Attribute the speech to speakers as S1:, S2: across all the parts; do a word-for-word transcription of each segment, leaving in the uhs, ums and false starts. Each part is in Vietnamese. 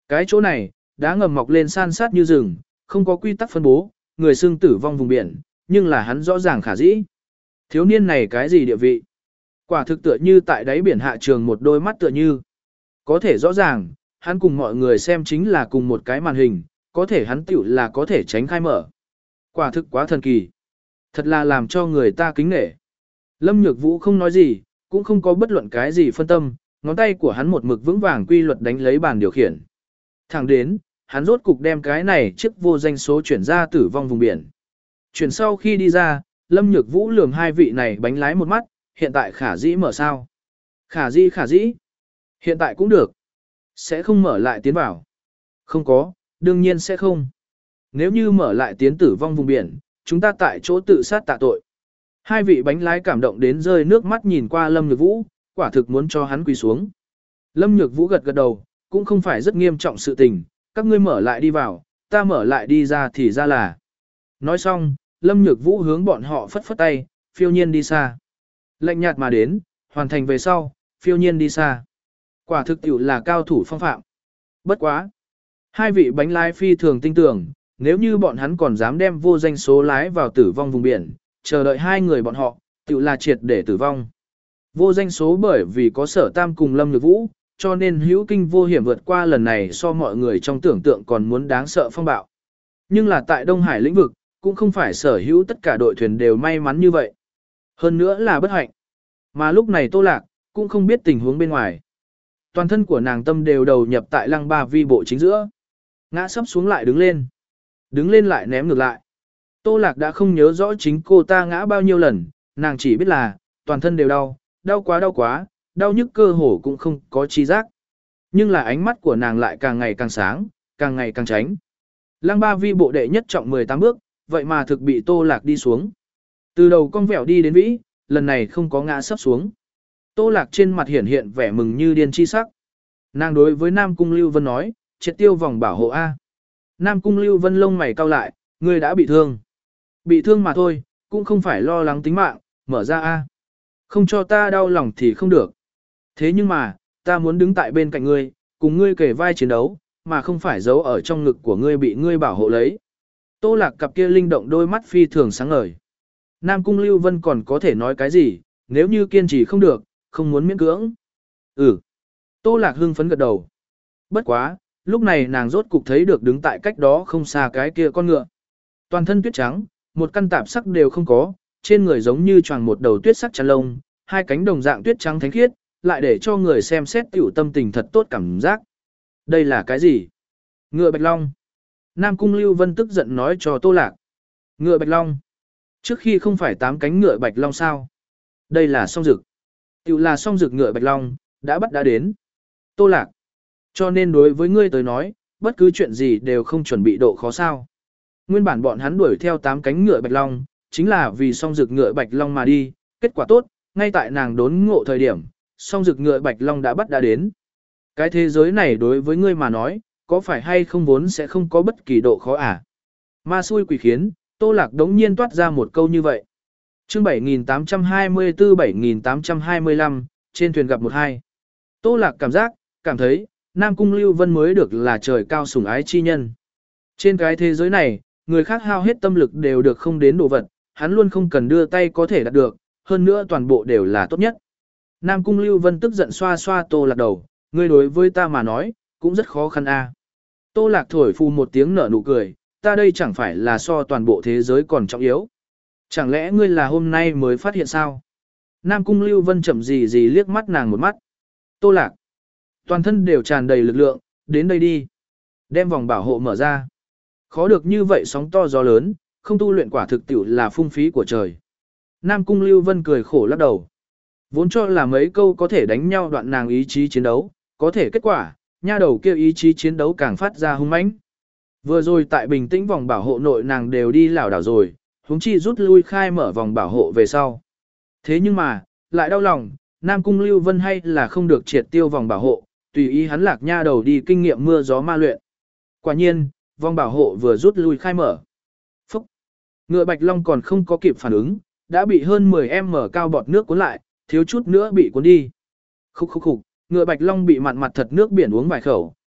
S1: Cái chỗ này, đá ngầm mọc lên san sát như rừng, không có quy tắc phân bố, người xưng tử vong vùng biển, nhưng là hắn rõ ràng khả dĩ. Thiếu niên này cái gì địa vị? Quả thực tựa như tại đáy biển hạ trường một đôi mắt tựa như. Có thể rõ ràng, hắn cùng mọi người xem chính là cùng một cái màn hình, có thể hắn tiểu là có thể tránh khai mở. Quả thực quá thần kỳ. Thật là làm cho người ta kính nể. Lâm Nhược Vũ không nói gì, cũng không có bất luận cái gì phân tâm, ngón tay của hắn một mực vững vàng quy luật đánh lấy bàn điều khiển. Thẳng đến, hắn rốt cục đem cái này chiếc vô danh số chuyển ra tử vong vùng biển. Chuyển sau khi đi ra, Lâm Nhược Vũ lườm hai vị này bánh lái một mắt, hiện tại khả dĩ mở sao? Khả dĩ khả dĩ. Hiện tại cũng được. Sẽ không mở lại tiến vào. Không có, đương nhiên sẽ không. Nếu như mở lại tiến tử vong vùng biển, chúng ta tại chỗ tự sát tạ tội. Hai vị bánh lái cảm động đến rơi nước mắt nhìn qua Lâm Nhược Vũ, quả thực muốn cho hắn quỳ xuống. Lâm Nhược Vũ gật gật đầu, cũng không phải rất nghiêm trọng sự tình, các ngươi mở lại đi vào, ta mở lại đi ra thì ra là. Nói xong, Lâm Nhược Vũ hướng bọn họ phất phất tay, phiêu nhiên đi xa. Lạnh nhạt mà đến, hoàn thành về sau, phiêu nhiên đi xa. Quả thực tiểu là cao thủ phong phạm. Bất quá. Hai vị bánh lái phi thường tinh tưởng, nếu như bọn hắn còn dám đem vô danh số lái vào tử vong vùng biển, chờ đợi hai người bọn họ, tiểu là triệt để tử vong. Vô danh số bởi vì có Sở Tam cùng Lâm Nhược Vũ, cho nên hữu kinh vô hiểm vượt qua lần này so mọi người trong tưởng tượng còn muốn đáng sợ phong bạo. Nhưng là tại Đông Hải lĩnh vực, cũng không phải sở hữu tất cả đội thuyền đều may mắn như vậy. Hơn nữa là bất hạnh. Mà lúc này Tô Lạc, cũng không biết tình huống bên ngoài. Toàn thân của nàng tâm đều đầu nhập tại lăng ba vi bộ chính giữa. Ngã sấp xuống lại đứng lên. Đứng lên lại ném ngược lại. Tô Lạc đã không nhớ rõ chính cô ta ngã bao nhiêu lần, nàng chỉ biết là, toàn thân đều đau, đau quá đau quá, đau nhức cơ hồ cũng không có chi giác. Nhưng là ánh mắt của nàng lại càng ngày càng sáng, càng ngày càng tránh. Lăng ba vi bộ đệ nhất trọng mười tám bước, vậy mà thực bị Tô Lạc đi xuống. Từ đầu cong vẹo đi đến vĩ, lần này không có ngã sấp xuống. Tô Lạc trên mặt hiển hiện vẻ mừng như điên chi sắc. Nàng đối với Nam Cung Lưu Vân nói, triệt tiêu vòng bảo hộ A. Nam Cung Lưu Vân lông mày cau lại, ngươi đã bị thương. Bị thương mà thôi, cũng không phải lo lắng tính mạng, mở ra A. Không cho ta đau lòng thì không được. Thế nhưng mà, ta muốn đứng tại bên cạnh ngươi, cùng ngươi kề vai chiến đấu, mà không phải giấu ở trong ngực của ngươi bị ngươi bảo hộ lấy. Tô Lạc cặp kia linh động đôi mắt phi thường sáng ngời. Nam Cung Lưu Vân còn có thể nói cái gì, nếu như kiên trì không được, không muốn miễn cưỡng. Ừ. Tô Lạc hưng phấn gật đầu. Bất quá, lúc này nàng rốt cục thấy được đứng tại cách đó không xa cái kia con ngựa. Toàn thân tuyết trắng, một căn tạp sắc đều không có, trên người giống như choàng một đầu tuyết sắc chăn lông, hai cánh đồng dạng tuyết trắng thánh khiết, lại để cho người xem xét tiểu tâm tình thật tốt cảm giác. Đây là cái gì? Ngựa Bạch Long. Nam Cung Lưu Vân tức giận nói cho Tô Lạc. Ngựa Bạch Long. Trước khi không phải tám cánh ngựa Bạch Long sao? Đây là song dực. Tiểu là song dực ngựa Bạch Long, đã bắt đã đến. Tô Lạc. Cho nên đối với ngươi tới nói, bất cứ chuyện gì đều không chuẩn bị độ khó sao. Nguyên bản bọn hắn đuổi theo tám cánh ngựa Bạch Long, chính là vì song dực ngựa Bạch Long mà đi, kết quả tốt, ngay tại nàng đốn ngộ thời điểm, song dực ngựa Bạch Long đã bắt đã đến. Cái thế giới này đối với ngươi mà nói, có phải hay không vốn sẽ không có bất kỳ độ khó à? Ma xui quỷ khiến, Tô Lạc đống nhiên toát ra một câu như vậy. Chương bảy nghìn tám trăm hai mươi tư bảy nghìn tám trăm hai mươi lăm, trên thuyền gặp một hai. Tô Lạc cảm giác, cảm thấy, Nam Cung Lưu Vân mới được là trời cao sủng ái chi nhân. Trên cái thế giới này, người khác hao hết tâm lực đều được không đến đồ vật, hắn luôn không cần đưa tay có thể đạt được, hơn nữa toàn bộ đều là tốt nhất. Nam Cung Lưu Vân tức giận xoa xoa Tô Lạc đầu, ngươi đối với ta mà nói, cũng rất khó khăn a. Tô Lạc thổi phù một tiếng nở nụ cười, ta đây chẳng phải là so toàn bộ thế giới còn trọng yếu. Chẳng lẽ ngươi là hôm nay mới phát hiện sao? Nam Cung Lưu Vân chậm gì gì liếc mắt nàng một mắt. Tô Lạc. Toàn thân đều tràn đầy lực lượng, đến đây đi. Đem vòng bảo hộ mở ra. Khó được như vậy sóng to gió lớn, không tu luyện quả thực tiểu là phung phí của trời. Nam Cung Lưu Vân cười khổ lắc đầu. Vốn cho là mấy câu có thể đánh nhau đoạn nàng ý chí chiến đấu, có thể kết quả, nha đầu kia ý chí chiến đấu càng phát ra hung mãnh. Vừa rồi tại bình tĩnh vòng bảo hộ nội nàng đều đi lảo đảo rồi, huống chi rút lui khai mở vòng bảo hộ về sau. Thế nhưng mà, lại đau lòng, Nam Cung Lưu Vân hay là không được triệt tiêu vòng bảo hộ, tùy ý hắn lạc nha đầu đi kinh nghiệm mưa gió ma luyện. Quả nhiên, vòng bảo hộ vừa rút lui khai mở. Phúc! Ngựa Bạch Long còn không có kịp phản ứng, đã bị hơn mười em cao bọt nước cuốn lại, thiếu chút nữa bị cuốn đi. Khúc khúc khúc, ngựa Bạch Long bị mặn mặt thật nước biển uống vài khẩu,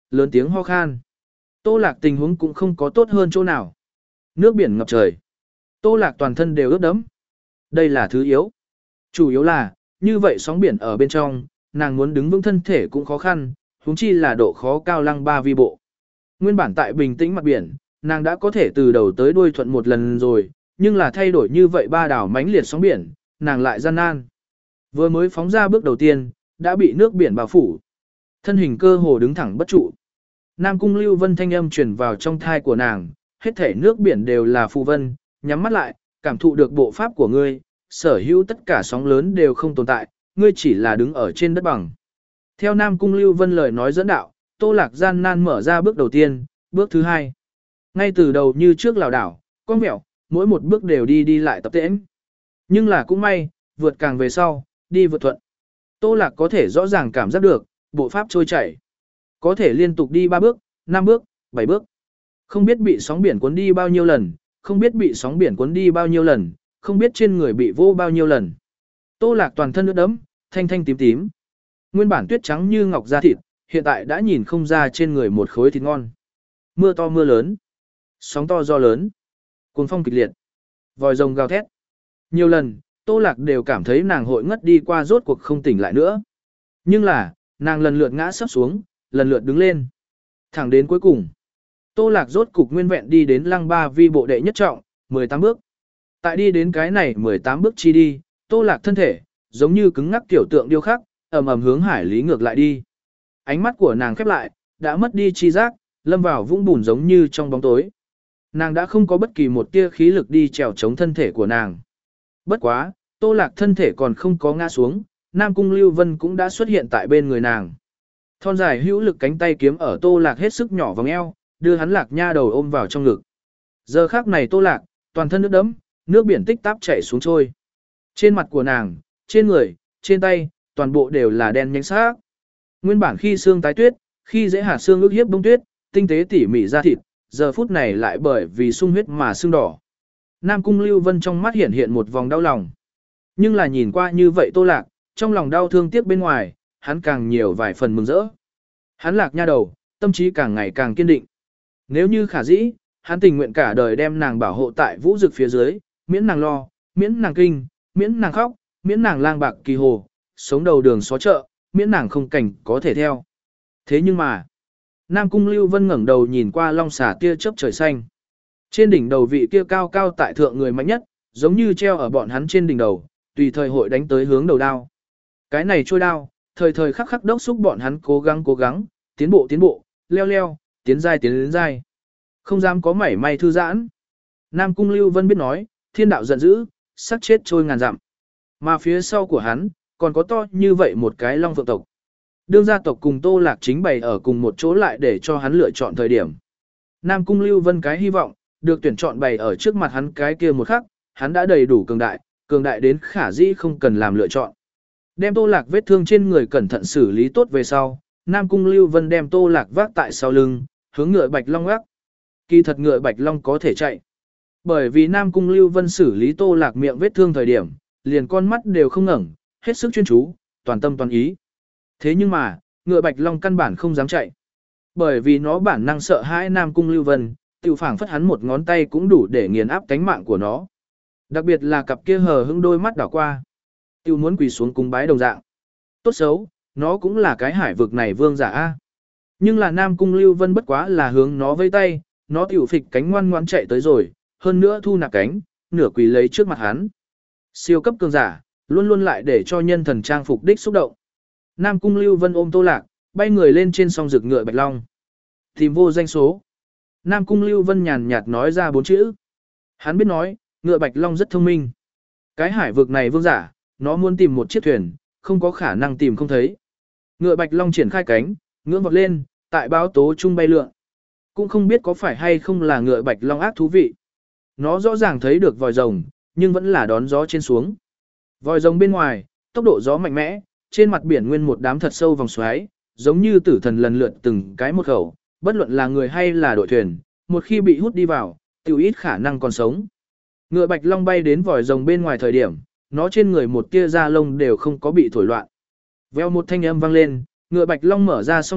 S1: lớn tiếng ho khan. Tô Lạc tình huống cũng không có tốt hơn chỗ nào. Nước biển ngập trời. Tô Lạc toàn thân đều ướt đẫm. Đây là thứ yếu. Chủ yếu là, như vậy sóng biển ở bên trong, nàng muốn đứng vững thân thể cũng khó khăn, huống chi là độ khó cao lăng ba vi bộ. Nguyên bản tại bình tĩnh mặt biển, nàng đã có thể từ đầu tới đuôi thuận một lần rồi, nhưng là thay đổi như vậy ba đảo mãnh liệt sóng biển, nàng lại gian nan. Vừa mới phóng ra bước đầu tiên, đã bị nước biển bao phủ. Thân hình cơ hồ đứng thẳng bất trụ. Nam Cung Lưu Vân thanh âm truyền vào trong thai của nàng, hết thể nước biển đều là phù vân, nhắm mắt lại, cảm thụ được bộ pháp của ngươi, sở hữu tất cả sóng lớn đều không tồn tại, ngươi chỉ là đứng ở trên đất bằng. Theo Nam Cung Lưu Vân lời nói dẫn đạo, Tô Lạc gian nan mở ra bước đầu tiên, bước thứ hai. Ngay từ đầu như trước lảo đảo, cong vẹo, mỗi một bước đều đi đi lại tập tễnh. Nhưng là cũng may, vượt càng về sau, đi vượt thuận. Tô Lạc có thể rõ ràng cảm giác được, bộ pháp trôi chảy. Có thể liên tục đi ba bước, năm bước, bảy bước. Không biết bị sóng biển cuốn đi bao nhiêu lần, không biết bị sóng biển cuốn đi bao nhiêu lần, không biết trên người bị vô bao nhiêu lần. Tô Lạc toàn thân ướt đẫm, thanh thanh tím tím. Nguyên bản tuyết trắng như ngọc da thịt, hiện tại đã nhìn không ra trên người một khối thịt ngon. Mưa to mưa lớn, sóng to gió lớn, cuồng phong kịch liệt, vòi rồng gào thét. Nhiều lần, Tô Lạc đều cảm thấy nàng hội ngất đi qua rốt cuộc không tỉnh lại nữa. Nhưng là, nàng lần lượt ngã sắp xuống, lần lượt đứng lên. Thẳng đến cuối cùng, Tô Lạc rốt cục nguyên vẹn đi đến lăng ba vi bộ đệ nhất trọng, mười tám bước. Tại đi đến cái này mười tám bước chi đi, Tô Lạc thân thể, giống như cứng ngắc tiểu tượng điêu khắc, ầm ầm hướng hải lý ngược lại đi. Ánh mắt của nàng khép lại, đã mất đi chi giác, lâm vào vũng bùn giống như trong bóng tối. Nàng đã không có bất kỳ một tia khí lực đi trèo chống thân thể của nàng. Bất quá, Tô Lạc thân thể còn không có ngã xuống, Nam Cung Lưu Vân cũng đã xuất hiện tại bên người nàng. Thon dài hữu lực cánh tay kiếm ở Tô Lạc hết sức nhỏ vòng eo, đưa hắn Lạc Nha đầu ôm vào trong ngực. Giờ khắc này Tô Lạc, toàn thân nước đẫm, nước biển tích táp chảy xuống trôi. Trên mặt của nàng, trên người, trên tay, toàn bộ đều là đen nhánh xác. Nguyên bản khi xương tái tuyết, khi dễ hạt xương ước hiếp bông tuyết, tinh tế tỉ mỉ da thịt, giờ phút này lại bởi vì sung huyết mà xương đỏ. Nam Cung Lưu Vân trong mắt hiện hiện một vòng đau lòng. Nhưng là nhìn qua như vậy Tô Lạc, trong lòng đau thương tiếc bên ngoài, hắn càng nhiều vài phần mừng rỡ. Hắn Lạc Nha đầu, tâm trí càng ngày càng kiên định. Nếu như khả dĩ, hắn tình nguyện cả đời đem nàng bảo hộ tại vũ dực phía dưới, miễn nàng lo, miễn nàng kinh, miễn nàng khóc, miễn nàng lang bạc kỳ hồ, sống đầu đường xó chợ, miễn nàng không cảnh có thể theo. Thế nhưng mà, Nam Cung Lưu Vân ngẩng đầu nhìn qua long xà tia chớp trời xanh. Trên đỉnh đầu vị kia cao cao tại thượng người mạnh nhất, giống như treo ở bọn hắn trên đỉnh đầu, tùy thời hội đánh tới hướng đầu đao. Cái này trôi đao, thời thời khắc khắc đốc xúc bọn hắn cố gắng cố gắng, tiến bộ tiến bộ, leo leo, tiến giai tiến đến giai. Không dám có mảy may thư giãn. Nam Cung Lưu Vân biết nói, thiên đạo giận dữ, sắc chết trôi ngàn dặm. Mà phía sau của hắn, còn có to như vậy một cái long phượng tộc. Đương gia tộc cùng Tô Lạc chính bày ở cùng một chỗ lại để cho hắn lựa chọn thời điểm. Nam Cung Lưu Vân cái hy vọng, được tuyển chọn bày ở trước mặt hắn cái kia một khắc, hắn đã đầy đủ cường đại, cường đại đến khả dĩ không cần làm lựa chọn. Đem Tô Lạc vết thương trên người cẩn thận xử lý tốt về sau, Nam Cung Lưu Vân đem Tô Lạc vác tại sau lưng, hướng ngựa Bạch Long gác. Kỳ thật ngựa Bạch Long có thể chạy. Bởi vì Nam Cung Lưu Vân xử lý Tô Lạc miệng vết thương thời điểm, liền con mắt đều không ngẩng, hết sức chuyên chú, toàn tâm toàn ý. Thế nhưng mà, ngựa Bạch Long căn bản không dám chạy. Bởi vì nó bản năng sợ hãi Nam Cung Lưu Vân, tiểu phảng phất hắn một ngón tay cũng đủ để nghiền áp tánh mạng của nó. Đặc biệt là cặp kia hờ hững đôi mắt đảo qua. Tiểu muốn quỳ xuống cung bái đồng dạng. Tốt xấu, nó cũng là cái hải vực này vương giả a. Nhưng là Nam Cung Lưu Vân bất quá là hướng nó vây tay, nó tiểu phịch cánh ngoan ngoãn chạy tới rồi, hơn nữa thu nạp cánh, nửa quỳ lấy trước mặt hắn. Siêu cấp cường giả, luôn luôn lại để cho nhân thần trang phục đích xúc động. Nam Cung Lưu Vân ôm Tô Lạc, bay người lên trên song rực ngựa Bạch Long. Tìm vô danh số. Nam Cung Lưu Vân nhàn nhạt nói ra bốn chữ. Hắn biết nói, ngựa Bạch Long rất thông minh. Cái hải vực này vương giả, nó muốn tìm một chiếc thuyền, không có khả năng tìm không thấy. Ngựa Bạch Long triển khai cánh, ngưỡng vọt lên, tại báo tố trung bay lượn. Cũng không biết có phải hay không là ngựa Bạch Long ác thú vị. Nó rõ ràng thấy được vòi rồng, nhưng vẫn là đón gió trên xuống. Vòi rồng bên ngoài, tốc độ gió mạnh mẽ, trên mặt biển nguyên một đám thật sâu vòng xoáy, giống như tử thần lần lượt từng cái một khẩu, bất luận là người hay là đội thuyền, một khi bị hút đi vào, tiêu ít khả năng còn sống. Ngựa Bạch Long bay đến vòi rồng bên ngoài thời điểm, nó trên người một tia da lông đều không có bị thổi loạn. Veo một thanh âm vang lên, ngựa Bạch Long mở ra song rực,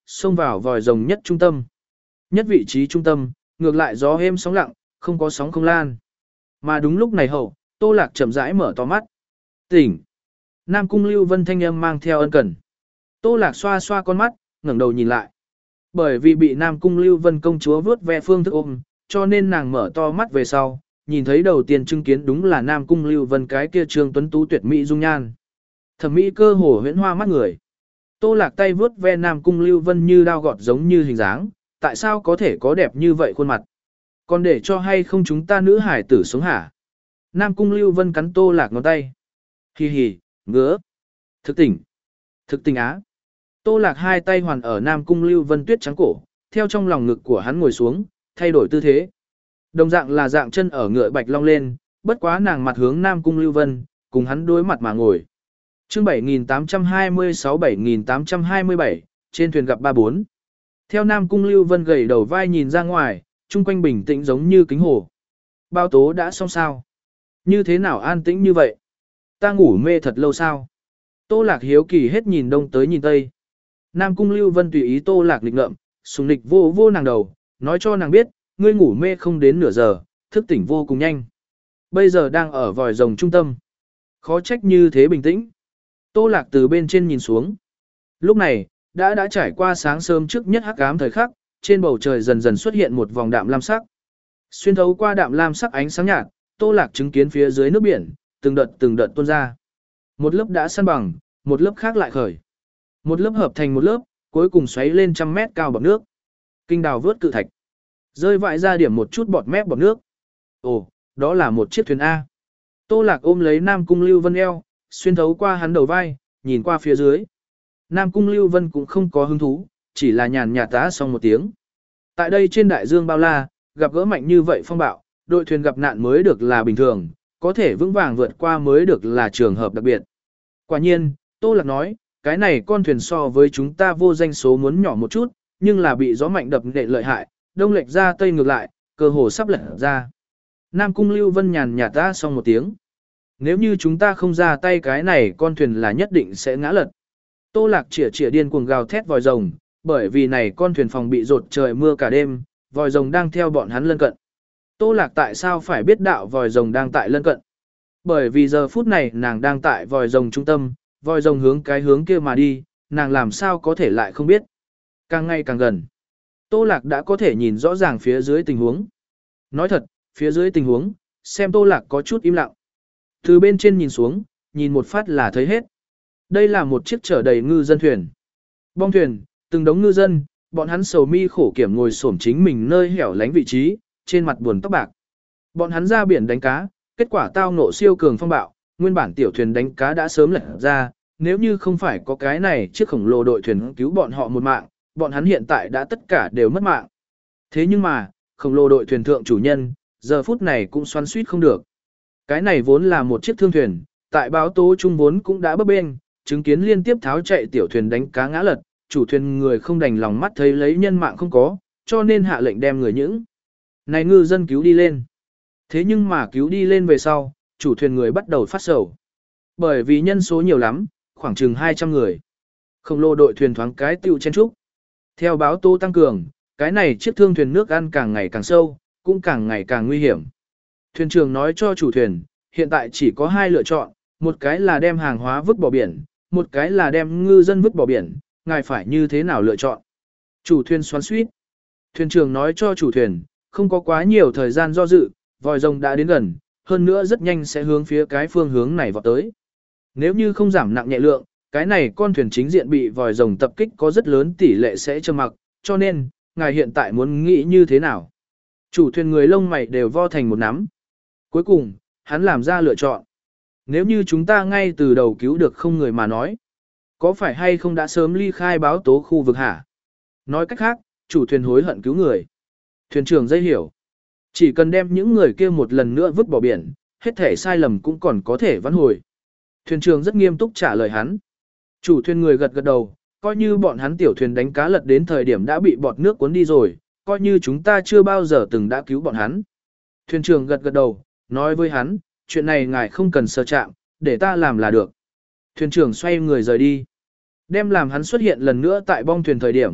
S1: xông vào vòi rồng nhất trung tâm. Nhất vị trí trung tâm, ngược lại gió êm sóng lặng, không có sóng không lan. Mà đúng lúc này hậu, Tô Lạc chậm rãi mở to mắt. Tỉnh. Nam Cung Lưu Vân thanh âm mang theo ân cần. Tô Lạc xoa xoa con mắt, ngẩng đầu nhìn lại. Bởi vì bị Nam Cung Lưu Vân công chúa vớt ve phương thức ôm, cho nên nàng mở to mắt về sau, nhìn thấy đầu tiên chứng kiến đúng là Nam Cung Lưu Vân cái kia trương tuấn tú tuyệt mỹ dung nhan. Thẩm mỹ cơ hồ huyễn hoa mắt người. Tô Lạc tay vớt ve Nam Cung Lưu Vân như đao gọt giống như hình dáng, tại sao có thể có đẹp như vậy khuôn mặt? Còn để cho hay không chúng ta nữ hải tử sống hả? Nam Cung Lưu Vân cắn Tô Lạc ngón tay. Hì hì, ngứa. Thực tỉnh. Thực tình á. Tô Lạc hai tay hoàn ở Nam Cung Lưu Vân tuyết trắng cổ, theo trong lòng ngực của hắn ngồi xuống, thay đổi tư thế. Đồng dạng là dạng chân ở ngựa bạch long lên, bất quá nàng mặt hướng Nam Cung Lưu Vân, cùng hắn đối mặt mà ngồi. Chương bảy nghìn tám trăm hai mươi sáu bảy nghìn tám trăm hai mươi bảy, trên thuyền gặp ba bốn. Theo Nam Cung Lưu Vân gầy đầu vai nhìn ra ngoài, chung quanh bình tĩnh giống như kính hồ. Bao tố đã xong sao? Như thế nào an tĩnh như vậy? Ta ngủ mê thật lâu sao? Tô Lạc hiếu kỳ hết nhìn đông tới nhìn tây. Nam Cung Lưu Vân tùy ý Tô Lạc lịch ngợm, sùng lịch vô vô nàng đầu, nói cho nàng biết, ngươi ngủ mê không đến nửa giờ, thức tỉnh vô cùng nhanh. Bây giờ đang ở vòi rồng trung tâm. Khó trách như thế bình tĩnh. Tô Lạc từ bên trên nhìn xuống. Lúc này, đã đã trải qua sáng sớm trước nhất hắc ám thời khắc, trên bầu trời dần dần xuất hiện một vòng đạm lam sắc. Xuyên thấu qua đạm lam sắc ánh sáng nhạt, Tô Lạc chứng kiến phía dưới nước biển, từng đợt từng đợt tuôn ra. Một lớp đã săn bằng, một lớp khác lại khởi. Một lớp hợp thành một lớp, cuối cùng xoáy lên trăm mét cao bọt nước. Kinh đào vớt cự thạch. Rơi vãi ra điểm một chút bọt mép bọt nước. Ồ, đó là một chiếc thuyền A. Tô Lạc ôm lấy Nam Cung Lưu Vân eo, xuyên thấu qua hắn đầu vai, nhìn qua phía dưới. Nam Cung Lưu Vân cũng không có hứng thú, chỉ là nhàn nhạt tá xong một tiếng. Tại đây trên đại dương bao la, gặp gỡ mạnh như vậy phong bạo, đội thuyền gặp nạn mới được là bình thường, có thể vững vàng vượt qua mới được là trường hợp đặc biệt. Quả nhiên, Tô Lạc nói, cái này con thuyền so với chúng ta vô danh số muốn nhỏ một chút, nhưng là bị gió mạnh đập nện lợi hại, đông lệch ra tây ngược lại, cơ hồ sắp lật ra. Nam Cung Lưu Vân nhàn nhạt ta xong một tiếng. Nếu như chúng ta không ra tay cái này con thuyền là nhất định sẽ ngã lật. Tô Lạc chỉa chỉa điên cuồng gào thét vòi rồng, bởi vì này con thuyền phòng bị rột trời mưa cả đêm, vòi rồng đang theo bọn hắn lân cận. Tô Lạc tại sao phải biết đạo vòi rồng đang tại lân cận? Bởi vì giờ phút này nàng đang tại vòi rồng trung tâm, vòi rồng hướng cái hướng kia mà đi, nàng làm sao có thể lại không biết. Càng ngày càng gần, Tô Lạc đã có thể nhìn rõ ràng phía dưới tình huống. Nói thật, phía dưới tình huống, xem Tô Lạc có chút im lặng. Từ bên trên nhìn xuống, nhìn một phát là thấy hết. Đây là một chiếc chở đầy ngư dân thuyền. Bong thuyền, từng đống ngư dân, bọn hắn sầu mi khổ kiểm ngồi xổm chính mình nơi hẻo lánh vị trí, trên mặt buồn tóc bạc. Bọn hắn ra biển đánh cá, kết quả tao ngộ siêu cường phong bạo, nguyên bản tiểu thuyền đánh cá đã sớm lật ra, nếu như không phải có cái này chiếc khổng lồ đội thuyền cứu bọn họ một mạng, bọn hắn hiện tại đã tất cả đều mất mạng. Thế nhưng mà, khổng lồ đội thuyền thượng chủ nhân, giờ phút này cũng xoắn suýt không được. Cái này vốn là một chiếc thương thuyền, tại báo tố trung vốn cũng đã bấp bênh, chứng kiến liên tiếp tháo chạy tiểu thuyền đánh cá ngã lật, chủ thuyền người không đành lòng mắt thấy lấy nhân mạng không có, cho nên hạ lệnh đem người những này ngư dân cứu đi lên. Thế nhưng mà cứu đi lên về sau, chủ thuyền người bắt đầu phát sầu. Bởi vì nhân số nhiều lắm, khoảng chừng hai trăm người. Khổng lồ đội thuyền thoáng cái tiêu chen trúc. Theo báo tố tăng cường, cái này chiếc thương thuyền nước ăn càng ngày càng sâu, cũng càng ngày càng nguy hiểm. Thuyền trưởng nói cho chủ thuyền, hiện tại chỉ có hai lựa chọn, một cái là đem hàng hóa vứt bỏ biển, một cái là đem ngư dân vứt bỏ biển, ngài phải như thế nào lựa chọn. Chủ thuyền xoắn xuýt. Thuyền trưởng nói cho chủ thuyền, không có quá nhiều thời gian do dự, vòi rồng đã đến gần, hơn nữa rất nhanh sẽ hướng phía cái phương hướng này vọt tới. Nếu như không giảm nặng nhẹ lượng, cái này con thuyền chính diện bị vòi rồng tập kích có rất lớn tỷ lệ sẽ châm mặc, cho nên, ngài hiện tại muốn nghĩ như thế nào? Chủ thuyền người lông mày đều vo thành một nắm. Cuối cùng, hắn làm ra lựa chọn. Nếu như chúng ta ngay từ đầu cứu được không người mà nói, có phải hay không đã sớm ly khai báo tố khu vực hả? Nói cách khác, chủ thuyền hối hận cứu người. Thuyền trưởng dây hiểu. Chỉ cần đem những người kia một lần nữa vứt bỏ biển, hết thể sai lầm cũng còn có thể vãn hồi. Thuyền trưởng rất nghiêm túc trả lời hắn. Chủ thuyền người gật gật đầu, coi như bọn hắn tiểu thuyền đánh cá lật đến thời điểm đã bị bọt nước cuốn đi rồi, coi như chúng ta chưa bao giờ từng đã cứu bọn hắn. Thuyền trưởng gật gật đầu, nói với hắn, chuyện này ngài không cần sơ chạm, để ta làm là được. Thuyền trưởng xoay người rời đi. Đem làm hắn xuất hiện lần nữa tại bong thuyền thời điểm,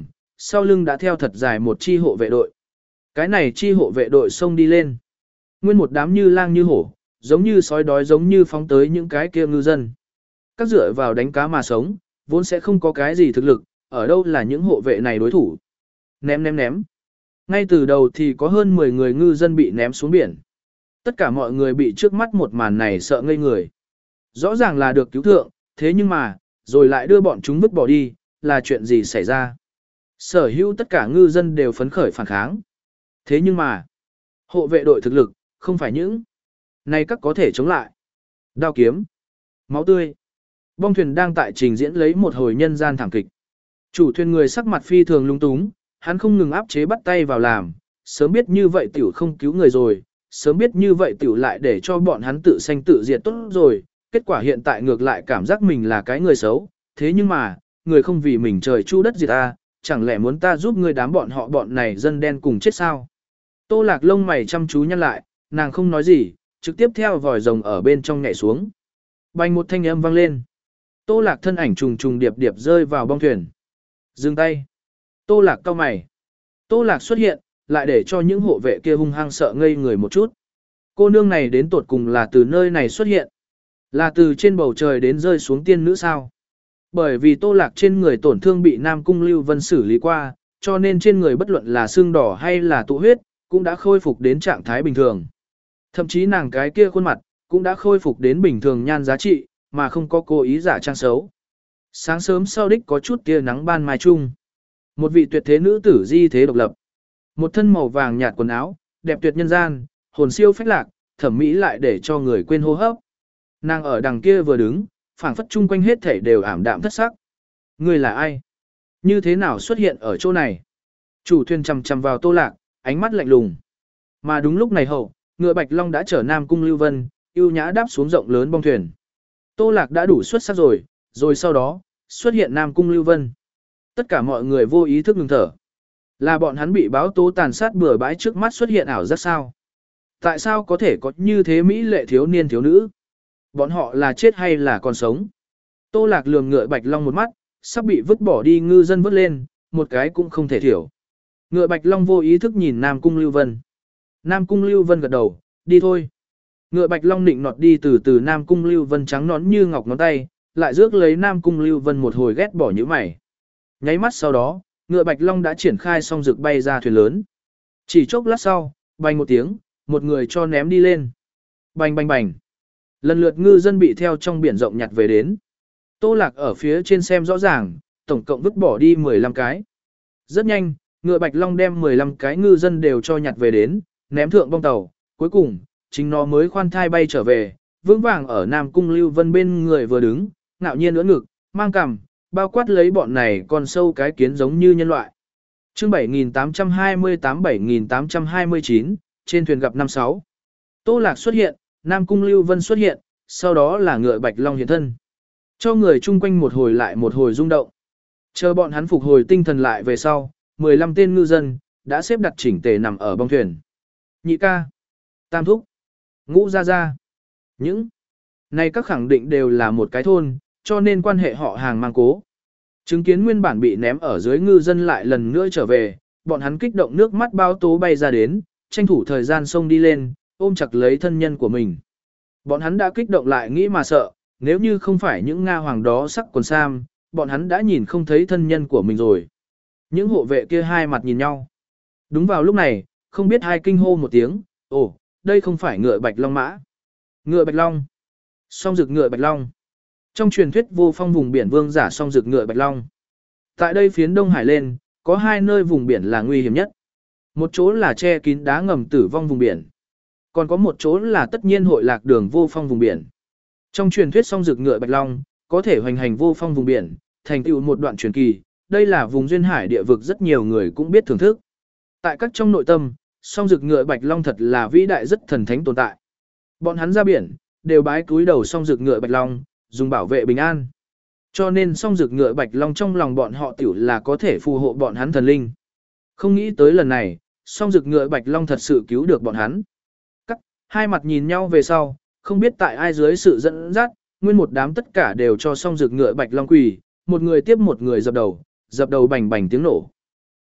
S1: sau lưng đã theo thật dài một chi hộ vệ đội. Cái này chi hộ vệ đội xông đi lên. Nguyên một đám như lang như hổ, giống như sói đói giống như phóng tới những cái kia ngư dân. Các dựa vào đánh cá mà sống, vốn sẽ không có cái gì thực lực, ở đâu là những hộ vệ này đối thủ. Ném ném ném. Ngay từ đầu thì có hơn mười người ngư dân bị ném xuống biển. Tất cả mọi người bị trước mắt một màn này sợ ngây người. Rõ ràng là được cứu thượng, thế nhưng mà, rồi lại đưa bọn chúng vứt bỏ đi, là chuyện gì xảy ra? Sở hữu tất cả ngư dân đều phấn khởi phản kháng. Thế nhưng mà, hộ vệ đội thực lực, không phải những này các có thể chống lại. Đao kiếm, máu tươi. Bong thuyền đang tại trình diễn lấy một hồi nhân gian thảm kịch. Chủ thuyền người sắc mặt phi thường lung túng, hắn không ngừng áp chế bắt tay vào làm, sớm biết như vậy tiểu không cứu người rồi, sớm biết như vậy tiểu lại để cho bọn hắn tự sanh tự diệt tốt rồi, kết quả hiện tại ngược lại cảm giác mình là cái người xấu, thế nhưng mà, người không vì mình trời chu đất diệt ta, chẳng lẽ muốn ta giúp người đám bọn họ bọn này dân đen cùng chết sao? Tô Lạc lông mày chăm chú nhăn lại, nàng không nói gì, trực tiếp theo vòi rồng ở bên trong nhảy xuống. Bành một thanh âm vang lên. Tô Lạc thân ảnh trùng trùng điệp điệp rơi vào bong thuyền. Dừng tay. Tô Lạc cau mày. Tô Lạc xuất hiện, lại để cho những hộ vệ kia hung hăng sợ ngây người một chút. Cô nương này đến tột cùng là từ nơi này xuất hiện. Là từ trên bầu trời đến rơi xuống tiên nữ sao? Bởi vì Tô Lạc trên người tổn thương bị Nam Cung Lưu Vân xử lý qua, cho nên trên người bất luận là xương đỏ hay là tụ huyết, cũng đã khôi phục đến trạng thái bình thường. Thậm chí nàng cái kia khuôn mặt, cũng đã khôi phục đến bình thường nhan giá trị, mà không có cố ý giả trang xấu. Sáng sớm sau đích có chút tia nắng ban mai chung. Một vị tuyệt thế nữ tử di thế độc lập. Một thân màu vàng nhạt quần áo, đẹp tuyệt nhân gian, hồn siêu phách lạc, thẩm mỹ lại để cho người quên hô hấp. Nàng ở đằng kia vừa đứng, phảng phất chung quanh hết thảy đều ảm đạm thất sắc. Người là ai? Như thế nào xuất hiện ở chỗ này? Chủ thuyền chằm chằm vào Tô Lạc, ánh mắt lạnh lùng. Mà đúng lúc này hậu, ngựa Bạch Long đã chở Nam Cung Lưu Vân, ưu nhã đáp xuống rộng lớn bong thuyền. Tô Lạc đã đủ xuất sắc rồi, rồi sau đó, xuất hiện Nam Cung Lưu Vân. Tất cả mọi người vô ý thức ngừng thở. Là bọn hắn bị báo tố tàn sát bừa bãi trước mắt xuất hiện ảo giác sao? Tại sao có thể có như thế mỹ lệ thiếu niên thiếu nữ? Bọn họ là chết hay là còn sống? Tô Lạc lườm ngựa Bạch Long một mắt, sắp bị vứt bỏ đi ngư dân vứt lên, một cái cũng không thể thiểu. Ngựa Bạch Long vô ý thức nhìn Nam Cung Lưu Vân. Nam Cung Lưu Vân gật đầu, đi thôi. Ngựa Bạch Long định nọt đi từ từ Nam Cung Lưu Vân trắng nón như ngọc ngón tay, lại rước lấy Nam Cung Lưu Vân một hồi ghét bỏ như mày. Nháy mắt sau đó, ngựa Bạch Long đã triển khai xong rực bay ra thuyền lớn. Chỉ chốc lát sau, bành một tiếng, một người cho ném đi lên. Bành bành bành. Lần lượt ngư dân bị theo trong biển rộng nhặt về đến. Tô Lạc ở phía trên xem rõ ràng, tổng cộng vứt bỏ đi mười lăm cái. Rất nhanh, ngựa Bạch Long đem mười lăm cái ngư dân đều cho nhặt về đến, ném thượng bong tàu. Cuối cùng, chính nó mới khoan thai bay trở về, vững vàng ở Nam Cung Lưu Vân bên người vừa đứng, ngạo nhiên ưỡn ngực, mang cằm, bao quát lấy bọn này con sâu cái kiến giống như nhân loại. Chương bảy nghìn tám trăm hai mươi tám bảy nghìn tám trăm hai mươi chín, trên thuyền gặp năm sáu. Tô Lạc xuất hiện, Nam Cung Lưu Vân xuất hiện, sau đó là ngựa Bạch Long hiện thân. Cho người chung quanh một hồi lại một hồi rung động. Chờ bọn hắn phục hồi tinh thần lại về sau, mười lăm tên ngư dân, đã xếp đặt chỉnh tề nằm ở bong thuyền. Nhị ca, tam thúc, ngũ gia gia. Những này các khẳng định đều là một cái thôn, cho nên quan hệ họ hàng mang cố. Chứng kiến nguyên bản bị ném ở dưới ngư dân lại lần nữa trở về, bọn hắn kích động nước mắt bao tố bay ra đến, tranh thủ thời gian xông đi lên, ôm chặt lấy thân nhân của mình. Bọn hắn đã kích động lại nghĩ mà sợ, nếu như không phải những Nga hoàng đó sắc quần sam, bọn hắn đã nhìn không thấy thân nhân của mình rồi. Những hộ vệ kia hai mặt nhìn nhau. Đúng vào lúc này, không biết hai kinh hô một tiếng, ồ, đây không phải ngựa Bạch Long mã. Ngựa Bạch Long. Song rực ngựa Bạch Long. Trong truyền thuyết vô phong vùng biển vương giả song rực ngựa Bạch Long. Tại đây phiến Đông Hải lên, có hai nơi vùng biển là nguy hiểm nhất. Một chỗ là che kín đá ngầm tử vong vùng biển. Còn có một chỗ là tất nhiên hội lạc đường vô phong vùng biển. Trong truyền thuyết song rực ngựa Bạch Long, có thể hoành hành vô phong vùng biển, thành tựu một đoạn truyền kỳ, đây là vùng duyên hải địa vực rất nhiều người cũng biết thưởng thức. Tại các trong nội tâm, song rực ngựa Bạch Long thật là vĩ đại rất thần thánh tồn tại. Bọn hắn ra biển, đều bái cúi đầu song rực ngựa Bạch Long, dùng bảo vệ bình an. Cho nên song rực ngựa Bạch Long trong lòng bọn họ tiểu là có thể phù hộ bọn hắn thần linh. Không nghĩ tới lần này, song rực ngựa Bạch Long thật sự cứu được bọn hắn. Cắt, hai mặt nhìn nhau về sau, không biết tại ai dưới sự dẫn dắt, nguyên một đám tất cả đều cho song rực ngựa Bạch Long quỳ, một người tiếp một người dập đầu, dập đầu bành bành tiếng nổ.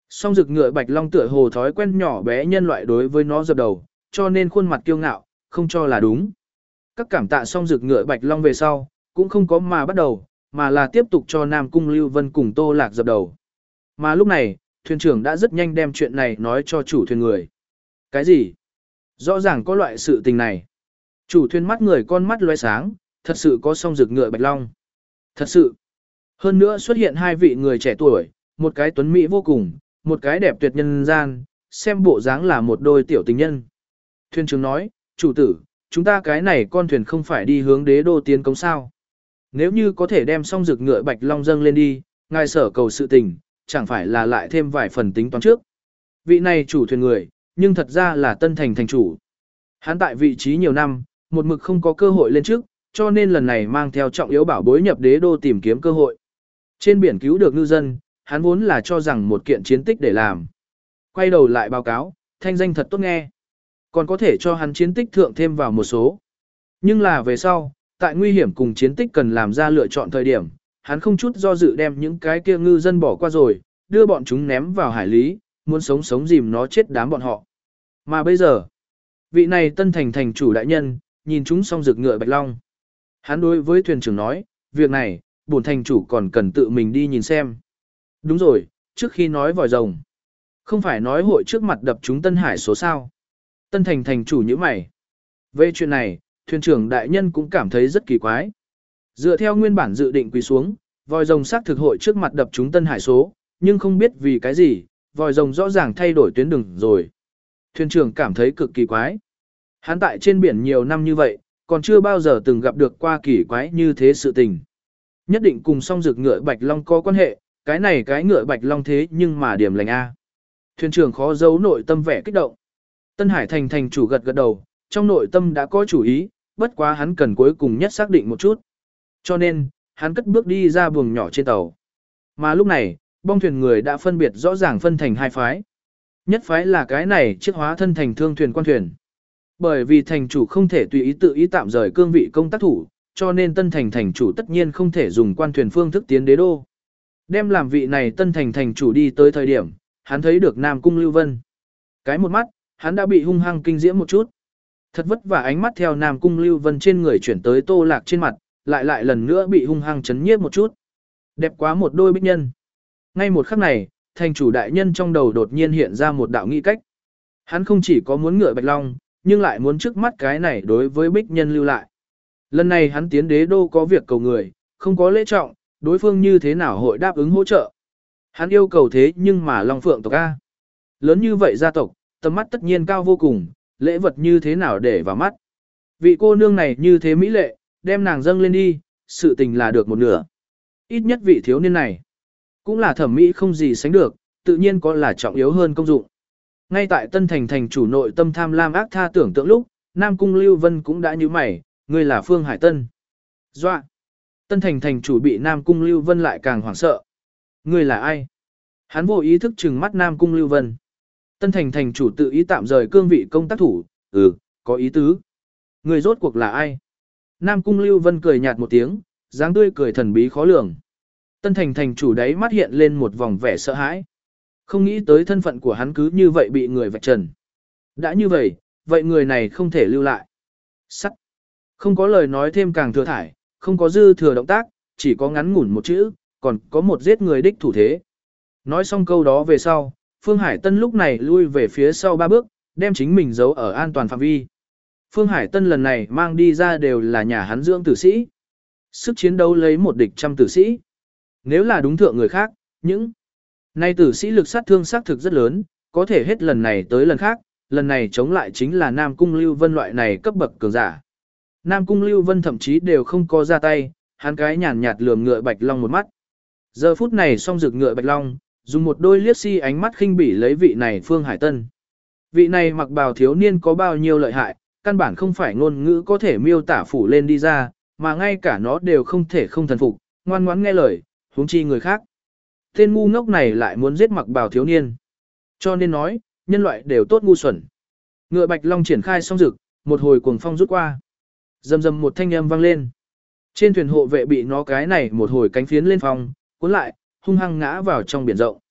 S1: Song rực ngựa bạch long tựa hồ thói quen nhỏ bé nhân loại đối với nó dập đầu, cho nên khuôn mặt kiêu ngạo, không cho là đúng. Các cảm tạ song rực ngựa bạch long về sau, cũng không có mà bắt đầu, mà là tiếp tục cho Nam Cung Lưu Vân cùng Tô Lạc dập đầu. Mà lúc này, thuyền trưởng đã rất nhanh đem chuyện này nói cho chủ thuyền người. Cái gì? Rõ ràng có loại sự tình này. Chủ thuyền mắt người con mắt lóe sáng, thật sự có song rực ngựa bạch long. Thật sự. Hơn nữa xuất hiện hai vị người trẻ tuổi, một cái tuấn mỹ vô cùng, một cái đẹp tuyệt nhân gian, xem bộ dáng là một đôi tiểu tình nhân. Thuyền trưởng nói, chủ tử, chúng ta cái này con thuyền không phải đi hướng đế đô tiến cống sao. Nếu như có thể đem song rực ngựa bạch long dâng lên đi, ngài sở cầu sự tình, chẳng phải là lại thêm vài phần tính toán trước. Vị này chủ thuyền người, nhưng thật ra là Tân Thành thành chủ. Hắn tại vị trí nhiều năm, một mực không có cơ hội lên trước, cho nên lần này mang theo trọng yếu bảo bối nhập đế đô tìm kiếm cơ hội. Trên biển cứu được ngư dân, hắn vốn là cho rằng một kiện chiến tích để làm. Quay đầu lại báo cáo, thanh danh thật tốt nghe. Còn có thể cho hắn chiến tích thượng thêm vào một số. Nhưng là về sau, tại nguy hiểm cùng chiến tích cần làm ra lựa chọn thời điểm, hắn không chút do dự đem những cái kia ngư dân bỏ qua rồi, đưa bọn chúng ném vào hải lý, muốn sống sống dìm nó chết đám bọn họ. Mà bây giờ, vị này Tân Thành thành chủ đại nhân, nhìn chúng song rực ngựa bạch long. Hắn đối với thuyền trưởng nói, việc này, bổn thành chủ còn cần tự mình đi nhìn xem. Đúng rồi, trước khi nói vòi rồng, không phải nói hội trước mặt đập chúng Tân Hải số sao. Tân Thành thành chủ như mày. Về chuyện này, thuyền trưởng đại nhân cũng cảm thấy rất kỳ quái. Dựa theo nguyên bản dự định quỳ xuống, vòi rồng xác thực hội trước mặt đập chúng Tân Hải số, nhưng không biết vì cái gì, vòi rồng rõ ràng thay đổi tuyến đường rồi. Thuyền trưởng cảm thấy cực kỳ quái. Hắn tại trên biển nhiều năm như vậy, còn chưa bao giờ từng gặp được qua kỳ quái như thế sự tình. Nhất định cùng song rực ngựa bạch long có quan hệ, cái này cái ngựa bạch long thế nhưng mà điểm lành A. Thuyền trưởng khó giấu nội tâm vẻ kích động. Tân Hải thành thành chủ gật gật đầu, trong nội tâm đã có chủ ý, bất quá hắn cần cuối cùng nhất xác định một chút. Cho nên, hắn cất bước đi ra buồng nhỏ trên tàu. Mà lúc này, bong thuyền người đã phân biệt rõ ràng phân thành hai phái. Nhất phái là cái này chiếc hóa thân thành thương thuyền quan thuyền. Bởi vì thành chủ không thể tùy ý tự ý tạm rời cương vị công tác thủ, cho nên Tân Thành thành chủ tất nhiên không thể dùng quan thuyền phương thức tiến đế đô. Đem làm vị này Tân Thành thành chủ đi tới thời điểm, hắn thấy được Nam Cung Lưu Vân. Cái một mắt, hắn đã bị hung hăng kinh diễm một chút. Thật vất vả ánh mắt theo Nam Cung Lưu Vân trên người chuyển tới Tô Lạc trên mặt, lại lại lần nữa bị hung hăng chấn nhiếp một chút. Đẹp quá một đôi bích nhân. Ngay một khắc này, thành chủ đại nhân trong đầu đột nhiên hiện ra một đạo nghĩ cách. Hắn không chỉ có muốn ngựa bạch long, nhưng lại muốn trước mắt cái này đối với bích nhân lưu lại. Lần này hắn tiến đế đô có việc cầu người, không có lễ trọng, đối phương như thế nào hội đáp ứng hỗ trợ. Hắn yêu cầu thế nhưng mà Long Phượng tộc A. Lớn như vậy gia tộc, tầm mắt tất nhiên cao vô cùng, lễ vật như thế nào để vào mắt. Vị cô nương này như thế mỹ lệ, đem nàng dâng lên đi, sự tình là được một nửa. Ít nhất vị thiếu niên này, cũng là thẩm mỹ không gì sánh được, tự nhiên có là trọng yếu hơn công dụng. Ngay tại Tân Thành thành chủ nội tâm tham lam ác tha tưởng tượng lúc, Nam Cung Lưu Vân cũng đã như mày, ngươi là Phương Hải Tân. Doa! Tân Thành thành chủ bị Nam Cung Lưu Vân lại càng hoảng sợ. Ngươi là ai? Hắn vô ý thức trừng mắt Nam Cung Lưu Vân. Tân Thành thành chủ tự ý tạm rời cương vị công tác thủ, ừ, có ý tứ. Ngươi rốt cuộc là ai? Nam Cung Lưu Vân cười nhạt một tiếng, dáng tươi cười thần bí khó lường. Tân Thành thành chủ đáy mắt hiện lên một vòng vẻ sợ hãi. Không nghĩ tới thân phận của hắn cứ như vậy bị người vạch trần. Đã như vậy, vậy người này không thể lưu lại. Sắt. Không có lời nói thêm càng thừa thải, không có dư thừa động tác, chỉ có ngắn ngủn một chữ, còn có một giết người đích thủ thế. Nói xong câu đó về sau, Phương Hải Tân lúc này lui về phía sau ba bước, đem chính mình giấu ở an toàn phạm vi. Phương Hải Tân lần này mang đi ra đều là nhà hắn dưỡng tử sĩ. Sức chiến đấu lấy một địch trăm tử sĩ. Nếu là đúng thượng người khác, những nay tử sĩ lực sát thương xác thực rất lớn, có thể hết lần này tới lần khác, lần này chống lại chính là Nam Cung Lưu Vân loại này cấp bậc cường giả. Nam Cung Lưu Vân thậm chí đều không có ra tay, hắn cái nhàn nhạt lườm ngựa bạch long một mắt. Giờ phút này song rực ngựa bạch long, dùng một đôi liếc si ánh mắt khinh bỉ lấy vị này Phương Hải Tân. Vị này mặc bào thiếu niên có bao nhiêu lợi hại, căn bản không phải ngôn ngữ có thể miêu tả phủ lên đi ra, mà ngay cả nó đều không thể không thần phục, ngoan ngoãn nghe lời, huống chi người khác. Tên ngu ngốc này lại muốn giết mặc bào thiếu niên. Cho nên nói, nhân loại đều tốt ngu xuẩn. Ngựa bạch long triển khai song rực, một hồi cuồng phong rút qua. Rầm rầm một thanh âm vang lên. Trên thuyền hộ vệ bị nó cái này một hồi cánh phiến lên phong, cuốn lại, hung hăng ngã vào trong biển rộng.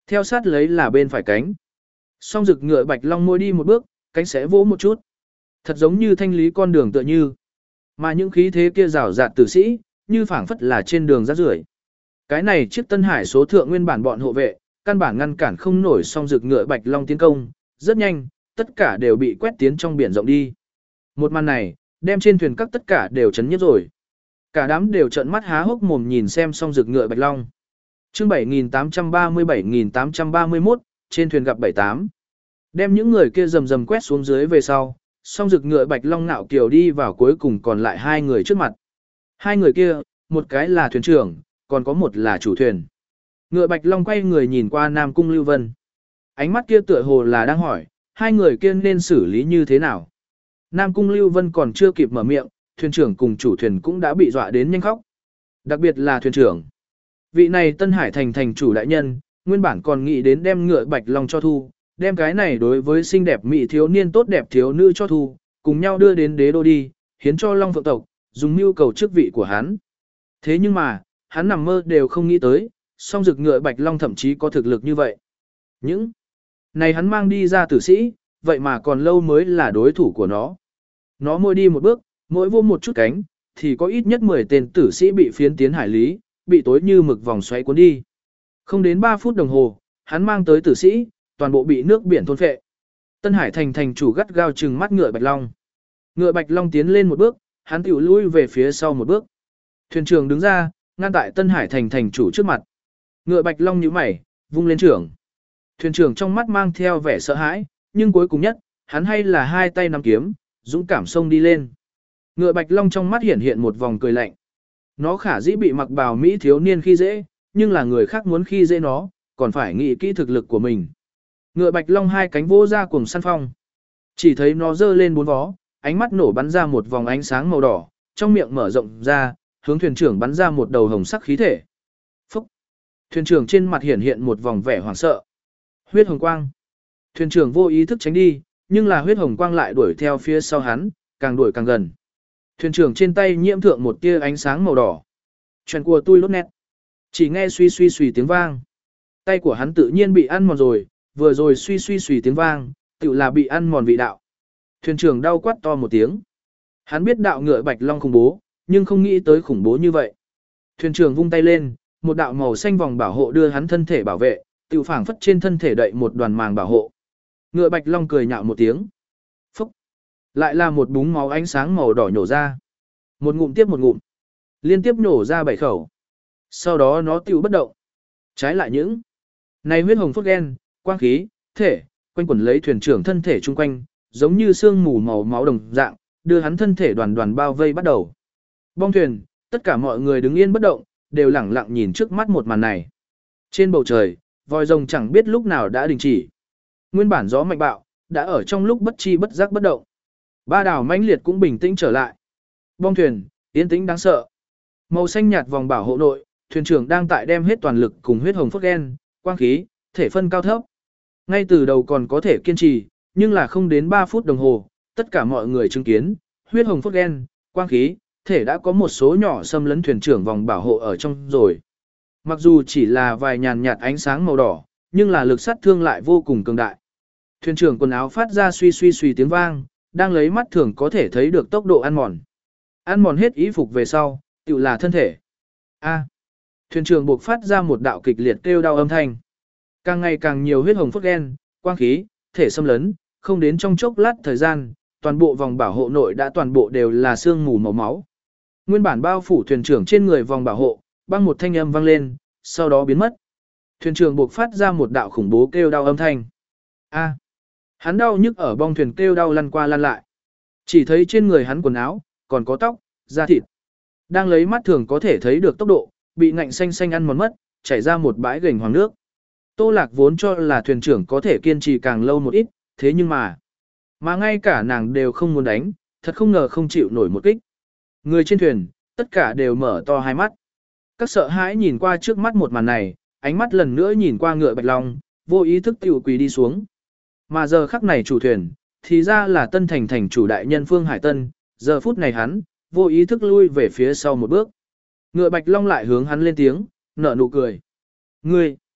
S1: Theo sát lấy là bên phải cánh. Song rực ngựa Bạch Long mỗi đi một bước, cánh sẽ vỗ một chút. Thật giống như thanh lý con đường tựa như. Mà những khí thế kia rào rạt tử sĩ, như phảng phất là trên đường rác rưởi. Cái này chiếc Tân Hải số thượng nguyên bản bọn hộ vệ, căn bản ngăn cản không nổi song rực ngựa Bạch Long tiến công, rất nhanh, tất cả đều bị quét tiến trong biển rộng đi. Một màn này, đem trên thuyền các tất cả đều chấn nhất rồi. Cả đám đều trợn mắt há hốc mồm nhìn xem song rực ngựa Bạch Long. Chương bảy nghìn tám trăm ba mươi bảy nghìn tám trăm ba mươi mốt, trên thuyền gặp bảy tám. Đem những người kia rầm rầm quét xuống dưới về sau, song rực ngựa Bạch Long nạo kiều đi vào cuối cùng còn lại hai người trước mặt. Hai người kia, một cái là thuyền trưởng, còn có một là chủ thuyền. Ngựa Bạch Long quay người nhìn qua Nam Cung Lưu Vân. Ánh mắt kia tựa hồ là đang hỏi, hai người kia nên xử lý như thế nào. Nam Cung Lưu Vân còn chưa kịp mở miệng, thuyền trưởng cùng chủ thuyền cũng đã bị dọa đến nhanh khóc. Đặc biệt là thuyền trưởng. Vị này Tân Hải thành thành chủ đại nhân, nguyên bản còn nghĩ đến đem ngựa Bạch Long cho thu, đem cái này đối với xinh đẹp mỹ thiếu niên tốt đẹp thiếu nữ cho thu, cùng nhau đưa đến đế đô đi, hiến cho Long Phượng tộc, dùng mưu cầu chức vị của hắn. Thế nhưng mà, hắn nằm mơ đều không nghĩ tới, song rực ngựa Bạch Long thậm chí có thực lực như vậy. Những này hắn mang đi ra tử sĩ, vậy mà còn lâu mới là đối thủ của nó. Nó mỗi đi một bước, mỗi vô một chút cánh, thì có ít nhất mười tên tử sĩ bị phiến tiến hải lý, bị tối như mực vòng xoáy cuốn đi. Không đến ba phút đồng hồ, hắn mang tới tử sĩ, toàn bộ bị nước biển thôn phệ. Tân Hải thành thành chủ gắt gao trừng mắt ngựa Bạch Long. Ngựa Bạch Long tiến lên một bước, hắn tiểu lui về phía sau một bước. Thuyền trưởng đứng ra, ngăn tại Tân Hải thành thành chủ trước mặt. Ngựa Bạch Long nhíu mày, vung lên trưởng. Thuyền trưởng trong mắt mang theo vẻ sợ hãi, nhưng cuối cùng nhất, hắn hay là hai tay nắm kiếm, dũng cảm xông đi lên. Ngựa Bạch Long trong mắt hiện hiện một vòng cười lạnh. Nó khả dĩ bị mặc bào Mỹ thiếu niên khi dễ, nhưng là người khác muốn khi dễ nó, còn phải nghĩ kỹ thực lực của mình. Ngựa Bạch Long hai cánh vỗ ra cùng săn phong. Chỉ thấy nó giơ lên bốn vó, ánh mắt nổ bắn ra một vòng ánh sáng màu đỏ, trong miệng mở rộng ra, hướng thuyền trưởng bắn ra một đầu hồng sắc khí thể. Phúc! Thuyền trưởng trên mặt hiện hiện một vòng vẻ hoảng sợ. Huyết hồng quang. Thuyền trưởng vô ý thức tránh đi, nhưng là huyết hồng quang lại đuổi theo phía sau hắn, càng đuổi càng gần. Thuyền trưởng trên tay nhiễm thượng một tia ánh sáng màu đỏ. Chuyện của tôi lốt nét. Chỉ nghe suy suy suy tiếng vang. Tay của hắn tự nhiên bị ăn mòn rồi, vừa rồi suy suy suy tiếng vang, tự là bị ăn mòn vị đạo. Thuyền trưởng đau quát to một tiếng. Hắn biết đạo ngựa Bạch Long khủng bố, nhưng không nghĩ tới khủng bố như vậy. Thuyền trưởng vung tay lên, một đạo màu xanh vòng bảo hộ đưa hắn thân thể bảo vệ, tự phảng phất trên thân thể đậy một đoàn màng bảo hộ. Ngựa Bạch Long cười nhạo một tiếng. Phúc! Lại là một búng máu ánh sáng màu đỏ nhổ ra. Một ngụm tiếp một ngụm. Liên tiếp nhổ ra bảy khẩu. Sau đó nó tiêu bất động. Trái lại những này huyết hồng phốt ghen, quang khí, thể, quanh quẩn lấy thuyền trưởng thân thể chung quanh, giống như sương mù màu máu đồng dạng, đưa hắn thân thể đoàn đoàn bao vây bắt đầu. Bong thuyền, tất cả mọi người đứng yên bất động, đều lẳng lặng nhìn trước mắt một màn này. Trên bầu trời, vòi rồng chẳng biết lúc nào đã đình chỉ. Nguyên bản gió mạnh bạo, đã ở trong lúc bất chi bất giác bất động. Ba đảo mãnh liệt cũng bình tĩnh trở lại. Bong thuyền, yên tĩnh đáng sợ. Màu xanh nhạt vòng bảo hộ nội, thuyền trưởng đang tại đem hết toàn lực cùng huyết hồng phốt ghen, quang khí, thể phân cao thấp. Ngay từ đầu còn có thể kiên trì, nhưng là không đến ba phút đồng hồ, tất cả mọi người chứng kiến, huyết hồng phốt ghen, quang khí, thể đã có một số nhỏ xâm lấn thuyền trưởng vòng bảo hộ ở trong rồi. Mặc dù chỉ là vài nhàn nhạt ánh sáng màu đỏ, nhưng là lực sát thương lại vô cùng cường đại. Thuyền trưởng quần áo phát ra suy suy suy tiếng vang, đang lấy mắt thường có thể thấy được tốc độ ăn mòn. Ăn mòn hết y phục về sau, tự là thân thể. A. Thuyền trưởng buộc phát ra một đạo kịch liệt kêu đau âm thanh. Càng ngày càng nhiều huyết hồng phốt ghen, quang khí, thể xâm lấn, không đến trong chốc lát thời gian, toàn bộ vòng bảo hộ nội đã toàn bộ đều là sương mù màu máu. Nguyên bản bao phủ thuyền trưởng trên người vòng bảo hộ, băng một thanh âm vang lên, sau đó biến mất. Thuyền trưởng buộc phát ra một đạo khủng bố kêu đau âm thanh. A. Hắn đau nhức ở bong thuyền kêu đau lăn qua lăn lại. Chỉ thấy trên người hắn quần áo, còn có tóc, da thịt. Đang lấy mắt thường có thể thấy được tốc độ, bị ngạnh xanh xanh ăn mòn mất, chảy ra một bãi gềnh hoàng nước. Tô Lạc vốn cho là thuyền trưởng có thể kiên trì càng lâu một ít, thế nhưng mà, mà ngay cả nàng đều không muốn đánh, thật không ngờ không chịu nổi một kích. Người trên thuyền, tất cả đều mở to hai mắt. Các sợ hãi nhìn qua trước mắt một màn này, ánh mắt lần nữa nhìn qua ngựa Bạch Long, vô ý thức tiểu quỳ đi xuống. Mà giờ khắc này chủ thuyền, thì ra là Tân Thành thành chủ đại nhân Phương Hải Tân, giờ phút này hắn, vô ý thức lui về phía sau một bước. Ngựa Bạch Long lại hướng hắn lên tiếng, nở nụ cười. Ngươi,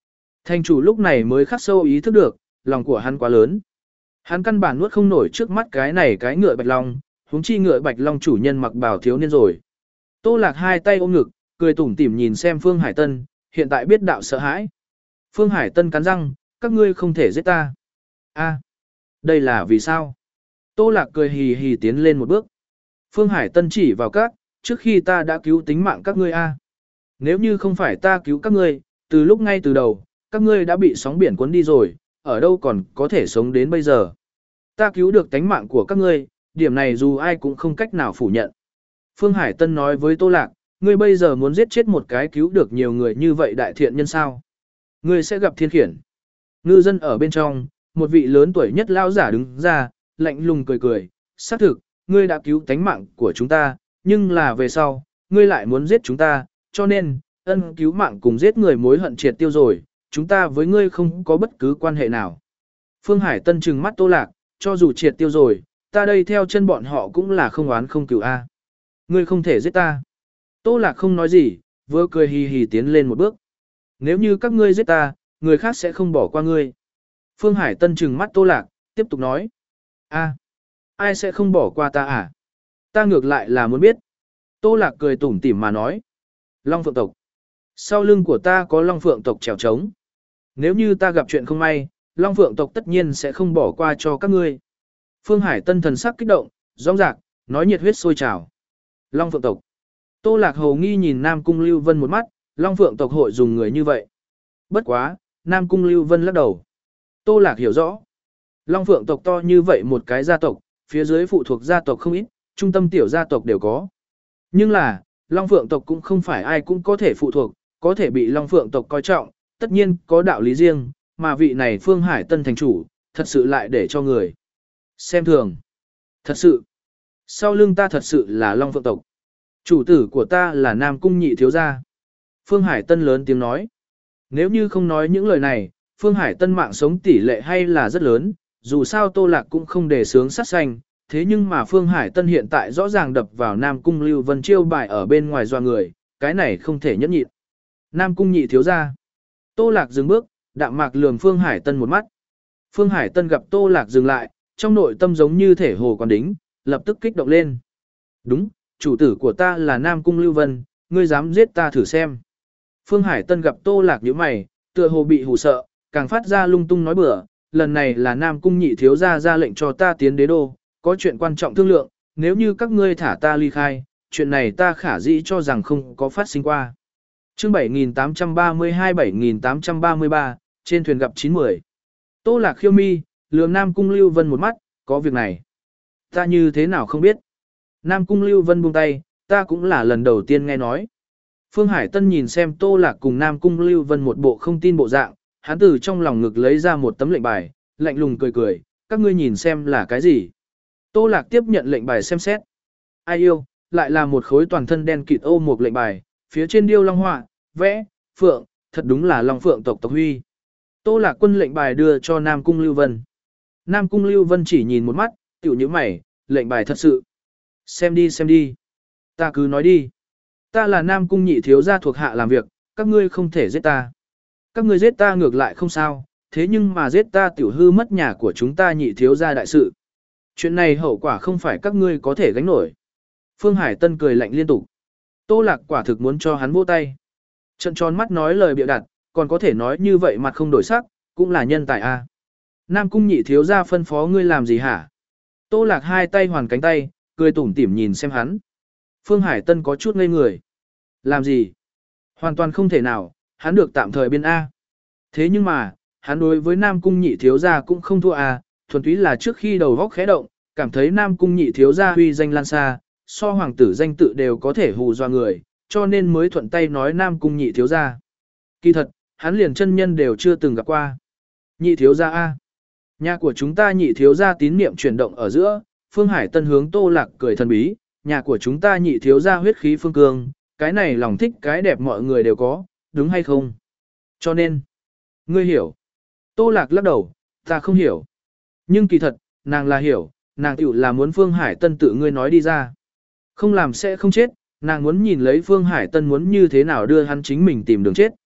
S1: Thành chủ lúc này mới khắc sâu ý thức được, lòng của hắn quá lớn. Hắn căn bản nuốt không nổi trước mắt cái này cái ngựa bạch long, huống chi ngựa bạch long chủ nhân mặc bào thiếu niên rồi. Tô Lạc hai tay ôm ngực, cười tủm tỉm nhìn xem Phương Hải Tân, hiện tại biết đạo sợ hãi. Phương Hải Tân cắn răng, các ngươi không thể giết ta. A, đây là vì sao? Tô Lạc cười hì hì tiến lên một bước. Phương Hải Tân chỉ vào các, trước khi ta đã cứu tính mạng các ngươi a. Nếu như không phải ta cứu các ngươi, từ lúc ngay từ đầu, các ngươi đã bị sóng biển cuốn đi rồi, ở đâu còn có thể sống đến bây giờ. Ta cứu được tánh mạng của các ngươi, điểm này dù ai cũng không cách nào phủ nhận. Phương Hải Tân nói với Tô Lạc, ngươi bây giờ muốn giết chết một cái cứu được nhiều người như vậy đại thiện nhân sao? Ngươi sẽ gặp thiên khiển. Ngư dân ở bên trong, một vị lớn tuổi nhất lão giả đứng ra, lạnh lùng cười cười, xác thực, ngươi đã cứu tánh mạng của chúng ta, nhưng là về sau, ngươi lại muốn giết chúng ta, cho nên, ân cứu mạng cùng giết người mối hận triệt tiêu rồi, chúng ta với ngươi không có bất cứ quan hệ nào. Phương Hải Tân trừng mắt Tô Lạc, cho dù triệt tiêu rồi, ta đây theo chân bọn họ cũng là không oán không cửu a. Ngươi không thể giết ta. Tô Lạc không nói gì, vừa cười hì hì tiến lên một bước. Nếu như các ngươi giết ta, người khác sẽ không bỏ qua ngươi. Phương Hải Tân trừng mắt Tô Lạc, tiếp tục nói. A, ai sẽ không bỏ qua ta à? Ta ngược lại là muốn biết. Tô Lạc cười tủm tỉm mà nói. Long Phượng tộc. Sau lưng của ta có Long Phượng tộc trèo trống. Nếu như ta gặp chuyện không may, Long Phượng tộc tất nhiên sẽ không bỏ qua cho các ngươi. Phương Hải Tân thần sắc kích động, rõ rạc, nói nhiệt huyết sôi trào. Long Phượng tộc. Tô Lạc hầu nghi nhìn Nam Cung Lưu Vân một mắt, Long Phượng tộc hội dùng người như vậy. Bất quá, Nam Cung Lưu Vân lắc đầu. Tô Lạc hiểu rõ. Long Phượng tộc to như vậy một cái gia tộc, phía dưới phụ thuộc gia tộc không ít, trung tâm tiểu gia tộc đều có. Nhưng là, Long Phượng tộc cũng không phải ai cũng có thể phụ thuộc, có thể bị Long Phượng tộc coi trọng, tất nhiên có đạo lý riêng, mà vị này Phương Hải Tân thành chủ, thật sự lại để cho người xem thường. Thật sự, sau lưng ta thật sự là Long Phượng tộc. Chủ tử của ta là Nam Cung nhị thiếu gia. Phương Hải Tân lớn tiếng nói. Nếu như không nói những lời này, Phương Hải Tân mạng sống tỷ lệ hay là rất lớn, dù sao Tô Lạc cũng không đề sướng sát sanh, thế nhưng mà Phương Hải Tân hiện tại rõ ràng đập vào Nam Cung Lưu Vân chiêu bài ở bên ngoài doa người, cái này không thể nhẫn nhịn. Nam Cung nhị thiếu gia. Tô Lạc dừng bước, đạm mạc lườm Phương Hải Tân một mắt. Phương Hải Tân gặp Tô Lạc dừng lại, trong nội tâm giống như thể hồ quán đính, lập tức kích động lên. Đúng, chủ tử của ta là Nam Cung Lưu Vân, ngươi dám giết ta thử xem. Phương Hải Tân gặp Tô Lạc nhíu mày, tựa hồ bị hù sợ, càng phát ra lung tung nói bừa, lần này là Nam Cung nhị thiếu gia ra lệnh cho ta tiến đế đô, có chuyện quan trọng thương lượng, nếu như các ngươi thả ta ly khai, chuyện này ta khả dĩ cho rằng không có phát sinh qua. Chương bảy nghìn tám trăm ba mươi hai bảy nghìn tám trăm ba mươi ba, trên thuyền gặp chín mười. Tô Lạc khiêu mi, lườm Nam Cung Lưu Vân một mắt, có việc này. Ta như thế nào không biết. Nam Cung Lưu Vân buông tay, ta cũng là lần đầu tiên nghe nói. Phương Hải Tân nhìn xem Tô Lạc cùng Nam Cung Lưu Vân một bộ không tin bộ dạng, hắn từ trong lòng ngực lấy ra một tấm lệnh bài, lạnh lùng cười cười, các ngươi nhìn xem là cái gì. Tô Lạc tiếp nhận lệnh bài xem xét. Ai yêu, lại là một khối toàn thân đen kịt ô một lệnh bài, phía trên điêu long họa, vẽ, phượng, thật đúng là Long Phượng tộc tộc huy. Tô Lạc quân lệnh bài đưa cho Nam Cung Lưu Vân. Nam Cung Lưu Vân chỉ nhìn một mắt, tiểu như mày, lệnh bài thật sự. Xem đi xem đi. Ta cứ nói đi. Ta là Nam Cung nhị thiếu gia thuộc hạ làm việc, các ngươi không thể giết ta. Các ngươi giết ta ngược lại không sao, thế nhưng mà giết ta tiểu hư mất nhà của chúng ta nhị thiếu gia đại sự. Chuyện này hậu quả không phải các ngươi có thể gánh nổi. Phương Hải Tân cười lạnh liên tục. Tô Lạc quả thực muốn cho hắn vỗ tay. Trận tròn mắt nói lời bịa đặt, còn có thể nói như vậy mặt không đổi sắc, cũng là nhân tài a. Nam Cung nhị thiếu gia phân phó ngươi làm gì hả? Tô Lạc hai tay hoàn cánh tay, cười tủm tỉm nhìn xem hắn. Phương Hải Tân có chút ngây người. Làm gì? Hoàn toàn không thể nào, hắn được tạm thời biên A. Thế nhưng mà, hắn đối với Nam Cung nhị thiếu gia cũng không thua A, thuần túy là trước khi đầu góc khẽ động, cảm thấy Nam Cung nhị thiếu gia huy danh lan xa, so hoàng tử danh tự đều có thể hù dọa người, cho nên mới thuận tay nói Nam Cung nhị thiếu gia. Kỳ thật, hắn liền chân nhân đều chưa từng gặp qua. Nhị thiếu gia A. Nhà của chúng ta nhị thiếu gia tín niệm chuyển động ở giữa, Phương Hải Tân hướng Tô Lạc cười thần bí, nhà của chúng ta nhị thiếu gia huyết khí phương cương, cái này lòng thích cái đẹp mọi người đều có, đúng hay không? Cho nên, ngươi hiểu. Tô Lạc lắc đầu, ta không hiểu. Nhưng kỳ thật, nàng là hiểu, nàng tiểu là muốn Phương Hải Tân tự ngươi nói đi ra. Không làm sẽ không chết, nàng muốn nhìn lấy Phương Hải Tân muốn như thế nào đưa hắn chính mình tìm đường chết.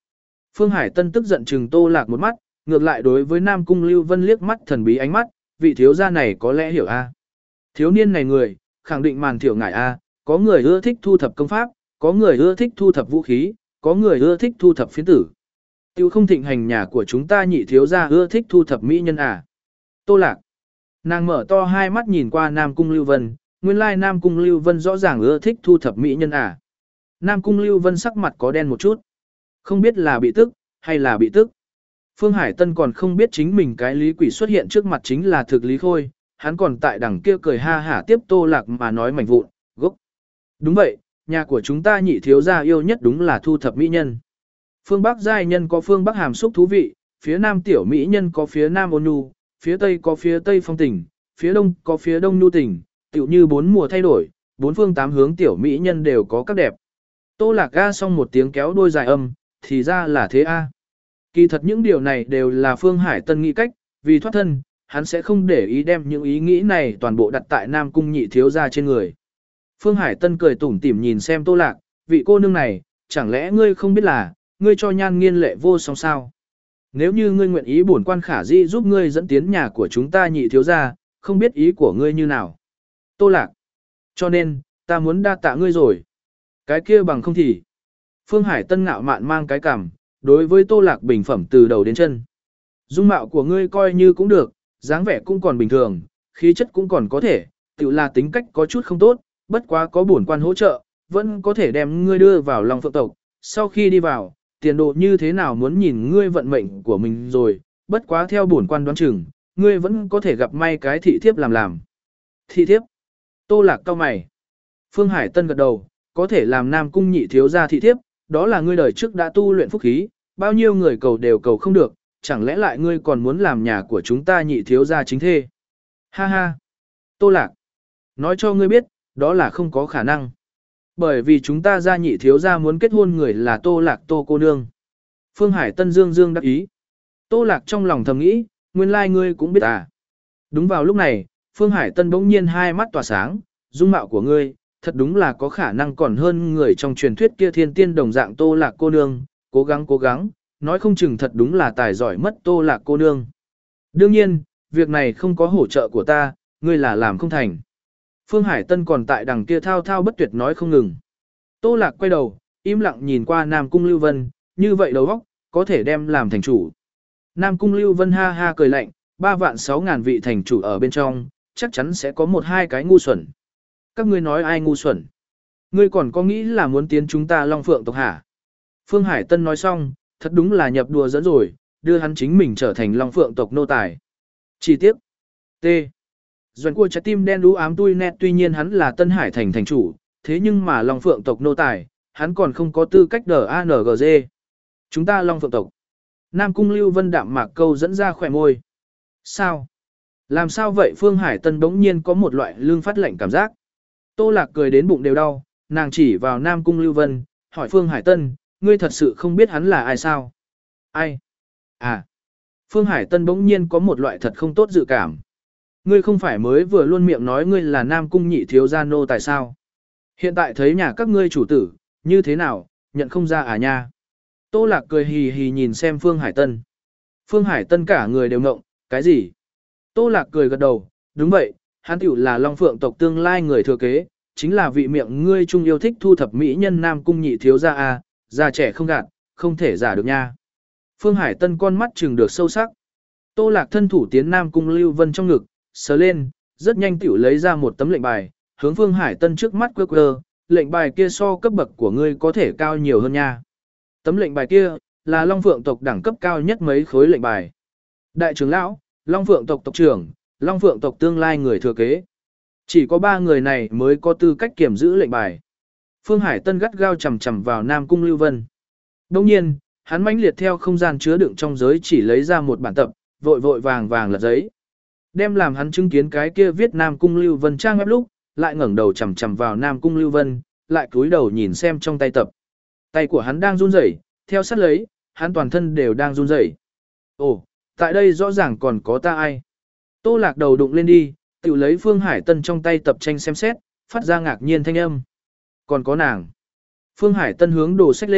S1: Phương Hải Tân tức giận trừng Tô Lạc một mắt, ngược lại đối với Nam Cung Lưu Vân liếc mắt thần bí ánh mắt, vị thiếu gia này có lẽ hiểu a. Thiếu niên này người, khẳng định màn thiểu ngải a, có người ưa thích thu thập công pháp, có người ưa thích thu thập vũ khí, có người ưa thích thu thập phiến tử. Tiêu không thịnh hành nhà của chúng ta nhị thiếu gia ưa thích thu thập mỹ nhân à. Tô Lạc. Nàng mở to hai mắt nhìn qua Nam Cung Lưu Vân, nguyên lai Nam Cung Lưu Vân rõ ràng ưa thích thu thập mỹ nhân à. Nam Cung Lưu Vân sắc mặt có đen một chút. Không biết là bị tức, hay là bị tức. Phương Hải Tân còn không biết chính mình cái lý quỷ xuất hiện trước mặt chính là thực lý khôi, hắn còn tại đằng kia cười ha hả tiếp Tô Lạc mà nói mảnh vụn, gốc. Đúng vậy, nhà của chúng ta nhị thiếu gia yêu nhất đúng là thu thập mỹ nhân. Phương Bắc giai nhân có phương Bắc hàm xúc thú vị, phía Nam tiểu mỹ nhân có phía Nam ôn nhu, phía Tây có phía Tây phong tình, phía Đông có phía Đông nhu tình, tựu như bốn mùa thay đổi, bốn phương tám hướng tiểu mỹ nhân đều có các đẹp. Tô Lạc ga xong một tiếng kéo đôi dài âm, thì ra là thế a. Kỳ thật những điều này đều là Phương Hải Tân nghĩ cách, vì thoát thân, hắn sẽ không để ý đem những ý nghĩ này toàn bộ đặt tại Nam Cung nhị thiếu gia trên người. Phương Hải Tân cười tủm tỉm nhìn xem Tô Lạc, vị cô nương này, chẳng lẽ ngươi không biết là, ngươi cho nhan nghiên lệ vô song sao? Nếu như ngươi nguyện ý bổn quan khả di giúp ngươi dẫn tiến nhà của chúng ta nhị thiếu gia, không biết ý của ngươi như nào. Tô Lạc. Cho nên, ta muốn đa tạ ngươi rồi. Cái kia bằng không thì. Phương Hải Tân ngạo mạn mang cái cằm, đối với Tô Lạc bình phẩm từ đầu đến chân. Dung mạo của ngươi coi như cũng được, dáng vẻ cũng còn bình thường, khí chất cũng còn có thể, tự là tính cách có chút không tốt, bất quá có bổn quan hỗ trợ, vẫn có thể đem ngươi đưa vào Long Phượng tộc. Sau khi đi vào, tiền độ như thế nào muốn nhìn ngươi vận mệnh của mình rồi, bất quá theo bổn quan đoán chừng, ngươi vẫn có thể gặp may cái thị thiếp làm làm. Thị thiếp? Tô Lạc cau mày. Phương Hải Tân gật đầu, có thể làm Nam Cung nhị thiếu gia thị thiếp, đó là ngươi đời trước đã tu luyện phúc khí, bao nhiêu người cầu đều cầu không được, chẳng lẽ lại ngươi còn muốn làm nhà của chúng ta nhị thiếu gia chính thê? Ha ha! Tô Lạc! Nói cho ngươi biết, đó là không có khả năng. Bởi vì chúng ta gia nhị thiếu gia muốn kết hôn người là Tô Lạc Tô cô nương. Phương Hải Tân dương dương đắc ý. Tô Lạc trong lòng thầm nghĩ, nguyên lai ngươi cũng biết à. Đúng vào lúc này, Phương Hải Tân bỗng nhiên hai mắt tỏa sáng, dung mạo của ngươi, thật đúng là có khả năng còn hơn người trong truyền thuyết kia thiên tiên đồng dạng Tô Lạc cô nương, cố gắng cố gắng, nói không chừng thật đúng là tài giỏi mất Tô Lạc cô nương. Đương nhiên, việc này không có hỗ trợ của ta, ngươi là làm không thành. Phương Hải Tân còn tại đằng kia thao thao bất tuyệt nói không ngừng. Tô Lạc quay đầu, im lặng nhìn qua Nam Cung Lưu Vân, như vậy đầu óc, có thể đem làm thành chủ. Nam Cung Lưu Vân ha ha cười lạnh, ba vạn sáu ngàn vị thành chủ ở bên trong, chắc chắn sẽ có một hai cái ngu xuẩn. Các ngươi nói ai ngu xuẩn? Ngươi còn có nghĩ là muốn tiến chúng ta Long Phượng tộc hả? Phương Hải Tân nói xong, thật đúng là nhập đùa dẫn rồi, đưa hắn chính mình trở thành Long Phượng tộc nô tài. Chi tiết. T. Doan của trái tim đen đú ám tui nét, tuy nhiên hắn là Tân Hải thành thành chủ, thế nhưng mà Long Phượng tộc nô tài, hắn còn không có tư cách đờ a en giê. Chúng ta Long Phượng tộc. Nam Cung Lưu Vân đạm mạc câu dẫn ra khỏe môi. Sao? Làm sao vậy? Phương Hải Tân bỗng nhiên có một loại lương phát lạnh cảm giác. Tô Lạc cười đến bụng đều đau, nàng chỉ vào Nam Cung Lưu Vân, hỏi Phương Hải Tân, ngươi thật sự không biết hắn là ai sao? Ai? À. Phương Hải Tân bỗng nhiên có một loại thật không tốt dự cảm. Ngươi không phải mới vừa luôn miệng nói ngươi là Nam Cung nhị thiếu gia nô tại sao? Hiện tại thấy nhà các ngươi chủ tử, như thế nào, nhận không ra à nha? Tô Lạc cười hì hì nhìn xem Phương Hải Tân. Phương Hải Tân cả người đều ngộng, cái gì? Tô Lạc cười gật đầu, đúng vậy, hắn tiểu là Long Phượng tộc tương lai người thừa kế, chính là vị miệng ngươi trung yêu thích thu thập mỹ nhân Nam Cung nhị thiếu gia a, già trẻ không gạt, không thể giả được nha. Phương Hải Tân con mắt trừng được sâu sắc. Tô Lạc thân thủ tiến Nam Cung Lưu Vân trong ngực, sờ lên, rất nhanh tiểu lấy ra một tấm lệnh bài, hướng Phương Hải Tân trước mắt quơ quơ, lệnh bài kia so cấp bậc của ngươi có thể cao nhiều hơn nha. Tấm lệnh bài kia là Long Phượng tộc đẳng cấp cao nhất mấy khối lệnh bài. Đại trưởng lão, Long Phượng tộc tộc trưởng, Long Phượng tộc tương lai người thừa kế. Chỉ có ba người này mới có tư cách kiểm giữ lệnh bài. Phương Hải Tân gắt gao chầm chầm vào Nam Cung Lưu Vân. Đồng nhiên, hắn mãnh liệt theo không gian chứa đựng trong giới chỉ lấy ra một bản tập, vội vội vàng vàng lật giấy. Đem làm hắn chứng kiến cái kia viết Nam Cung Lưu Vân trang web lúc, lại ngẩng đầu chầm chầm vào Nam Cung Lưu Vân, lại cúi đầu nhìn xem trong tay tập. Tay của hắn đang run rẩy, theo sát lấy, hắn toàn thân đều đang run rẩy. Ồ, tại đây rõ ràng còn có ta ai? Tô Lạc đầu đụng lên đi, tự lấy Phương Hải Tân trong tay tập tranh xem xét, phát ra ngạc nhiên thanh âm. Còn có nàng. Phương Hải Tân hướng đồ sách lên,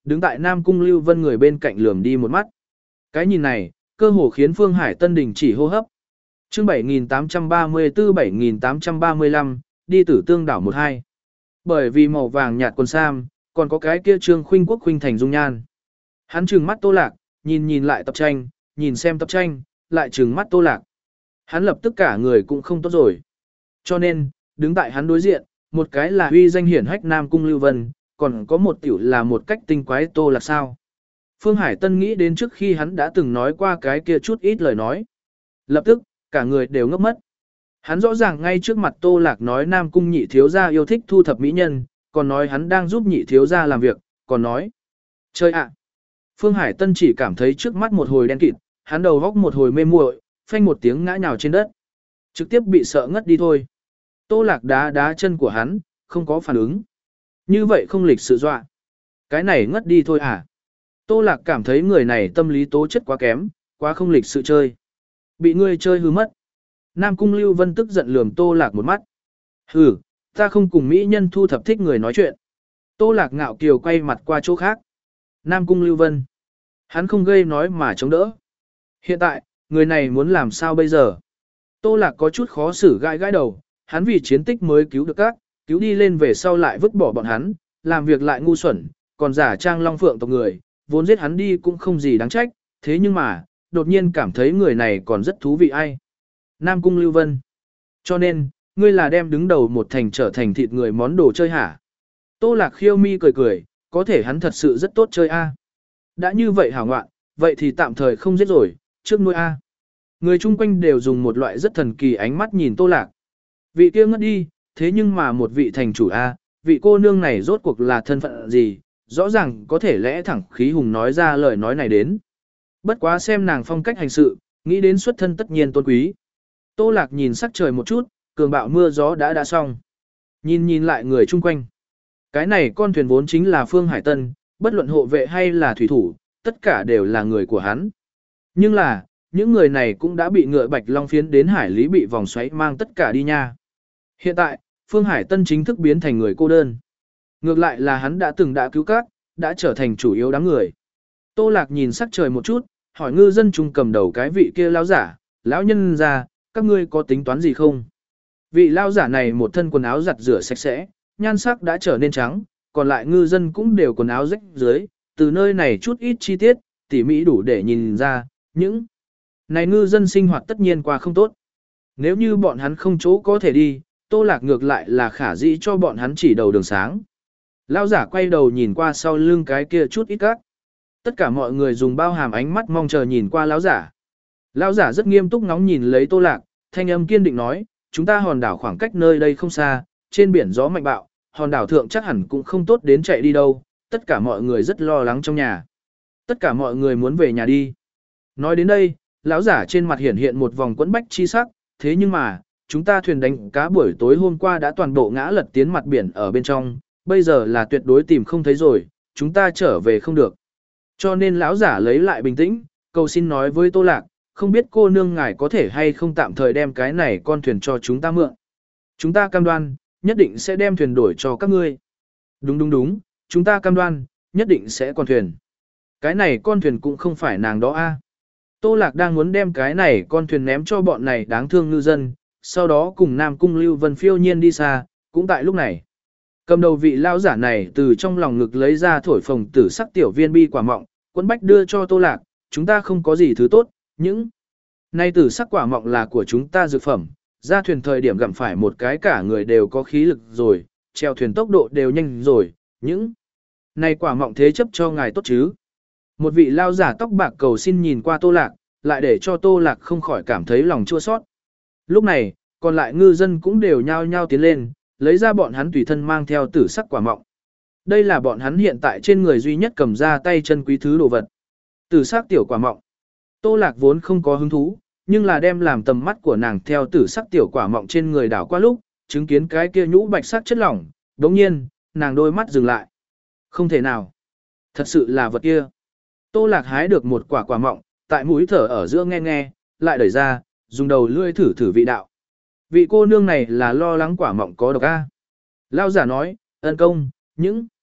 S1: đứng tại Nam Cung Lưu Vân người bên cạnh lườm đi một mắt. Cái nhìn này, cơ hồ khiến Phương Hải Tân đình chỉ hô hấp. Chương bảy nghìn tám trăm ba mươi tư bảy nghìn tám trăm ba mươi lăm, đi Tử Tương đảo một hai. Bởi vì màu vàng nhạt quần sam, còn có cái kia Trương Khuynh Quốc khuynh thành dung nhan. Hắn trừng mắt Tô Lạc, nhìn nhìn lại tập tranh, nhìn xem tập tranh, lại trừng mắt Tô Lạc. Hắn lập tức cả người cũng không tốt rồi. Cho nên, đứng tại hắn đối diện, một cái là uy danh hiển hách Nam Cung Lưu Vân, còn có một tiểu là một cách tinh quái Tô Lạc sao. Phương Hải Tân nghĩ đến trước khi hắn đã từng nói qua cái kia chút ít lời nói. Lập tức, cả người đều ngốc mất. Hắn rõ ràng ngay trước mặt Tô Lạc nói Nam Cung nhị thiếu gia yêu thích thu thập mỹ nhân, còn nói hắn đang giúp nhị thiếu gia làm việc, còn nói. Chơi ạ! Phương Hải Tân chỉ cảm thấy trước mắt một hồi đen kịt, hắn đầu góc một hồi mê muội, phanh một tiếng ngã nhào trên đất. Trực tiếp bị sợ ngất đi thôi. Tô Lạc đá đá chân của hắn, không có phản ứng. Như vậy không lịch sự dọa. Cái này ngất đi thôi à? Tô Lạc cảm thấy người này tâm lý tố chất quá kém, quá không lịch sự chơi. Bị ngươi chơi hư mất. Nam Cung Lưu Vân tức giận lườm Tô Lạc một mắt. Hừ, ta không cùng mỹ nhân thu thập thích người nói chuyện. Tô Lạc ngạo kiều quay mặt qua chỗ khác. Nam Cung Lưu Vân. Hắn không gây nói mà chống đỡ. Hiện tại, người này muốn làm sao bây giờ? Tô Lạc có chút khó xử gãi gãi đầu, hắn vì chiến tích mới cứu được các, cứu đi lên về sau lại vứt bỏ bọn hắn, làm việc lại ngu xuẩn, còn giả trang Long Phượng tộc người, vốn giết hắn đi cũng không gì đáng trách, thế nhưng mà, đột nhiên cảm thấy người này còn rất thú vị ai. Nam Cung Lưu Vân. Cho nên, ngươi là đem đứng đầu một thành trở thành thịt người món đồ chơi hả? Tô Lạc khiêu mi cười cười, có thể hắn thật sự rất tốt chơi a. Đã như vậy hảo ngoạn, vậy thì tạm thời không giết rồi, trước nuôi a. Người chung quanh đều dùng một loại rất thần kỳ ánh mắt nhìn Tô Lạc. Vị kia ngất đi, thế nhưng mà một vị thành chủ a, vị cô nương này rốt cuộc là thân phận gì, rõ ràng có thể lẽ thẳng khí hùng nói ra lời nói này đến. Bất quá xem nàng phong cách hành sự, nghĩ đến xuất thân tất nhiên tôn quý. Tô Lạc nhìn sắc trời một chút, cường bạo mưa gió đã đã xong. Nhìn nhìn lại người chung quanh. Cái này con thuyền vốn chính là Phương Hải Tân, bất luận hộ vệ hay là thủy thủ, tất cả đều là người của hắn. Nhưng là, những người này cũng đã bị ngựa bạch long phiến đến hải lý bị vòng xoáy mang tất cả đi nha. Hiện tại, Phương Hải Tân chính thức biến thành người cô đơn. Ngược lại là hắn đã từng đã cứu các, đã trở thành chủ yếu đám người. Tô Lạc nhìn sắc trời một chút, hỏi ngư dân chung cầm đầu cái vị kia lão giả, lão nhân ra, các ngươi có tính toán gì không? Vị lão giả này một thân quần áo giặt rửa sạch sẽ, nhan sắc đã trở nên trắng, còn lại ngư dân cũng đều quần áo rách dưới, từ nơi này chút ít chi tiết, tỉ mỹ đủ để nhìn ra, những này ngư dân sinh hoạt tất nhiên qua không tốt. Nếu như bọn hắn không chỗ có thể đi, Tô Lạc ngược lại là khả dĩ cho bọn hắn chỉ đầu đường sáng. Lão giả quay đầu nhìn qua sau lưng cái kia chút ít các. Tất cả mọi người dùng bao hàm ánh mắt mong chờ nhìn qua lão giả. Lão giả rất nghiêm túc ngóng nhìn lấy Tô Lạc, thanh âm kiên định nói, chúng ta hòn đảo khoảng cách nơi đây không xa, trên biển gió mạnh bạo, hòn đảo thượng chắc hẳn cũng không tốt đến chạy đi đâu, tất cả mọi người rất lo lắng trong nhà. Tất cả mọi người muốn về nhà đi. Nói đến đây, lão giả trên mặt hiển hiện một vòng quẫn bách chi sắc, thế nhưng mà, chúng ta thuyền đánh cá buổi tối hôm qua đã toàn bộ ngã lật tiến mặt biển ở bên trong, bây giờ là tuyệt đối tìm không thấy rồi, chúng ta trở về không được. Cho nên lão giả lấy lại bình tĩnh, cầu xin nói với Tô Lạc, không biết cô nương ngài có thể hay không tạm thời đem cái này con thuyền cho chúng ta mượn. Chúng ta cam đoan, nhất định sẽ đem thuyền đổi cho các ngươi. Đúng đúng đúng, chúng ta cam đoan, nhất định sẽ còn thuyền. Cái này con thuyền cũng không phải nàng đó a. Tô Lạc đang muốn đem cái này con thuyền ném cho bọn này đáng thương ngư dân, sau đó cùng Nam Cung Lưu Vân phiêu nhiên đi xa, cũng tại lúc này. Cầm đầu vị lão giả này từ trong lòng ngực lấy ra thổi phồng tử sắc tiểu viên bi quả mọng, quấn bách đưa cho Tô Lạc, chúng ta không có gì thứ tốt, những nay tử sắc quả mọng là của chúng ta dược phẩm, ra thuyền thời điểm gặm phải một cái cả người đều có khí lực rồi, treo thuyền tốc độ đều nhanh rồi, những này quả mọng thế chấp cho ngài tốt chứ. Một vị lao giả tóc bạc cầu xin nhìn qua Tô Lạc, lại để cho Tô Lạc không khỏi cảm thấy lòng chua xót. Lúc này, còn lại ngư dân cũng đều nhao nhao tiến lên, lấy ra bọn hắn tùy thân mang theo tử sắc quả mọng. Đây là bọn hắn hiện tại trên người duy nhất cầm ra tay chân quý thứ đồ vật. Tử sắc tiểu quả mọng. Tô Lạc vốn không có hứng thú, nhưng là đem làm tầm mắt của nàng theo tử sắc tiểu quả mọng trên người đảo qua lúc, chứng kiến cái kia nhũ bạch sắc chất lỏng, đống nhiên, nàng đôi mắt dừng lại. Không thể nào. Thật sự là vật kia. Tô Lạc hái được một quả quả mọng, tại mũi thở ở giữa nghe nghe, lại đẩy ra, dùng đầu lưỡi thử thử vị đạo. Vị cô nương này là lo lắng quả mọng có độc a. Lao giả nói, ân công, những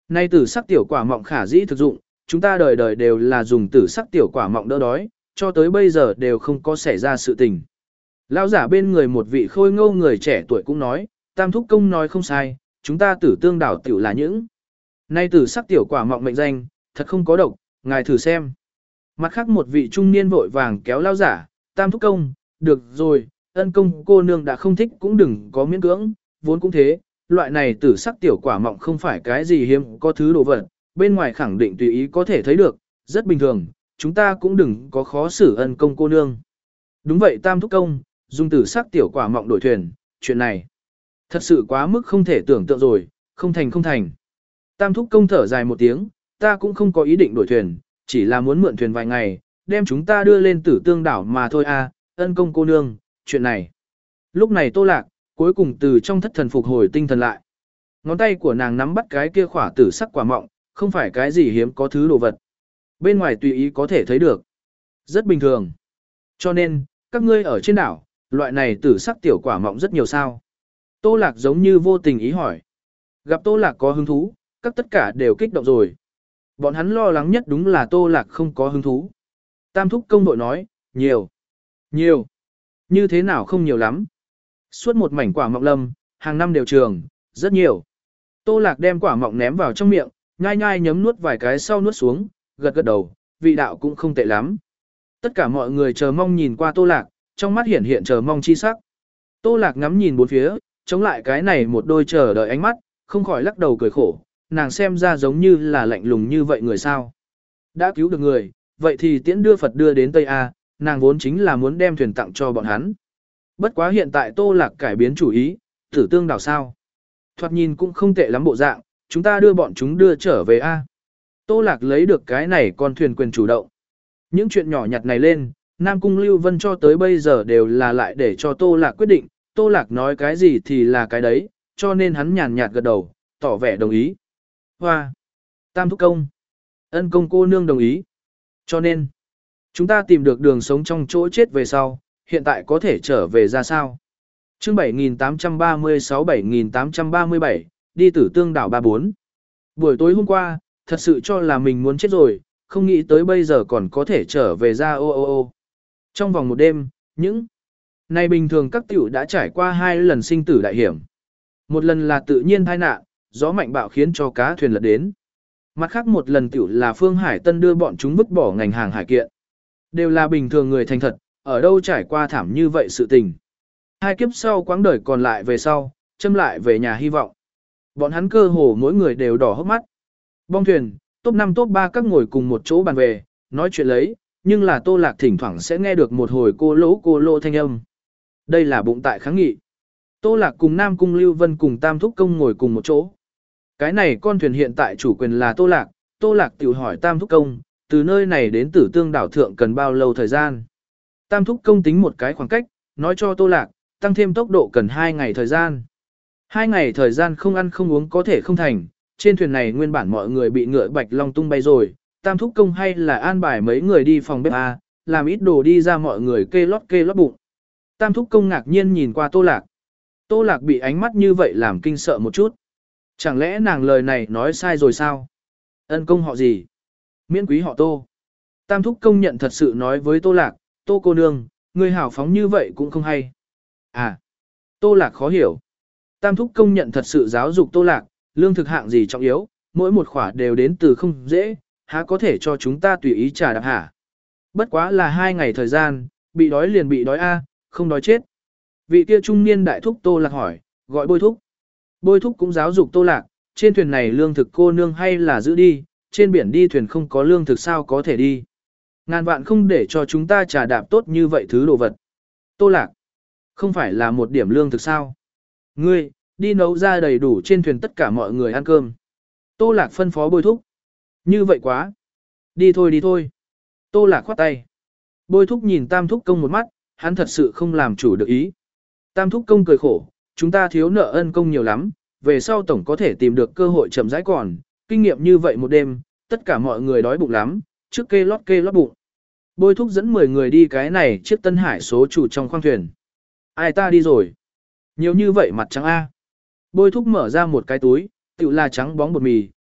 S1: Nay tử sắc tiểu quả mọng khả dĩ thực dụng, chúng ta đời đời đều là dùng tử sắc tiểu quả mọng đỡ đói, cho tới bây giờ đều không có xảy ra sự tình. Lão giả bên người một vị khôi ngô người trẻ tuổi cũng nói, Tam thúc công nói không sai, chúng ta tử tương đảo tiểu là những. Nay tử sắc tiểu quả mọng mệnh danh, thật không có độc, ngài thử xem. Mặt khác một vị trung niên vội vàng kéo lão giả, Tam thúc công, được rồi, ân công cô nương đã không thích cũng đừng có miễn cưỡng, vốn cũng thế, loại này tử sắc tiểu quả mọng không phải cái gì hiếm có thứ đồ vật, bên ngoài khẳng định tùy ý có thể thấy được, rất bình thường, chúng ta cũng đừng có khó xử ân công cô nương. Đúng vậy Tam thúc công, dùng tử sắc tiểu quả mọng đổi thuyền, chuyện này thật sự quá mức không thể tưởng tượng rồi, không thành không thành. Tam thúc công thở dài một tiếng, ta cũng không có ý định đổi thuyền, chỉ là muốn mượn thuyền vài ngày, đem chúng ta đưa lên tử tương đảo mà thôi a, ân công cô nương, chuyện này. Lúc này Tô Lạc, cuối cùng từ trong thất thần phục hồi tinh thần lại. Ngón tay của nàng nắm bắt cái kia khỏa tử sắc quả mọng, không phải cái gì hiếm có thứ đồ vật. Bên ngoài tùy ý có thể thấy được. Rất bình thường. Cho nên, các ngươi ở trên đảo, loại này tử sắc tiểu quả mọng rất nhiều sao. Tô Lạc giống như vô tình ý hỏi. Gặp Tô Lạc có hứng thú, các tất cả đều kích động rồi. Bọn hắn lo lắng nhất đúng là Tô Lạc không có hứng thú. Tam thúc công đội nói, nhiều, nhiều, như thế nào không nhiều lắm. Suốt một mảnh quả mọng lâm, hàng năm đều trường, rất nhiều. Tô Lạc đem quả mọng ném vào trong miệng, nhai nhai nhấm nuốt vài cái sau nuốt xuống, gật gật đầu, vị đạo cũng không tệ lắm. Tất cả mọi người chờ mong nhìn qua Tô Lạc, trong mắt hiện hiện chờ mong chi sắc. Tô Lạc ngắm nhìn bốn phía, chống lại cái này một đôi chờ đợi ánh mắt, không khỏi lắc đầu cười khổ, nàng xem ra giống như là lạnh lùng như vậy người sao. Đã cứu được người, vậy thì tiễn đưa Phật đưa đến Tây A, nàng vốn chính là muốn đem thuyền tặng cho bọn hắn. Bất quá hiện tại Tô Lạc cải biến chủ ý, tử tương đảo sao. Thoạt nhìn cũng không tệ lắm bộ dạng, chúng ta đưa bọn chúng đưa trở về A. Tô Lạc lấy được cái này con thuyền quyền chủ động. Những chuyện nhỏ nhặt này lên, Nam Cung Lưu Vân cho tới bây giờ đều là lại để cho Tô Lạc quyết định, Tô Lạc nói cái gì thì là cái đấy, cho nên hắn nhàn nhạt gật đầu, tỏ vẻ đồng ý. Hoa! Tam thúc công! Ân công cô nương đồng ý. Cho nên, chúng ta tìm được đường sống trong chỗ chết về sau, hiện tại có thể trở về ra sao? Chương bảy nghìn tám trăm ba mươi sáu bảy nghìn tám trăm ba mươi bảy, đi tử tương đảo ba bốn. Buổi tối hôm qua, thật sự cho là mình muốn chết rồi, không nghĩ tới bây giờ còn có thể trở về ra ô ô ô. Trong vòng một đêm, những này bình thường các tiểu đã trải qua hai lần sinh tử đại hiểm. Một lần là tự nhiên tai nạn, gió mạnh bạo khiến cho cá thuyền lật đến. Mặt khác một lần tiểu là Phương Hải Tân đưa bọn chúng vứt bỏ ngành hàng hải kiện. Đều là bình thường người thành thật, ở đâu trải qua thảm như vậy sự tình. Hai kiếp sau quãng đời còn lại về sau, châm lại về nhà hy vọng. Bọn hắn cơ hồ mỗi người đều đỏ hốc mắt. Bong thuyền, top năm top ba các ngồi cùng một chỗ bàn về, nói chuyện lấy, nhưng là Tô Lạc thỉnh thoảng sẽ nghe được một hồi cô lỗ cô lỗ thanh âm. Đây là bụng tại kháng nghị. Tô Lạc cùng Nam Cung Lưu Vân cùng Tam Thúc Công ngồi cùng một chỗ. Cái này con thuyền hiện tại chủ quyền là Tô Lạc, Tô Lạc tiểu hỏi Tam Thúc Công, từ nơi này đến tử tương đảo thượng cần bao lâu thời gian. Tam Thúc Công tính một cái khoảng cách, nói cho Tô Lạc, tăng thêm tốc độ cần hai ngày thời gian. Hai ngày thời gian không ăn không uống có thể không thành, trên thuyền này nguyên bản mọi người bị ngựa bạch long tung bay rồi, Tam Thúc Công hay là an bài mấy người đi phòng bếp A, làm ít đồ đi ra mọi người kê lót kê lót bụng. Tam Thúc Công ngạc nhiên nhìn qua Tô Lạc. Tô Lạc bị ánh mắt như vậy làm kinh sợ một chút. Chẳng lẽ nàng lời này nói sai rồi sao? Ân công họ gì? Miễn quý họ Tô. Tam Thúc Công nhận thật sự nói với Tô Lạc, Tô cô nương, người hào phóng như vậy cũng không hay. À, Tô Lạc khó hiểu. Tam Thúc Công nhận thật sự giáo dục Tô Lạc, lương thực hạng gì trọng yếu, mỗi một khỏa đều đến từ không dễ, há có thể cho chúng ta tùy ý trả đạp hả? Bất quá là hai ngày thời gian, bị đói liền bị đói a, không đói chết. Vị kia trung niên đại thúc Tô Lạc hỏi, gọi Bôi thúc. Bôi thúc cũng giáo dục Tô Lạc, trên thuyền này lương thực cô nương hay là giữ đi, trên biển đi thuyền không có lương thực sao có thể đi. Ngàn vạn không để cho chúng ta trả đạp tốt như vậy thứ đồ vật. Tô Lạc, không phải là một điểm lương thực sao? Ngươi, đi nấu ra đầy đủ trên thuyền tất cả mọi người ăn cơm. Tô Lạc phân phó Bôi thúc. Như vậy quá. Đi thôi đi thôi. Tô Lạc khoát tay. Bôi thúc nhìn Tam Thúc Công một mắt, hắn thật sự không làm chủ được ý. Tam Thúc Công cười khổ, chúng ta thiếu nợ ân công nhiều lắm, về sau tổng có thể tìm được cơ hội chậm rãi còn, kinh nghiệm như vậy một đêm, tất cả mọi người đói bụng lắm, trước kê lót kê lót bụng. Bôi thúc dẫn mười người đi cái này chiếc Tân Hải số chủ trong khoang thuyền. Ai ta đi rồi? Nhiều như vậy mặt trắng A. Bôi thúc mở ra một cái túi, tự là trắng bóng bột mì,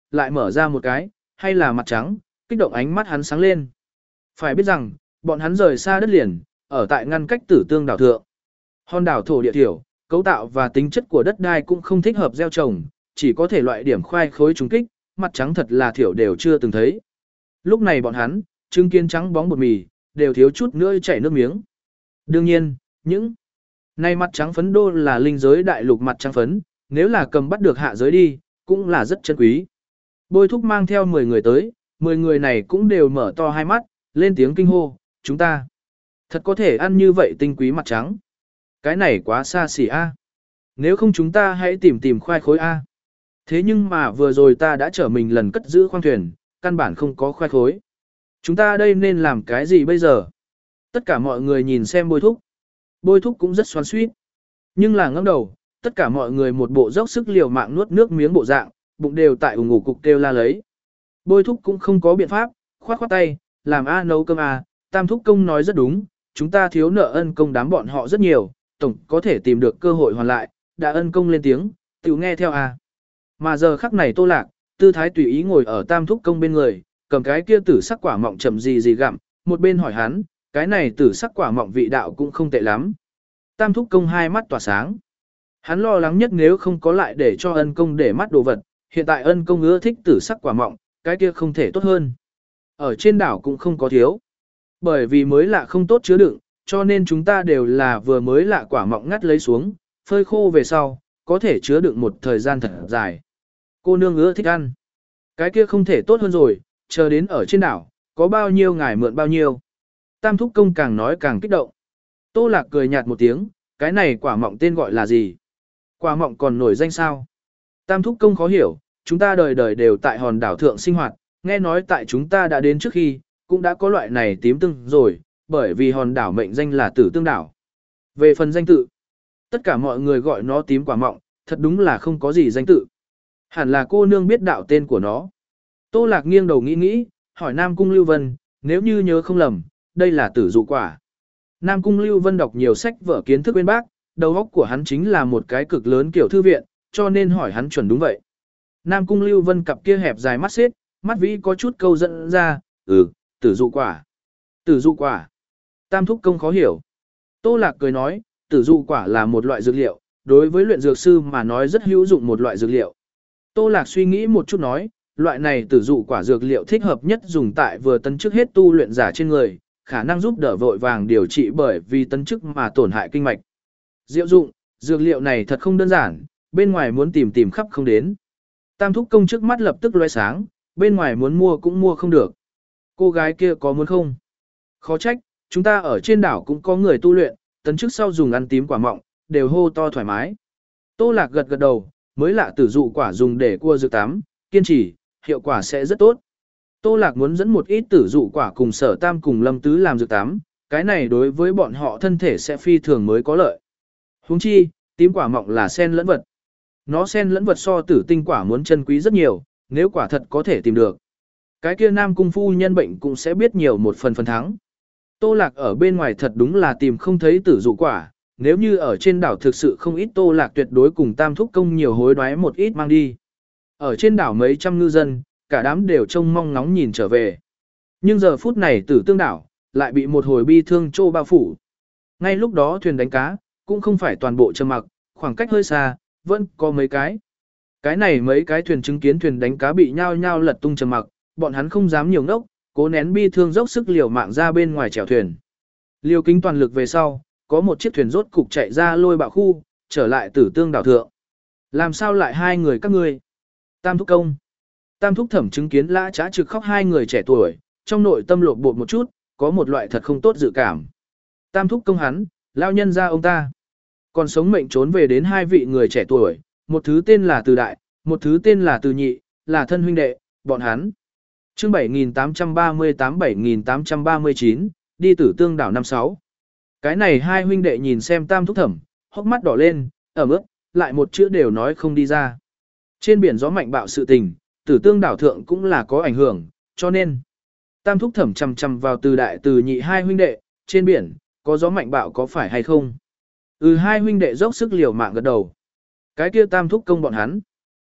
S1: lại mở ra một cái, hay là mặt trắng, kích động ánh mắt hắn sáng lên. Phải biết rằng, bọn hắn rời xa đất liền, ở tại ngăn cách tử tương đảo thượng. Hòn đảo thổ địa thiểu, cấu tạo và tính chất của đất đai cũng không thích hợp gieo trồng, chỉ có thể loại điểm khoai khối trúng kích, mặt trắng thật là thiểu đều chưa từng thấy. Lúc này bọn hắn, chứng kiến trắng bóng bột mì, đều thiếu chút nữa chảy nước miếng. Đương nhiên, những này mặt trắng phấn đô là linh giới đại lục mặt trắng phấn, nếu là cầm bắt được hạ giới đi, cũng là rất chân quý. Bôi thúc mang theo mười người tới, mười người này cũng đều mở to hai mắt, lên tiếng kinh hô, chúng ta thật có thể ăn như vậy tinh quý mặt trắng. Cái này quá xa xỉ a. Nếu không chúng ta hãy tìm tìm khoai khối a. Thế nhưng mà vừa rồi ta đã trở mình lần cất giữ khoang thuyền, căn bản không có khoai khối. Chúng ta đây nên làm cái gì bây giờ? Tất cả mọi người nhìn xem bôi thúc. Bôi thúc cũng rất xoắn xuýt. Nhưng là ngẩng đầu, tất cả mọi người một bộ dốc sức liều mạng nuốt nước miếng bộ dạng, bụng đều tại ủng ngủ cục kêu la lấy. Bôi thúc cũng không có biện pháp, khoát khoát tay, làm a nấu cơm a, tam thúc công nói rất đúng, chúng ta thiếu nợ ân công đám bọn họ rất nhiều, tổng có thể tìm được cơ hội hoàn lại, đã ân công lên tiếng, tiểu nghe theo a. Mà giờ khắc này Tô Lạc, tư thái tùy ý ngồi ở tam thúc công bên người, cầm cái kia tử sắc quả mọng chậm gì gì gặm, một bên hỏi hắn, cái này tử sắc quả mọng vị đạo cũng không tệ lắm. Tam thúc công hai mắt tỏa sáng. Hắn lo lắng nhất nếu không có lại để cho ân công để mắt đồ vật, hiện tại ân công ưa thích tử sắc quả mọng, cái kia không thể tốt hơn. Ở trên đảo cũng không có thiếu. Bởi vì mới lạ không tốt chứa đựng, cho nên chúng ta đều là vừa mới lạ quả mọng ngắt lấy xuống, phơi khô về sau, có thể chứa đựng một thời gian thật dài. Cô nương ưa thích ăn. Cái kia không thể tốt hơn rồi, chờ đến ở trên đảo, có bao nhiêu ngài mượn bao nhiêu. Tam thúc công càng nói càng kích động. Tô Lạc cười nhạt một tiếng, cái này quả mọng tên gọi là gì? Quả mọng còn nổi danh sao? Tam thúc công khó hiểu, chúng ta đời đời đều tại hòn đảo thượng sinh hoạt, nghe nói tại chúng ta đã đến trước khi, cũng đã có loại này tím tương rồi, bởi vì hòn đảo mệnh danh là tử tương đảo. Về phần danh tự, tất cả mọi người gọi nó tím quả mọng, thật đúng là không có gì danh tự. Hẳn là cô nương biết đạo tên của nó. Tô Lạc nghiêng đầu nghĩ nghĩ, hỏi Nam Cung Lưu Vân, nếu như nhớ không lầm, đây là tử dụ quả. Nam Cung Lưu Vân đọc nhiều sách vở kiến thức bên bác, đầu óc của hắn chính là một cái cực lớn kiểu thư viện, cho nên hỏi hắn chuẩn đúng vậy. Nam Cung Lưu Vân cặp kia hẹp dài mắt xếp, mắt vĩ có chút câu dẫn ra, ừ, tử dụ quả. Tử dụ quả. Tam thúc công khó hiểu. Tô Lạc cười nói, tử dụ quả là một loại dược liệu, đối với luyện dược sư mà nói rất hữu dụng một loại dược liệu. Tô Lạc suy nghĩ một chút nói, loại này tử dụ quả dược liệu thích hợp nhất dùng tại vừa tấn chức hết tu luyện giả trên người, khả năng giúp đỡ vội vàng điều trị bởi vì tấn chức mà tổn hại kinh mạch. Diệu dụng, dược liệu này thật không đơn giản, bên ngoài muốn tìm tìm khắp không đến. Tam thúc công trước mắt lập tức lóe sáng, bên ngoài muốn mua cũng mua không được. Cô gái kia có muốn không? Khó trách, chúng ta ở trên đảo cũng có người tu luyện, tấn chức sau dùng ăn tím quả mọng, đều hô to thoải mái. Tô Lạc gật gật đầu, mới lạ tử dụ quả dùng để cua dược tắm, kiên trì, hiệu quả sẽ rất tốt. Tô Lạc muốn dẫn một ít tử dụ quả cùng Sở Tam cùng Lâm Tứ làm dược tắm, cái này đối với bọn họ thân thể sẽ phi thường mới có lợi. Huống chi, tím quả mọng là sen lẫn vật. Nó sen lẫn vật so tử tinh quả muốn chân quý rất nhiều, nếu quả thật có thể tìm được. Cái kia Nam Cung phu nhân bệnh cũng sẽ biết nhiều một phần phần thắng. Tô Lạc ở bên ngoài thật đúng là tìm không thấy tử dụ quả, nếu như ở trên đảo thực sự không ít Tô Lạc tuyệt đối cùng Tam thúc công nhiều hối đoái một ít mang đi. Ở trên đảo mấy trăm ngư dân, cả đám đều trông mong ngóng nhìn trở về. Nhưng giờ phút này tử tương đảo, lại bị một hồi bi thương trô bao phủ. Ngay lúc đó thuyền đánh cá, cũng không phải toàn bộ trầm mặc, khoảng cách hơi xa, vẫn có mấy cái. Cái này mấy cái thuyền chứng kiến thuyền đánh cá bị nhao nhao lật tung trầm mặc, bọn hắn không dám nhiều ngốc, cố nén bi thương dốc sức liều mạng ra bên ngoài chèo thuyền. Liều kính toàn lực về sau, có một chiếc thuyền rốt cục chạy ra lôi bạo khu, trở lại tử tương đảo thượng. Làm sao lại hai người các ngươi? Tam thúc công. Tam thúc thẩm chứng kiến lã trá trực khóc hai người trẻ tuổi, trong nội tâm lột bột một chút, có một loại thật không tốt dự cảm. Tam thúc công hắn, lao nhân ra ông ta. Còn sống mệnh trốn về đến hai vị người trẻ tuổi, một thứ tên là Từ Đại, một thứ tên là Từ Nhị, là thân huynh đệ, bọn hắn. Chương bảy nghìn tám trăm ba mươi tám bảy nghìn tám trăm ba mươi chín, đi tử tương đảo năm sáu. Cái này hai huynh đệ nhìn xem Tam thúc thẩm, hốc mắt đỏ lên, ẩm ướt, lại một chữ đều nói không đi ra. Trên biển gió mạnh bạo sự tình, tử tương đảo thượng cũng là có ảnh hưởng, cho nên Tam thúc thẩm chằm chằm vào Từ Đại Từ Nhị hai huynh đệ, trên biển, có gió mạnh bạo có phải hay không? Ừ, hai huynh đệ dốc sức liều mạng gật đầu. Cái kia Tam thúc công bọn hắn.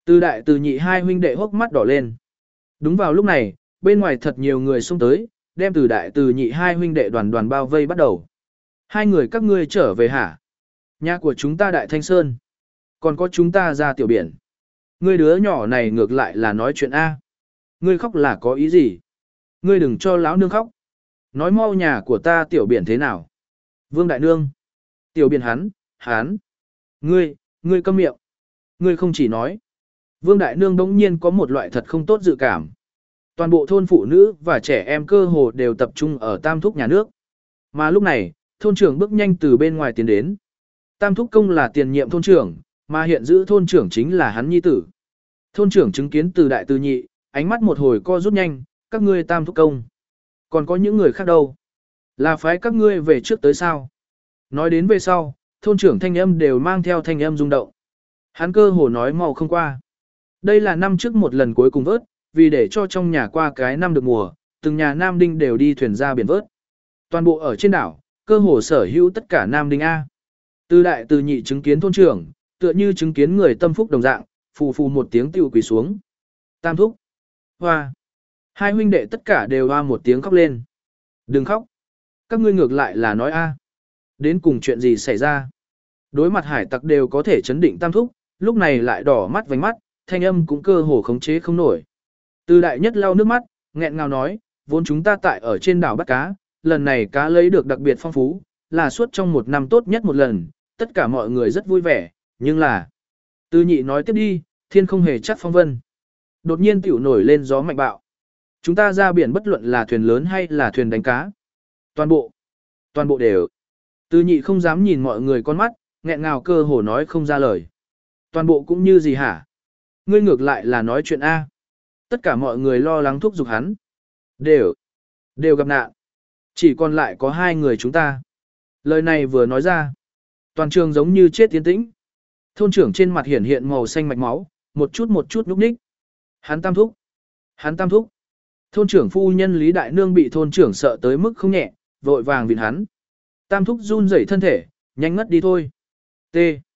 S1: Từ đại từ nhị hai huynh đệ hốc mắt đỏ lên. Đúng vào lúc này, bên ngoài thật nhiều người xông tới, đem từ đại từ nhị hai huynh đệ đoàn đoàn bao vây bắt đầu. Hai người các ngươi trở về hả? Nhà của chúng ta Đại Thanh Sơn. Còn có chúng ta ra tiểu biển. Ngươi đứa nhỏ này ngược lại là nói chuyện A. Ngươi khóc là có ý gì? Ngươi đừng cho lão nương khóc. Nói mau nhà của ta tiểu biển thế nào? Vương Đại Nương. Tiểu biển hắn, hắn. Ngươi, ngươi câm miệng. Ngươi không chỉ nói. Vương Đại Nương đống nhiên có một loại thật không tốt dự cảm. Toàn bộ thôn phụ nữ và trẻ em cơ hồ đều tập trung ở Tam Thúc nhà nước. Mà lúc này, thôn trưởng bước nhanh từ bên ngoài tiến đến. Tam Thúc Công là tiền nhiệm thôn trưởng, mà hiện giữ thôn trưởng chính là hắn nhi tử. Thôn trưởng chứng kiến từ đại từ nhị, ánh mắt một hồi co rút nhanh, các ngươi Tam Thúc Công. Còn có những người khác đâu? Là phái các ngươi về trước tới sao? Nói đến về sau, thôn trưởng thanh âm đều mang theo thanh âm rung động. Hắn cơ hồ nói mau không qua. Đây là năm trước một lần cuối cùng vớt, vì để cho trong nhà qua cái năm được mùa, từng nhà Nam Đinh đều đi thuyền ra biển vớt. Toàn bộ ở trên đảo, cơ hồ sở hữu tất cả Nam Đinh A. Từ đại từ nhị chứng kiến thôn trưởng, tựa như chứng kiến người tâm phúc đồng dạng, phù phù một tiếng tiêu quỳ xuống. Tam Thúc. Hoa. Hai huynh đệ tất cả đều hoa một tiếng khóc lên. Đừng khóc. Các ngươi ngược lại là nói A. Đến cùng chuyện gì xảy ra? Đối mặt hải tặc đều có thể chấn định Tam Thúc, lúc này lại đỏ mắt vành mắt, thanh âm cũng cơ hồ khống chế không nổi. Từ đại nhất lau nước mắt, nghẹn ngào nói, vốn chúng ta tại ở trên đảo bắt cá, lần này cá lấy được đặc biệt phong phú, là suốt trong một năm tốt nhất một lần, tất cả mọi người rất vui vẻ, nhưng là... Từ nhị nói tiếp đi, thiên không hề chắc phong vân. Đột nhiên tiểu nổi lên gió mạnh bạo. Chúng ta ra biển bất luận là thuyền lớn hay là thuyền đánh cá. Toàn bộ, toàn bộ đều. Từ nhị không dám nhìn mọi người con mắt, nghẹn ngào cơ hồ nói không ra lời. Toàn bộ cũng như gì hả? Ngươi ngược lại là nói chuyện A. Tất cả mọi người lo lắng thúc giục hắn. Đều, đều gặp nạn. Chỉ còn lại có hai người chúng ta. Lời này vừa nói ra. Toàn trường giống như chết tiến tĩnh. Thôn trưởng trên mặt hiển hiện màu xanh mạch máu, một chút một chút núp ních. Hắn Tam Thúc. Hắn Tam Thúc. Thôn trưởng phu nhân Lý Đại Nương bị thôn trưởng sợ tới mức không nhẹ, vội vàng vịn hắn. Tam Thúc run rẩy thân thể, nhanh ngất đi thôi. T.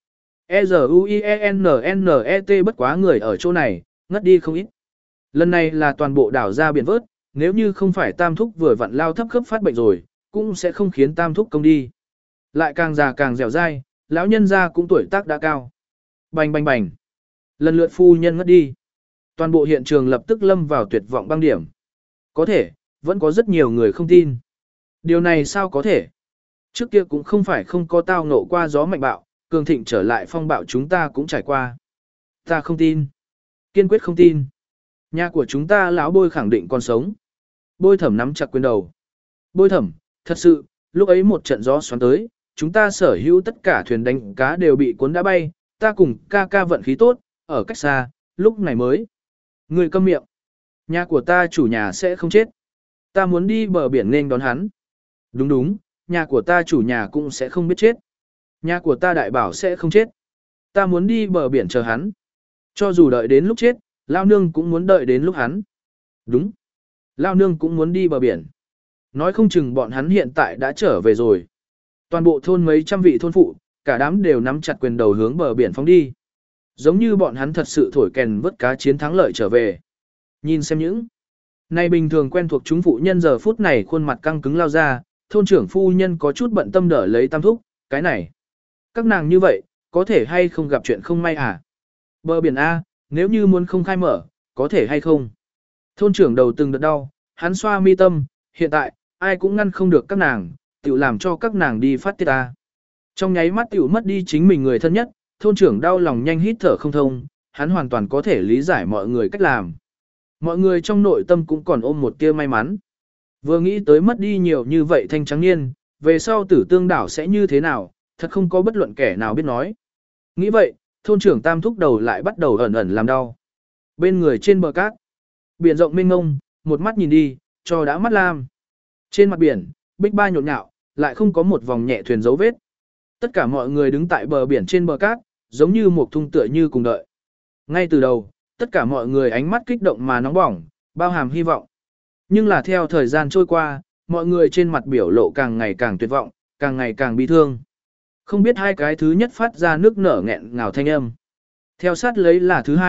S1: E Z U I E N N E T bất quá người ở chỗ này, ngất đi không ít. Lần này là toàn bộ đảo ra biển vớt, nếu như không phải Tam Thúc vừa vặn lao thấp khớp phát bệnh rồi, cũng sẽ không khiến Tam Thúc công đi. Lại càng già càng dẻo dai, lão nhân gia cũng tuổi tác đã cao. Bành bành bành. Lần lượt phu nhân ngất đi. Toàn bộ hiện trường lập tức lâm vào tuyệt vọng băng điểm. Có thể, vẫn có rất nhiều người không tin. Điều này sao có thể? Trước kia cũng không phải không có tao ngộ qua gió mạnh bạo, cường thịnh trở lại phong bạo chúng ta cũng trải qua. Ta không tin. Kiên quyết không tin. Nhà của chúng ta lão Bôi khẳng định còn sống. Bôi Thẩm nắm chặt quyền đầu. Bôi Thẩm, thật sự, lúc ấy một trận gió xoắn tới, chúng ta sở hữu tất cả thuyền đánh cá đều bị cuốn đã bay, ta cùng ca ca vận khí tốt, ở cách xa, lúc này mới. Người câm miệng. Nhà của ta chủ nhà sẽ không chết. Ta muốn đi bờ biển nên đón hắn. Đúng đúng, nhà của ta chủ nhà cũng sẽ không biết chết. Nhà của ta đại bảo sẽ không chết. Ta muốn đi bờ biển chờ hắn. Cho dù đợi đến lúc chết, Lao Nương cũng muốn đợi đến lúc hắn. Đúng. Lao Nương cũng muốn đi bờ biển. Nói không chừng bọn hắn hiện tại đã trở về rồi. Toàn bộ thôn mấy trăm vị thôn phụ, cả đám đều nắm chặt quyền đầu hướng bờ biển phóng đi. Giống như bọn hắn thật sự thổi kèn vớt cá chiến thắng lợi trở về. Nhìn xem những này bình thường quen thuộc chúng phụ nhân giờ phút này khuôn mặt căng cứng lao ra, thôn trưởng phu nhân có chút bận tâm đỡ lấy Tam Thúc, cái này. Các nàng như vậy, có thể hay không gặp chuyện không may à? Bờ biển A, nếu như muốn không khai mở, có thể hay không? Thôn trưởng đầu từng đợt đau, hắn xoa mi tâm, hiện tại, ai cũng ngăn không được các nàng, tiểu làm cho các nàng đi phát tiết ta. Trong nháy mắt tiểu mất đi chính mình người thân nhất, thôn trưởng đau lòng nhanh hít thở không thông, hắn hoàn toàn có thể lý giải mọi người cách làm. Mọi người trong nội tâm cũng còn ôm một tia may mắn. Vừa nghĩ tới mất đi nhiều như vậy thanh trắng niên, về sau tử tương đảo sẽ như thế nào, thật không có bất luận kẻ nào biết nói. Nghĩ vậy, thôn trưởng Tam Thúc đầu lại bắt đầu ẩn ẩn làm đau. Bên người trên bờ cát, biển rộng mênh mông, một mắt nhìn đi, cho đã mắt lam. Trên mặt biển, bích ba nhộn nhạo, lại không có một vòng nhẹ thuyền dấu vết. Tất cả mọi người đứng tại bờ biển trên bờ cát, giống như một thung tựa như cùng đợi. Ngay từ đầu, tất cả mọi người ánh mắt kích động mà nóng bỏng, bao hàm hy vọng. Nhưng là theo thời gian trôi qua, mọi người trên mặt biểu lộ càng ngày càng tuyệt vọng, càng ngày càng bi thương. Không biết hai cái thứ nhất phát ra nước nở nghẹn ngào thanh âm. Theo sát lấy là thứ hai,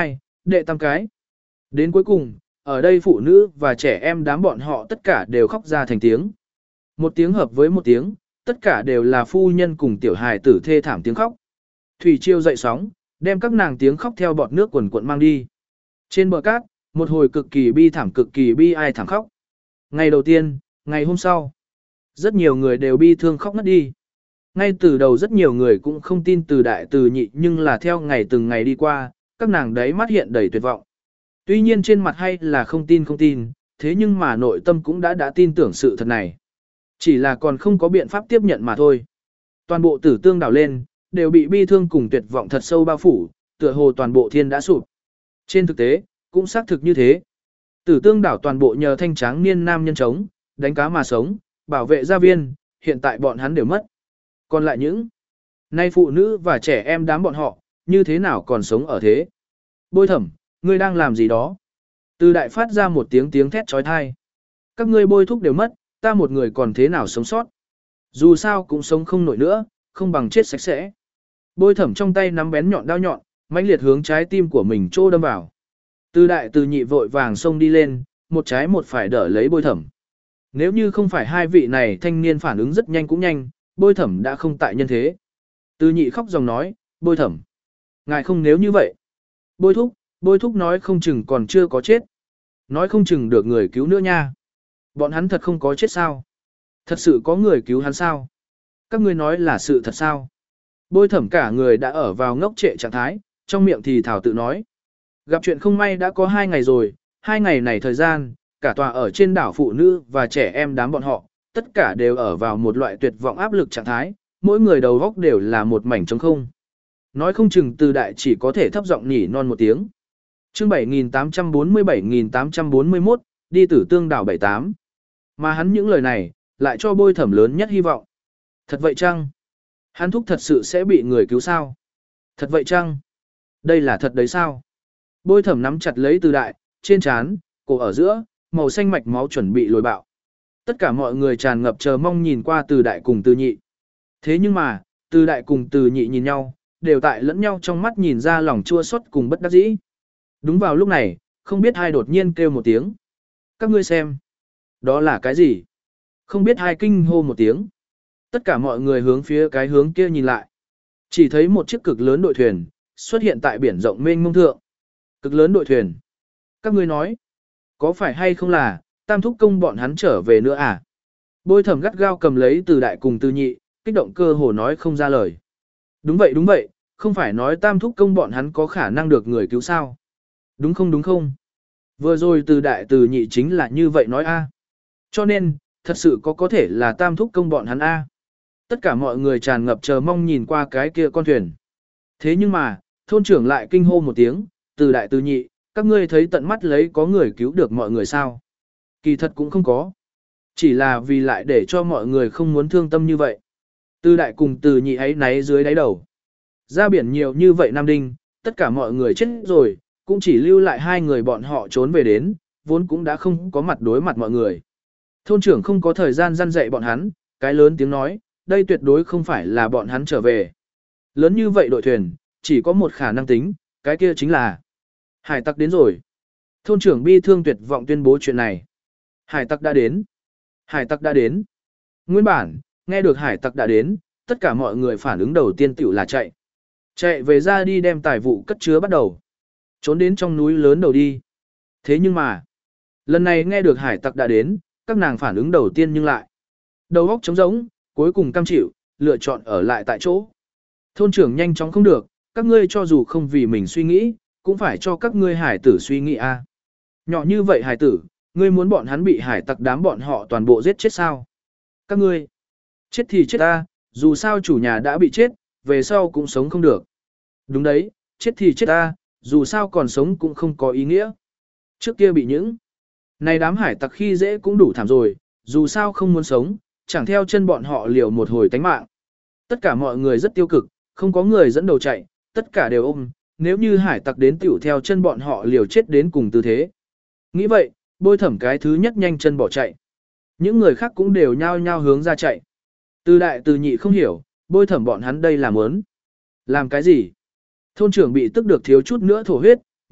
S1: đệ tam cái. Đến cuối cùng, ở đây phụ nữ và trẻ em đám bọn họ tất cả đều khóc ra thành tiếng. Một tiếng hợp với một tiếng, tất cả đều là phu nhân cùng tiểu hài tử thê thảm tiếng khóc. Thủy triều dậy sóng, đem các nàng tiếng khóc theo bọt nước quần cuộn mang đi. Trên bờ cát, một hồi cực kỳ bi thảm cực kỳ bi ai thảm khóc. Ngày đầu tiên, ngày hôm sau, rất nhiều người đều bi thương khóc ngất đi. Ngay từ đầu rất nhiều người cũng không tin từ đại từ nhị, nhưng là theo ngày từng ngày đi qua, các nàng đấy mắt hiện đầy tuyệt vọng. Tuy nhiên trên mặt hay là không tin không tin, thế nhưng mà nội tâm cũng đã đã tin tưởng sự thật này. Chỉ là còn không có biện pháp tiếp nhận mà thôi. Toàn bộ tử tương đảo lên, đều bị bi thương cùng tuyệt vọng thật sâu bao phủ, tựa hồ toàn bộ thiên đã sụp. Trên thực tế, cũng xác thực như thế. Tử tương đảo toàn bộ nhờ thanh tráng niên nam nhân chống, đánh cá mà sống, bảo vệ gia viên, hiện tại bọn hắn đều mất. Còn lại những nay phụ nữ và trẻ em đám bọn họ, như thế nào còn sống ở thế? Bôi thẩm, ngươi đang làm gì đó? Từ đại phát ra một tiếng tiếng thét trói thai. Các ngươi bôi thúc đều mất, ta một người còn thế nào sống sót? Dù sao cũng sống không nổi nữa, không bằng chết sạch sẽ. Bôi thẩm trong tay nắm bén nhọn đao nhọn, mãnh liệt hướng trái tim của mình trô đâm vào. Từ đại từ nhị vội vàng xông đi lên, một trái một phải đỡ lấy bôi thẩm. Nếu như không phải hai vị này thanh niên phản ứng rất nhanh cũng nhanh, bôi thẩm đã không tại nhân thế. Từ nhị khóc dòng nói, bôi thẩm. Ngài không nếu như vậy. Bôi thúc, bôi thúc nói không chừng còn chưa có chết. Nói không chừng được người cứu nữa nha. Bọn hắn thật không có chết sao? Thật sự có người cứu hắn sao? Các ngươi nói là sự thật sao? Bôi thẩm cả người đã ở vào ngốc trệ trạng thái, trong miệng thì thảo tự nói. Gặp chuyện không may đã có hai ngày rồi, hai ngày này thời gian, cả tòa ở trên đảo phụ nữ và trẻ em đám bọn họ, tất cả đều ở vào một loại tuyệt vọng áp lực trạng thái, mỗi người đầu góc đều là một mảnh trống không. Nói không chừng từ đại chỉ có thể thấp giọng nhỉ non một tiếng. Chương bảy nghìn tám trăm bốn mươi bảy nghìn tám trăm bốn mươi mốt, đi tử tương đảo bảy tám. Mà hắn những lời này, lại cho bôi thẩm lớn nhất hy vọng. Thật vậy chăng? Hắn thúc thật sự sẽ bị người cứu sao? Thật vậy chăng? Đây là thật đấy sao? Bôi thẩm nắm chặt lấy từ đại, trên trán, cổ ở giữa, màu xanh mạch máu chuẩn bị lồi bạo. Tất cả mọi người tràn ngập chờ mong nhìn qua từ đại cùng từ nhị. Thế nhưng mà, từ đại cùng từ nhị nhìn nhau, đều tại lẫn nhau trong mắt nhìn ra lòng chua xót cùng bất đắc dĩ. Đúng vào lúc này, không biết ai đột nhiên kêu một tiếng. Các ngươi xem. Đó là cái gì? Không biết ai kinh hô một tiếng. Tất cả mọi người hướng phía cái hướng kia nhìn lại. Chỉ thấy một chiếc cực lớn đội thuyền, xuất hiện tại biển rộng mênh mông thượng. Cực lớn đội thuyền. Các ngươi nói, có phải hay không là, tam thúc công bọn hắn trở về nữa à? Bôi thẩm gắt gao cầm lấy từ đại cùng từ nhị, kích động cơ hồ nói không ra lời. Đúng vậy đúng vậy, không phải nói tam thúc công bọn hắn có khả năng được người cứu sao? Đúng không đúng không? Vừa rồi từ đại từ nhị chính là như vậy nói a. Cho nên, thật sự có có thể là tam thúc công bọn hắn a. Tất cả mọi người tràn ngập chờ mong nhìn qua cái kia con thuyền. Thế nhưng mà, thôn trưởng lại kinh hô một tiếng, từ đại từ nhị, các ngươi thấy tận mắt lấy có người cứu được mọi người sao? Kỳ thật cũng không có. Chỉ là vì lại để cho mọi người không muốn thương tâm như vậy. Từ đại cùng từ nhị ấy náy dưới đáy đầu. Ra biển nhiều như vậy Nam Đinh, tất cả mọi người chết rồi, cũng chỉ lưu lại hai người bọn họ trốn về đến, vốn cũng đã không có mặt đối mặt mọi người. Thôn trưởng không có thời gian răn dạy bọn hắn, cái lớn tiếng nói, đây tuyệt đối không phải là bọn hắn trở về. Lớn như vậy đội thuyền, chỉ có một khả năng tính, cái kia chính là hải tặc đến rồi. Thôn trưởng bi thương tuyệt vọng tuyên bố chuyện này. Hải tặc đã đến. Hải tặc đã đến. Nguyên bản, nghe được hải tặc đã đến, tất cả mọi người phản ứng đầu tiên tiểu là chạy. Chạy về ra đi đem tài vụ cất chứa bắt đầu. Trốn đến trong núi lớn đầu đi. Thế nhưng mà, lần này nghe được hải tặc đã đến, các nàng phản ứng đầu tiên nhưng lại. Đầu óc trống rỗng, cuối cùng cam chịu, lựa chọn ở lại tại chỗ. Thôn trưởng nhanh chóng không được, các ngươi cho dù không vì mình suy nghĩ, cũng phải cho các ngươi hải tử suy nghĩ a. Nhỏ như vậy hải tử, ngươi muốn bọn hắn bị hải tặc đám bọn họ toàn bộ giết chết sao? Các ngươi, chết thì chết ta, dù sao chủ nhà đã bị chết, về sau cũng sống không được. Đúng đấy, chết thì chết ta, dù sao còn sống cũng không có ý nghĩa. Trước kia bị những này đám hải tặc khi dễ cũng đủ thảm rồi, dù sao không muốn sống, chẳng theo chân bọn họ liều một hồi tánh mạng. Tất cả mọi người rất tiêu cực, không có người dẫn đầu chạy, tất cả đều ôm, nếu như hải tặc đến tiểu theo chân bọn họ liều chết đến cùng tư thế. Nghĩ vậy, bôi thẩm cái thứ nhất nhanh chân bỏ chạy. Những người khác cũng đều nhao nhao hướng ra chạy. Từ đại từ nhị không hiểu, bôi thẩm bọn hắn đây làm ớn. Làm cái gì? Thôn trưởng bị tức được thiếu chút nữa thổ huyết,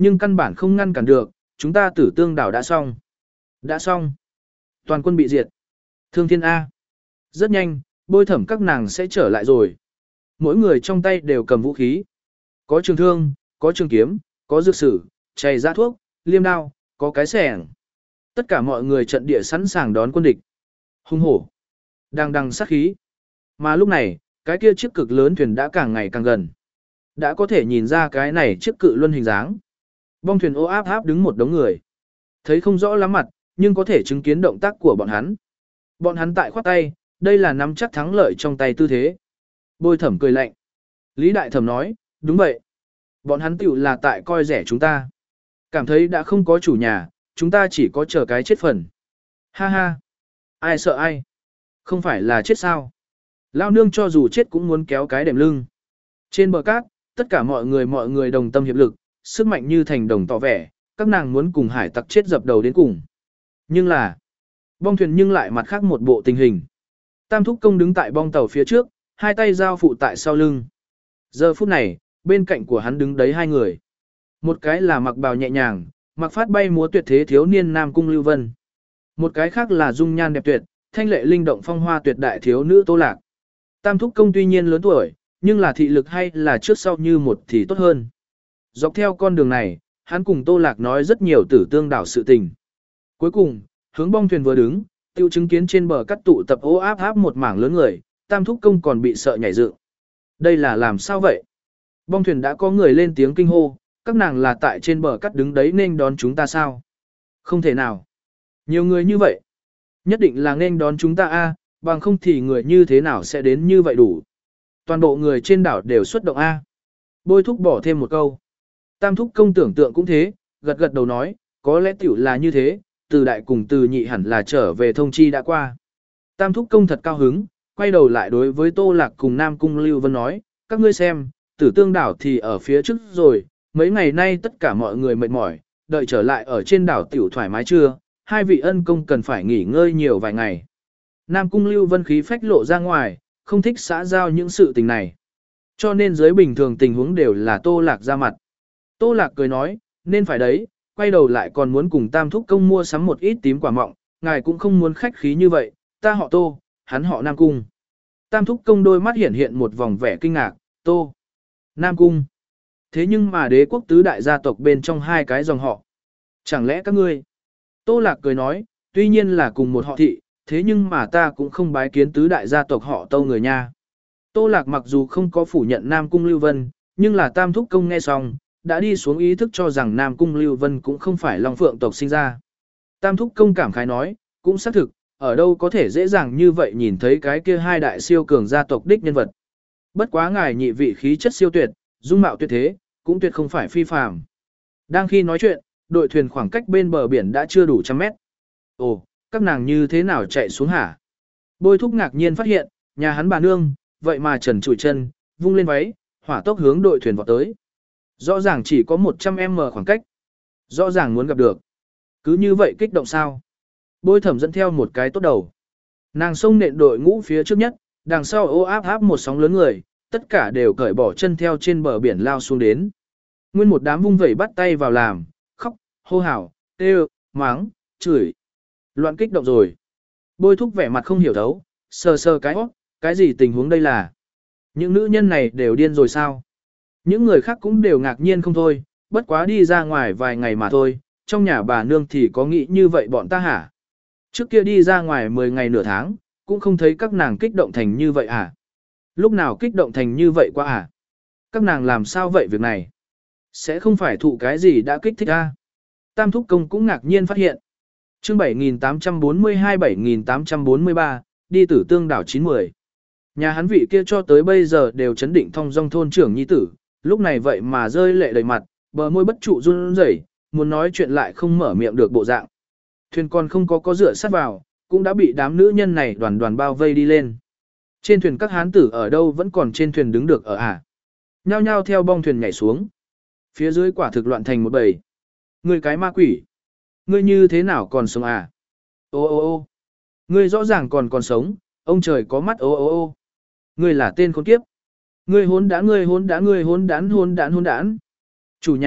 S1: nhưng căn bản không ngăn cản được, chúng ta tử tương đảo đã xong. Đã xong. Toàn quân bị diệt. Thương thiên A. Rất nhanh, Bôi Thẩm các nàng sẽ trở lại rồi. Mỗi người trong tay đều cầm vũ khí. Có trường thương, có trường kiếm, có dược sử, chày ra thuốc, liêm đao, có cái xẻng. Tất cả mọi người trận địa sẵn sàng đón quân địch. Hung hổ. Đang đằng sát khí. Mà lúc này, cái kia chiếc cực lớn thuyền đã càng ngày càng gần. Đã có thể nhìn ra cái này chiếc cự luân hình dáng. Bong thuyền ô áp áp đứng một đống người. Thấy không rõ lắm mặt, nhưng có thể chứng kiến động tác của bọn hắn. Bọn hắn tại khoát tay, đây là nắm chắc thắng lợi trong tay tư thế. Bôi Thẩm cười lạnh. Lý Đại Thẩm nói, đúng vậy. Bọn hắn tiểu là tại coi rẻ chúng ta. Cảm thấy đã không có chủ nhà, chúng ta chỉ có chờ cái chết phần. Ha ha. Ai sợ ai? Không phải là chết sao? Lao nương cho dù chết cũng muốn kéo cái đệm lưng. Trên bờ cát, tất cả mọi người mọi người đồng tâm hiệp lực, sức mạnh như thành đồng tỏ vẻ, các nàng muốn cùng hải tặc chết dập đầu đến cùng. Nhưng là, bong thuyền nhưng lại mặt khác một bộ tình hình. Tam Thúc Công đứng tại bong tàu phía trước, hai tay giao phụ tại sau lưng. Giờ phút này, bên cạnh của hắn đứng đấy hai người. Một cái là mặc bào nhẹ nhàng, mặc phát bay múa tuyệt thế thiếu niên Nam Cung Lưu Vân. Một cái khác là dung nhan đẹp tuyệt, thanh lệ linh động phong hoa tuyệt đại thiếu nữ Tô Lạc. Tam Thúc Công tuy nhiên lớn tuổi, nhưng là thị lực hay là trước sau như một thì tốt hơn. Dọc theo con đường này, hắn cùng Tô Lạc nói rất nhiều tử tương đảo sự tình. Cuối cùng, hướng bong thuyền vừa đứng, tiêu chứng kiến trên bờ cắt tụ tập ố áp áp một mảng lớn người, Tam Thúc Công còn bị sợ nhảy dựng. Đây là làm sao vậy? Bong thuyền đã có người lên tiếng kinh hô, các nàng là tại trên bờ cắt đứng đấy nên đón chúng ta sao? Không thể nào. Nhiều người như vậy. Nhất định là nên đón chúng ta a, bằng không thì người như thế nào sẽ đến như vậy đủ. Toàn bộ người trên đảo đều xuất động a. Bôi Thúc bỏ thêm một câu. Tam Thúc Công tưởng tượng cũng thế, gật gật đầu nói, có lẽ tiểu là như thế, từ đại cùng từ nhị hẳn là trở về thông chi đã qua. Tam Thúc Công thật cao hứng, quay đầu lại đối với Tô Lạc cùng Nam Cung Lưu Vân nói, các ngươi xem, tử tương đảo thì ở phía trước rồi, mấy ngày nay tất cả mọi người mệt mỏi, đợi trở lại ở trên đảo tiểu thoải mái chưa, hai vị ân công cần phải nghỉ ngơi nhiều vài ngày. Nam Cung Lưu Vân khí phách lộ ra ngoài, không thích xã giao những sự tình này. Cho nên dưới bình thường tình huống đều là Tô Lạc ra mặt. Tô Lạc cười nói, nên phải đấy, quay đầu lại còn muốn cùng Tam Thúc Công mua sắm một ít tím quả mọng, ngài cũng không muốn khách khí như vậy, ta họ Tô, hắn họ Nam Cung. Tam Thúc Công đôi mắt hiện hiện một vòng vẻ kinh ngạc, Tô, Nam Cung. Thế nhưng mà đế quốc tứ đại gia tộc bên trong hai cái dòng họ. Chẳng lẽ các ngươi? Tô Lạc cười nói, tuy nhiên là cùng một họ thị, thế nhưng mà ta cũng không bái kiến tứ đại gia tộc họ Tâu người nha. Tô Lạc mặc dù không có phủ nhận Nam Cung Lưu Vân, nhưng là Tam Thúc Công nghe xong, đã đi xuống ý thức cho rằng Nam Cung Lưu Vân cũng không phải Long Phượng tộc sinh ra. Tam Thúc Công cảm khái nói, cũng xác thực, ở đâu có thể dễ dàng như vậy nhìn thấy cái kia hai đại siêu cường gia tộc đích nhân vật. Bất quá ngài nhị vị khí chất siêu tuyệt, dung mạo tuyệt thế, cũng tuyệt không phải phi phàm. Đang khi nói chuyện, đội thuyền khoảng cách bên bờ biển đã chưa đủ trăm mét. Ồ, các nàng như thế nào chạy xuống hả? Bôi Thúc ngạc nhiên phát hiện, nhà hắn bà nương, vậy mà trần trụi chân, vung lên váy, hỏa tốc hướng đội thuyền vọt tới. Rõ ràng chỉ có một trăm mét khoảng cách. Rõ ràng muốn gặp được. Cứ như vậy kích động sao? Bôi Thẩm dẫn theo một cái tốt đầu. Nàng xông nện đội ngũ phía trước nhất, đằng sau ô áp áp một sóng lớn người, tất cả đều cởi bỏ chân theo trên bờ biển lao xuống đến. Nguyên một đám vung vẩy bắt tay vào làm, khóc, hô hào, kêu, mắng, chửi. Loạn kích động rồi. Bôi Thúc vẻ mặt không hiểu thấu, sờ sờ cái hót, cái gì tình huống đây là? Những nữ nhân này đều điên rồi sao? Những người khác cũng đều ngạc nhiên không thôi, bất quá đi ra ngoài vài ngày mà thôi, trong nhà bà nương thì có nghĩ như vậy bọn ta hả? Trước kia đi ra ngoài mười ngày nửa tháng, cũng không thấy các nàng kích động thành như vậy hả? Lúc nào kích động thành như vậy quá hả? Các nàng làm sao vậy việc này? Sẽ không phải thụ cái gì đã kích thích à? Tam Thúc Công cũng ngạc nhiên phát hiện. Chương bảy nghìn tám trăm bốn mươi hai bảy nghìn tám trăm bốn mươi ba, đi tử tương đảo chín mười. Nhà hắn vị kia cho tới bây giờ đều chấn định thong dong thôn trưởng nhi tử, lúc này vậy mà rơi lệ đầy mặt, bờ môi bất trụ run rẩy, muốn nói chuyện lại không mở miệng được bộ dạng. Thuyền còn không có có dựa sát vào, cũng đã bị đám nữ nhân này đoàn đoàn bao vây đi lên. Trên thuyền các hán tử ở đâu vẫn còn trên thuyền đứng được ở à? Nhao nhao theo bong thuyền nhảy xuống. Phía dưới quả thực loạn thành một bầy. Ngươi cái ma quỷ, ngươi như thế nào còn sống à? Ô ô ô, ngươi rõ ràng còn còn sống, ông trời có mắt ô ô ô. Ngươi là tên khốn kiếp. Ngươi hốn đã ngươi hốn đã ngươi hốn đán hốn đán hốn đán. Chủ nhà,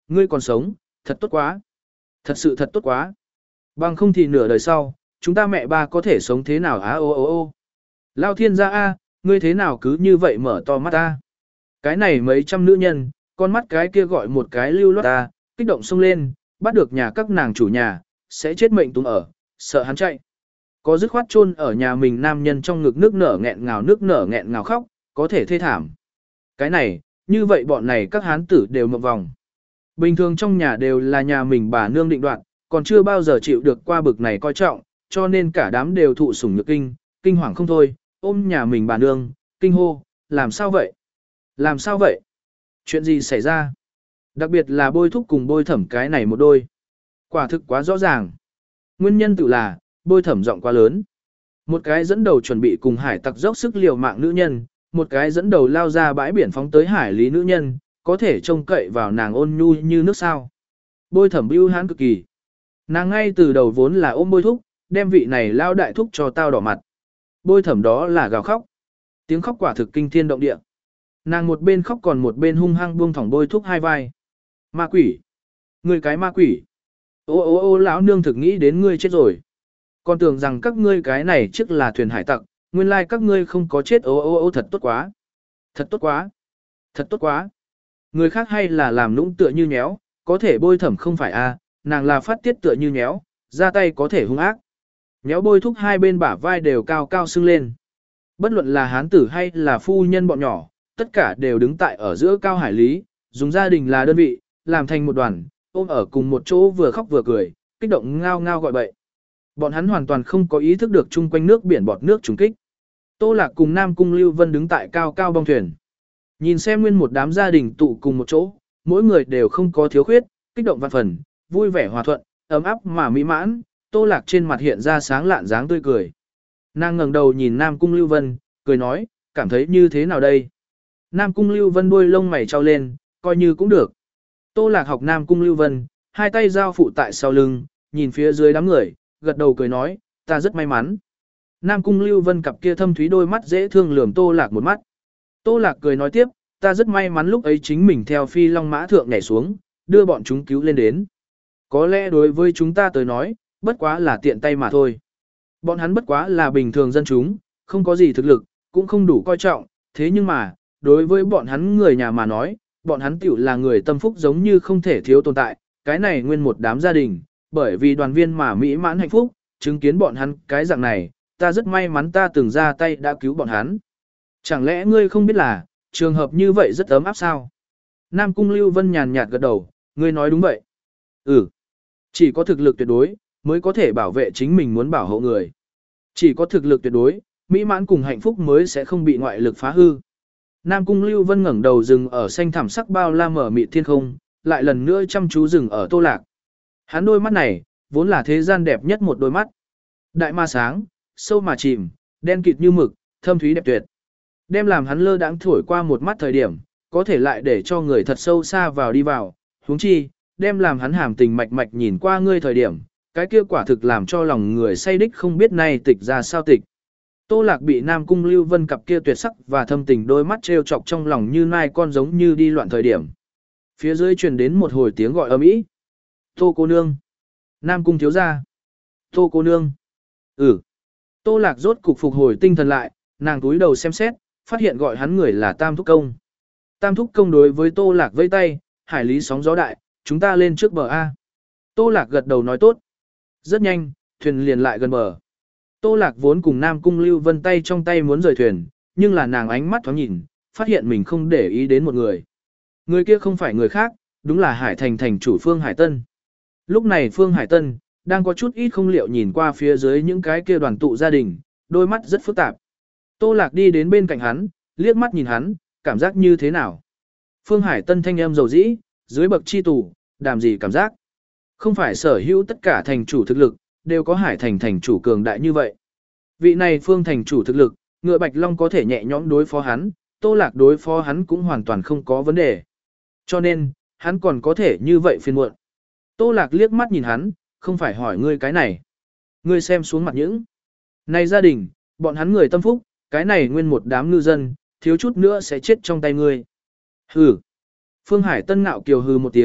S1: ngươi còn sống, thật tốt quá. Thật sự thật tốt quá. Bằng không thì nửa đời sau, chúng ta mẹ ba có thể sống thế nào á ô ô ô. Lao thiên gia a, ngươi thế nào cứ như vậy mở to mắt ta. Cái này mấy trăm nữ nhân, con mắt cái kia gọi một cái lưu loát ta, kích động xông lên, bắt được nhà các nàng chủ nhà, sẽ chết mệnh túng ở, sợ hắn chạy. Có dứt khoát chôn ở nhà mình nam nhân trong ngực nước nở nghẹn ngào nước nở nghẹn ngào khóc, có thể thê thảm. Cái này, như vậy bọn này các hán tử đều mộng vòng. Bình thường trong nhà đều là nhà mình bà nương định đoạt, còn chưa bao giờ chịu được qua bực này coi trọng, cho nên cả đám đều thụ sủng nhược kinh, kinh hoàng không thôi, ôm nhà mình bà nương, kinh hô, làm sao vậy? Làm sao vậy? Chuyện gì xảy ra? Đặc biệt là bôi thúc cùng bôi thẩm cái này một đôi. Quả thực quá rõ ràng. Nguyên nhân tự là, bôi thẩm giọng quá lớn. Một cái dẫn đầu chuẩn bị cùng hải tặc dốc sức liều mạng nữ nhân, một cái dẫn đầu lao ra bãi biển phóng tới hải lý nữ nhân, có thể trông cậy vào nàng ôn nhu như nước sao. Bôi thẩm bưu hãn cực kỳ. Nàng ngay từ đầu vốn là ôm bôi thúc, đem vị này lao đại thúc cho tao đỏ mặt. Bôi thẩm đó là gào khóc. Tiếng khóc quả thực kinh thiên động địa. Nàng một bên khóc còn một bên hung hăng buông thỏng bôi thúc hai vai. Ma quỷ. Ngươi cái ma quỷ. Ô ô ô lão nương thực nghĩ đến ngươi chết rồi. Còn tưởng rằng các ngươi cái này trước là thuyền hải tặc, nguyên lai các ngươi không có chết ô ô ô thật tốt quá. Thật tốt quá. Thật tốt quá. Người khác hay là làm nũng tựa như nhéo, có thể bôi thẩm không phải a, nàng là phát tiết tựa như nhéo, ra tay có thể hung ác. Nhéo bôi thúc hai bên bả vai đều cao cao sưng lên. Bất luận là hán tử hay là phu nhân bọn nhỏ, tất cả đều đứng tại ở giữa cao hải lý, dùng gia đình là đơn vị, làm thành một đoàn, ôm ở cùng một chỗ vừa khóc vừa cười, kích động ngao ngao gọi bậy. Bọn hắn hoàn toàn không có ý thức được chung quanh nước biển bọt nước trùng kích. Tô Lạc cùng Nam Cung Lưu Vân đứng tại cao cao bong thuyền. Nhìn xem nguyên một đám gia đình tụ cùng một chỗ, mỗi người đều không có thiếu khuyết, kích động vạn phần, vui vẻ hòa thuận, ấm áp mà mỹ mãn, Tô Lạc trên mặt hiện ra sáng lạn dáng tươi cười. Nàng ngẩng đầu nhìn Nam Cung Lưu Vân, cười nói, cảm thấy như thế nào đây? Nam Cung Lưu Vân đuôi lông mày trao lên, coi như cũng được. Tô Lạc học Nam Cung Lưu Vân, hai tay giao phụ tại sau lưng, nhìn phía dưới đám người, gật đầu cười nói, ta rất may mắn. Nam Cung Lưu Vân cặp kia thâm thúy đôi mắt dễ thương lườm Tô Lạc một mắt. Tô Lạc cười nói tiếp, ta rất may mắn lúc ấy chính mình theo phi long mã thượng nhảy xuống, đưa bọn chúng cứu lên đến. Có lẽ đối với chúng ta tới nói, bất quá là tiện tay mà thôi. Bọn hắn bất quá là bình thường dân chúng, không có gì thực lực, cũng không đủ coi trọng, thế nhưng mà, đối với bọn hắn người nhà mà nói, bọn hắn tiểu là người tâm phúc giống như không thể thiếu tồn tại, cái này nguyên một đám gia đình, bởi vì đoàn viên mà mỹ mãn hạnh phúc, chứng kiến bọn hắn cái dạng này, ta rất may mắn ta từng ra tay đã cứu bọn hắn. Chẳng lẽ ngươi không biết là, trường hợp như vậy rất ấm áp sao? Nam Cung Lưu Vân nhàn nhạt gật đầu, ngươi nói đúng vậy. Ừ, chỉ có thực lực tuyệt đối, mới có thể bảo vệ chính mình muốn bảo hộ người. Chỉ có thực lực tuyệt đối, mỹ mãn cùng hạnh phúc mới sẽ không bị ngoại lực phá hư. Nam Cung Lưu Vân ngẩng đầu dừng ở xanh thẳm sắc bao la mở mịt thiên không, lại lần nữa chăm chú dừng ở Tô Lạc. Hắn đôi mắt này, vốn là thế gian đẹp nhất một đôi mắt. Đại ma sáng, sâu mà chìm, đen kịt như mực, thâm thúy đẹp tuyệt. Đem làm hắn lơ đãng thổi qua một mắt thời điểm, có thể lại để cho người thật sâu xa vào đi vào, huống chi, đem làm hắn hàm tình mạch mạch nhìn qua ngươi thời điểm, cái kia quả thực làm cho lòng người say đích không biết nay tịch ra sao tịch. Tô Lạc bị Nam Cung Lưu Vân cặp kia tuyệt sắc và thâm tình đôi mắt trêu chọc trong lòng như nai con giống như đi loạn thời điểm. Phía dưới truyền đến một hồi tiếng gọi ầm ĩ. Tô cô nương. Nam Cung thiếu gia. Tô cô nương. Ừ. Tô Lạc rốt cục phục hồi tinh thần lại, nàng túi đầu xem xét, phát hiện gọi hắn người là Tam Thúc Công. Tam Thúc Công đối với Tô Lạc vẫy tay, hải lý sóng gió đại, chúng ta lên trước bờ A. Tô Lạc gật đầu nói tốt. Rất nhanh, thuyền liền lại gần bờ. Tô Lạc vốn cùng Nam Cung Lưu Vân tay trong tay muốn rời thuyền, nhưng là nàng ánh mắt thoáng nhìn, phát hiện mình không để ý đến một người. Người kia không phải người khác, đúng là Hải Thành thành chủ Phương Hải Tân. Lúc này Phương Hải Tân, đang có chút ít không liệu nhìn qua phía dưới những cái kia đoàn tụ gia đình, đôi mắt rất phức tạp. Tô Lạc đi đến bên cạnh hắn, liếc mắt nhìn hắn, cảm giác như thế nào? Phương Hải Tân thanh âm dầu dĩ, dưới bậc chi tù, đàm gì cảm giác? Không phải sở hữu tất cả thành chủ thực lực, đều có Hải Thành thành chủ cường đại như vậy. Vị này Phương thành chủ thực lực, ngựa Bạch Long có thể nhẹ nhõm đối phó hắn, Tô Lạc đối phó hắn cũng hoàn toàn không có vấn đề. Cho nên, hắn còn có thể như vậy phiền muộn. Tô Lạc liếc mắt nhìn hắn, không phải hỏi ngươi cái này. Ngươi xem xuống mặt những. Này gia đình, bọn hắn người tâm phúc, cái này nguyên một đám ngư dân, thiếu chút nữa sẽ chết trong tay ngươi. Hừ. Phương Hải Tân ngạo kiều hừ một tiếng,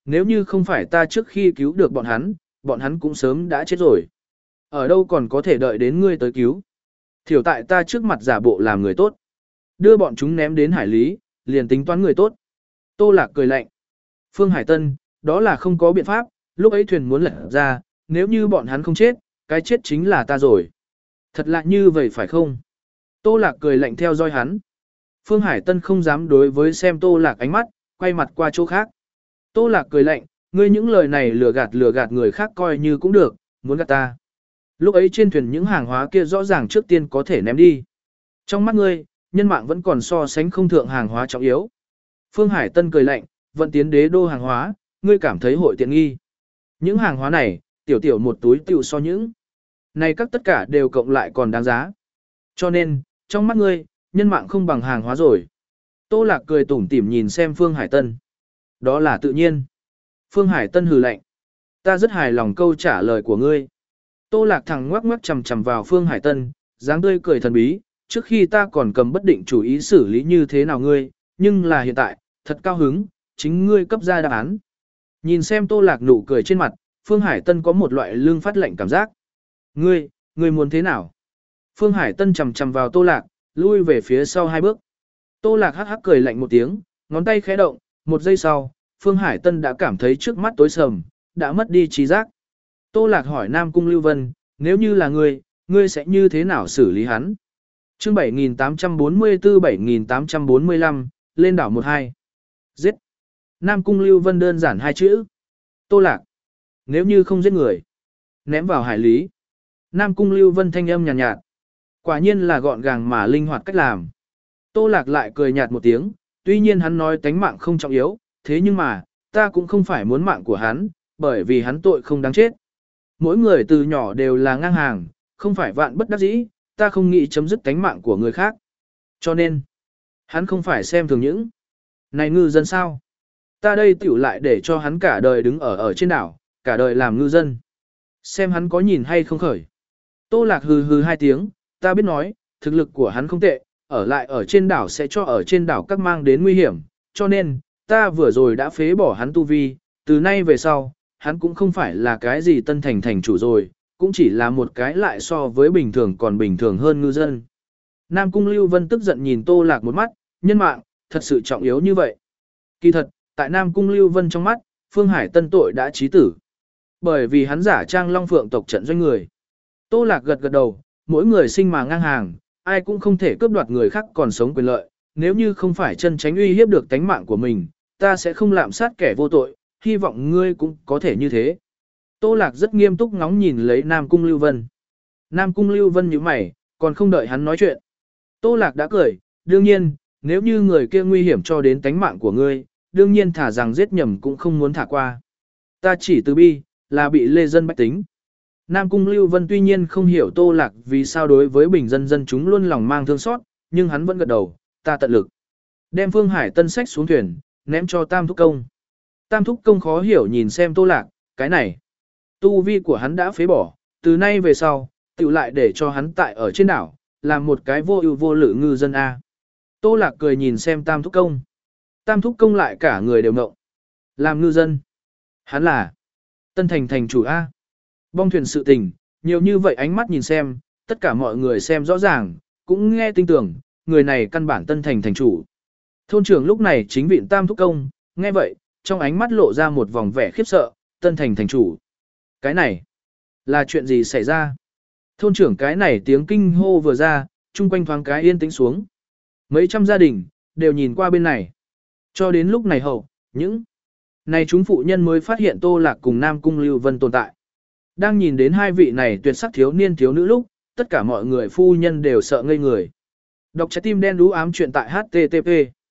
S1: Nếu như không phải ta trước khi cứu được bọn hắn, bọn hắn cũng sớm đã chết rồi. Ở đâu còn có thể đợi đến ngươi tới cứu. Thiểu tại ta trước mặt giả bộ làm người tốt. Đưa bọn chúng ném đến hải lý, liền tính toán người tốt. Tô Lạc cười lạnh. Phương Hải Tân, đó là không có biện pháp, lúc ấy thuyền muốn lật ra, nếu như bọn hắn không chết, cái chết chính là ta rồi. Thật lạ như vậy phải không? Tô Lạc cười lạnh theo dõi hắn. Phương Hải Tân không dám đối với xem Tô Lạc ánh mắt, quay mặt qua chỗ khác. Tô Lạc cười lạnh, ngươi những lời này lừa gạt lừa gạt người khác coi như cũng được, muốn gạt ta. Lúc ấy trên thuyền những hàng hóa kia rõ ràng trước tiên có thể ném đi. Trong mắt ngươi, nhân mạng vẫn còn so sánh không thượng hàng hóa trọng yếu. Phương Hải Tân cười lạnh, vận tiến đế đô hàng hóa, ngươi cảm thấy hội tiện nghi. Những hàng hóa này, tiểu tiểu một túi tiểu so những. Này các tất cả đều cộng lại còn đáng giá. Cho nên, trong mắt ngươi, nhân mạng không bằng hàng hóa rồi. Tô Lạc cười tủm tỉm nhìn xem Phương Hải Tân. Đó là tự nhiên. Phương Hải Tân hừ lạnh. Ta rất hài lòng câu trả lời của ngươi. Tô Lạc thẳng ngoắc ngoắc chầm chầm vào Phương Hải Tân, dáng tươi cười thần bí, trước khi ta còn cầm bất định chủ ý xử lý như thế nào ngươi, nhưng là hiện tại, thật cao hứng, chính ngươi cấp ra đáp án. Nhìn xem Tô Lạc nụ cười trên mặt, Phương Hải Tân có một loại lương phát lệnh cảm giác. Ngươi, ngươi muốn thế nào? Phương Hải Tân chầm chầm vào Tô Lạc, lui về phía sau hai bước. Tô Lạc hắc hắc cười lạnh một tiếng, ngón tay khẽ động, một giây sau, Phương Hải Tân đã cảm thấy trước mắt tối sầm, đã mất đi trí giác. Tô Lạc hỏi Nam Cung Lưu Vân, nếu như là ngươi, ngươi sẽ như thế nào xử lý hắn? Chương bảy nghìn tám trăm bốn mươi tư bảy nghìn tám trăm bốn mươi lăm, lên đảo một hai. Giết. Nam Cung Lưu Vân đơn giản hai chữ. Tô Lạc. Nếu như không giết người, ném vào hải lý. Nam Cung Lưu Vân thanh âm nhàn nhạt, nhạt. Quả nhiên là gọn gàng mà linh hoạt cách làm. Tô Lạc lại cười nhạt một tiếng, tuy nhiên hắn nói tánh mạng không trọng yếu, thế nhưng mà, ta cũng không phải muốn mạng của hắn, bởi vì hắn tội không đáng chết. Mỗi người từ nhỏ đều là ngang hàng, không phải vạn bất đắc dĩ, ta không nghĩ chấm dứt tánh mạng của người khác. Cho nên, hắn không phải xem thường những. Này ngư dân sao? Ta đây tiểu lại để cho hắn cả đời đứng ở ở trên đảo, cả đời làm ngư dân. Xem hắn có nhìn hay không khởi. Tô Lạc hừ hừ hai tiếng, ta biết nói, thực lực của hắn không tệ, ở lại ở trên đảo sẽ cho ở trên đảo các mang đến nguy hiểm, cho nên, ta vừa rồi đã phế bỏ hắn tu vi, từ nay về sau, hắn cũng không phải là cái gì tân thành thành chủ rồi, cũng chỉ là một cái lại so với bình thường còn bình thường hơn ngư dân. Nam Cung Lưu Vân tức giận nhìn Tô Lạc một mắt, nhân mạng, thật sự trọng yếu như vậy. Kỳ thật, tại Nam Cung Lưu Vân trong mắt, Phương Hải Tân tội đã chí tử. Bởi vì hắn giả trang Long Phượng tộc trận doanh người. Tô Lạc gật gật đầu, mỗi người sinh mà ngang hàng, ai cũng không thể cướp đoạt người khác còn sống quyền lợi, nếu như không phải chân tránh uy hiếp được tánh mạng của mình, ta sẽ không lạm sát kẻ vô tội, hy vọng ngươi cũng có thể như thế. Tô Lạc rất nghiêm túc ngóng nhìn lấy Nam Cung Lưu Vân. Nam Cung Lưu Vân nhíu mày, còn không đợi hắn nói chuyện. Tô Lạc đã cười, đương nhiên, nếu như người kia nguy hiểm cho đến tánh mạng của ngươi, đương nhiên thả rằng giết nhầm cũng không muốn thả qua. Ta chỉ từ bi, là bị lê dân bách tính. Nam Cung Lưu Vân tuy nhiên không hiểu Tô Lạc vì sao đối với bình dân dân chúng luôn lòng mang thương xót, nhưng hắn vẫn gật đầu, ta tận lực. Đem Phương Hải Tân sách xuống thuyền, ném cho Tam Thúc Công. Tam Thúc Công khó hiểu nhìn xem Tô Lạc, cái này. Tu vi của hắn đã phế bỏ, từ nay về sau, tự lại để cho hắn tại ở trên đảo, làm một cái vô ưu vô lự ngư dân A. Tô Lạc cười nhìn xem Tam Thúc Công. Tam Thúc Công lại cả người đều ngộng. Làm ngư dân. Hắn là Tân Thành thành chủ A. Bong thuyền sự tình, nhiều như vậy ánh mắt nhìn xem, tất cả mọi người xem rõ ràng, cũng nghe tin tưởng, người này căn bản Tân Thành thành chủ. Thôn trưởng lúc này chính viện Tam Thúc Công, nghe vậy, trong ánh mắt lộ ra một vòng vẻ khiếp sợ, Tân Thành thành chủ. Cái này, là chuyện gì xảy ra? Thôn trưởng cái này tiếng kinh hô vừa ra, chung quanh thoáng cái yên tĩnh xuống. Mấy trăm gia đình, đều nhìn qua bên này. Cho đến lúc này hậu, những này chúng phụ nhân mới phát hiện Tô Lạc cùng Nam Cung Lưu Vân tồn tại. Đang nhìn đến hai vị này tuyệt sắc thiếu niên thiếu nữ lúc, tất cả mọi người phu nhân đều sợ ngây người. Đọc trái tim đen đú ám chuyện tại H T T P.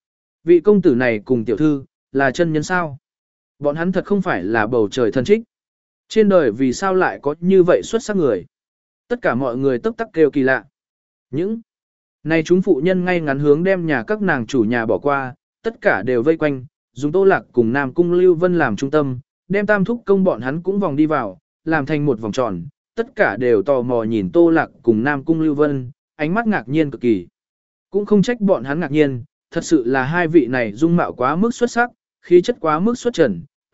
S1: Vị công tử này cùng tiểu thư, là chân nhân sao? Bọn hắn thật không phải là bầu trời thân trích. Trên đời vì sao lại có như vậy xuất sắc người? Tất cả mọi người tức tắc kêu kỳ lạ. Những này chúng phụ nhân ngay ngắn hướng đem nhà các nàng chủ nhà bỏ qua, tất cả đều vây quanh, dùng Tô Lạc cùng Nam Cung Lưu Vân làm trung tâm, đem Tam Thúc Công bọn hắn cũng vòng đi vào, làm thành một vòng tròn, tất cả đều tò mò nhìn Tô Lạc cùng Nam Cung Lưu Vân, ánh mắt ngạc nhiên cực kỳ. Cũng không trách bọn hắn ngạc nhiên, thật sự là hai vị này dung mạo quá mức xuất sắc, khí chất quá mức xuất trần,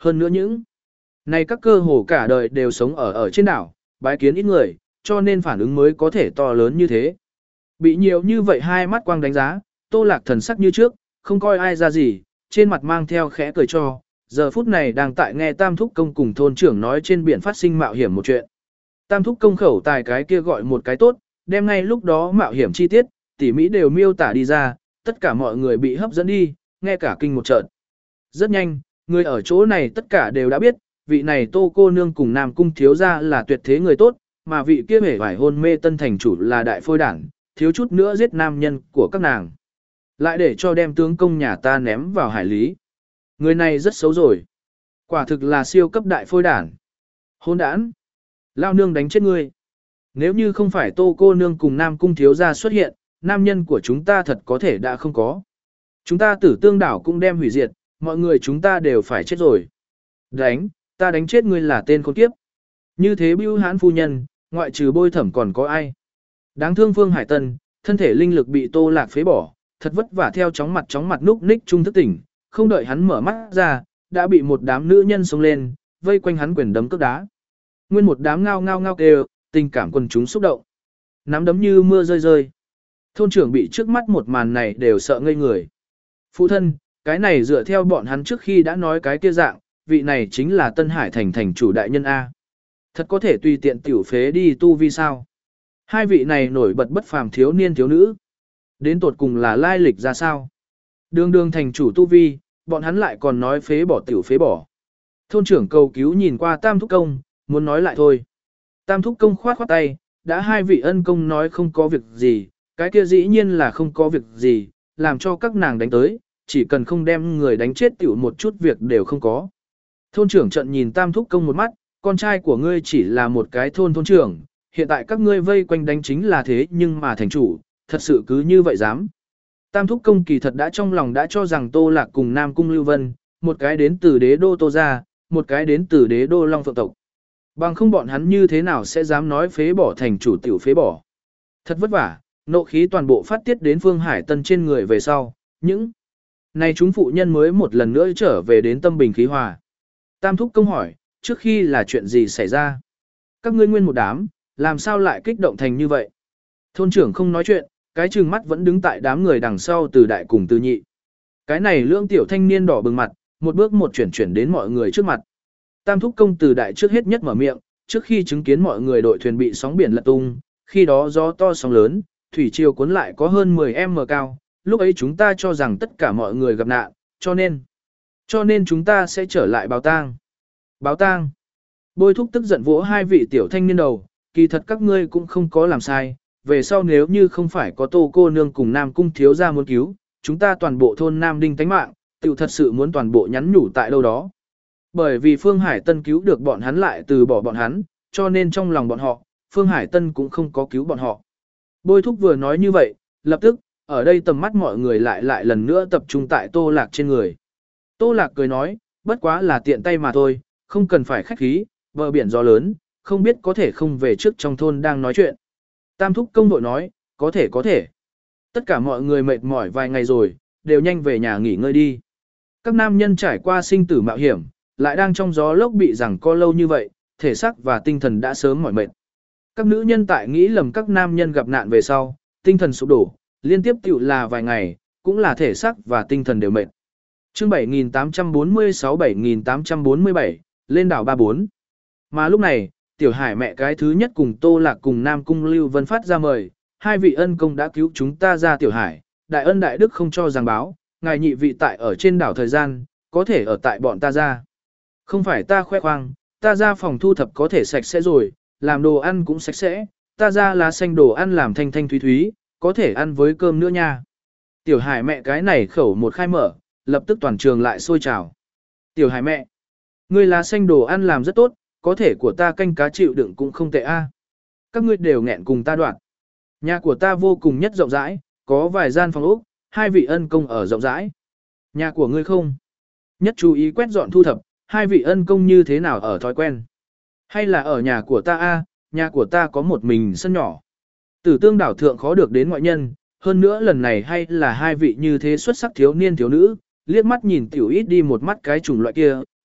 S1: hơn nữa những này các cơ hồ cả đời đều sống ở ở trên đảo, bái kiến ít người, cho nên phản ứng mới có thể to lớn như thế. Bị nhiều như vậy hai mắt quang đánh giá, Tô Lạc thần sắc như trước, không coi ai ra gì, trên mặt mang theo khẽ cười cho, giờ phút này đang tại nghe Tam Thúc Công cùng thôn trưởng nói trên biển phát sinh mạo hiểm một chuyện. Tam Thúc Công khẩu tài cái kia gọi một cái tốt, đem ngay lúc đó mạo hiểm chi tiết, tỉ mỹ đều miêu tả đi ra, tất cả mọi người bị hấp dẫn đi, nghe cả kinh một trận. Rất nhanh, người ở chỗ này tất cả đều đã biết, vị này Tô cô nương cùng Nam Cung thiếu gia là tuyệt thế người tốt, mà vị kia hề vải hôn mê tân thành chủ là đại phôi đảng, thiếu chút nữa giết nam nhân của các nàng. Lại để cho đem tướng công nhà ta ném vào hải lý. Người này rất xấu rồi. Quả thực là siêu cấp đại phôi đảng. Hôn đản. Lao nương đánh chết ngươi. Nếu như không phải Tô cô nương cùng Nam Cung thiếu gia xuất hiện, nam nhân của chúng ta thật có thể đã không có. Chúng ta tử tương đảo cũng đem hủy diệt, mọi người chúng ta đều phải chết rồi. Đánh, ta đánh chết ngươi là tên con kiếp. Như thế bưu hãn phu nhân, ngoại trừ bôi thẩm còn có ai. Đáng thương Phương Hải Tân, thân thể linh lực bị Tô Lạc phế bỏ, thật vất vả theo chóng mặt chóng mặt núp ních trung thức tỉnh, không đợi hắn mở mắt ra, đã bị một đám nữ nhân xông lên, vây quanh hắn quyền đấm cước đá. Nguyên một đám ngao ngao ngao kêu, tình cảm quần chúng xúc động. Nắm đấm như mưa rơi rơi. Thôn trưởng bị trước mắt một màn này đều sợ ngây người. Phụ thân, cái này dựa theo bọn hắn trước khi đã nói cái kia dạng, vị này chính là Tân Hải thành thành chủ đại nhân A. Thật có thể tùy tiện tiểu phế đi tu vi sao. Hai vị này nổi bật bất phàm thiếu niên thiếu nữ. Đến tột cùng là lai lịch ra sao? Đường đường thành chủ tu vi, bọn hắn lại còn nói phế bỏ tiểu phế bỏ. Thôn trưởng cầu cứu nhìn qua Tam Thúc Công, muốn nói lại thôi. Tam Thúc Công khoát khoát tay, đã hai vị ân công nói không có việc gì, cái kia dĩ nhiên là không có việc gì, làm cho các nàng đánh tới, chỉ cần không đem người đánh chết tiểu một chút việc đều không có. Thôn trưởng trận nhìn Tam Thúc Công một mắt, con trai của ngươi chỉ là một cái thôn thôn trưởng, hiện tại các ngươi vây quanh đánh chính là thế nhưng mà thành chủ, thật sự cứ như vậy dám. Tam Thúc Công kỳ thật đã trong lòng đã cho rằng Tô Lạc cùng Nam Cung Lưu Vân, một cái đến từ đế đô Tô Gia, một cái đến từ đế đô Long Phượng Tộc. Bằng không bọn hắn như thế nào sẽ dám nói phế bỏ thành chủ tiểu phế bỏ. Thật vất vả, nộ khí toàn bộ phát tiết đến Phương Hải Tân trên người về sau, những này chúng phụ nhân mới một lần nữa trở về đến tâm bình khí hòa. Tam Thúc Công hỏi, trước khi là chuyện gì xảy ra? Các ngươi nguyên một đám, làm sao lại kích động thành như vậy? Thôn trưởng không nói chuyện, cái trừng mắt vẫn đứng tại đám người đằng sau từ đại cùng từ nhị. Cái này lương tiểu thanh niên đỏ bừng mặt, một bước một chuyển chuyển đến mọi người trước mặt. Tam Thúc Công từ đại trước hết nhất mở miệng, trước khi chứng kiến mọi người đội thuyền bị sóng biển lật tung, khi đó gió to sóng lớn, thủy triều cuốn lại có hơn mười mét cao, lúc ấy chúng ta cho rằng tất cả mọi người gặp nạn, cho nên, cho nên chúng ta sẽ trở lại báo tang. Báo tang. Bôi Thúc tức giận vỗ hai vị tiểu thanh niên đầu, kỳ thật các ngươi cũng không có làm sai, về sau nếu như không phải có Tô cô nương cùng Nam Cung thiếu gia muốn cứu, chúng ta toàn bộ thôn Nam Đinh tánh mạng, tiểu thật sự muốn toàn bộ nhắn nhủ tại đâu đó. Bởi vì Phương Hải Tân cứu được bọn hắn lại từ bỏ bọn hắn, cho nên trong lòng bọn họ, Phương Hải Tân cũng không có cứu bọn họ. Bôi Thúc vừa nói như vậy, lập tức, ở đây tầm mắt mọi người lại lại lần nữa tập trung tại Tô Lạc trên người. Tô Lạc cười nói, bất quá là tiện tay mà thôi, không cần phải khách khí, bờ biển gió lớn, không biết có thể không về trước trong thôn đang nói chuyện. Tam Thúc Công đội nói, có thể có thể. Tất cả mọi người mệt mỏi vài ngày rồi, đều nhanh về nhà nghỉ ngơi đi. Các nam nhân trải qua sinh tử mạo hiểm, lại đang trong gió lốc bị giằng co lâu như vậy, thể xác và tinh thần đã sớm mỏi mệt. Các nữ nhân tại nghĩ lầm các nam nhân gặp nạn về sau, tinh thần sụp đổ, liên tiếp tiểu là vài ngày, cũng là thể xác và tinh thần đều mệt. Chương bảy nghìn tám trăm bốn mươi sáu bảy nghìn tám trăm bốn mươi bảy, lên đảo ba bốn. Mà lúc này, Tiểu Hải mẹ cái thứ nhất cùng Tô Lạc cùng Nam Cung Lưu Vân phát ra mời, hai vị ân công đã cứu chúng ta ra Tiểu Hải, đại ân đại đức không cho giảng báo, ngài nhị vị tại ở trên đảo thời gian, có thể ở tại bọn ta ra. Không phải ta khoe khoang, ta ra phòng thu thập có thể sạch sẽ rồi, làm đồ ăn cũng sạch sẽ, ta ra lá xanh đồ ăn làm thanh thanh thúy thúy, có thể ăn với cơm nữa nha. Tiểu Hải mẹ cái này khẩu một khai mở, lập tức toàn trường lại sôi trào. Tiểu Hải mẹ, ngươi lá xanh đồ ăn làm rất tốt, có thể của ta canh cá chịu đựng cũng không tệ a. Các ngươi đều nghẹn cùng ta đoạn. Nhà của ta vô cùng nhất rộng rãi, có vài gian phòng ốc, hai vị ân công ở rộng rãi. Nhà của ngươi không? Nhất chú ý quét dọn thu thập, hai vị ân công như thế nào ở thói quen? Hay là ở nhà của ta a? Nhà của ta có một mình sân nhỏ. Tử tương đảo thượng khó được đến ngoại nhân, hơn nữa lần này hay là hai vị như thế xuất sắc thiếu niên thiếu nữ, liếc mắt nhìn tiểu ít đi một mắt cái chủng loại kia,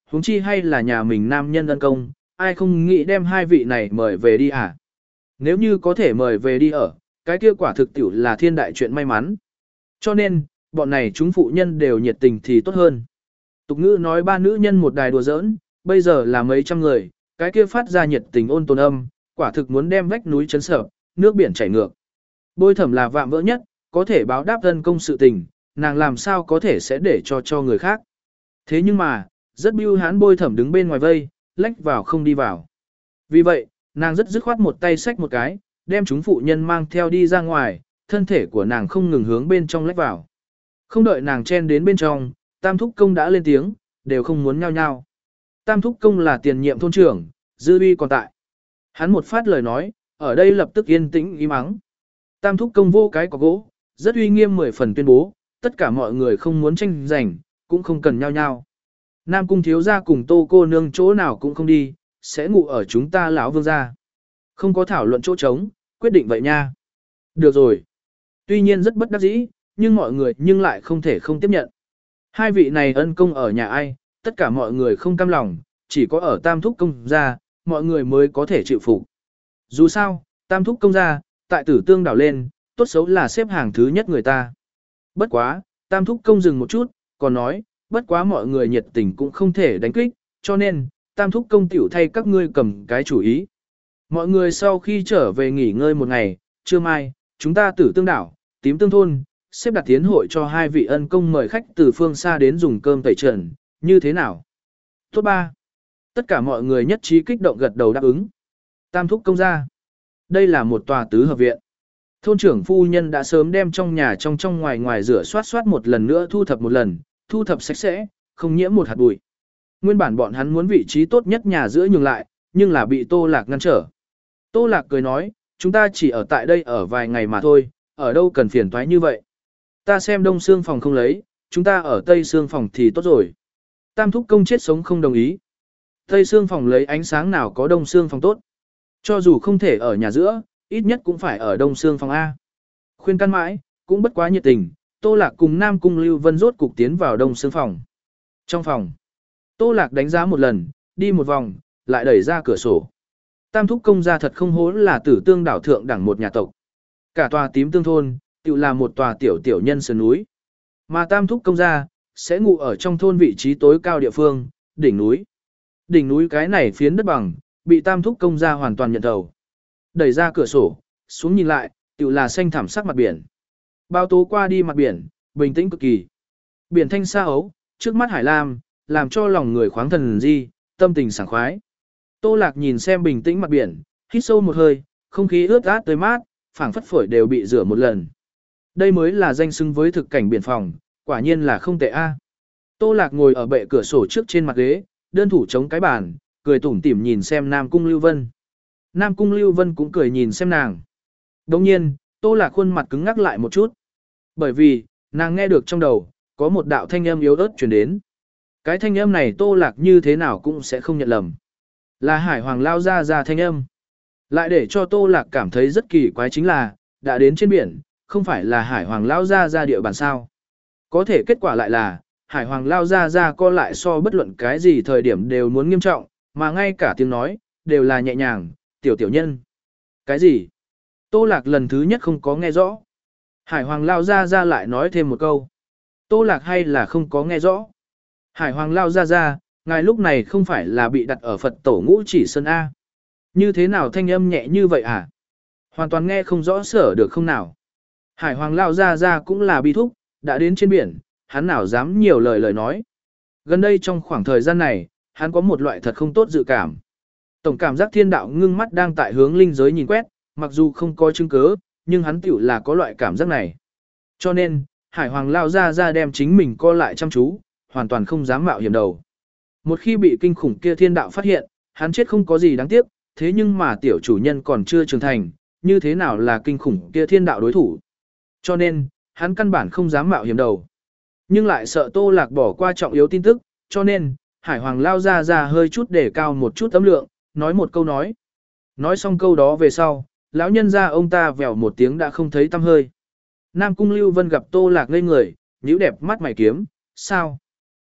S1: huống chi hay là nhà mình nam nhân ân công, ai không nghĩ đem hai vị này mời về đi à. Nếu như có thể mời về đi ở, cái kia quả thực tiểu là thiên đại chuyện may mắn. Cho nên, bọn này chúng phụ nhân đều nhiệt tình thì tốt hơn. Tục ngữ nói ba nữ nhân một đài đùa giỡn, bây giờ là mấy trăm người, cái kia phát ra nhiệt tình ôn tồn âm, quả thực muốn đem vách núi chấn sợ, nước biển chảy ngược. Bôi thẩm là vạm vỡ nhất, có thể báo đáp thân công sự tình, nàng làm sao có thể sẽ để cho cho người khác. Thế nhưng mà, rất bưu hán bôi thẩm đứng bên ngoài vây, lách vào không đi vào. Vì vậy, nàng rất dứt khoát một tay xách một cái, đem chúng phụ nhân mang theo đi ra ngoài, thân thể của nàng không ngừng hướng bên trong lách vào. Không đợi nàng chen đến bên trong, Tam Thúc Công đã lên tiếng, đều không muốn nhao nhao. Tam Thúc Công là tiền nhiệm thôn trưởng, dư uy còn tại. Hắn một phát lời nói, ở đây lập tức yên tĩnh im ắng. Tam Thúc Công vô cái có gỗ, rất uy nghiêm mười phần tuyên bố, tất cả mọi người không muốn tranh giành, cũng không cần nhao nhao. Nam Cung thiếu gia cùng Tô cô nương chỗ nào cũng không đi, sẽ ngủ ở chúng ta lão vương gia. Không có thảo luận chỗ trống, quyết định vậy nha. Được rồi. Tuy nhiên rất bất đắc dĩ, nhưng mọi người nhưng lại không thể không tiếp nhận. Hai vị này ân công ở nhà ai, tất cả mọi người không cam lòng, chỉ có ở Tam Thúc Công gia, mọi người mới có thể chịu phục. Dù sao, Tam Thúc Công gia, tại Tử Tương đảo lên, tốt xấu là xếp hàng thứ nhất người ta. Bất quá, Tam Thúc Công dừng một chút, còn nói, bất quá mọi người nhiệt tình cũng không thể đánh kích, cho nên, Tam Thúc Công tiểu thay các ngươi cầm cái chủ ý. Mọi người sau khi trở về nghỉ ngơi một ngày, trưa mai, chúng ta Tử Tương đảo, tím tương thôn, xếp đặt tiến hội cho hai vị ân công mời khách từ phương xa đến dùng cơm tẩy trần, như thế nào? Tốt ba. Tất cả mọi người nhất trí kích động gật đầu đáp ứng. Tam Thúc Công gia. Đây là một tòa tứ hợp viện. Thôn trưởng phu nhân đã sớm đem trong nhà trong trong ngoài ngoài rửa soát soát một lần nữa thu thập một lần, thu thập sạch sẽ, không nhiễm một hạt bụi. Nguyên bản bọn hắn muốn vị trí tốt nhất nhà giữa nhường lại, nhưng là bị Tô Lạc ngăn trở. Tô Lạc cười nói, chúng ta chỉ ở tại đây ở vài ngày mà thôi, ở đâu cần phiền toái như vậy. Ta xem đông xương phòng không lấy, chúng ta ở tây xương phòng thì tốt rồi. Tam Thúc Công chết sống không đồng ý. Tây xương phòng lấy ánh sáng nào có đông xương phòng tốt. Cho dù không thể ở nhà giữa, ít nhất cũng phải ở đông xương phòng A. Khuyên can mãi, cũng bất quá nhiệt tình, Tô Lạc cùng Nam Cung Lưu Vân rốt cục tiến vào đông xương phòng. Trong phòng, Tô Lạc đánh giá một lần, đi một vòng, lại đẩy ra cửa sổ. Tam Thúc Công gia thật không hố là Tử Tương đảo thượng đẳng một nhà tộc. Cả tòa tím tương thôn, tự là một tòa tiểu tiểu nhân sườn núi. Mà Tam Thúc Công gia, sẽ ngủ ở trong thôn vị trí tối cao địa phương, đỉnh núi. Đỉnh núi cái này phiến đất bằng, bị Tam Thúc Công gia hoàn toàn nhận thầu. Đẩy ra cửa sổ, xuống nhìn lại, tự là xanh thảm sắc mặt biển. Bao tố qua đi mặt biển, bình tĩnh cực kỳ. Biển thanh xa ấu, trước mắt hải lam, làm cho lòng người khoáng thần di, tâm tình sảng khoái. Tô Lạc nhìn xem bình tĩnh mặt biển, hít sâu một hơi, không khí ướt át tới mát, phảng phất phổi đều bị rửa một lần. Đây mới là danh xứng với thực cảnh biển phòng, quả nhiên là không tệ a. Tô Lạc ngồi ở bệ cửa sổ trước trên mặt ghế, đơn thủ chống cái bàn, cười tủm tỉm nhìn xem Nam Cung Lưu Vân. Nam Cung Lưu Vân cũng cười nhìn xem nàng. Đồng nhiên, Tô Lạc khuôn mặt cứng ngắc lại một chút. Bởi vì, nàng nghe được trong đầu, có một đạo thanh âm yếu ớt truyền đến. Cái thanh âm này Tô Lạc như thế nào cũng sẽ không nhận lầm. Là Hải Hoàng lao ra ra thanh âm. Lại để cho Tô Lạc cảm thấy rất kỳ quái chính là, đã đến trên biển, không phải là Hải Hoàng lao ra ra địa bàn sao. Có thể kết quả lại là, Hải Hoàng lao ra ra co lại so bất luận cái gì thời điểm đều muốn nghiêm trọng, mà ngay cả tiếng nói, đều là nhẹ nhàng, tiểu tiểu nhân. Cái gì? Tô Lạc lần thứ nhất không có nghe rõ. Hải Hoàng lao ra ra lại nói thêm một câu. Tô Lạc hay là không có nghe rõ. Hải Hoàng lao ra ra, ngài lúc này không phải là bị đặt ở Phật tổ ngũ chỉ sơn A. Như thế nào thanh âm nhẹ như vậy à? Hoàn toàn nghe không rõ sở được không nào. Hải Hoàng lao ra ra cũng là bi thúc, đã đến trên biển, hắn nào dám nhiều lời lời nói. Gần đây trong khoảng thời gian này, hắn có một loại thật không tốt dự cảm. Tổng cảm giác thiên đạo ngưng mắt đang tại hướng linh giới nhìn quét, mặc dù không có chứng cứ, nhưng hắn tiểu là có loại cảm giác này. Cho nên, Hải Hoàng lao ra ra đem chính mình co lại chăm chú, hoàn toàn không dám mạo hiểm đầu. Một khi bị kinh khủng kia thiên đạo phát hiện, hắn chết không có gì đáng tiếc, thế nhưng mà tiểu chủ nhân còn chưa trưởng thành, như thế nào là kinh khủng kia thiên đạo đối thủ. Cho nên, hắn căn bản không dám mạo hiểm đầu. Nhưng lại sợ Tô Lạc bỏ qua trọng yếu tin tức, cho nên, Hải Hoàng lao ra ra hơi chút để cao một chút tấm lượng, nói một câu nói. Nói xong câu đó về sau, lão nhân ra ông ta vèo một tiếng đã không thấy tăm hơi. Nam Cung Lưu Vân gặp Tô Lạc ngây người, nhíu đẹp mắt mày kiếm, sao?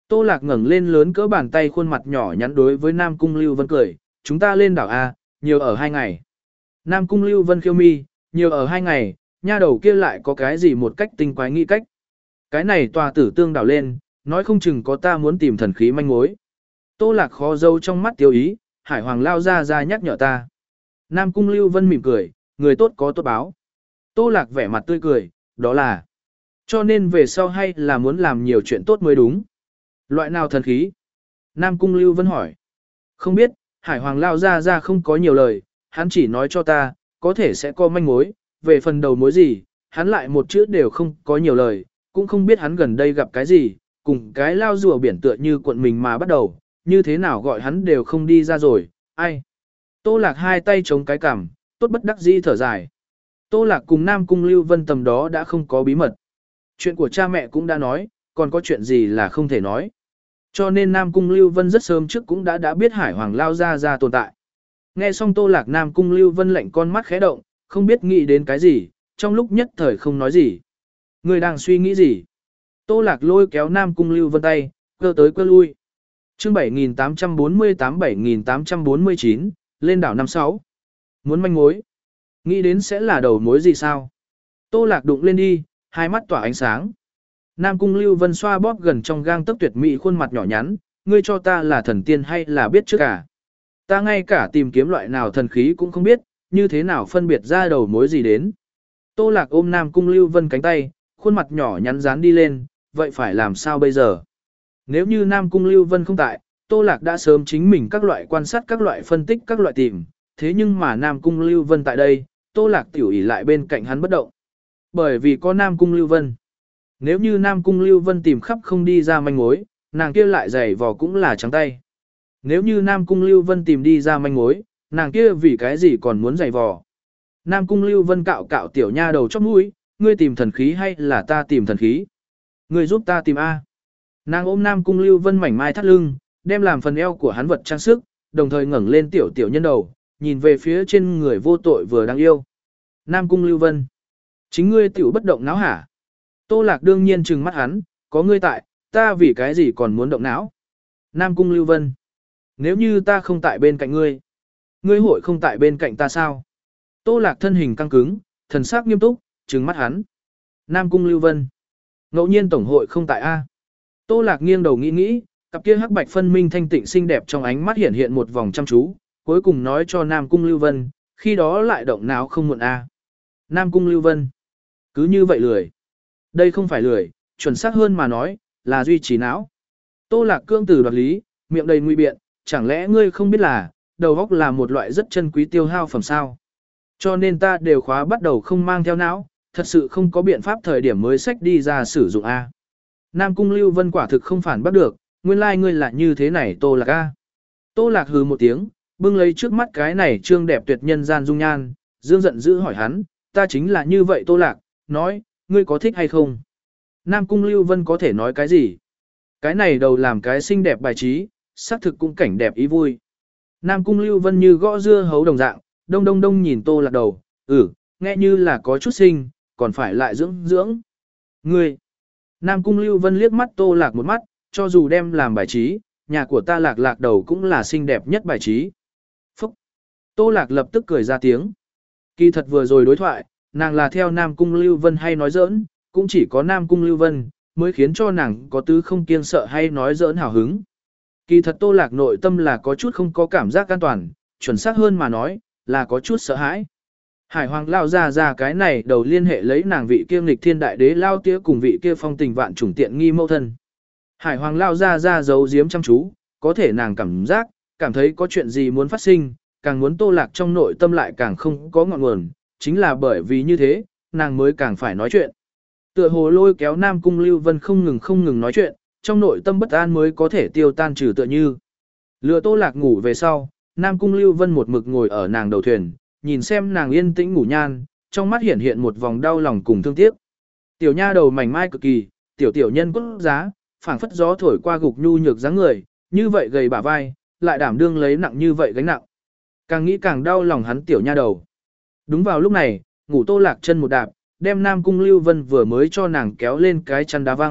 S1: Tô Lạc ngẩng lên lớn cỡ bàn tay khuôn mặt nhỏ nhắn đối với Nam Cung Lưu Vân cười, chúng ta lên đảo A, nhiều ở hai ngày. Nam Cung Lưu Vân khiêu mi, nhiều ở hai ngày, nha đầu kia lại có cái gì một cách tinh quái nghĩ cách. Cái này tòa tử tương đảo lên, nói không chừng có ta muốn tìm thần khí manh mối. Tô Lạc khó dâu trong mắt tiêu ý, Hải Hoàng lao ra ra nhắc nhở ta. Nam Cung Lưu Vân mỉm cười, người tốt có tốt báo. Tô Lạc vẻ mặt tươi cười, đó là. Cho nên về sau hay là muốn làm nhiều chuyện tốt mới đúng. Loại nào thần khí? Nam Cung Lưu Vân hỏi. Không biết, Hải Hoàng lao ra ra không có nhiều lời, hắn chỉ nói cho ta, có thể sẽ có manh mối, về phần đầu mối gì, hắn lại một chữ đều không có nhiều lời, cũng không biết hắn gần đây gặp cái gì, cùng cái lao rùa biển tựa như cuộn mình mà bắt đầu, như thế nào gọi hắn đều không đi ra rồi, ai. Tô Lạc hai tay chống cái cằm, tốt bất đắc dĩ thở dài. Tô Lạc cùng Nam Cung Lưu Vân tầm đó đã không có bí mật. Chuyện của cha mẹ cũng đã nói, còn có chuyện gì là không thể nói. Cho nên Nam Cung Lưu Vân rất sớm trước cũng đã đã biết Hải Hoàng lao ra ra tồn tại. Nghe xong Tô Lạc Nam Cung Lưu Vân lạnh con mắt khẽ động, không biết nghĩ đến cái gì, trong lúc nhất thời không nói gì. Người đang suy nghĩ gì? Tô Lạc lôi kéo Nam Cung Lưu Vân tay, cơ tới cơ lui. Chương bảy nghìn tám trăm bốn mươi tám bảy nghìn tám trăm bốn mươi chín, lên đảo năm sáu. Muốn manh mối? Nghĩ đến sẽ là đầu mối gì sao? Tô Lạc đụng lên đi, hai mắt tỏa ánh sáng. Nam Cung Lưu Vân xoa bóp gần trong gang tấc tuyệt mỹ khuôn mặt nhỏ nhắn, ngươi cho ta là thần tiên hay là biết trước cả? Ta ngay cả tìm kiếm loại nào thần khí cũng không biết, như thế nào phân biệt ra đầu mối gì đến. Tô Lạc ôm Nam Cung Lưu Vân cánh tay, khuôn mặt nhỏ nhắn dán đi lên, vậy phải làm sao bây giờ? Nếu như Nam Cung Lưu Vân không tại, Tô Lạc đã sớm chính mình các loại quan sát các loại phân tích các loại tìm, thế nhưng mà Nam Cung Lưu Vân tại đây, Tô Lạc tiểu ỷ lại bên cạnh hắn bất động. Bởi vì có Nam Cung Lưu Vân. Nếu như Nam Cung Lưu Vân tìm khắp không đi ra manh mối, nàng kia lại giày vò cũng là trắng tay. Nếu như Nam Cung Lưu Vân tìm đi ra manh mối, nàng kia vì cái gì còn muốn giày vò. Nam Cung Lưu Vân cạo cạo tiểu nha đầu chóp mũi, ngươi tìm thần khí hay là ta tìm thần khí? Ngươi giúp ta tìm A. Nàng ôm Nam Cung Lưu Vân mảnh mai thắt lưng, đem làm phần eo của hắn vật trang sức, đồng thời ngẩng lên tiểu tiểu nhân đầu, nhìn về phía trên người vô tội vừa đáng yêu. Nam Cung Lưu Vân. Chính ngươi tiểu bất động não hả? Tô Lạc đương nhiên trừng mắt hắn, có ngươi tại, ta vì cái gì còn muốn động não? Nam Cung Lưu Vân. Nếu như ta không tại bên cạnh ngươi, ngươi hội không tại bên cạnh ta sao? Tô Lạc thân hình căng cứng, thần sắc nghiêm túc, trừng mắt hắn. Nam Cung Lưu Vân. Ngẫu nhiên tổng hội không tại A. Tô Lạc nghiêng đầu nghĩ nghĩ, cặp kia hắc bạch phân minh thanh tịnh xinh đẹp trong ánh mắt hiện hiện một vòng chăm chú, cuối cùng nói cho Nam Cung Lưu Vân, khi đó lại động não không muộn A. Nam Cung Lưu Vân. Cứ như vậy lười. Đây không phải lười, chuẩn xác hơn mà nói, là duy trì não. Tô Lạc cương từ đoạt lý, miệng đầy nguy biện, chẳng lẽ ngươi không biết là, đầu óc là một loại rất chân quý tiêu hao phẩm sao? Cho nên ta đều khóa bắt đầu không mang theo não, thật sự không có biện pháp thời điểm mới sách đi ra sử dụng A. Nam Cung Lưu Vân quả thực không phản bắt được, nguyên lai like ngươi là như thế này Tô Lạc A. Tô Lạc hừ một tiếng, bưng lấy trước mắt cái này trương đẹp tuyệt nhân gian dung nhan, dương giận dữ hỏi hắn, ta chính là như vậy Tô Lạc, nói, ngươi có thích hay không? Nam Cung Lưu Vân có thể nói cái gì? Cái này đầu làm cái xinh đẹp bài trí, xác thực cũng cảnh đẹp ý vui. Nam Cung Lưu Vân như gõ dưa hấu đồng dạng, đông đông đông nhìn Tô Lạc đầu, ừ, nghe như là có chút xinh, còn phải lại dưỡng dưỡng. Ngươi! Nam Cung Lưu Vân liếc mắt Tô Lạc một mắt, cho dù đem làm bài trí, nhà của ta Lạc Lạc đầu cũng là xinh đẹp nhất bài trí. Phúc! Tô Lạc lập tức cười ra tiếng. Kỳ thật vừa rồi đối thoại, nàng là theo Nam Cung Lưu Vân hay nói giỡn, cũng chỉ có Nam Cung Lưu Vân mới khiến cho nàng có tứ không kiêng sợ hay nói giỡn hào hứng. Kỳ thật Tô Lạc nội tâm là có chút không có cảm giác an toàn, chuẩn xác hơn mà nói, là có chút sợ hãi. Hải Hoàng lao ra ra cái này đầu liên hệ lấy nàng vị kia nghịch thiên đại đế lao tía cùng vị kia phong tình vạn chủng tiện nghi mâu thân. Hải Hoàng lao ra ra giấu giếm chăm chú, có thể nàng cảm giác, cảm thấy có chuyện gì muốn phát sinh, càng muốn Tô Lạc trong nội tâm lại càng không có ngọn nguồn, chính là bởi vì như thế, nàng mới càng phải nói chuyện. Tựa hồ lôi kéo Nam Cung Lưu Vân không ngừng không ngừng nói chuyện, trong nội tâm bất an mới có thể tiêu tan trừ tựa như. Lừa Tô Lạc ngủ về sau, Nam Cung Lưu Vân một mực ngồi ở nàng đầu thuyền, nhìn xem nàng yên tĩnh ngủ nhan, trong mắt hiện hiện một vòng đau lòng cùng thương tiếc. Tiểu nha đầu mảnh mai cực kỳ, tiểu tiểu nhân quốc giá, phảng phất gió thổi qua gục nhu nhược dáng người, như vậy gầy bả vai, lại đảm đương lấy nặng như vậy gánh nặng. Càng nghĩ càng đau lòng hắn tiểu nha đầu. Đúng vào lúc này, ngủ Tô Lạc chân một đạp, đem Nam Cung Lưu Vân vừa mới cho nàng kéo lên cái chăn đá văng,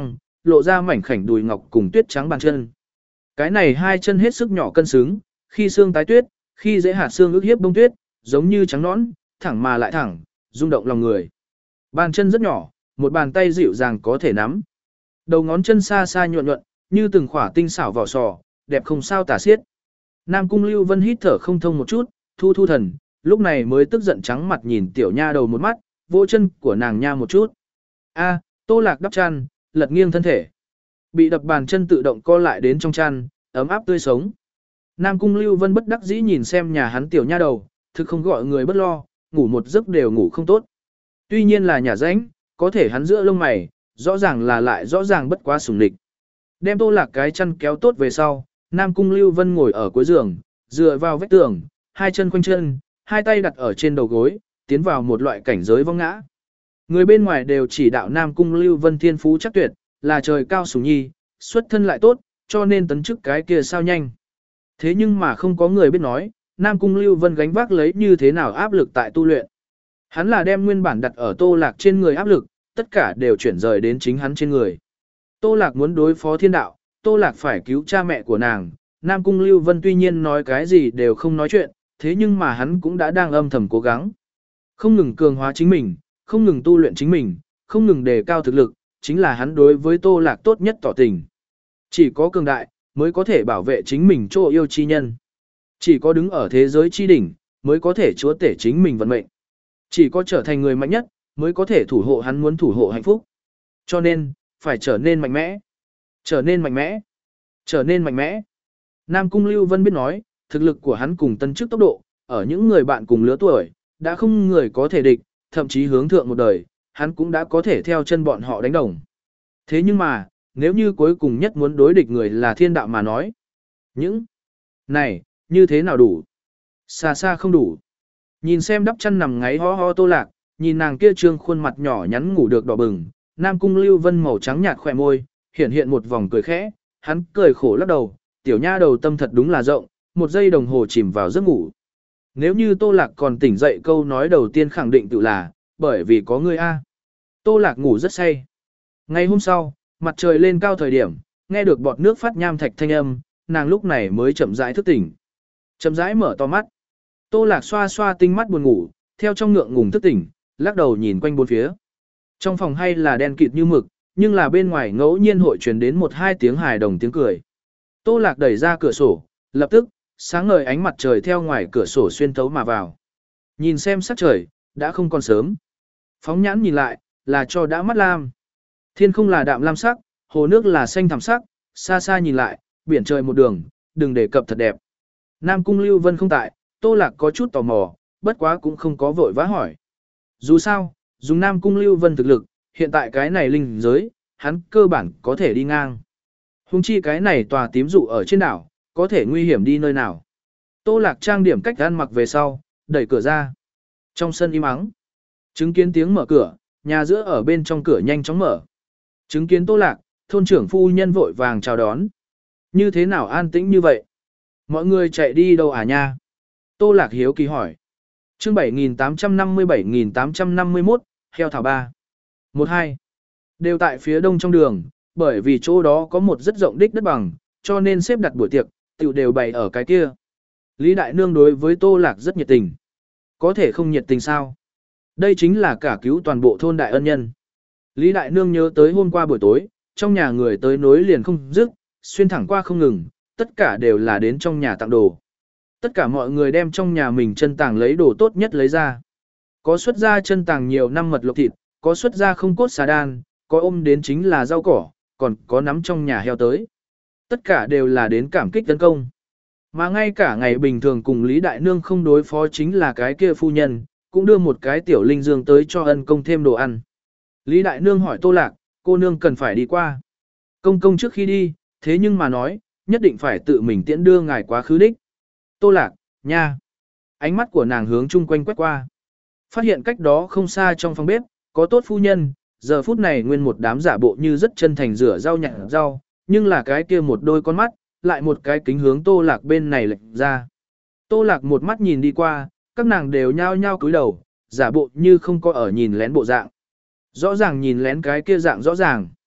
S1: lộ ra mảnh khảnh đùi ngọc cùng tuyết trắng bàn chân. Cái này hai chân hết sức nhỏ cân xứng, khi xương tái tuyết, khi dễ hạt xương ước hiếp bông tuyết, giống như trắng nõn, thẳng mà lại thẳng, rung động lòng người. Bàn chân rất nhỏ, một bàn tay dịu dàng có thể nắm. Đầu ngón chân xa xa nhuận nhuận, như từng khỏa tinh xảo vỏ sò, đẹp không sao tả xiết. Nam Cung Lưu Vân hít thở không thông một chút, thu thu thần, lúc này mới tức giận trắng mặt nhìn tiểu nha đầu một mắt, vỗ chân của nàng nha một chút. A, Tô Lạc đắp chăn, lật nghiêng thân thể. Bị đập bàn chân tự động co lại đến trong chăn, ấm áp tươi sống. Nam Cung Lưu Vân bất đắc dĩ nhìn xem nhà hắn tiểu nha đầu, thực không gọi người bất lo, ngủ một giấc đều ngủ không tốt. Tuy nhiên là nhà ránh, có thể hắn giữa lông mày, rõ ràng là lại rõ ràng bất quá sủng địch. Đem Tô Lạc cái chăn kéo tốt về sau, Nam Cung Lưu Vân ngồi ở cuối giường, dựa vào vách tường, hai chân quanh chân, hai tay đặt ở trên đầu gối, tiến vào một loại cảnh giới vong ngã. Người bên ngoài đều chỉ đạo Nam Cung Lưu Vân thiên phú chắc tuyệt, là trời cao sủng nhi, xuất thân lại tốt, cho nên tấn chức cái kia sao nhanh. Thế nhưng mà không có người biết nói, Nam Cung Lưu Vân gánh vác lấy như thế nào áp lực tại tu luyện. Hắn là đem nguyên bản đặt ở Tô Lạc trên người áp lực, tất cả đều chuyển rời đến chính hắn trên người. Tô Lạc muốn đối phó thiên đạo, Tô Lạc phải cứu cha mẹ của nàng. Nam Cung Lưu Vân tuy nhiên nói cái gì đều không nói chuyện, thế nhưng mà hắn cũng đã đang âm thầm cố gắng. Không ngừng cường hóa chính mình, không ngừng tu luyện chính mình, không ngừng đề cao thực lực, chính là hắn đối với Tô Lạc tốt nhất tỏ tình. Chỉ có cường đại, mới có thể bảo vệ chính mình chỗ yêu chi nhân. Chỉ có đứng ở thế giới chi đỉnh, mới có thể chúa tể chính mình vận mệnh. Chỉ có trở thành người mạnh nhất, mới có thể thủ hộ hắn muốn thủ hộ hạnh phúc. Cho nên, phải trở nên mạnh mẽ. Trở nên mạnh mẽ. Trở nên mạnh mẽ. Nam Cung Lưu Vân biết nói, thực lực của hắn cùng tân chức tốc độ, ở những người bạn cùng lứa tuổi, đã không người có thể địch, thậm chí hướng thượng một đời, hắn cũng đã có thể theo chân bọn họ đánh đồng. Thế nhưng mà, nếu như cuối cùng nhất muốn đối địch người là thiên đạo mà nói, những này, như thế nào đủ? Xa xa không đủ. Nhìn xem đắp chăn nằm ngáy ho ho Tô Lạc, nhìn nàng kia trương khuôn mặt nhỏ nhắn ngủ được đỏ bừng, Nam Cung Lưu Vân màu trắng nhạt khỏe môi, hiện hiện một vòng cười khẽ, hắn cười khổ lắc đầu, tiểu nha đầu tâm thật đúng là rộng, một giây đồng hồ chìm vào giấc ngủ. Nếu như Tô Lạc còn tỉnh dậy câu nói đầu tiên khẳng định tự là, bởi vì có ngươi a. Tô Lạc ngủ rất say. Ngày hôm sau, mặt trời lên cao thời điểm, nghe được bọt nước phát nham thạch thanh âm, nàng lúc này mới chậm rãi thức tỉnh. Chậm rãi mở to mắt. Tô Lạc xoa xoa tinh mắt buồn ngủ, theo trong ngượng ngùng thức tỉnh, lắc đầu nhìn quanh bốn phía. Trong phòng hay là đen kịt như mực, nhưng là bên ngoài ngẫu nhiên hội truyền đến một hai tiếng hài đồng tiếng cười. Tô Lạc đẩy ra cửa sổ, lập tức, sáng ngời ánh mặt trời theo ngoài cửa sổ xuyên thấu mà vào. Nhìn xem sắc trời, đã không còn sớm. Phóng nhãn nhìn lại, là cho đã mắt lam. Thiên không là đạm lam sắc, hồ nước là xanh thẳm sắc, xa xa nhìn lại, biển trời một đường, đừng đề cập thật đẹp. Nam Cung Lưu Vân không tại, Tô Lạc có chút tò mò, bất quá cũng không có vội vã hỏi. Dù sao, dùng Nam Cung Lưu Vân thực lực, hiện tại cái này linh giới, hắn cơ bản có thể đi ngang. Hùng chi cái này tòa tím dụ ở trên đảo, có thể nguy hiểm đi nơi nào. Tô Lạc trang điểm cách ăn mặc về sau, đẩy cửa ra. Trong sân im ắng, chứng kiến tiếng mở cửa, nhà giữa ở bên trong cửa nhanh chóng mở. Chứng kiến Tô Lạc, thôn trưởng phu nhân vội vàng chào đón. Như thế nào an tĩnh như vậy? Mọi người chạy đi đâu à nha? Tô Lạc hiếu kỳ hỏi. Chương bảy nghìn tám trăm năm mươi bảy nghìn tám trăm năm mươi mốt, heo thảo ba. một hai. Đều tại phía đông trong đường, bởi vì chỗ đó có một rất rộng đích đất bằng, cho nên xếp đặt buổi tiệc, tiểu đều bày ở cái kia. Lý Đại Nương đối với Tô Lạc rất nhiệt tình. Có thể không nhiệt tình sao? Đây chính là cả cứu toàn bộ thôn đại ân nhân. Lý Đại Nương nhớ tới hôm qua buổi tối, trong nhà người tới nối liền không dứt, xuyên thẳng qua không ngừng, tất cả đều là đến trong nhà tặng đồ. Tất cả mọi người đem trong nhà mình chân tàng lấy đồ tốt nhất lấy ra. Có xuất ra chân tàng nhiều năm mật lộc thịt, có xuất ra không cốt xà đan, có ôm đến chính là rau cỏ, còn có nắm trong nhà heo tới. Tất cả đều là đến cảm kích tấn công. Mà ngay cả ngày bình thường cùng Lý Đại Nương không đối phó chính là cái kia phu nhân, cũng đưa một cái tiểu linh dương tới cho ân công thêm đồ ăn. Lý Đại Nương hỏi Tô Lạc, cô nương cần phải đi qua. Công công trước khi đi, thế nhưng mà nói, nhất định phải tự mình tiễn đưa ngài quá khứ đích. Tô Lạc, nha. Ánh mắt của nàng hướng chung quanh quét qua. Phát hiện cách đó không xa trong phòng bếp, có tốt phu nhân, giờ phút này nguyên một đám giả bộ như rất chân thành rửa rau nhặt rau, nhưng là cái kia một đôi con mắt, lại một cái kính hướng Tô Lạc bên này lệch ra. Tô Lạc một mắt nhìn đi qua, các nàng đều nhao nhao cúi đầu, giả bộ như không có ở nhìn lén bộ dạng. Rõ ràng nhìn lén cái kia dạng rõ ràng.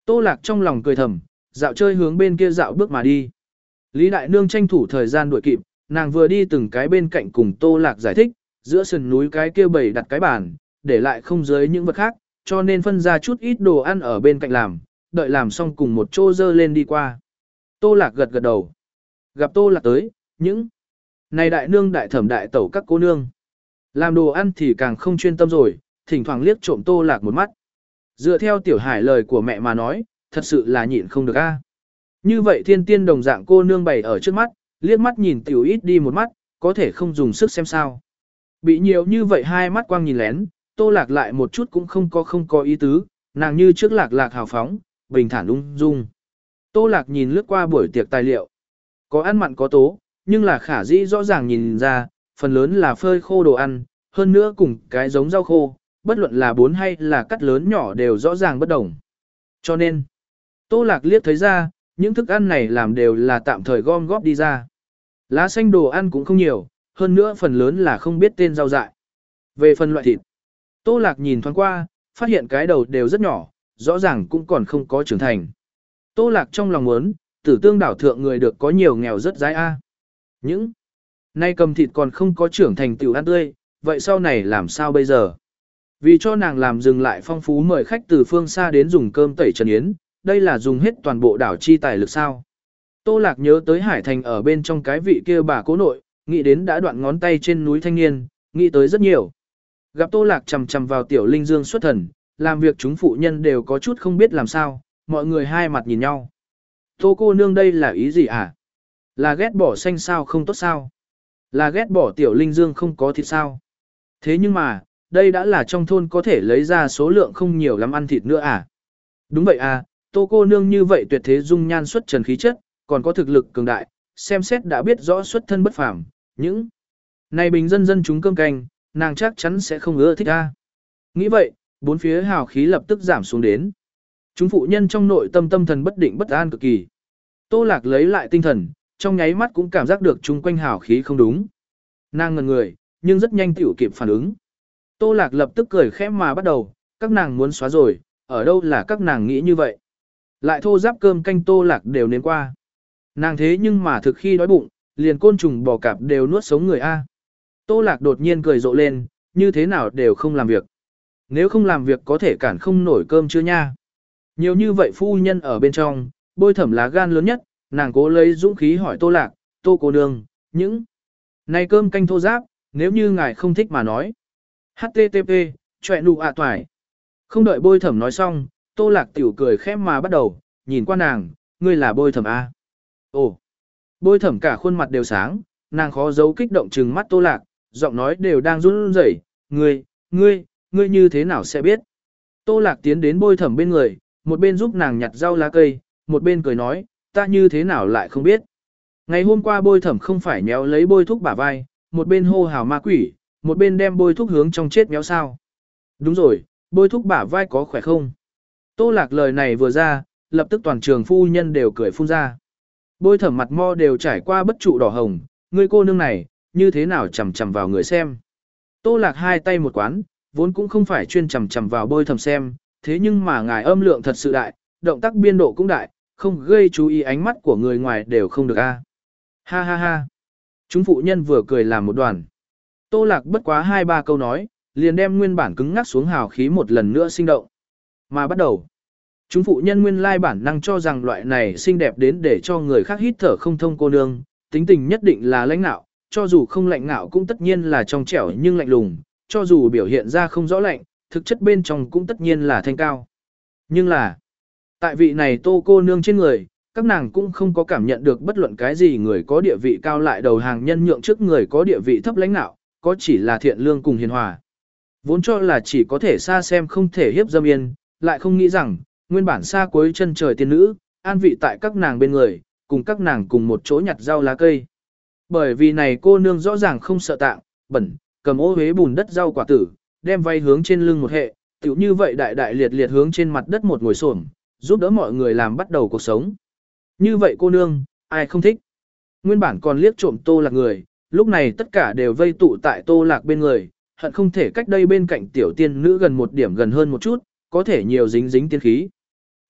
S1: Tô Lạc trong lòng cười thầm, dạo chơi hướng bên kia dạo bước mà đi. Lý Đại Nương tranh thủ thời gian đuổi kịp, nàng vừa đi từng cái bên cạnh cùng Tô Lạc giải thích, giữa sườn núi cái kia bầy đặt cái bàn, để lại không dưới những vật khác, cho nên phân ra chút ít đồ ăn ở bên cạnh làm, đợi làm xong cùng một chỗ dơ lên đi qua. Tô Lạc gật gật đầu. Gặp Tô Lạc tới, những này đại nương đại thẩm đại tẩu các cô nương. Làm đồ ăn thì càng không chuyên tâm rồi, thỉnh thoảng liếc trộm Tô Lạc một mắt. Dựa theo Tiểu Hải lời của mẹ mà nói, thật sự là nhịn không được a. Như vậy thiên tiên đồng dạng cô nương bày ở trước mắt, liếc mắt nhìn Tiểu ít đi một mắt, có thể không dùng sức xem sao. Bị nhiều như vậy hai mắt quang nhìn lén, Tô Lạc lại một chút cũng không có không có ý tứ, nàng như trước Lạc Lạc hào phóng, bình thản ung dung. Tô Lạc nhìn lướt qua buổi tiệc tài liệu. Có ăn mặn có tố, nhưng là khả dĩ rõ ràng nhìn ra, phần lớn là phơi khô đồ ăn, hơn nữa cùng cái giống rau khô, bất luận là bốn hay là cắt lớn nhỏ đều rõ ràng bất đồng. Cho nên, Tô Lạc liếc thấy ra, những thức ăn này làm đều là tạm thời gom góp đi ra. Lá xanh đồ ăn cũng không nhiều, hơn nữa phần lớn là không biết tên rau dại. Về phần loại thịt, Tô Lạc nhìn thoáng qua, phát hiện cái đầu đều rất nhỏ, rõ ràng cũng còn không có trưởng thành. Tô Lạc trong lòng muốn, tử tương đảo thượng người được có nhiều nghèo rất dái a. Những nay cầm thịt còn không có trưởng thành tiểu ăn tươi, vậy sau này làm sao bây giờ? Vì cho nàng làm dừng lại phong phú mời khách từ phương xa đến dùng cơm tẩy trần yến, đây là dùng hết toàn bộ đảo chi tài lực sao. Tô Lạc nhớ tới Hải Thành ở bên trong cái vị kia bà cố nội, nghĩ đến đã đoạn ngón tay trên núi thanh niên, nghĩ tới rất nhiều. Gặp Tô Lạc chầm chầm vào tiểu linh dương xuất thần, làm việc chúng phụ nhân đều có chút không biết làm sao, mọi người hai mặt nhìn nhau. Tô cô nương đây là ý gì à? Là ghét bỏ xanh sao không tốt sao? Là ghét bỏ tiểu linh dương không có thịt sao? Thế nhưng mà, đây đã là trong thôn có thể lấy ra số lượng không nhiều lắm ăn thịt nữa à? Đúng vậy à, tô cô nương như vậy tuyệt thế dung nhan xuất trần khí chất, còn có thực lực cường đại, xem xét đã biết rõ xuất thân bất phàm. Những này bình dân dân chúng cơm canh, nàng chắc chắn sẽ không ưa thích a. Nghĩ vậy, bốn phía hào khí lập tức giảm xuống đến. Chúng phụ nhân trong nội tâm tâm thần bất định bất an cực kỳ. Tô Lạc lấy lại tinh thần, trong nháy mắt cũng cảm giác được chung quanh hào khí không đúng. Nàng ngẩn người, nhưng rất nhanh tiểu kịp phản ứng. Tô Lạc lập tức cười khẽ mà bắt đầu, các nàng muốn xóa rồi, ở đâu là các nàng nghĩ như vậy. Lại thô giáp cơm canh Tô Lạc đều nếm qua. Nàng thế nhưng mà thực khi đói bụng, liền côn trùng bò cạp đều nuốt sống người A. Tô Lạc đột nhiên cười rộ lên, như thế nào đều không làm việc. Nếu không làm việc có thể cản không nổi cơm chưa nha. Nhiều như vậy phu nhân ở bên trong, Bôi Thẩm lá gan lớn nhất, nàng cố lấy dũng khí hỏi Tô Lạc, Tô cô nương, những này cơm canh thô giáp, nếu như ngài không thích mà nói. hát tê tê pê, chọe nụ ạ toài. Không đợi Bôi Thẩm nói xong, Tô Lạc tiểu cười khẽ mà bắt đầu, nhìn qua nàng, ngươi là Bôi Thẩm A. Ồ, Bôi Thẩm cả khuôn mặt đều sáng, nàng khó giấu kích động trừng mắt Tô Lạc, giọng nói đều đang run rẩy, ngươi, ngươi, ngươi như thế nào sẽ biết. Tô Lạc tiến đến Bôi Thẩm bên người, một bên giúp nàng nhặt rau lá cây, một bên cười nói, ta như thế nào lại không biết. Ngày hôm qua Bôi Thẩm không phải méo lấy Bôi Thúc bả vai, một bên hô hào ma quỷ, một bên đem Bôi Thúc hướng trong chết méo sao. Đúng rồi, Bôi Thúc bả vai có khỏe không? Tô Lạc lời này vừa ra, lập tức toàn trường phu nhân đều cười phun ra. Bôi Thẩm mặt mo đều trải qua bất trụ đỏ hồng, người cô nương này, như thế nào chầm chầm vào người xem. Tô Lạc hai tay một quán, vốn cũng không phải chuyên chầm chầm vào Bôi Thẩm xem, thế nhưng mà ngài âm lượng thật sự đại, động tác biên độ cũng đại, không gây chú ý ánh mắt của người ngoài đều không được a. Ha ha ha. Chúng phụ nhân vừa cười làm một đoàn. Tô Lạc bất quá hai ba câu nói, liền đem nguyên bản cứng ngắc xuống hào khí một lần nữa sinh động. Mà bắt đầu, chúng phụ nhân nguyên lai bản năng cho rằng loại này xinh đẹp đến để cho người khác hít thở không thông cô nương, tính tình nhất định là lãnh nạo, cho dù không lạnh nạo cũng tất nhiên là trong trẻo nhưng lạnh lùng, cho dù biểu hiện ra không rõ lạnh, thực chất bên trong cũng tất nhiên là thanh cao. Nhưng là, tại vị này Tô cô nương trên người, các nàng cũng không có cảm nhận được bất luận cái gì người có địa vị cao lại đầu hàng nhân nhượng trước người có địa vị thấp lãnh nạo, có chỉ là thiện lương cùng hiền hòa. Vốn cho là chỉ có thể xa xem không thể hiếp dâm yên, lại không nghĩ rằng, nguyên bản xa cuối chân trời tiên nữ, an vị tại các nàng bên người, cùng các nàng cùng một chỗ nhặt rau lá cây. Bởi vì này cô nương rõ ràng không sợ tạng, bẩn, cầm ô huế bùn đất rau quả tử, đem vay hướng trên lưng một hệ, tiểu như vậy đại đại liệt liệt hướng trên mặt đất một ngồi xổm, giúp đỡ mọi người làm bắt đầu cuộc sống. Như vậy cô nương, ai không thích. Nguyên bản còn liếc trộm Tô Lạc người, lúc này tất cả đều vây tụ tại Tô Lạc bên người, hận không thể cách đây bên cạnh tiểu tiên nữ gần một điểm gần hơn một chút, có thể nhiều dính dính tiên khí.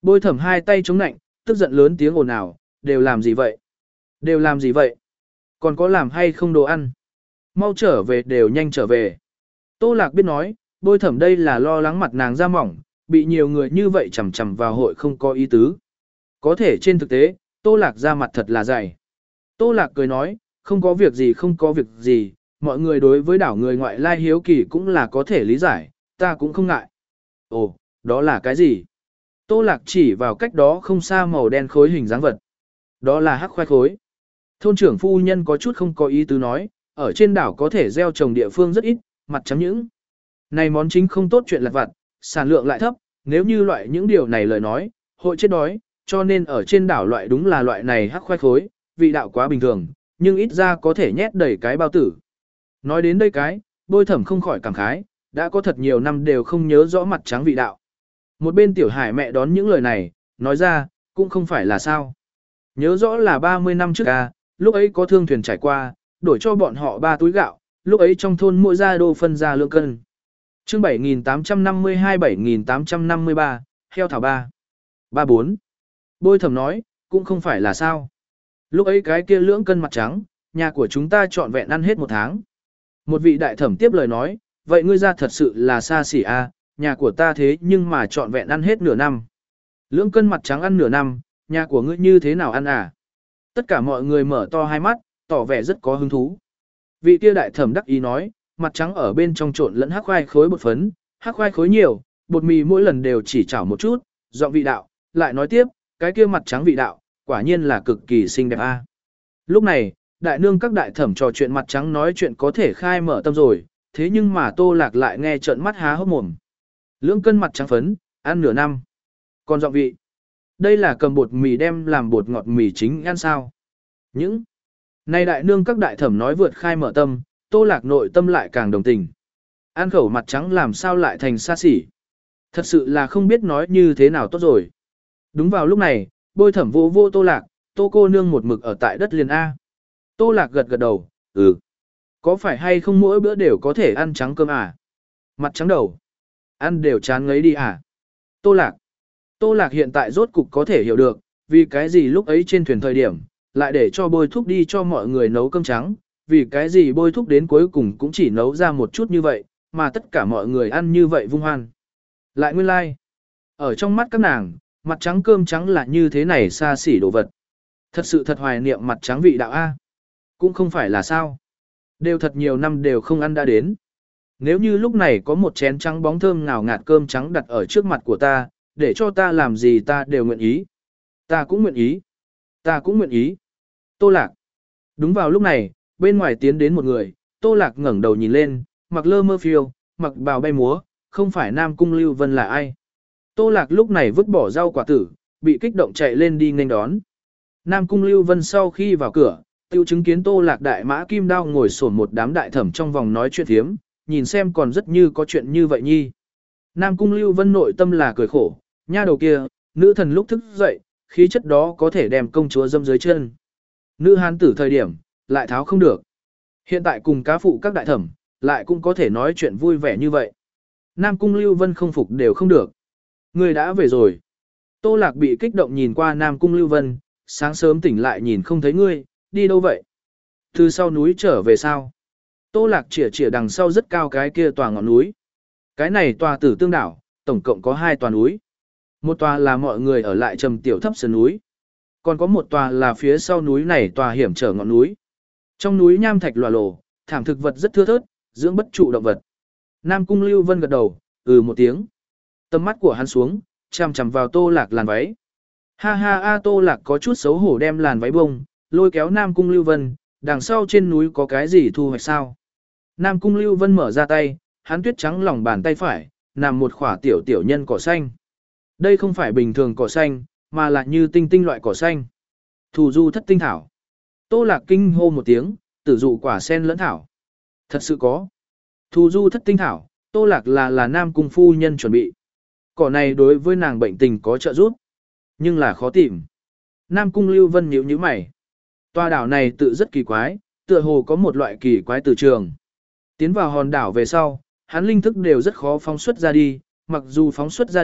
S1: Bôi thẩm hai tay chống nạnh, tức giận lớn tiếng ồn ào, đều làm gì vậy? Đều làm gì vậy? Còn có làm hay không đồ ăn? Mau trở về đều nhanh trở về. Tô Lạc biết nói, bôi thẩm đây là lo lắng mặt nàng ra mỏng, bị nhiều người như vậy chầm chầm vào hội không có ý tứ. Có thể trên thực tế, Tô Lạc ra mặt thật là dày. Tô Lạc cười nói, không có việc gì không có việc gì, mọi người đối với đảo người ngoại lai hiếu kỳ cũng là có thể lý giải, ta cũng không ngại. Ồ, đó là cái gì? Tô Lạc chỉ vào cách đó không xa màu đen khối hình dáng vật. Đó là hắc khoai khối. Thôn trưởng phu nhân có chút không có ý tứ nói, ở trên đảo có thể gieo trồng địa phương rất ít, mặt trắng những. Này món chính không tốt chuyện lặt vặt, sản lượng lại thấp, nếu như loại những điều này lời nói, hội chết đói, cho nên ở trên đảo loại đúng là loại này hắc khoai khối, vị đạo quá bình thường, nhưng ít ra có thể nhét đầy cái bao tử. Nói đến đây cái, bôi thẩm không khỏi cảm khái, đã có thật nhiều năm đều không nhớ rõ mặt trắng vị đạo. Một bên tiểu hải mẹ đón những lời này, nói ra, cũng không phải là sao. Nhớ rõ là ba mươi năm trước à, lúc ấy có thương thuyền trải qua, đổi cho bọn họ ba túi gạo, lúc ấy trong thôn mỗi gia đô phân ra lượng cân. Chương bảy nghìn tám trăm năm mươi hai bảy nghìn tám trăm năm mươi ba, heo thảo ba. ba bốn. Bôi thẩm nói, cũng không phải là sao. Lúc ấy cái kia lưỡng cân mặt trắng, nhà của chúng ta trọn vẹn ăn hết một tháng. Một vị đại thẩm tiếp lời nói, vậy ngươi ra thật sự là xa xỉ a, nhà của ta thế nhưng mà trọn vẹn ăn hết nửa năm. Lưỡng cân mặt trắng ăn nửa năm, nhà của ngươi như thế nào ăn à? Tất cả mọi người mở to hai mắt, tỏ vẻ rất có hứng thú. Vị kia đại thẩm đắc ý nói, mặt trắng ở bên trong trộn lẫn hắc khoai khối bột phấn, hắc khoai khối nhiều, bột mì mỗi lần đều chỉ chảo một chút, dọn vị đạo, lại nói tiếp, cái kia mặt trắng vị đạo, quả nhiên là cực kỳ xinh đẹp a. Lúc này, đại nương các đại thẩm trò chuyện mặt trắng nói chuyện có thể khai mở tâm rồi, thế nhưng mà Tô Lạc lại nghe trợn mắt há hốc mồm. Lưỡng cân mặt trắng phấn, ăn nửa năm. Còn dọn vị, đây là cầm bột mì đem làm bột ngọt mì chính ăn sao? Những này đại nương các đại thẩm nói vượt khai mở tâm, Tô Lạc nội tâm lại càng đồng tình. Ăn khẩu mặt trắng làm sao lại thành xa xỉ. Thật sự là không biết nói như thế nào tốt rồi. Đúng vào lúc này, bôi thẩm vô vô Tô Lạc, Tô cô nương một mực ở tại đất liền A. Tô Lạc gật gật đầu, ừ. Có phải hay không mỗi bữa đều có thể ăn trắng cơm à? Mặt trắng đầu. Ăn đều chán ngấy đi à? Tô Lạc. Tô Lạc hiện tại rốt cục có thể hiểu được, vì cái gì lúc ấy trên thuyền thời điểm, lại để cho bôi thúc đi cho mọi người nấu cơm trắng, vì cái gì bôi thúc đến cuối cùng cũng chỉ nấu ra một chút như vậy, mà tất cả mọi người ăn như vậy vung hoan. Lại nguyên lai, like. Ở trong mắt các nàng, mặt trắng cơm trắng là như thế này xa xỉ đồ vật. Thật sự thật hoài niệm mặt trắng vị đạo A. Cũng không phải là sao. Đều thật nhiều năm đều không ăn đã đến. Nếu như lúc này có một chén trắng bóng thơm ngào ngạt cơm trắng đặt ở trước mặt của ta, để cho ta làm gì ta đều nguyện ý. Ta cũng nguyện ý. Ta cũng nguyện ý. Tô Lạc. Đúng vào lúc này, bên ngoài tiến đến một người, Tô Lạc ngẩng đầu nhìn lên, mặc lơ mơ phiêu, mặc bào bay múa, không phải Nam Cung Lưu Vân là ai. Tô Lạc lúc này vứt bỏ rau quả tử, bị kích động chạy lên đi nghênh đón. Nam Cung Lưu Vân sau khi vào cửa, tiêu chứng kiến Tô Lạc đại mã kim đao ngồi sổn một đám đại thẩm trong vòng nói chuyện thiếm, nhìn xem còn rất như có chuyện như vậy nhi. Nam Cung Lưu Vân nội tâm là cười khổ, nha đầu kia, nữ thần lúc thức dậy, khí chất đó có thể đem công chúa dâm dưới chân. Nữ hán tử thời điểm, lại tháo không được. Hiện tại cùng cá phụ các đại thẩm, lại cũng có thể nói chuyện vui vẻ như vậy. Nam Cung Lưu Vân không phục đều không được. Người đã về rồi. Tô Lạc bị kích động nhìn qua Nam Cung Lưu Vân, sáng sớm tỉnh lại nhìn không thấy ngươi, đi đâu vậy? Từ sau núi trở về sao? Tô Lạc chỉa chỉa đằng sau rất cao cái kia tòa ngọn núi. Cái này tòa Tử Tương đảo, tổng cộng có hai tòa núi. Một tòa là mọi người ở lại trầm tiểu thấp sườn núi. Còn có một tòa là phía sau núi này tòa hiểm trở ngọn núi. Trong núi nham thạch lòa lổ, thảm thực vật rất thưa thớt, dưỡng bất trụ động vật. Nam Cung Lưu Vân gật đầu, ừ một tiếng. Tầm mắt của hắn xuống, chằm chằm vào Tô Lạc làn váy. Ha ha a Tô Lạc có chút xấu hổ đem làn váy bông, lôi kéo Nam Cung Lưu Vân, đằng sau trên núi có cái gì thu hoạch sao? Nam Cung Lưu Vân mở ra tay, hắn tuyết trắng lòng bàn tay phải, nằm một khỏa tiểu tiểu nhân cỏ xanh. Đây không phải bình thường cỏ xanh, mà là như tinh tinh loại cỏ xanh. Thủ du thất tinh thảo. Tô Lạc kinh hô một tiếng, tử dụ quả sen lẫn thảo. Thật sự có. Thủ du thất tinh thảo, Tô Lạc là là Nam Cung phu nhân chuẩn bị. Cỏ này đối với nàng bệnh tình có trợ giúp, nhưng là khó tìm. Nam Cung Lưu Vân nhíu nhíu mày. Tòa đảo này tự rất kỳ quái, tựa hồ có một loại kỳ quái từ trường. Tiến vào hòn đảo về sau, hắn linh thức đều rất khó phóng xuất ra đi, mặc dù phóng xuất ra đi,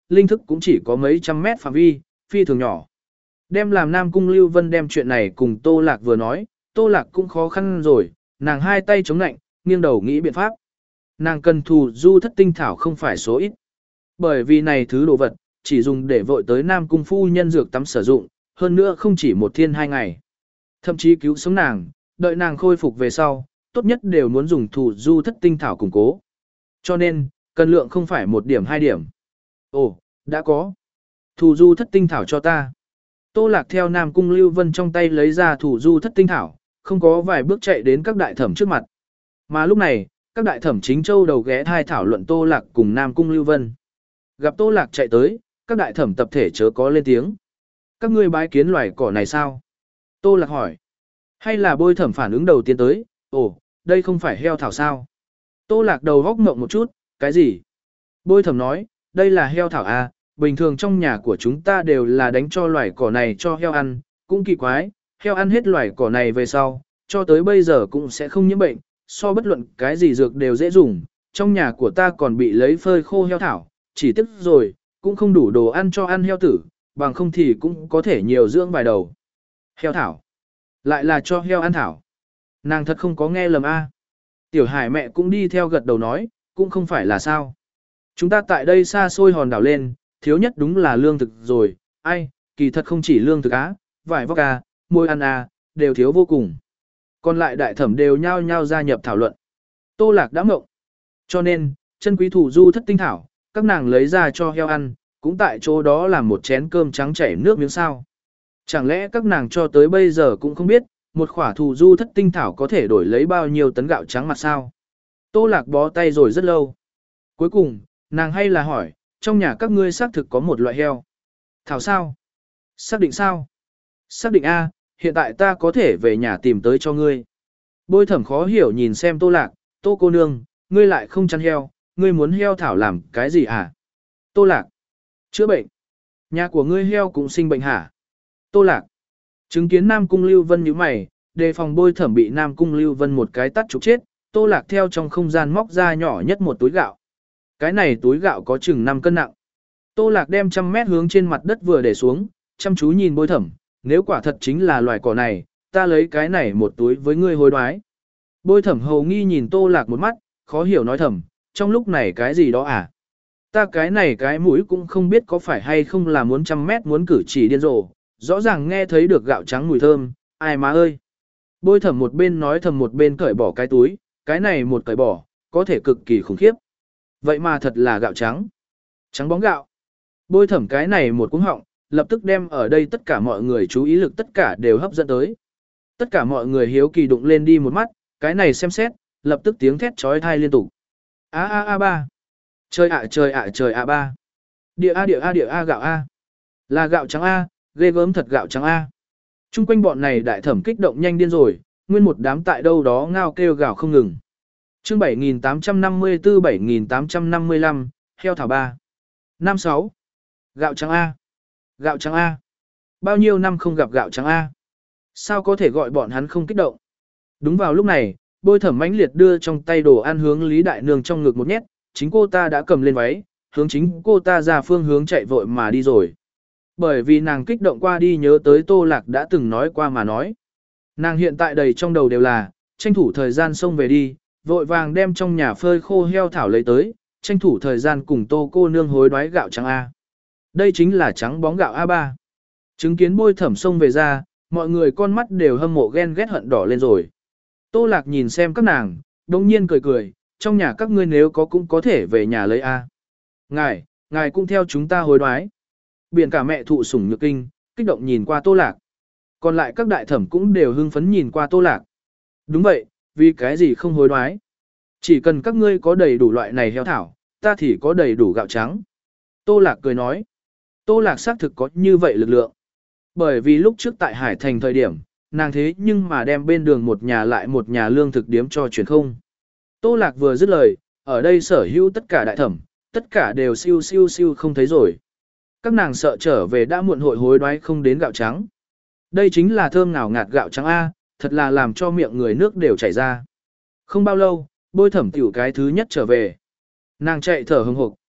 S1: linh thức cũng chỉ có mấy trăm mét phạm vi, phi thường nhỏ. Đem làm Nam Cung Lưu Vân đem chuyện này cùng Tô Lạc vừa nói, Tô Lạc cũng khó khăn rồi, nàng hai tay chống nạnh, nghiêng đầu nghĩ biện pháp. Nàng cần thù du thất tinh thảo không phải số ít. Bởi vì này thứ đồ vật, chỉ dùng để vội tới Nam Cung phu nhân dược tắm sử dụng, hơn nữa không chỉ một thiên hai ngày. Thậm chí cứu sống nàng, đợi nàng khôi phục về sau, tốt nhất đều muốn dùng thù du thất tinh thảo củng cố. Cho nên, cần lượng không phải một điểm hai điểm. Ồ, đã có. Thù du thất tinh thảo cho ta. Tô Lạc theo Nam Cung Lưu Vân trong tay lấy ra thù du thất tinh thảo, không có vài bước chạy đến các đại thẩm trước mặt. Mà lúc này, các đại thẩm chính châu đầu ghé thai thảo luận Tô Lạc cùng Nam Cung Lưu Vân. Gặp Tô Lạc chạy tới, các đại thẩm tập thể chớ có lên tiếng. Các ngươi bái kiến loài cỏ này sao? Tô Lạc hỏi. Hay là bôi thẩm phản ứng đầu tiên tới, ồ, đây không phải heo thảo sao? Tô Lạc đầu góc mộng một chút, cái gì? Bôi thẩm nói, đây là heo thảo à, bình thường trong nhà của chúng ta đều là đánh cho loài cỏ này cho heo ăn, cũng kỳ quái, heo ăn hết loài cỏ này về sau, cho tới bây giờ cũng sẽ không nhiễm bệnh, so bất luận cái gì dược đều dễ dùng, trong nhà của ta còn bị lấy phơi khô heo thảo, chỉ tức rồi, cũng không đủ đồ ăn cho ăn heo tử, bằng không thì cũng có thể nhiều dưỡng vài đầu. Heo thảo, lại là cho heo ăn thảo. Nàng thật không có nghe lầm a. Tiểu Hải mẹ cũng đi theo gật đầu nói, cũng không phải là sao. Chúng ta tại đây xa xôi hòn đảo lên, thiếu nhất đúng là lương thực rồi, ai, kỳ thật không chỉ lương thực á, vải vóc à, môi ăn à, đều thiếu vô cùng. Còn lại đại thẩm đều nhao nhao gia nhập thảo luận. Tô Lạc đã mộng. Cho nên, chân quý thủ du thất tinh thảo, các nàng lấy ra cho heo ăn, cũng tại chỗ đó làm một chén cơm trắng chảy nước miếng sao. Chẳng lẽ các nàng cho tới bây giờ cũng không biết, một khỏa thủ du thất tinh thảo có thể đổi lấy bao nhiêu tấn gạo trắng mặt sao? Tô Lạc bó tay rồi rất lâu. Cuối cùng, nàng hay là hỏi, trong nhà các ngươi xác thực có một loại heo. Thảo sao? Xác định sao? Xác định A, hiện tại ta có thể về nhà tìm tới cho ngươi. Bôi thẩm khó hiểu nhìn xem Tô Lạc, Tô cô nương, ngươi lại không chăn heo, ngươi muốn heo thảo làm cái gì hả? Tô Lạc, chữa bệnh. Nhà của ngươi heo cũng sinh bệnh hả? Tô Lạc, chứng kiến Nam Cung Lưu Vân như mày, đề phòng bôi thẩm bị Nam Cung Lưu Vân một cái tắt trục chết, Tô Lạc theo trong không gian móc ra nhỏ nhất một túi gạo. Cái này túi gạo có chừng năm cân nặng. Tô Lạc đem trăm mét hướng trên mặt đất vừa để xuống, chăm chú nhìn bôi thẩm, nếu quả thật chính là loài cỏ này, ta lấy cái này một túi với ngươi hối đoái. Bôi thẩm hầu nghi nhìn Tô Lạc một mắt, khó hiểu nói thầm, trong lúc này cái gì đó à? Ta cái này cái mũi cũng không biết có phải hay không là muốn trăm mét muốn cử chỉ điên rồ, rõ ràng nghe thấy được gạo trắng mùi thơm, ai má ơi. Bôi thẩm một bên nói thầm một bên cởi bỏ cái túi, cái này một cởi bỏ, có thể cực kỳ khủng khiếp. Vậy mà thật là gạo trắng. Trắng bóng gạo. Bôi thẩm cái này một cú họng, lập tức đem ở đây tất cả mọi người chú ý lực tất cả đều hấp dẫn tới. Tất cả mọi người hiếu kỳ đụng lên đi một mắt, cái này xem xét, lập tức tiếng thét chói tai liên tục. A a a ba. Trời ạ trời ạ trời ạ ba. Địa a địa a địa a gạo a. Là gạo trắng a, ghê gớm thật gạo trắng a. Trung quanh bọn này đại thẩm kích động nhanh điên rồi, nguyên một đám tại đâu đó ngao kêu gào không ngừng. Chương bảy nghìn tám trăm năm mươi tư bảy nghìn tám trăm năm mươi lăm, heo thảo ba. Năm sáu. Gạo trắng a. Gạo trắng a. Bao nhiêu năm không gặp gạo trắng a? Sao có thể gọi bọn hắn không kích động? Đúng vào lúc này, bôi thẩm mãnh liệt đưa trong tay đồ ăn hướng Lý Đại Nương trong ngực một nhét, chính cô ta đã cầm lên váy, hướng chính cô ta ra phương hướng chạy vội mà đi rồi. Bởi vì nàng kích động qua đi nhớ tới Tô Lạc đã từng nói qua mà nói. Nàng hiện tại đầy trong đầu đều là, tranh thủ thời gian xông về đi, vội vàng đem trong nhà phơi khô heo thảo lấy tới, tranh thủ thời gian cùng Tô cô nương hối đoái gạo trắng A. Đây chính là trắng bóng gạo a ba. Chứng kiến bôi thẩm xông về ra, mọi người con mắt đều hâm mộ ghen ghét hận đỏ lên rồi. Tô Lạc nhìn xem các nàng, đông nhiên cười cười, trong nhà các ngươi nếu có cũng có thể về nhà lấy A. Ngài, ngài cũng theo chúng ta hối đoái. Biển cả mẹ thụ sủng nhược kinh, kích động nhìn qua Tô Lạc. Còn lại các đại thẩm cũng đều hưng phấn nhìn qua Tô Lạc. Đúng vậy, vì cái gì không hối đoái. Chỉ cần các ngươi có đầy đủ loại này heo thảo, ta thì có đầy đủ gạo trắng. Tô Lạc cười nói. Tô Lạc xác thực có như vậy lực lượng. Bởi vì lúc trước tại Hải Thành thời điểm, nàng thế nhưng mà đem bên đường một nhà lại một nhà lương thực điếm cho chuyển không. Tô Lạc vừa dứt lời, ở đây sở hữu tất cả đại thẩm, tất cả đều siêu siêu siêu không thấy rồi. Các nàng sợ trở về đã muộn hội hối đoái không đến gạo trắng. Đây chính là thơm ngào ngạt gạo trắng A, thật là làm cho miệng người nước đều chảy ra. Không bao lâu, bôi thẩm tiểu cái thứ nhất trở về. Nàng chạy thở hừng hực,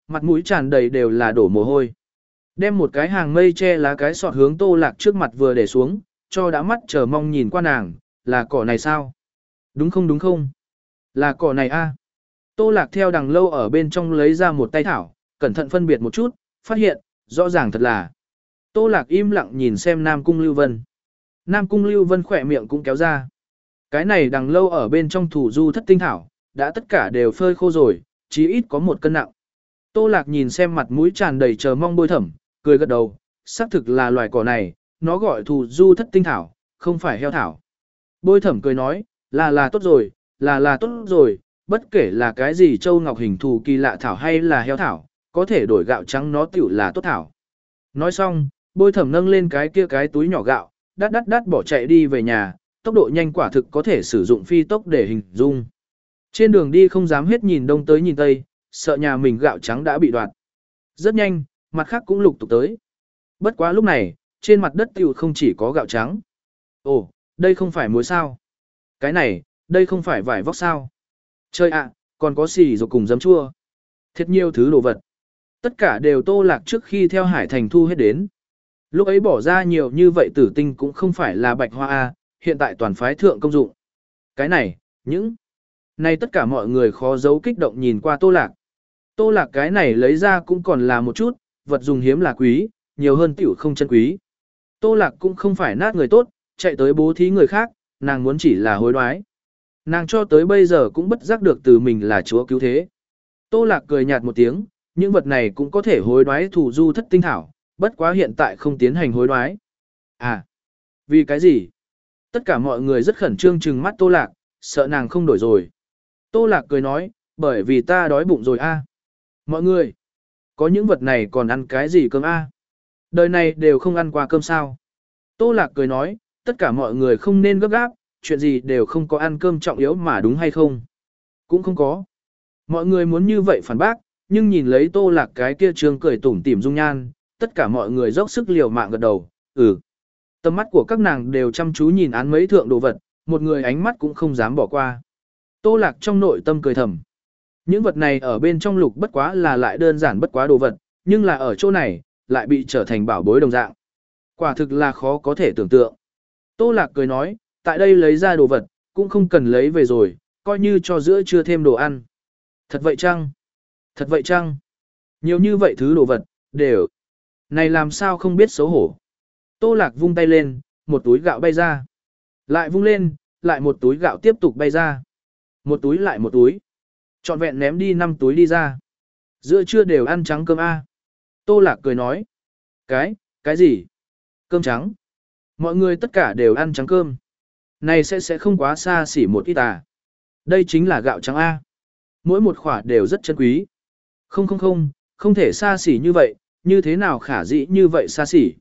S1: mặt mũi tràn đầy đều là đổ mồ hôi. Đem một cái hàng mây che lá cái sọt hướng Tô Lạc trước mặt vừa để xuống, cho đã mắt chờ mong nhìn qua nàng, là cỏ này sao? Đúng không đúng không? Là cỏ này a. Tô Lạc theo đằng lâu ở bên trong lấy ra một tay thảo, cẩn thận phân biệt một chút, phát hiện, rõ ràng thật là. Tô Lạc im lặng nhìn xem Nam Cung Lưu Vân. Nam Cung Lưu Vân khỏe miệng cũng kéo ra. Cái này đằng lâu ở bên trong thủ du thất tinh thảo, đã tất cả đều phơi khô rồi, chí ít có một cân nặng. Tô Lạc nhìn xem mặt mũi tràn đầy chờ mong Bôi Thẩm, cười gật đầu, xác thực là loài cỏ này, nó gọi thủ du thất tinh thảo, không phải heo thảo. Bôi Thẩm cười nói, là là tốt rồi, là là tốt rồi, bất kể là cái gì châu ngọc hình thù kỳ lạ thảo hay là heo thảo, có thể đổi gạo trắng nó tiểu là tốt thảo. Nói xong, Bôi Thẩm nâng lên cái kia cái túi nhỏ gạo, đắt đắt đắt bỏ chạy đi về nhà, tốc độ nhanh quả thực có thể sử dụng phi tốc để hình dung. Trên đường đi không dám hết nhìn đông tới nhìn tây, sợ nhà mình gạo trắng đã bị đoạt. Rất nhanh, mặt khác cũng lục tục tới. Bất quá lúc này, trên mặt đất tiểu không chỉ có gạo trắng. Ồ, đây không phải muối sao? Cái này, đây không phải vải vóc sao? Trời ạ, còn có xì rồi cùng giấm chua. Thiệt nhiều thứ đồ vật. Tất cả đều Tô Lạc trước khi theo Hải Thành thu hết đến. Lúc ấy bỏ ra nhiều như vậy tử tinh cũng không phải là bạch hoa A, hiện tại toàn phái thượng công dụng. Cái này, những... Này tất cả mọi người khó giấu kích động nhìn qua Tô Lạc. Tô Lạc cái này lấy ra cũng còn là một chút, vật dùng hiếm là quý, nhiều hơn tiểu không chân quý. Tô Lạc cũng không phải nát người tốt, chạy tới bố thí người khác, nàng muốn chỉ là hối đoái. Nàng cho tới bây giờ cũng bất giác được từ mình là chúa cứu thế. Tô Lạc cười nhạt một tiếng, những vật này cũng có thể hối đoái thủ du thất tinh thảo, bất quá hiện tại không tiến hành hối đoái. À, vì cái gì? Tất cả mọi người rất khẩn trương trừng mắt Tô Lạc, sợ nàng không đổi rồi. Tô Lạc cười nói, bởi vì ta đói bụng rồi a. Mọi người, có những vật này còn ăn cái gì cơm a? Đời này đều không ăn qua cơm sao? Tô Lạc cười nói, tất cả mọi người không nên gấp gáp, chuyện gì đều không có ăn cơm trọng yếu mà đúng hay không? Cũng không có. Mọi người muốn như vậy phản bác, nhưng nhìn lấy Tô Lạc cái kia trương cười tủm tỉm dung nhan, tất cả mọi người dốc sức liều mạng gật đầu, ừ. Tầm mắt của các nàng đều chăm chú nhìn án mấy thượng đồ vật, một người ánh mắt cũng không dám bỏ qua. Tô Lạc trong nội tâm cười thầm. Những vật này ở bên trong lục bất quá là lại đơn giản bất quá đồ vật, nhưng là ở chỗ này, lại bị trở thành bảo bối đồng dạng. Quả thực là khó có thể tưởng tượng. Tô Lạc cười nói, tại đây lấy ra đồ vật, cũng không cần lấy về rồi, coi như cho giữa chưa thêm đồ ăn. Thật vậy chăng? Thật vậy chăng? Nhiều như vậy thứ đồ vật, đều. Này làm sao không biết xấu hổ. Tô Lạc vung tay lên, một túi gạo bay ra. Lại vung lên, lại một túi gạo tiếp tục bay ra. Một túi lại một túi. Trọn vẹn ném đi năm túi đi ra. Giữa trưa đều ăn trắng cơm A. Tô Lạc cười nói. Cái, cái gì? Cơm trắng. Mọi người tất cả đều ăn trắng cơm. Này sẽ sẽ không quá xa xỉ một ít à. Đây chính là gạo trắng A. Mỗi một khỏa đều rất chân quý. Không không không, không thể xa xỉ như vậy, như thế nào khả dĩ như vậy xa xỉ.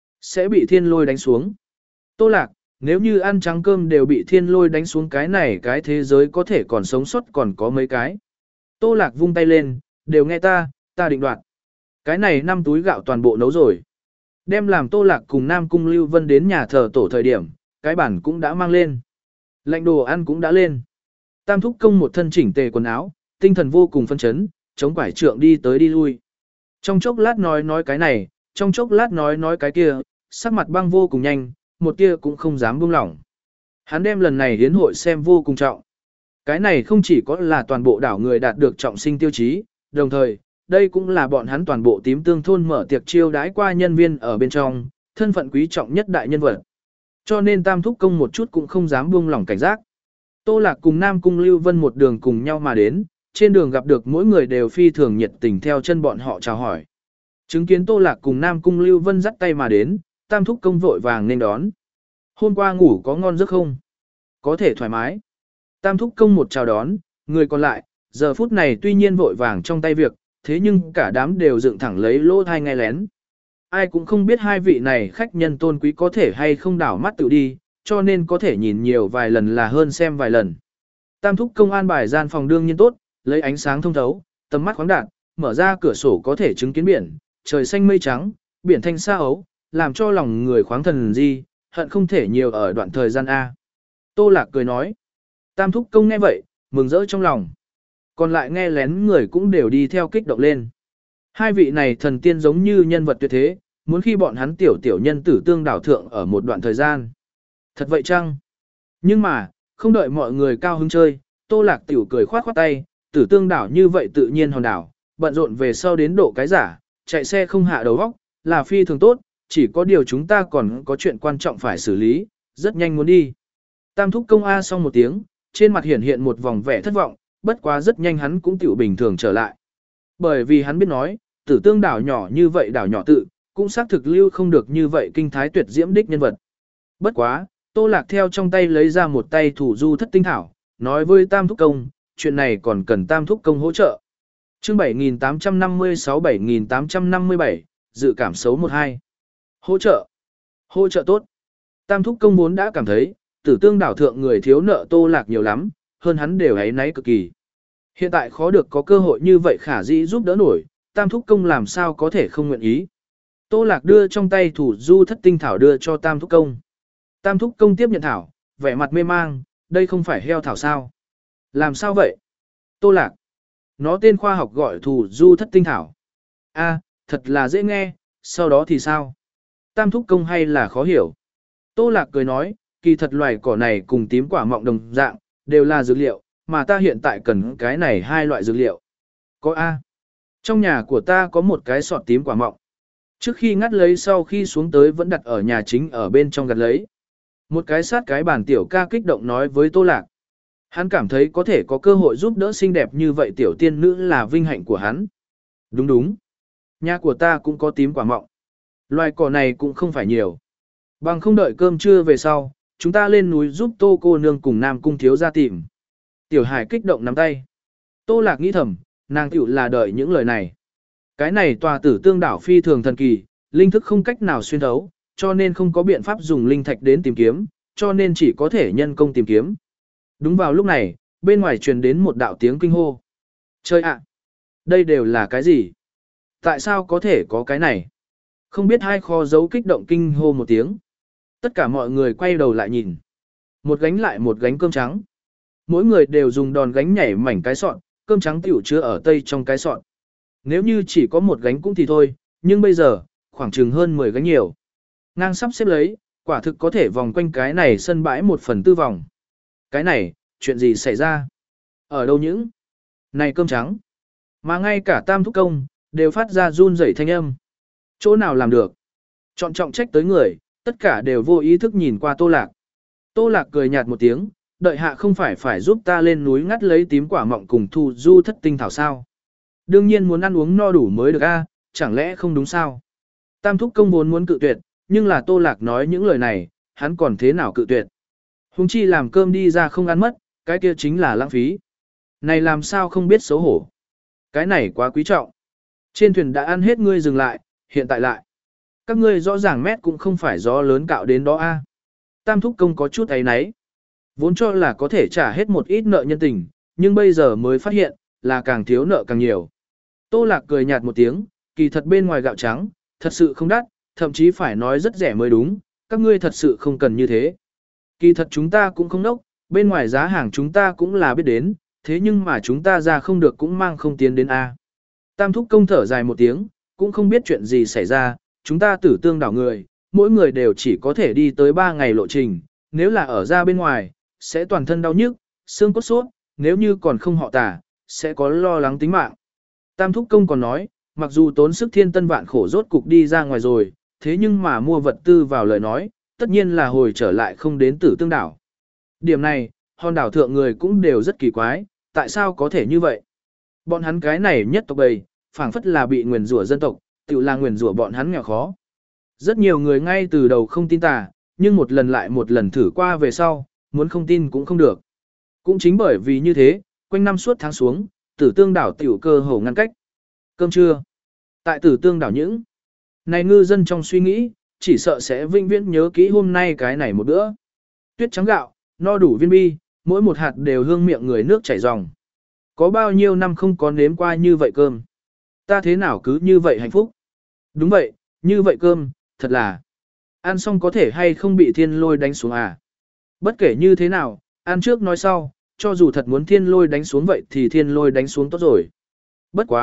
S1: Sẽ bị thiên lôi đánh xuống. Tô Lạc, nếu như ăn trắng cơm đều bị thiên lôi đánh xuống cái này cái thế giới có thể còn sống sót còn có mấy cái. Tô Lạc vung tay lên, đều nghe ta, ta định đoạt. Cái này năm túi gạo toàn bộ nấu rồi. Đem làm Tô Lạc cùng Nam Cung Lưu Vân đến nhà thờ tổ thời điểm, cái bản cũng đã mang lên. Lạnh đồ ăn cũng đã lên. Tam thúc công một thân chỉnh tề quần áo, tinh thần vô cùng phân chấn, chống quải trượng đi tới đi lui. Trong chốc lát nói nói cái này, trong chốc lát nói nói cái kia, sắc mặt băng vô cùng nhanh, một tia cũng không dám buông lỏng. Hắn đem lần này hiến hội xem vô cùng trọng. Cái này không chỉ có là toàn bộ đảo người đạt được trọng sinh tiêu chí, đồng thời, đây cũng là bọn hắn toàn bộ tím tương thôn mở tiệc chiêu đãi qua nhân viên ở bên trong, thân phận quý trọng nhất đại nhân vật. Cho nên Tam thúc công một chút cũng không dám buông lỏng cảnh giác. Tô Lạc cùng Nam Cung Lưu Vân một đường cùng nhau mà đến, trên đường gặp được mỗi người đều phi thường nhiệt tình theo chân bọn họ chào hỏi. Chứng kiến Tô Lạc cùng Nam Cung Lưu Vân dắt tay mà đến, Tam thúc công vội vàng nên đón. Hôm qua ngủ có ngon giấc không? Có thể thoải mái. Tam thúc công một chào đón, người còn lại, giờ phút này tuy nhiên vội vàng trong tay việc, thế nhưng cả đám đều dựng thẳng lấy lỗ thai nghe lén. Ai cũng không biết hai vị này khách nhân tôn quý có thể hay không đảo mắt tự đi, cho nên có thể nhìn nhiều vài lần là hơn xem vài lần. Tam thúc công an bài gian phòng đương nhiên tốt, lấy ánh sáng thông thấu, tầm mắt khoáng đạt, mở ra cửa sổ có thể chứng kiến biển, trời xanh mây trắng, biển thanh xa ấu, làm cho lòng người khoáng thần gì, hận không thể nhiều ở đoạn thời gian A. Tô Lạc cười nói. Tam thúc công nghe vậy, mừng rỡ trong lòng. Còn lại nghe lén người cũng đều đi theo kích động lên. Hai vị này thần tiên giống như nhân vật tuyệt thế, muốn khi bọn hắn tiểu tiểu nhân tử tương đảo thượng ở một đoạn thời gian. Thật vậy chăng? Nhưng mà, không đợi mọi người cao hứng chơi, Tô Lạc tiểu cười khoát khoát tay, tử tương đảo như vậy tự nhiên hòn đảo, bận rộn về sau đến độ cái giả, chạy xe không hạ đầu óc, là phi thường tốt, chỉ có điều chúng ta còn có chuyện quan trọng phải xử lý, rất nhanh muốn đi. Tam thúc công A xong một tiếng, trên mặt hiện hiện một vòng vẻ thất vọng, bất quá rất nhanh hắn cũng tiểu bình thường trở lại. Bởi vì hắn biết nói, tử tương đảo nhỏ như vậy đảo nhỏ tự, cũng xác thực lưu không được như vậy kinh thái tuyệt diễm đích nhân vật. Bất quá, Tô Lạc theo trong tay lấy ra một tay thủ du thất tinh thảo, nói với Tam thúc công, chuyện này còn cần Tam thúc công hỗ trợ. Chương bảy nghìn tám trăm năm mươi sáu bảy nghìn tám trăm năm mươi bảy, dự cảm xấu một hai. Hỗ trợ. Hỗ trợ tốt. Tam thúc công vốn đã cảm thấy, tử tương đảo thượng người thiếu nợ Tô Lạc nhiều lắm, hơn hắn đều ấy náy cực kỳ. Hiện tại khó được có cơ hội như vậy khả dĩ giúp đỡ nổi, Tam thúc công làm sao có thể không nguyện ý. Tô Lạc đưa trong tay thủ du thất tinh thảo đưa cho Tam thúc công. Tam thúc công tiếp nhận thảo, vẻ mặt mê mang, đây không phải heo thảo sao? Làm sao vậy? Tô Lạc. Nó tên khoa học gọi thủ du thất tinh thảo. A, thật là dễ nghe, sau đó thì sao? Tam thúc công hay là khó hiểu? Tô Lạc cười nói, kỳ thật loài cỏ này cùng tím quả mọng đồng dạng, đều là dược liệu, mà ta hiện tại cần cái này hai loại dược liệu. Có A. Trong nhà của ta có một cái sọt tím quả mọng. Trước khi ngắt lấy sau khi xuống tới vẫn đặt ở nhà chính ở bên trong gặt lấy. Một cái sát cái bàn tiểu ca kích động nói với Tô Lạc. Hắn cảm thấy có thể có cơ hội giúp đỡ xinh đẹp như vậy tiểu tiên nữ là vinh hạnh của hắn. Đúng đúng. Nhà của ta cũng có tím quả mọng. Loài cỏ này cũng không phải nhiều. Bằng không đợi cơm trưa về sau, chúng ta lên núi giúp Tô cô nương cùng Nam cung thiếu ra tìm. Tiểu Hải kích động nắm tay. Tô Lạc nghĩ thầm, nàng tiểu là đợi những lời này. Cái này tòa tử tương đảo phi thường thần kỳ, linh thức không cách nào xuyên thấu, cho nên không có biện pháp dùng linh thạch đến tìm kiếm, cho nên chỉ có thể nhân công tìm kiếm. Đúng vào lúc này, bên ngoài truyền đến một đạo tiếng kinh hô. Chơi ạ! Đây đều là cái gì? Tại sao có thể có cái này? Không biết hai kho giấu kích động kinh hô một tiếng. Tất cả mọi người quay đầu lại nhìn. Một gánh lại một gánh cơm trắng. Mỗi người đều dùng đòn gánh nhảy mảnh cái sọt, cơm trắng tiểu chứa ở tây trong cái sọt. Nếu như chỉ có một gánh cũng thì thôi, nhưng bây giờ, khoảng chừng hơn mười gánh nhiều. Ngang sắp xếp lấy, quả thực có thể vòng quanh cái này sân bãi một phần tư vòng. Cái này, chuyện gì xảy ra? Ở đâu những? Này cơm trắng. Mà ngay cả Tam thúc công, đều phát ra run rẩy thanh âm. Chỗ nào làm được? Chọn trọng trách tới người, tất cả đều vô ý thức nhìn qua Tô Lạc. Tô Lạc cười nhạt một tiếng, đợi hạ không phải phải giúp ta lên núi ngắt lấy tím quả mọng cùng thu du thất tinh thảo sao. Đương nhiên muốn ăn uống no đủ mới được a, chẳng lẽ không đúng sao? Tam thúc công vốn muốn cự tuyệt, nhưng là Tô Lạc nói những lời này, hắn còn thế nào cự tuyệt? Hùng chi làm cơm đi ra không ăn mất, cái kia chính là lãng phí. Này làm sao không biết xấu hổ? Cái này quá quý trọng. Trên thuyền đã ăn hết ngươi dừng lại, hiện tại lại. Các ngươi rõ ràng mét cũng không phải gió lớn cạo đến đó a. Tam thúc công có chút ấy náy. Vốn cho là có thể trả hết một ít nợ nhân tình, nhưng bây giờ mới phát hiện, là càng thiếu nợ càng nhiều. Tô Lạc cười nhạt một tiếng, kỳ thật bên ngoài gạo trắng, thật sự không đắt, thậm chí phải nói rất rẻ mới đúng, các ngươi thật sự không cần như thế. Kỳ thật chúng ta cũng không đốc, bên ngoài giá hàng chúng ta cũng là biết đến, thế nhưng mà chúng ta ra không được cũng mang không tiến đến A. Tam thúc công thở dài một tiếng, cũng không biết chuyện gì xảy ra, chúng ta tử tương đảo người, mỗi người đều chỉ có thể đi tới ba ngày lộ trình, nếu là ở ra bên ngoài, sẽ toàn thân đau nhức, xương cốt sốt, nếu như còn không họ tả, sẽ có lo lắng tính mạng. Tam thúc công còn nói, mặc dù tốn sức thiên tân vạn khổ rốt cục đi ra ngoài rồi, thế nhưng mà mua vật tư vào lời nói, tất nhiên là hồi trở lại không đến tử tương đảo. Điểm này, hòn đảo thượng người cũng đều rất kỳ quái, tại sao có thể như vậy? Bọn hắn cái này nhất tộc bầy, phảng phất là bị nguyền rủa dân tộc, tự là nguyền rủa bọn hắn nghèo khó. Rất nhiều người ngay từ đầu không tin tà, nhưng một lần lại một lần thử qua về sau, muốn không tin cũng không được. Cũng chính bởi vì như thế, quanh năm suốt tháng xuống, tử tương đảo tiểu cơ hồ ngăn cách. Cơm trưa. Tại tử tương đảo những này ngư dân trong suy nghĩ, chỉ sợ sẽ vinh viễn nhớ kỹ hôm nay cái này một bữa. Tuyết trắng gạo, no đủ viên bi, mỗi một hạt đều hương miệng người nước chảy ròng. Có bao nhiêu năm không có nếm qua như vậy cơm. Ta thế nào cứ như vậy hạnh phúc. Đúng vậy, như vậy cơm, thật là. Ăn xong có thể hay không bị thiên lôi đánh xuống à. Bất kể như thế nào, ăn trước nói sau, cho dù thật muốn thiên lôi đánh xuống vậy thì thiên lôi đánh xuống tốt rồi. Bất quá,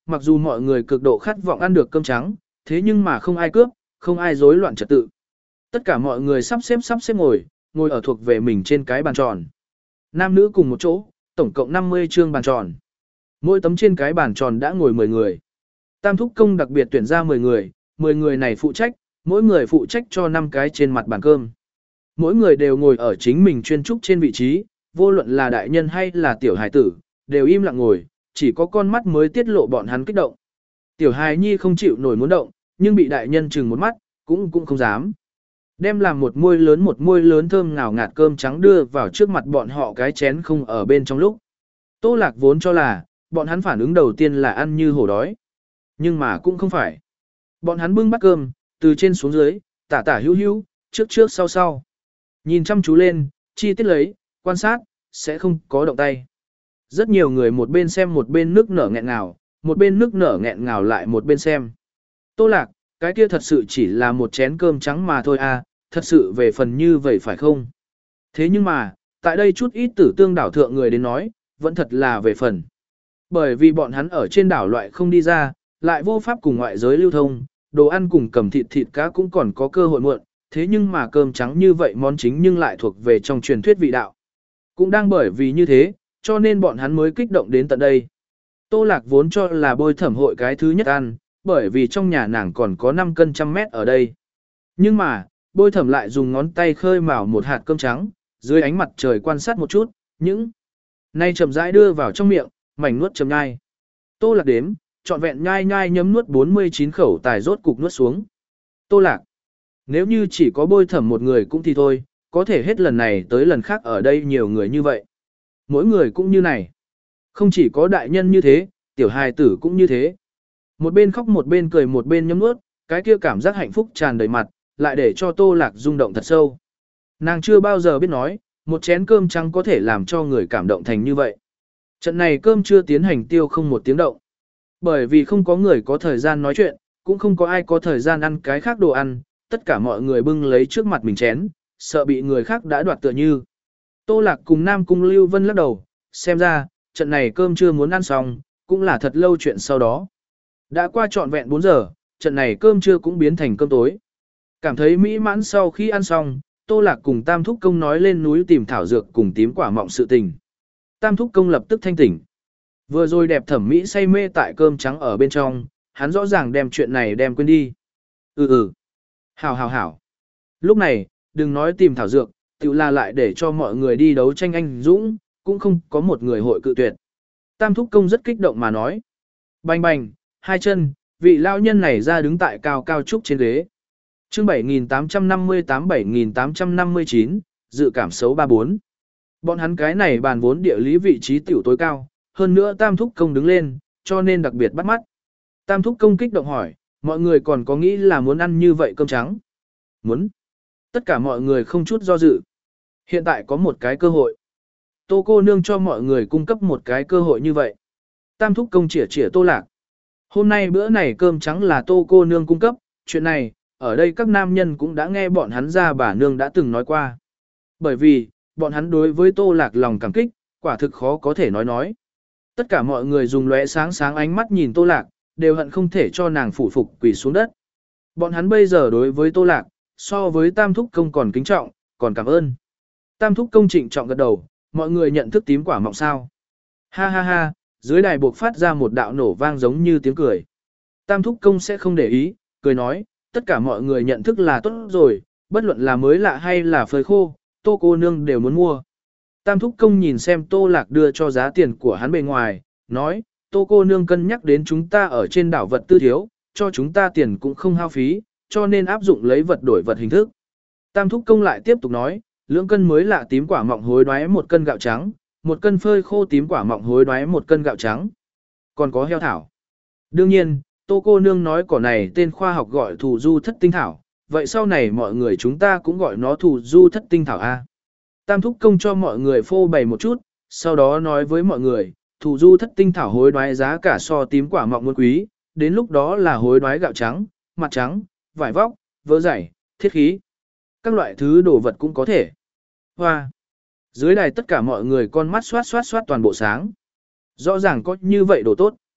S1: mặc dù mọi người cực độ khát vọng ăn được cơm trắng, thế nhưng mà không ai cướp, không ai rối loạn trật tự. Tất cả mọi người sắp xếp sắp xếp ngồi, ngồi ở thuộc về mình trên cái bàn tròn. Nam nữ cùng một chỗ, tổng cộng năm mươi chương bàn tròn. Mỗi tấm trên cái bàn tròn đã ngồi mười người. Tam thúc công đặc biệt tuyển ra mười người, mười người này phụ trách, mỗi người phụ trách cho năm cái trên mặt bàn cơm. Mỗi người đều ngồi ở chính mình chuyên trúc trên vị trí, vô luận là đại nhân hay là tiểu hài tử, đều im lặng ngồi, chỉ có con mắt mới tiết lộ bọn hắn kích động. Tiểu hài nhi không chịu nổi muốn động, nhưng bị đại nhân chừng một mắt, cũng cũng không dám. Đem làm một muôi lớn một muôi lớn thơm ngào ngạt cơm trắng đưa vào trước mặt bọn họ cái chén không ở bên trong lúc. Tô Lạc vốn cho là, bọn hắn phản ứng đầu tiên là ăn như hổ đói. Nhưng mà cũng không phải. Bọn hắn bưng bát cơm, từ trên xuống dưới, tả tả hữu hữu, trước trước sau sau. Nhìn chăm chú lên, chi tiết lấy, quan sát, sẽ không có động tay. Rất nhiều người một bên xem một bên nước nở nghẹn ngào, một bên nước nở nghẹn ngào lại một bên xem. Tô Lạc, cái kia thật sự chỉ là một chén cơm trắng mà thôi à, thật sự về phần như vậy phải không? Thế nhưng mà, tại đây chút ít tử tương đảo thượng người đến nói, vẫn thật là về phần. Bởi vì bọn hắn ở trên đảo loại không đi ra, lại vô pháp cùng ngoại giới lưu thông, đồ ăn cùng cầm thịt thịt cá cũng còn có cơ hội muộn, thế nhưng mà cơm trắng như vậy món chính nhưng lại thuộc về trong truyền thuyết vị đạo. Cũng đang bởi vì như thế, cho nên bọn hắn mới kích động đến tận đây. Tô Lạc vốn cho là Bôi Thẩm hội cái thứ nhất ăn, bởi vì trong nhà nàng còn có năm cân trăm mét ở đây. Nhưng mà, Bôi Thẩm lại dùng ngón tay khơi mào một hạt cơm trắng, dưới ánh mặt trời quan sát một chút, những nay chậm rãi đưa vào trong miệng, mảnh nuốt chậm nhai. Tô Lạc đếm, trọn vẹn nhai nhai nhấm nuốt bốn mươi chín khẩu tài rốt cục nuốt xuống. Tô Lạc, nếu như chỉ có Bôi Thẩm một người cũng thì thôi, có thể hết lần này tới lần khác ở đây nhiều người như vậy. Mỗi người cũng như này. Không chỉ có đại nhân như thế, tiểu hài tử cũng như thế. Một bên khóc một bên cười một bên nhấm nuốt, cái kia cảm giác hạnh phúc tràn đầy mặt, lại để cho Tô Lạc rung động thật sâu. Nàng chưa bao giờ biết nói, một chén cơm trắng có thể làm cho người cảm động thành như vậy. Trận này cơm chưa tiến hành tiêu không một tiếng động. Bởi vì không có người có thời gian nói chuyện, cũng không có ai có thời gian ăn cái khác đồ ăn, tất cả mọi người bưng lấy trước mặt mình chén, sợ bị người khác đã đoạt tựa như. Tô Lạc cùng Nam Cung Lưu Vân lắc đầu, xem ra, trận này cơm chưa muốn ăn xong, cũng là thật lâu chuyện sau đó. Đã qua trọn vẹn bốn giờ, trận này cơm trưa cũng biến thành cơm tối. Cảm thấy mỹ mãn sau khi ăn xong, Tô Lạc cùng Tam Thúc Công nói lên núi tìm thảo dược cùng tím quả mọng sự tình. Tam Thúc Công lập tức thanh tỉnh. Vừa rồi đẹp thẩm mỹ say mê tại cơm trắng ở bên trong, hắn rõ ràng đem chuyện này đem quên đi. Ừ ừ. Hảo hảo hảo. Lúc này, đừng nói tìm thảo dược, tự là lại để cho mọi người đi đấu tranh anh dũng, cũng không có một người hội cự tuyệt. Tam Thúc Công rất kích động mà nói. Bành bành, hai chân, vị lao nhân này ra đứng tại cao cao trúc trên ghế. Chương bảy nghìn tám trăm năm mươi tám bảy nghìn tám trăm năm mươi chín, dự cảm xấu ba bốn. Bọn hắn cái này bàn vốn địa lý vị trí tiểu tối cao, hơn nữa Tam Thúc Công đứng lên, cho nên đặc biệt bắt mắt. Tam Thúc Công kích động hỏi, mọi người còn có nghĩ là muốn ăn như vậy cơm trắng? Muốn. Tất cả mọi người không chút do dự. Hiện tại có một cái cơ hội. Tô cô nương cho mọi người cung cấp một cái cơ hội như vậy. Tam Thúc Công chỉa chỉa Tô Lạc. Hôm nay bữa này cơm trắng là Tô cô nương cung cấp, chuyện này, ở đây các nam nhân cũng đã nghe bọn hắn ra bà nương đã từng nói qua. Bởi vì, bọn hắn đối với Tô Lạc lòng cảm kích, quả thực khó có thể nói nói. Tất cả mọi người dùng lóe sáng sáng ánh mắt nhìn Tô Lạc, đều hận không thể cho nàng phủ phục quỳ xuống đất. Bọn hắn bây giờ đối với Tô Lạc, so với Tam Thúc Công còn kính trọng, còn cảm ơn. Tam Thúc Công trịnh trọng gật đầu, mọi người nhận thức tím quả mọng sao. Ha ha ha, dưới đài buộc phát ra một đạo nổ vang giống như tiếng cười. Tam Thúc Công sẽ không để ý, cười nói, tất cả mọi người nhận thức là tốt rồi, bất luận là mới lạ hay là phơi khô, Tô cô nương đều muốn mua. Tam Thúc Công nhìn xem Tô Lạc đưa cho giá tiền của hắn bề ngoài, nói, Tô cô nương cân nhắc đến chúng ta ở trên đảo vật tư thiếu, cho chúng ta tiền cũng không hao phí, cho nên áp dụng lấy vật đổi vật hình thức. Tam Thúc Công lại tiếp tục nói, lưỡng cân mới lạ tím quả mọng hối đoái một cân gạo trắng, một cân phơi khô tím quả mọng hối đoái một cân gạo trắng. Còn có heo thảo. Đương nhiên, Tô cô nương nói cỏ này tên khoa học gọi thù du thất tinh thảo, vậy sau này mọi người chúng ta cũng gọi nó thù du thất tinh thảo A. Tam Thúc Công cho mọi người phô bày một chút, sau đó nói với mọi người, thù du thất tinh thảo hối đoái giá cả so tím quả mọng muôn quý, đến lúc đó là hối đoái gạo trắng, mặt trắng, vải vóc, vớ giày, thiết khí. Các loại thứ đồ vật cũng có thể. Hoa! Dưới đài tất cả mọi người con mắt xoát xoát xoát toàn bộ sáng. Rõ ràng có như vậy đồ tốt.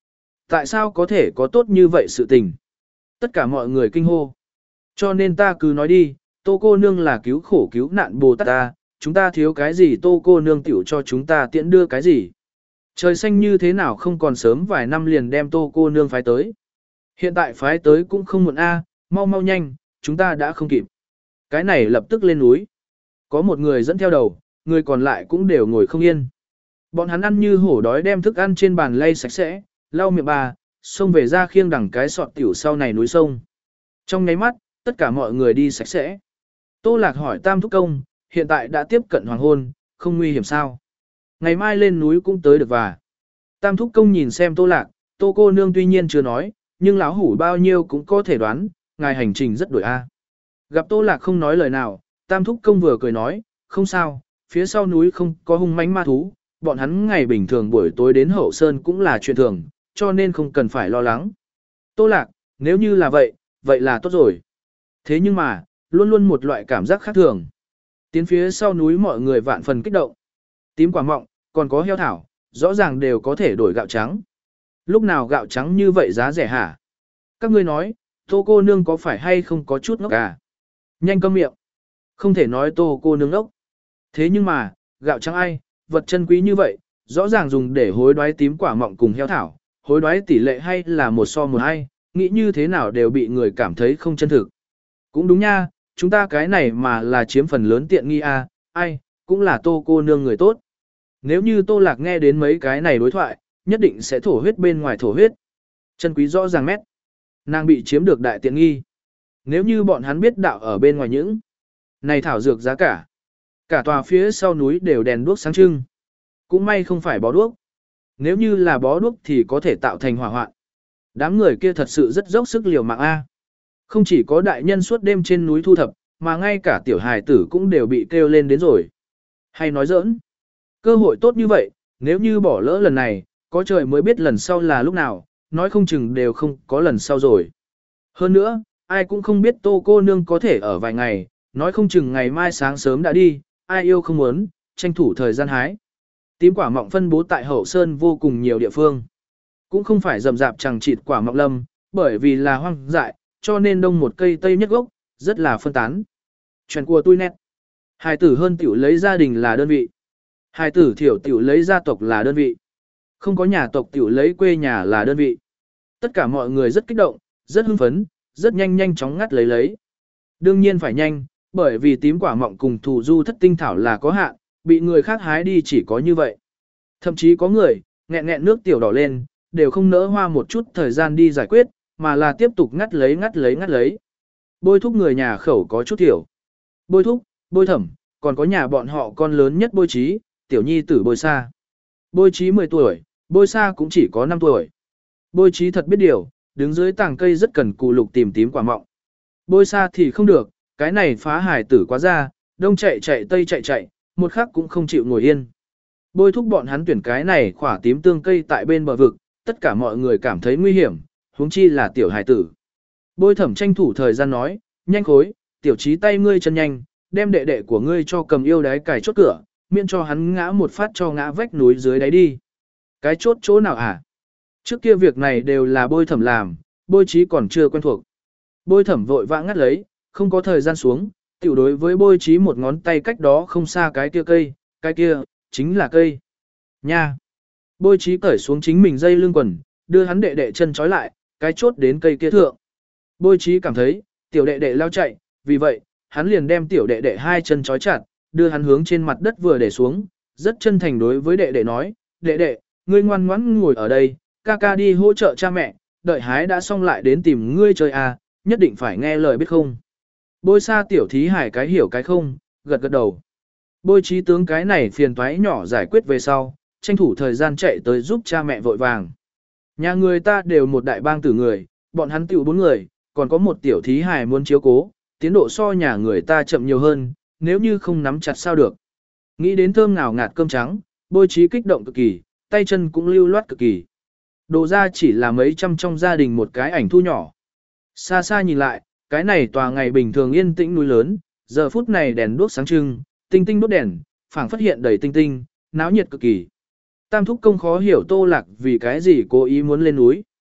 S1: Tại sao có thể có tốt như vậy sự tình? Tất cả mọi người kinh hô. Cho nên ta cứ nói đi, Tô cô nương là cứu khổ cứu nạn Bồ Tát ta, chúng ta thiếu cái gì Tô cô nương tiểu cho chúng ta tiễn đưa cái gì. Trời xanh như thế nào không còn sớm vài năm liền đem Tô cô nương phái tới. Hiện tại phái tới cũng không muộn a, mau mau nhanh, chúng ta đã không kịp. Cái này lập tức lên núi. Có một người dẫn theo đầu, người còn lại cũng đều ngồi không yên. Bọn hắn ăn như hổ đói đem thức ăn trên bàn lay sạch sẽ, lau miệng bà, xông về ra khiêng đằng cái sọt tiểu sau này núi sông. Trong nháy mắt, tất cả mọi người đi sạch sẽ. Tô Lạc hỏi Tam Thúc Công, hiện tại đã tiếp cận hoàng hôn, không nguy hiểm sao? Ngày mai lên núi cũng tới được và. Tam Thúc Công nhìn xem Tô Lạc, Tô cô nương tuy nhiên chưa nói, nhưng lão hủ bao nhiêu cũng có thể đoán, ngài hành trình rất đổi a. Gặp Tô Lạc không nói lời nào, Tam Thúc Công vừa cười nói, không sao, phía sau núi không có hung mãnh ma thú, bọn hắn ngày bình thường buổi tối đến Hậu Sơn cũng là chuyện thường, cho nên không cần phải lo lắng. Tô Lạc, nếu như là vậy, vậy là tốt rồi. Thế nhưng mà, luôn luôn một loại cảm giác khác thường. Tiến phía sau núi mọi người vạn phần kích động. Tím quả mọng, còn có heo thảo, rõ ràng đều có thể đổi gạo trắng. Lúc nào gạo trắng như vậy giá rẻ hả? Các ngươi nói, Tô cô nương có phải hay không có chút ngốc à? Nhanh câm miệng. Không thể nói Tô cô nương ngốc. Thế nhưng mà, gạo trắng ai, vật chân quý như vậy, rõ ràng dùng để hối đoái tím quả mọng cùng heo thảo, hối đoái tỷ lệ hay là một so một hay, nghĩ như thế nào đều bị người cảm thấy không chân thực. Cũng đúng nha, chúng ta cái này mà là chiếm phần lớn tiện nghi à, ai, cũng là Tô cô nương người tốt. Nếu như Tô Lạc nghe đến mấy cái này đối thoại, nhất định sẽ thổ huyết bên ngoài thổ huyết. Chân quý rõ ràng mét. Nàng bị chiếm được đại tiện nghi. Nếu như bọn hắn biết đạo ở bên ngoài những này thảo dược giá cả. Cả tòa phía sau núi đều đèn đuốc sáng trưng. Cũng may không phải bó đuốc. Nếu như là bó đuốc thì có thể tạo thành hỏa hoạn. Đám người kia thật sự rất dốc sức liều mạng A. Không chỉ có đại nhân suốt đêm trên núi thu thập, mà ngay cả tiểu hài tử cũng đều bị kêu lên đến rồi. Hay nói giỡn. Cơ hội tốt như vậy, nếu như bỏ lỡ lần này, có trời mới biết lần sau là lúc nào, nói không chừng đều không có lần sau rồi. Hơn nữa, ai cũng không biết Tô cô nương có thể ở vài ngày, nói không chừng ngày mai sáng sớm đã đi, ai yêu không muốn, tranh thủ thời gian hái. Tím quả mọng phân bố tại Hậu Sơn vô cùng nhiều địa phương. Cũng không phải rậm rạp chẳng chịt quả mọng lâm, bởi vì là hoang dại, cho nên đông một cây tây nhất gốc, rất là phân tán. Chuyện của tôi nét. Hài tử hơn tiểu lấy gia đình là đơn vị. Hài tử thiểu tiểu lấy gia tộc là đơn vị. Không có nhà tộc tiểu lấy quê nhà là đơn vị. Tất cả mọi người rất kích động, rất hưng phấn, rất nhanh nhanh chóng ngắt lấy lấy. Đương nhiên phải nhanh, bởi vì tím quả mọng cùng thủ du thất tinh thảo là có hạn, bị người khác hái đi chỉ có như vậy. Thậm chí có người, nghẹn nghẹn nước tiểu đỏ lên, đều không nỡ hoa một chút thời gian đi giải quyết, mà là tiếp tục ngắt lấy ngắt lấy ngắt lấy. Bôi thúc người nhà khẩu có chút tiểu. Bôi thúc, bôi thẩm, còn có nhà bọn họ con lớn nhất bôi trí, tiểu nhi tử bôi xa. Bôi trí mười tuổi, bôi xa cũng chỉ có năm tuổi. Bôi trí thật biết điều, đứng dưới tàng cây rất cần cù lục tìm tím quả mọng. Bôi xa thì không được, cái này phá hải tử quá ra, đông chạy chạy tây chạy chạy, một khắc cũng không chịu ngồi yên. Bôi thúc bọn hắn tuyển cái này khỏa tím tương cây tại bên bờ vực, tất cả mọi người cảm thấy nguy hiểm, huống chi là tiểu hải tử. Bôi thẩm tranh thủ thời gian nói, nhanh khối, tiểu trí tay ngươi chân nhanh, đem đệ đệ của ngươi cho cầm yêu đáy cài chốt cửa, miễn cho hắn ngã một phát cho ngã vách núi dưới đáy đi. Cái chốt chỗ nào hả? Trước kia việc này đều là bôi thẩm làm, bôi trí còn chưa quen thuộc. Bôi thẩm vội vã ngắt lấy, không có thời gian xuống, tiểu đối với bôi trí một ngón tay cách đó không xa cái kia cây, cái kia, chính là cây. Nha! Bôi trí cởi xuống chính mình dây lưng quần, đưa hắn đệ đệ chân trói lại, cái chốt đến cây kia thượng. Bôi trí cảm thấy, tiểu đệ đệ lao chạy, vì vậy, hắn liền đem tiểu đệ đệ hai chân trói chặt, đưa hắn hướng trên mặt đất vừa để xuống, rất chân thành đối với đệ đệ nói, đệ đệ, ngươi ngoan ngoãn ngồi ở đây, ca ca đi hỗ trợ cha mẹ, đợi hái đã xong lại đến tìm ngươi chơi à, nhất định phải nghe lời biết không. Bôi xa tiểu thí hải cái hiểu cái không, gật gật đầu. Bôi trí tướng cái này phiền toái nhỏ giải quyết về sau, tranh thủ thời gian chạy tới giúp cha mẹ vội vàng. Nhà người ta đều một đại bang tử người, bọn hắn tiểu bốn người, còn có một tiểu thí hải muốn chiếu cố, tiến độ so nhà người ta chậm nhiều hơn, nếu như không nắm chặt sao được. Nghĩ đến thơm ngào ngạt cơm trắng, bôi trí kích động cực kỳ, tay chân cũng lưu loát cực kỳ. Đồ ra chỉ là mấy trăm trong gia đình một cái ảnh thu nhỏ. Xa xa nhìn lại, cái này tòa ngày bình thường yên tĩnh núi lớn, giờ phút này đèn đuốc sáng trưng, tinh tinh đốt đèn, phảng phát hiện đầy tinh tinh, náo nhiệt cực kỳ. Tam thúc công khó hiểu Tô Lạc vì cái gì cố ý muốn lên núi.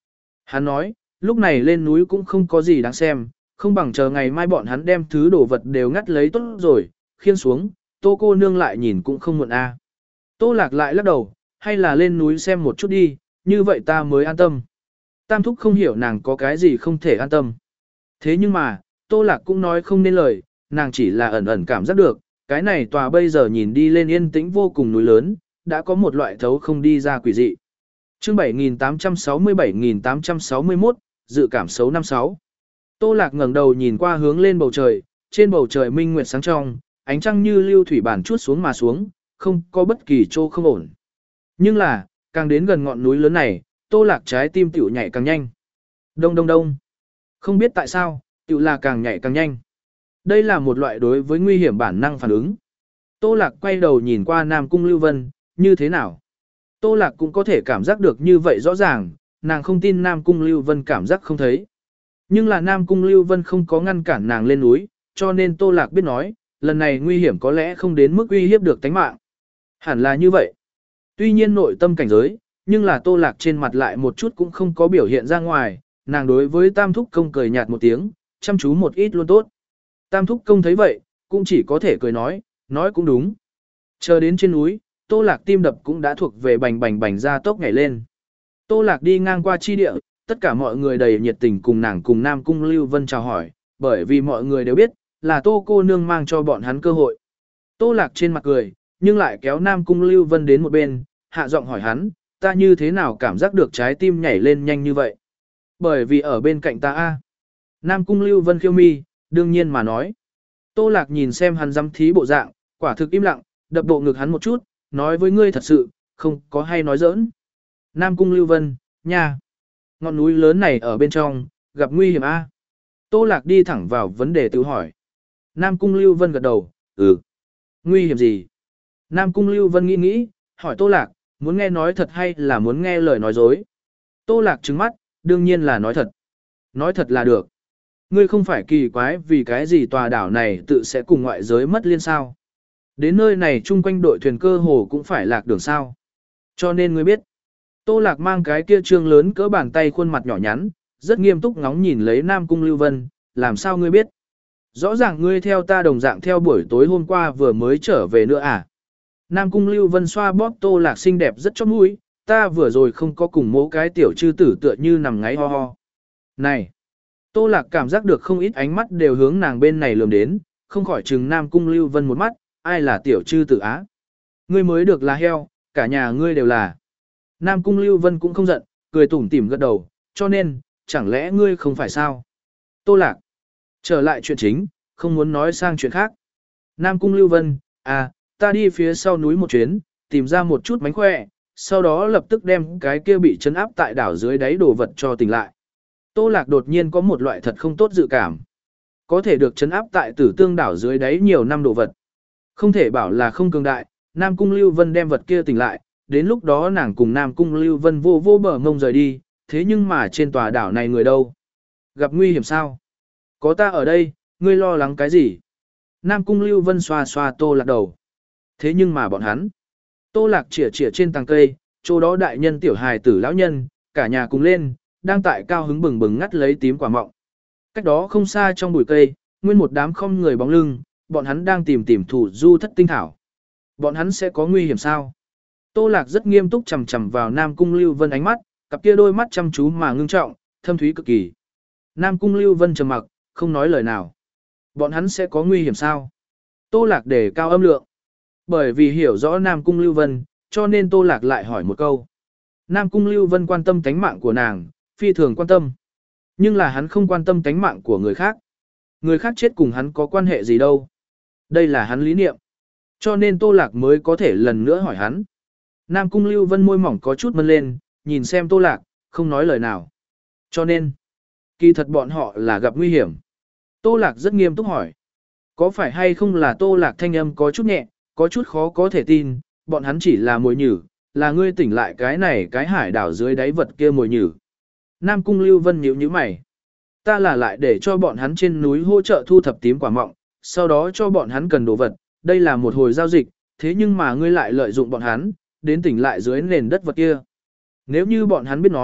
S1: Hắn nói, lúc này lên núi cũng không có gì đáng xem, không bằng chờ ngày mai bọn hắn đem thứ đồ vật đều ngắt lấy tốt rồi, khiêng xuống, Tô cô nương lại nhìn cũng không muộn a. Tô Lạc lại lắc đầu, hay là lên núi xem một chút đi, như vậy ta mới an tâm. Tam thúc không hiểu nàng có cái gì không thể an tâm. Thế nhưng mà, Tô Lạc cũng nói không nên lời, nàng chỉ là ẩn ẩn cảm giác được, cái này tòa bây giờ nhìn đi lên yên tĩnh vô cùng núi lớn, đã có một loại thấu không đi ra quỷ dị. Chương bảy nghìn tám trăm sáu mươi bảy nghìn tám trăm sáu mươi mốt, dự cảm xấu năm sáu. Tô Lạc ngẩng đầu nhìn qua hướng lên bầu trời, trên bầu trời minh nguyệt sáng trong, ánh trăng như lưu thủy bản chút xuống mà xuống, không có bất kỳ chỗ không ổn. Nhưng là, càng đến gần ngọn núi lớn này, Tô Lạc trái tim tiểu nhảy càng nhanh. Đông đông đông. Không biết tại sao, tiểu là càng nhảy càng nhanh. Đây là một loại đối với nguy hiểm bản năng phản ứng. Tô Lạc quay đầu nhìn qua Nam Cung Lưu Vân, như thế nào? Tô Lạc cũng có thể cảm giác được như vậy rõ ràng, nàng không tin Nam Cung Lưu Vân cảm giác không thấy. Nhưng là Nam Cung Lưu Vân không có ngăn cản nàng lên núi, cho nên Tô Lạc biết nói, lần này nguy hiểm có lẽ không đến mức uy hiếp được tánh mạng. Hẳn là như vậy. Tuy nhiên nội tâm cảnh giới, nhưng là Tô Lạc trên mặt lại một chút cũng không có biểu hiện ra ngoài, nàng đối với Tam Thúc Công cười nhạt một tiếng, chăm chú một ít luôn tốt. Tam Thúc Công thấy vậy, cũng chỉ có thể cười nói, nói cũng đúng. Chờ đến trên núi, Tô Lạc tim đập cũng đã thuộc về bành bành bành ra tốc nhảy lên. Tô Lạc đi ngang qua chi địa, tất cả mọi người đầy nhiệt tình cùng nàng cùng Nam Cung Lưu Vân chào hỏi, bởi vì mọi người đều biết, là Tô cô nương mang cho bọn hắn cơ hội. Tô Lạc trên mặt cười, nhưng lại kéo Nam Cung Lưu Vân đến một bên, hạ giọng hỏi hắn, ta như thế nào cảm giác được trái tim nhảy lên nhanh như vậy? Bởi vì ở bên cạnh ta a. Nam Cung Lưu Vân khiêu mi, đương nhiên mà nói. Tô Lạc nhìn xem hắn dám thí bộ dạng, quả thực im lặng, đập bộ ngực hắn một chút, nói với ngươi thật sự, không có hay nói giỡn. Nam Cung Lưu Vân, nha. Ngọn núi lớn này ở bên trong, gặp nguy hiểm a. Tô Lạc đi thẳng vào vấn đề tự hỏi. Nam Cung Lưu Vân gật đầu, ừ. Nguy hiểm gì? Nam Cung Lưu Vân nghĩ nghĩ, hỏi Tô Lạc, muốn nghe nói thật hay là muốn nghe lời nói dối? Tô Lạc trừng mắt, đương nhiên là nói thật. Nói thật là được. Ngươi không phải kỳ quái vì cái gì tòa đảo này tự sẽ cùng ngoại giới mất liên sao? Đến nơi này chung quanh đội thuyền cơ hồ cũng phải lạc đường sao. Cho nên ngươi biết. Tô Lạc mang cái kia trương lớn cỡ bàn tay khuôn mặt nhỏ nhắn, rất nghiêm túc ngóng nhìn lấy Nam Cung Lưu Vân, làm sao ngươi biết? Rõ ràng ngươi theo ta đồng dạng theo buổi tối hôm qua vừa mới trở về nữa à? Nam Cung Lưu Vân xoa bóp Tô Lạc xinh đẹp rất chót mũi, ta vừa rồi không có cùng mố cái tiểu chư tử tựa như nằm ngáy ho ho. Này! Tô Lạc cảm giác được không ít ánh mắt đều hướng nàng bên này lườm đến, không khỏi chừng Nam Cung Lưu Vân một mắt, ai là tiểu chư tử á? Ngươi mới được là heo, cả nhà ngươi đều là. Nam Cung Lưu Vân cũng không giận, cười tủm tỉm gật đầu, cho nên, chẳng lẽ ngươi không phải sao? Tô Lạc! Trở lại chuyện chính, không muốn nói sang chuyện khác. Nam Cung Lưu Vân, à, ta đi phía sau núi một chuyến, tìm ra một chút mánh khỏe, sau đó lập tức đem cái kia bị chấn áp tại đảo dưới đáy đồ vật cho tỉnh lại. Tô Lạc đột nhiên có một loại thật không tốt dự cảm. Có thể được chấn áp tại tử tương đảo dưới đáy nhiều năm đồ vật. Không thể bảo là không cường đại, Nam Cung Lưu Vân đem vật kia tỉnh lại, đến lúc đó nàng cùng Nam Cung Lưu Vân vô vô bờ ngông rời đi, thế nhưng mà trên tòa đảo này người đâu? Gặp nguy hiểm sao? Có ta ở đây, ngươi lo lắng cái gì? Nam Cung Lưu Vân xoa xoa Tô Lạc đầu. Thế nhưng mà bọn hắn. Tô Lạc chỉa chỉa trên tàng cây, chỗ đó đại nhân tiểu hài tử lão nhân, cả nhà cùng lên, đang tại cao hứng bừng bừng ngắt lấy tím quả mọng. Cách đó không xa trong bụi cây, nguyên một đám không người bóng lưng, bọn hắn đang tìm tìm thủ du thất tinh thảo. Bọn hắn sẽ có nguy hiểm sao? Tô Lạc rất nghiêm túc chằm chằm vào Nam Cung Lưu Vân ánh mắt, cặp kia đôi mắt chăm chú mà ngưng trọng, thâm thúy cực kỳ. Nam Cung Lưu Vân trầm mặc, không nói lời nào. Bọn hắn sẽ có nguy hiểm sao? Tô Lạc để cao âm lượng. Bởi vì hiểu rõ Nam Cung Lưu Vân, cho nên Tô Lạc lại hỏi một câu. Nam Cung Lưu Vân quan tâm tánh mạng của nàng, phi thường quan tâm. Nhưng là hắn không quan tâm tánh mạng của người khác. Người khác chết cùng hắn có quan hệ gì đâu. Đây là hắn lý niệm. Cho nên Tô Lạc mới có thể lần nữa hỏi hắn. Nam Cung Lưu Vân môi mỏng có chút mân lên, nhìn xem Tô Lạc, không nói lời nào. Cho nên, kỳ thật bọn họ là gặp nguy hiểm. Tô Lạc rất nghiêm túc hỏi. Có phải hay không là Tô Lạc thanh âm có chút nhẹ, có chút khó có thể tin, bọn hắn chỉ là mồi nhử, là ngươi tỉnh lại cái này cái hải đảo dưới đáy vật kia mồi nhử. Nam Cung Lưu Vân nhíu nhíu mày. Ta là lại để cho bọn hắn trên núi hỗ trợ thu thập tím quả mọng, sau đó cho bọn hắn cần đồ vật, đây là một hồi giao dịch, thế nhưng mà ngươi lại lợi dụng bọn hắn, đến tỉnh lại dưới nền đất vật kia. Nếu như bọn hắn biết nói,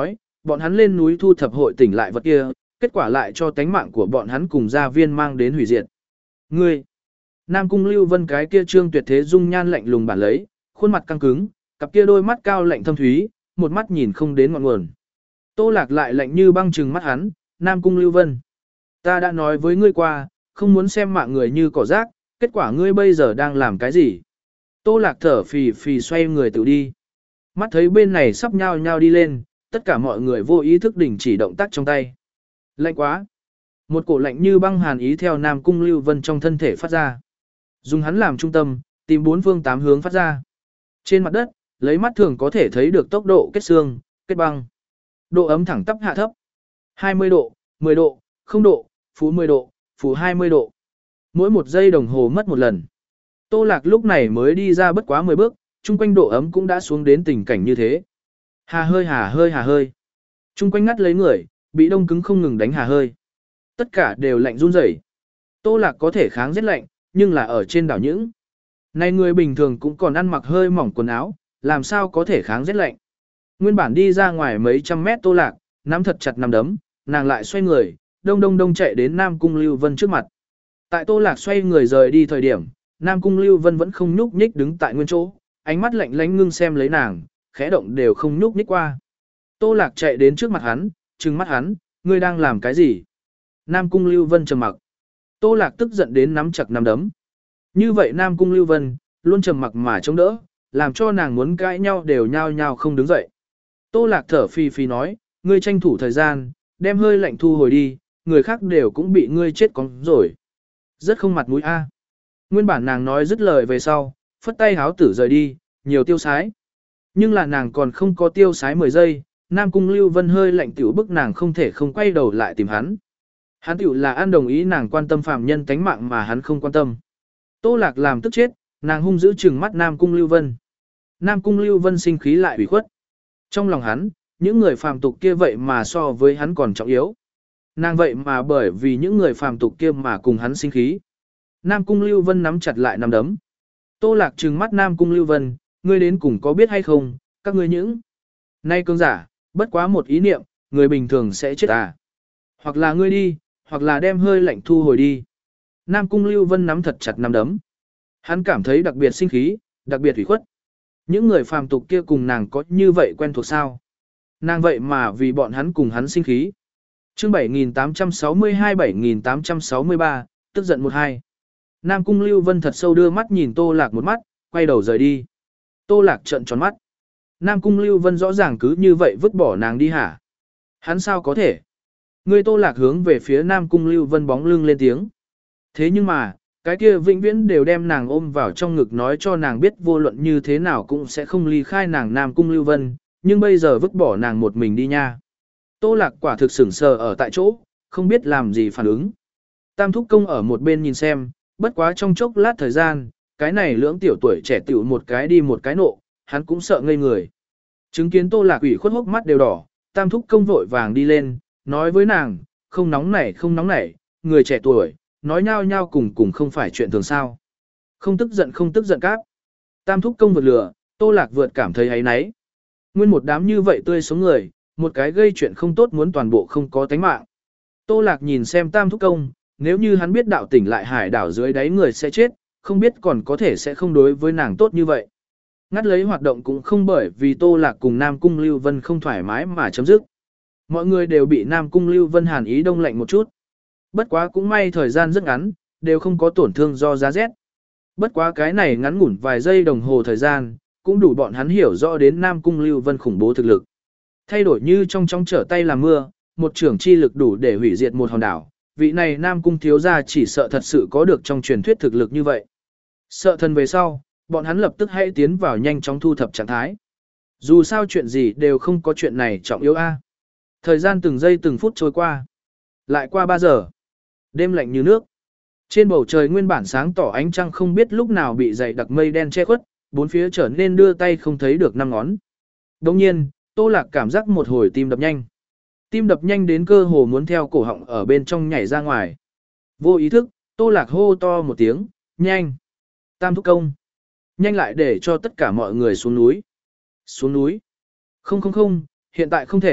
S1: Bọn hắn lên núi thu thập hội tỉnh lại vật kia, kết quả lại cho tánh mạng của bọn hắn cùng gia viên mang đến hủy diệt. Ngươi! Nam Cung Lưu Vân cái kia trương tuyệt thế dung nhan lạnh lùng bản lấy, khuôn mặt căng cứng, cặp kia đôi mắt cao lạnh thâm thúy, một mắt nhìn không đến ngọn nguồn. Tô Lạc lại lạnh như băng trừng mắt hắn, Nam Cung Lưu Vân. Ta đã nói với ngươi qua, không muốn xem mạng người như cỏ rác, kết quả ngươi bây giờ đang làm cái gì? Tô Lạc thở phì phì xoay người tự đi. Mắt thấy bên này sắp nhao nhao đi lên, tất cả mọi người vô ý thức đình chỉ động tác trong tay. Lạnh quá! Một cổ lạnh như băng hàn ý theo Nam Cung Lưu Vân trong thân thể phát ra. Dùng hắn làm trung tâm, tìm bốn phương tám hướng phát ra. Trên mặt đất, lấy mắt thường có thể thấy được tốc độ kết xương, kết băng. Độ ấm thẳng tắp hạ thấp. hai mươi độ, mười độ, không độ, phú mười độ, phú hai mươi độ. Mỗi một giây đồng hồ mất một lần. Tô Lạc lúc này mới đi ra bất quá mười bước, chung quanh độ ấm cũng đã xuống đến tình cảnh như thế. Hà hơi hà hơi hà hơi. Chung quanh ngắt lấy người, bị đông cứng không ngừng đánh hà hơi. Tất cả đều lạnh run rẩy. Tô Lạc có thể kháng rét lạnh, nhưng là ở trên đảo những. Này người bình thường cũng còn ăn mặc hơi mỏng quần áo, làm sao có thể kháng rét lạnh. Nguyên bản đi ra ngoài mấy trăm mét Tô Lạc, nắm thật chặt nắm đấm, nàng lại xoay người, đông đông đông chạy đến Nam Cung Lưu Vân trước mặt. Tại Tô Lạc xoay người rời đi thời điểm, Nam Cung Lưu Vân vẫn không nhúc nhích đứng tại nguyên chỗ, ánh mắt lạnh lẽo ngưng xem lấy nàng, khẽ động đều không nhúc nhích qua. Tô Lạc chạy đến trước mặt hắn, trừng mắt hắn, ngươi đang làm cái gì? Nam Cung Lưu Vân trầm mặc. Tô Lạc tức giận đến nắm chặt nắm đấm. Như vậy Nam Cung Lưu Vân luôn trầm mặc mà chống đỡ, làm cho nàng muốn cãi nhau đều nhao nhao không đứng dậy. Tô Lạc thở phì phì nói, ngươi tranh thủ thời gian, đem hơi lạnh thu hồi đi, người khác đều cũng bị ngươi chết cóng rồi. Rất không mặt mũi a. Nguyên bản nàng nói dứt lời về sau, phất tay háo tử rời đi, nhiều tiêu sái. Nhưng là nàng còn không có tiêu sái mười giây, Nam Cung Lưu Vân hơi lạnh tiểu bức nàng không thể không quay đầu lại tìm hắn. Hắn tiểu là ăn đồng ý nàng quan tâm phàm nhân tánh mạng mà hắn không quan tâm. Tô Lạc làm tức chết, nàng hung dữ trừng mắt Nam Cung Lưu Vân. Nam Cung Lưu Vân sinh khí lại ủy khuất. Trong lòng hắn, những người phàm tục kia vậy mà so với hắn còn trọng yếu. Nàng vậy mà bởi vì những người phàm tục kia mà cùng hắn sinh khí. Nam Cung Lưu Vân nắm chặt lại nắm đấm. Tô Lạc trừng mắt Nam Cung Lưu Vân, ngươi đến cùng có biết hay không, các ngươi những. Nay cương giả, bất quá một ý niệm, người bình thường sẽ chết à. Hoặc là ngươi đi, hoặc là đem hơi lạnh thu hồi đi. Nam Cung Lưu Vân nắm thật chặt nắm đấm. Hắn cảm thấy đặc biệt sinh khí, đặc biệt ủy khuất. Những người phàm tục kia cùng nàng có như vậy quen thuộc sao? Nàng vậy mà vì bọn hắn cùng hắn sinh khí. Chương bảy nghìn tám trăm sáu mươi hai bảy nghìn tám trăm sáu mươi ba, tức giận một hai. Nam Cung Lưu Vân thật sâu đưa mắt nhìn Tô Lạc một mắt, quay đầu rời đi. Tô Lạc trợn tròn mắt. Nam Cung Lưu Vân rõ ràng cứ như vậy vứt bỏ nàng đi hả? Hắn sao có thể? Người Tô Lạc hướng về phía Nam Cung Lưu Vân bóng lưng lên tiếng. Thế nhưng mà, cái kia vĩnh viễn đều đem nàng ôm vào trong ngực nói cho nàng biết vô luận như thế nào cũng sẽ không ly khai nàng Nam Cung Lưu Vân, nhưng bây giờ vứt bỏ nàng một mình đi nha. Tô Lạc quả thực sửng sờ ở tại chỗ, không biết làm gì phản ứng. Tam Thúc Công ở một bên nhìn xem, bất quá trong chốc lát thời gian, cái này lưỡng tiểu tuổi trẻ tiểu một cái đi một cái nộ, hắn cũng sợ ngây người. Chứng kiến Tô Lạc ủy khuất hốc mắt đều đỏ, Tam Thúc Công vội vàng đi lên, nói với nàng, không nóng nảy không nóng nảy, người trẻ tuổi, nói nhau nhau cùng cùng không phải chuyện thường sao. Không tức giận không tức giận cáp. Tam Thúc Công vượt lửa, Tô Lạc vượt cảm thấy ấy nấy. Nguyên một đám như vậy tươi sống người, một cái gây chuyện không tốt muốn toàn bộ không có tánh mạng. Tô Lạc nhìn xem Tam Thúc Công, nếu như hắn biết đạo tỉnh lại hải đảo dưới đáy người sẽ chết, không biết còn có thể sẽ không đối với nàng tốt như vậy. Ngắt lấy hoạt động cũng không bởi vì Tô Lạc cùng Nam Cung Lưu Vân không thoải mái mà chấm dứt. Mọi người đều bị Nam Cung Lưu Vân hàn ý đông lạnh một chút. Bất quá cũng may thời gian rất ngắn, đều không có tổn thương do giá rét. Bất quá cái này ngắn ngủn vài giây đồng hồ thời gian, cũng đủ bọn hắn hiểu rõ đến Nam Cung Lưu Vân khủng bố thực lực. Thay đổi như trong trong trở tay làm mưa, một trưởng chi lực đủ để hủy diệt một hòn đảo. Vị này Nam Cung thiếu gia chỉ sợ thật sự có được trong truyền thuyết thực lực như vậy. Sợ thần về sau, bọn hắn lập tức hãy tiến vào nhanh chóng thu thập trạng thái. Dù sao chuyện gì đều không có chuyện này trọng yếu a. Thời gian từng giây từng phút trôi qua. Lại qua ba giờ. Đêm lạnh như nước. Trên bầu trời nguyên bản sáng tỏ ánh trăng không biết lúc nào bị dày đặc mây đen che khuất, bốn phía trở nên đưa tay không thấy được năm ngón. Đồng nhiên, Tô Lạc cảm giác một hồi tim đập nhanh. Tim đập nhanh đến cơ hồ muốn theo cổ họng ở bên trong nhảy ra ngoài. Vô ý thức, Tô Lạc hô to một tiếng, nhanh. Tam Thúc Công. Nhanh lại để cho tất cả mọi người xuống núi. Xuống núi. Không không không, hiện tại không thể,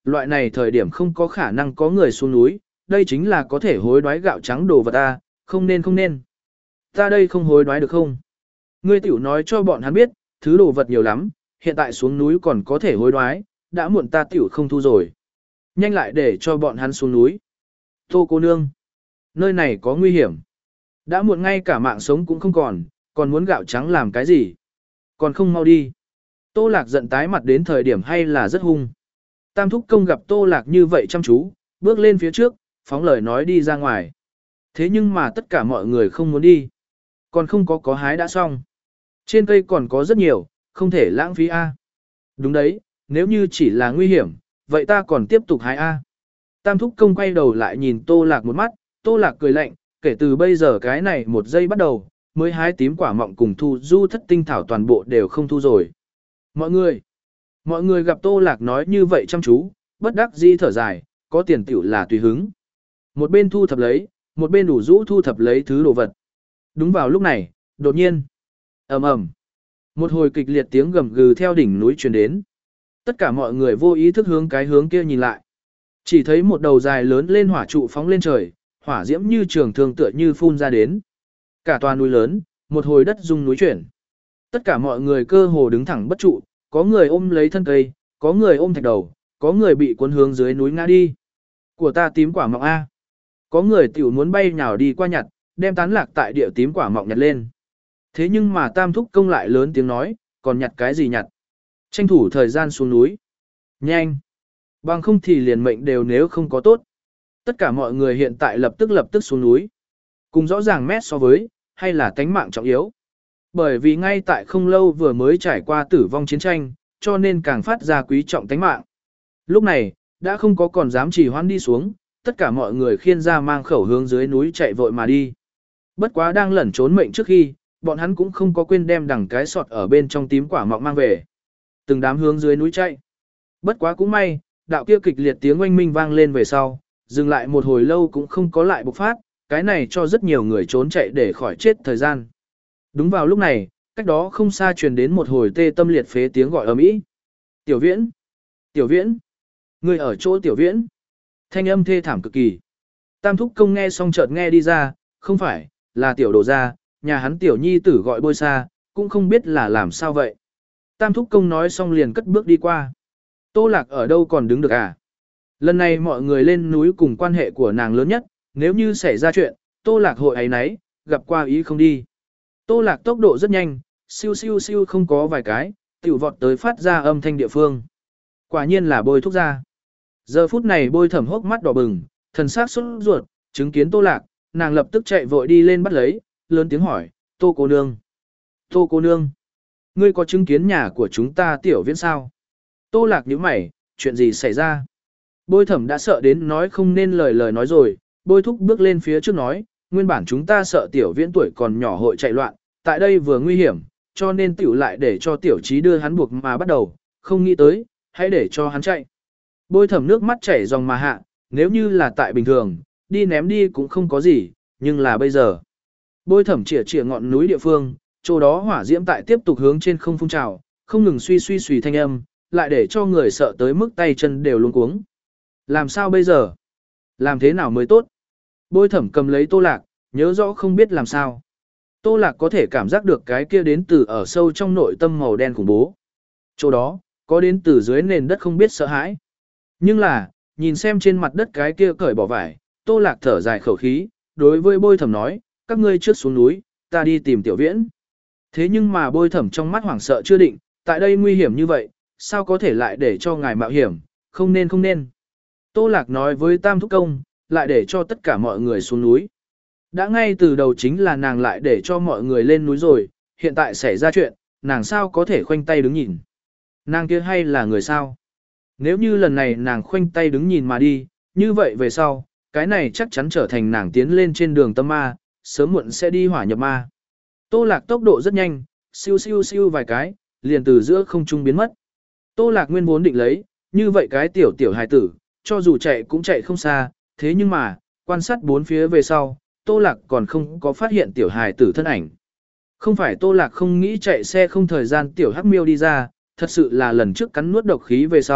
S1: loại này thời điểm không có khả năng có người xuống núi, đây chính là có thể hối đoái gạo trắng đồ vật ta, không nên không nên. Ta đây không hối đoái được không? Ngươi tiểu nói cho bọn hắn biết, thứ đồ vật nhiều lắm, hiện tại xuống núi còn có thể hối đoái, đã muộn ta tiểu không thu rồi. Nhanh lại để cho bọn hắn xuống núi. Tô cô nương, nơi này có nguy hiểm. Đã muộn ngay cả mạng sống cũng không còn, còn muốn gạo trắng làm cái gì? Còn không mau đi. Tô Lạc giận tái mặt đến thời điểm hay là rất hung. Tam thúc công gặp Tô Lạc như vậy chăm chú, bước lên phía trước, phóng lời nói đi ra ngoài. Thế nhưng mà tất cả mọi người không muốn đi. Còn không có có hái đã xong. Trên cây còn có rất nhiều, không thể lãng phí A. Đúng đấy, nếu như chỉ là nguy hiểm, vậy ta còn tiếp tục hái A. Tam thúc công quay đầu lại nhìn Tô Lạc một mắt, Tô Lạc cười lạnh, kể từ bây giờ cái này một giây bắt đầu, mới hái tím quả mọng cùng thu du thất tinh thảo toàn bộ đều không thu rồi. Mọi người, mọi người gặp Tô Lạc nói như vậy chăm chú, bất đắc dĩ thở dài, có tiền tiểu là tùy hứng. Một bên thu thập lấy, một bên đủ rũ thu thập lấy thứ đồ vật. Đúng vào lúc này, đột nhiên, ầm ầm, một hồi kịch liệt tiếng gầm gừ theo đỉnh núi truyền đến. Tất cả mọi người vô ý thức hướng cái hướng kia nhìn lại. Chỉ thấy một đầu dài lớn lên hỏa trụ phóng lên trời, hỏa diễm như trường thương tựa như phun ra đến. Cả tòa núi lớn, một hồi đất rung núi chuyển. Tất cả mọi người cơ hồ đứng thẳng bất trụ, có người ôm lấy thân cây, có người ôm thạch đầu, có người bị cuốn hướng dưới núi ngã đi. Của ta tím quả mọng A. Có người tiểu muốn bay nhào đi qua nhặt, đem tán lạc tại địa tím quả mọng nhặt lên. Thế nhưng mà tam thúc công lại lớn tiếng nói, còn nhặt cái gì nhặt? Tranh thủ thời gian xuống núi. Nhanh! Bằng không thì liền mệnh đều nếu không có tốt. Tất cả mọi người hiện tại lập tức lập tức xuống núi. Cùng rõ ràng mét so với, hay là tánh mạng trọng yếu. Bởi vì ngay tại không lâu vừa mới trải qua tử vong chiến tranh, cho nên càng phát ra quý trọng tánh mạng. Lúc này, đã không có còn dám trì hoãn đi xuống, tất cả mọi người khiêng ra mang khẩu hướng dưới núi chạy vội mà đi. Bất quá đang lẩn trốn mệnh trước khi, bọn hắn cũng không có quên đem đằng cái sọt ở bên trong tím quả mọng mang về. Từng đám hướng dưới núi chạy. Bất quá cũng may, đạo kia kịch liệt tiếng oanh minh vang lên về sau, dừng lại một hồi lâu cũng không có lại bộc phát, cái này cho rất nhiều người trốn chạy để khỏi chết thời gian. Đúng vào lúc này, cách đó không xa truyền đến một hồi tê tâm liệt phế tiếng gọi ầm ĩ. Tiểu Viễn! Tiểu Viễn! Người ở chỗ Tiểu Viễn! Thanh âm thê thảm cực kỳ. Tam thúc công nghe xong chợt nghe đi ra, không phải, là tiểu đồ gia, nhà hắn tiểu nhi tử gọi bôi xa, cũng không biết là làm sao vậy. Tam thúc công nói xong liền cất bước đi qua. Tô Lạc ở đâu còn đứng được à? Lần này mọi người lên núi cùng quan hệ của nàng lớn nhất, nếu như xảy ra chuyện, Tô Lạc hội ấy nấy, gặp qua ý không đi. Tô Lạc tốc độ rất nhanh, siêu siêu siêu không có vài cái, tiểu vọt tới phát ra âm thanh địa phương. Quả nhiên là bôi thuốc ra. Giờ phút này bôi thẩm hốc mắt đỏ bừng, thần sắc sốt ruột, chứng kiến Tô Lạc, nàng lập tức chạy vội đi lên bắt lấy, lớn tiếng hỏi, Tô cô nương. Tô cô nương. Ngươi có chứng kiến nhà của chúng ta Tiểu Viễn sao? Tô Lạc nhíu mày, chuyện gì xảy ra? Bôi thẩm đã sợ đến nói không nên lời lời nói rồi, bôi thúc bước lên phía trước nói, nguyên bản chúng ta sợ Tiểu Viễn tuổi còn nhỏ hội chạy loạn, tại đây vừa nguy hiểm, cho nên tiểu lại để cho Tiểu Chí đưa hắn buộc mà bắt đầu, không nghĩ tới, hãy để cho hắn chạy. Bôi thẩm nước mắt chảy dòng mà hạ, nếu như là tại bình thường, đi ném đi cũng không có gì, nhưng là bây giờ. Bôi thẩm chỉa chỉa ngọn núi địa phương, chỗ đó hỏa diễm tại tiếp tục hướng trên không phun trào, không ngừng suy suy suy thanh âm, lại để cho người sợ tới mức tay chân đều luống cuống. Làm sao bây giờ? Làm thế nào mới tốt? Bôi thẩm cầm lấy Tô Lạc, nhớ rõ không biết làm sao. Tô Lạc có thể cảm giác được cái kia đến từ ở sâu trong nội tâm màu đen khủng bố. Chỗ đó, có đến từ dưới nền đất không biết sợ hãi. Nhưng là, nhìn xem trên mặt đất cái kia cởi bỏ vải, Tô Lạc thở dài khẩu khí, đối với bôi thẩm nói, các ngươi trước xuống núi, ta đi tìm Tiểu Viễn. Thế nhưng mà bôi thẩm trong mắt hoảng sợ chưa định, tại đây nguy hiểm như vậy, sao có thể lại để cho ngài mạo hiểm, không nên không nên. Tô Lạc nói với Tam Thúc Công, lại để cho tất cả mọi người xuống núi. Đã ngay từ đầu chính là nàng lại để cho mọi người lên núi rồi, hiện tại xảy ra chuyện, nàng sao có thể khoanh tay đứng nhìn. Nàng kia hay là người sao? Nếu như lần này nàng khoanh tay đứng nhìn mà đi, như vậy về sau, cái này chắc chắn trở thành nàng tiến lên trên đường tâm ma, sớm muộn sẽ đi hỏa nhập ma. Tô Lạc tốc độ rất nhanh, siêu siêu siêu vài cái, liền từ giữa không trung biến mất. Tô Lạc nguyên vốn định lấy, như vậy cái tiểu tiểu hài tử, cho dù chạy cũng chạy không xa, thế nhưng mà, quan sát bốn phía về sau, Tô Lạc còn không có phát hiện tiểu hài tử thân ảnh. Không phải Tô Lạc không nghĩ chạy xe không thời gian tiểu hắc miêu đi ra, thật sự là lần trước cắn nuốt độc khí về sau,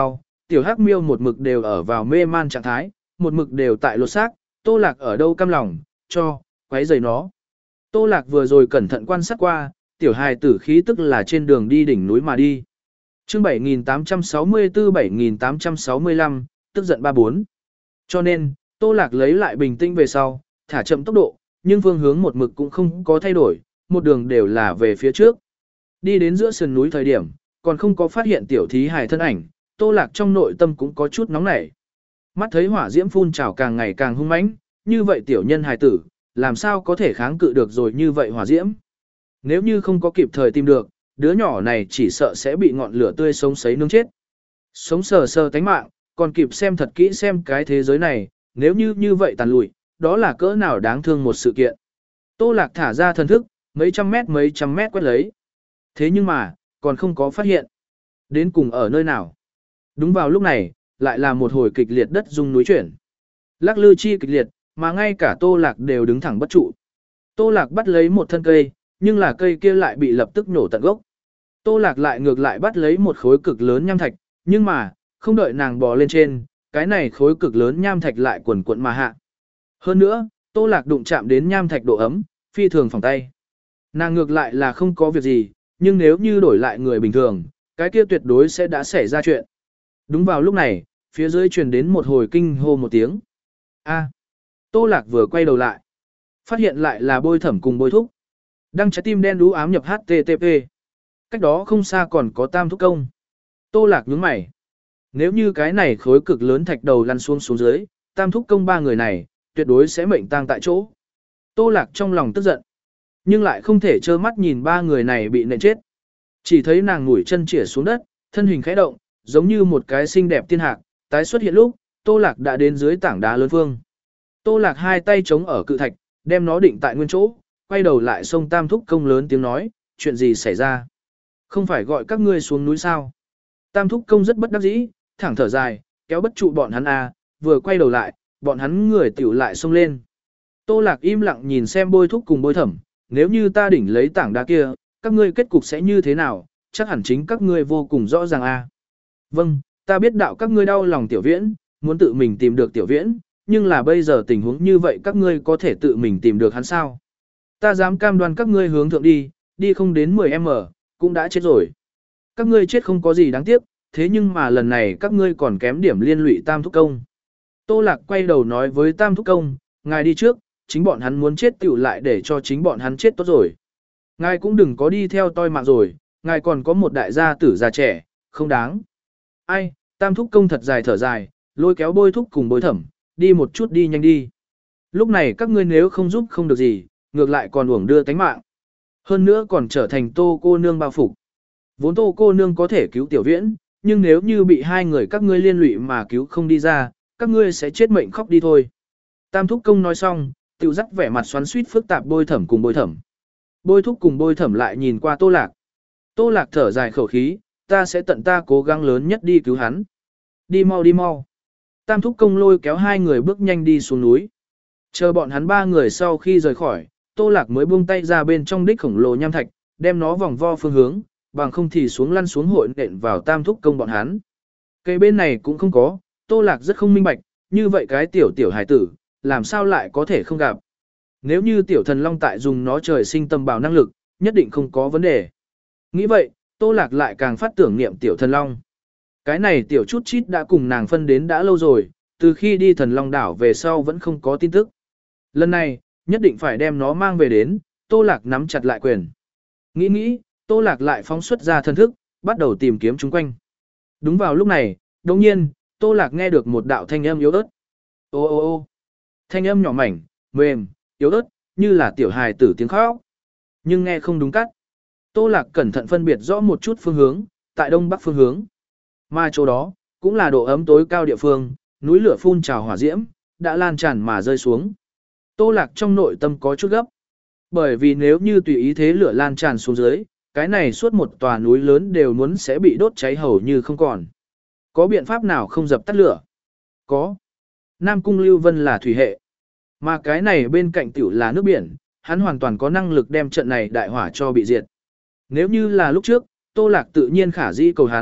S1: tiểu hắc miêu một mực đều ở vào mê man trạng thái, một mực đều tại lột xác, Tô Lạc ở đâu cam lòng, cho, quấy rầy nó. Tô Lạc vừa rồi cẩn thận quan sát qua, tiểu hài tử khí tức là trên đường đi đỉnh núi mà đi. Chương bảy nghìn tám trăm sáu mươi tư bảy nghìn tám trăm sáu mươi lăm, tức giận ba bốn. Cho nên, Tô Lạc lấy lại bình tĩnh về sau, thả chậm tốc độ, nhưng phương hướng một mực cũng không có thay đổi, một đường đều là về phía trước. Đi đến giữa sườn núi thời điểm, còn không có phát hiện tiểu thí hài thân ảnh, Tô Lạc trong nội tâm cũng có chút nóng nảy. Mắt thấy hỏa diễm phun trào càng ngày càng hung mãnh, như vậy tiểu nhân hài tử, làm sao có thể kháng cự được rồi như vậy hỏa diễm. Nếu như không có kịp thời tìm được, đứa nhỏ này chỉ sợ sẽ bị ngọn lửa tươi sống sấy nướng chết. Sống sờ sờ tánh mạng, còn kịp xem thật kỹ xem cái thế giới này, nếu như như vậy tàn lụi, đó là cỡ nào đáng thương một sự kiện. Tô Lạc thả ra thần thức, mấy trăm mét mấy trăm mét quét lấy. Thế nhưng mà, còn không có phát hiện. Đến cùng ở nơi nào? Đúng vào lúc này, lại là một hồi kịch liệt đất rung núi chuyển. Lắc lư chi kịch liệt, mà ngay cả Tô Lạc đều đứng thẳng bất trụ. Tô Lạc bắt lấy một thân cây, nhưng là cây kia lại bị lập tức nổ tận gốc. Tô Lạc lại ngược lại bắt lấy một khối cực lớn nham thạch, nhưng mà, không đợi nàng bò lên trên, cái này khối cực lớn nham thạch lại quần cuộn mà hạ. Hơn nữa, Tô Lạc đụng chạm đến nham thạch độ ấm, phi thường phòng tay. Nàng ngược lại là không có việc gì, nhưng nếu như đổi lại người bình thường, cái kia tuyệt đối sẽ đã xảy ra chuyện. Đúng vào lúc này, phía dưới truyền đến một hồi kinh hô một tiếng. A. Tô Lạc vừa quay đầu lại, phát hiện lại là Bôi Thẩm cùng Bôi Thúc. Đăng trái tim đen đú ám nhập hát tê tê pê. Cách đó không xa còn có Tam Thúc Công. Tô Lạc nhướng mày. Nếu như cái này khối cực lớn thạch đầu lăn xuống xuống dưới, Tam Thúc Công ba người này, tuyệt đối sẽ mệnh tang tại chỗ. Tô Lạc trong lòng tức giận, nhưng lại không thể trơ mắt nhìn ba người này bị nện chết. Chỉ thấy nàng mũi chân chĩa xuống đất, thân hình khẽ động, giống như một cái xinh đẹp tiên hạc, tái xuất hiện lúc, Tô Lạc đã đến dưới tảng đá lớn phương. Tô Lạc hai tay chống ở cự thạch, đem nó định tại nguyên chỗ, quay đầu lại xông Tam Thúc Công lớn tiếng nói, chuyện gì xảy ra? Không phải gọi các ngươi xuống núi sao? Tam Thúc Công rất bất đắc dĩ, thẳng thở dài, kéo bất trụ bọn hắn à, vừa quay đầu lại, bọn hắn người tiểu lại xông lên. Tô Lạc im lặng nhìn xem Bôi Thúc cùng Bôi Thẩm, nếu như ta đỉnh lấy tảng đá kia, các ngươi kết cục sẽ như thế nào, chắc hẳn chính các ngươi vô cùng rõ ràng a. À. Vâng, ta biết đạo các ngươi đau lòng Tiểu Viễn, muốn tự mình tìm được Tiểu Viễn, nhưng là bây giờ tình huống như vậy các ngươi có thể tự mình tìm được hắn sao? Ta dám cam đoan các ngươi hướng thượng đi, đi không đến mười mét, cũng đã chết rồi. Các ngươi chết không có gì đáng tiếc, thế nhưng mà lần này các ngươi còn kém điểm liên lụy Tam Thúc Công. Tô Lạc quay đầu nói với Tam Thúc Công, ngài đi trước, chính bọn hắn muốn chết tiểu lại để cho chính bọn hắn chết tốt rồi. Ngài cũng đừng có đi theo toi mạng rồi, ngài còn có một đại gia tử già trẻ, không đáng. Ai, Tam Thúc Công thật dài thở dài, lôi kéo Bôi Thúc cùng Bôi Thẩm, đi một chút đi nhanh đi. Lúc này các ngươi nếu không giúp không được gì, ngược lại còn uổng đưa tánh mạng. Hơn nữa còn trở thành Tô cô nương bao phục. Vốn Tô cô nương có thể cứu Tiểu Viễn, nhưng nếu như bị hai người các ngươi liên lụy mà cứu không đi ra, các ngươi sẽ chết mệnh khóc đi thôi. Tam Thúc Công nói xong, tự dắt vẻ mặt xoắn xuýt phức tạp Bôi Thẩm cùng Bôi Thẩm. Bôi Thúc cùng Bôi Thẩm lại nhìn qua Tô Lạc. Tô Lạc thở dài khẩu khí, ta sẽ tận ta cố gắng lớn nhất đi cứu hắn. Đi mau đi mau. Tam Thúc Công lôi kéo hai người bước nhanh đi xuống núi. Chờ bọn hắn ba người sau khi rời khỏi, Tô Lạc mới buông tay ra bên trong đích khổng lồ nham thạch, đem nó vòng vo phương hướng, bằng không thì xuống lăn xuống hội nện vào Tam Thúc Công bọn hắn. Cây bên này cũng không có, Tô Lạc rất không minh bạch, như vậy cái tiểu tiểu hải tử, làm sao lại có thể không gặp. Nếu như tiểu thần long tại dùng nó trời sinh tâm bảo năng lực, nhất định không có vấn đề. Nghĩ vậy, Tô Lạc lại càng phát tưởng niệm tiểu thần long. Cái này tiểu chút chít đã cùng nàng phân đến đã lâu rồi, từ khi đi thần long đảo về sau vẫn không có tin tức. Lần này, nhất định phải đem nó mang về đến, Tô Lạc nắm chặt lại quyền. Nghĩ nghĩ, Tô Lạc lại phóng xuất ra thần thức, bắt đầu tìm kiếm chúng quanh. Đúng vào lúc này, đồng nhiên, Tô Lạc nghe được một đạo thanh âm yếu ớt. Ô ô ô thanh âm nhỏ mảnh, mềm, yếu ớt, như là tiểu hài tử tiếng khóc. Nhưng nghe không đúng cắt. Tô Lạc cẩn thận phân biệt rõ một chút phương hướng, tại đông bắc phương hướng. Mà chỗ đó, cũng là độ ấm tối cao địa phương, núi lửa phun trào hỏa diễm, đã lan tràn mà rơi xuống. Tô Lạc trong nội tâm có chút gấp. Bởi vì nếu như tùy ý thế lửa lan tràn xuống dưới, cái này suốt một tòa núi lớn đều muốn sẽ bị đốt cháy hầu như không còn. Có biện pháp nào không dập tắt lửa? Có. Nam Cung Lưu Vân là thủy hệ. Mà cái này bên cạnh tiểu là nước biển, hắn hoàn toàn có năng lực đem trận này đại hỏa cho bị diệt. Nếu như là lúc trước, Tô Lạc tự nhiên khả dĩ cầu hắn,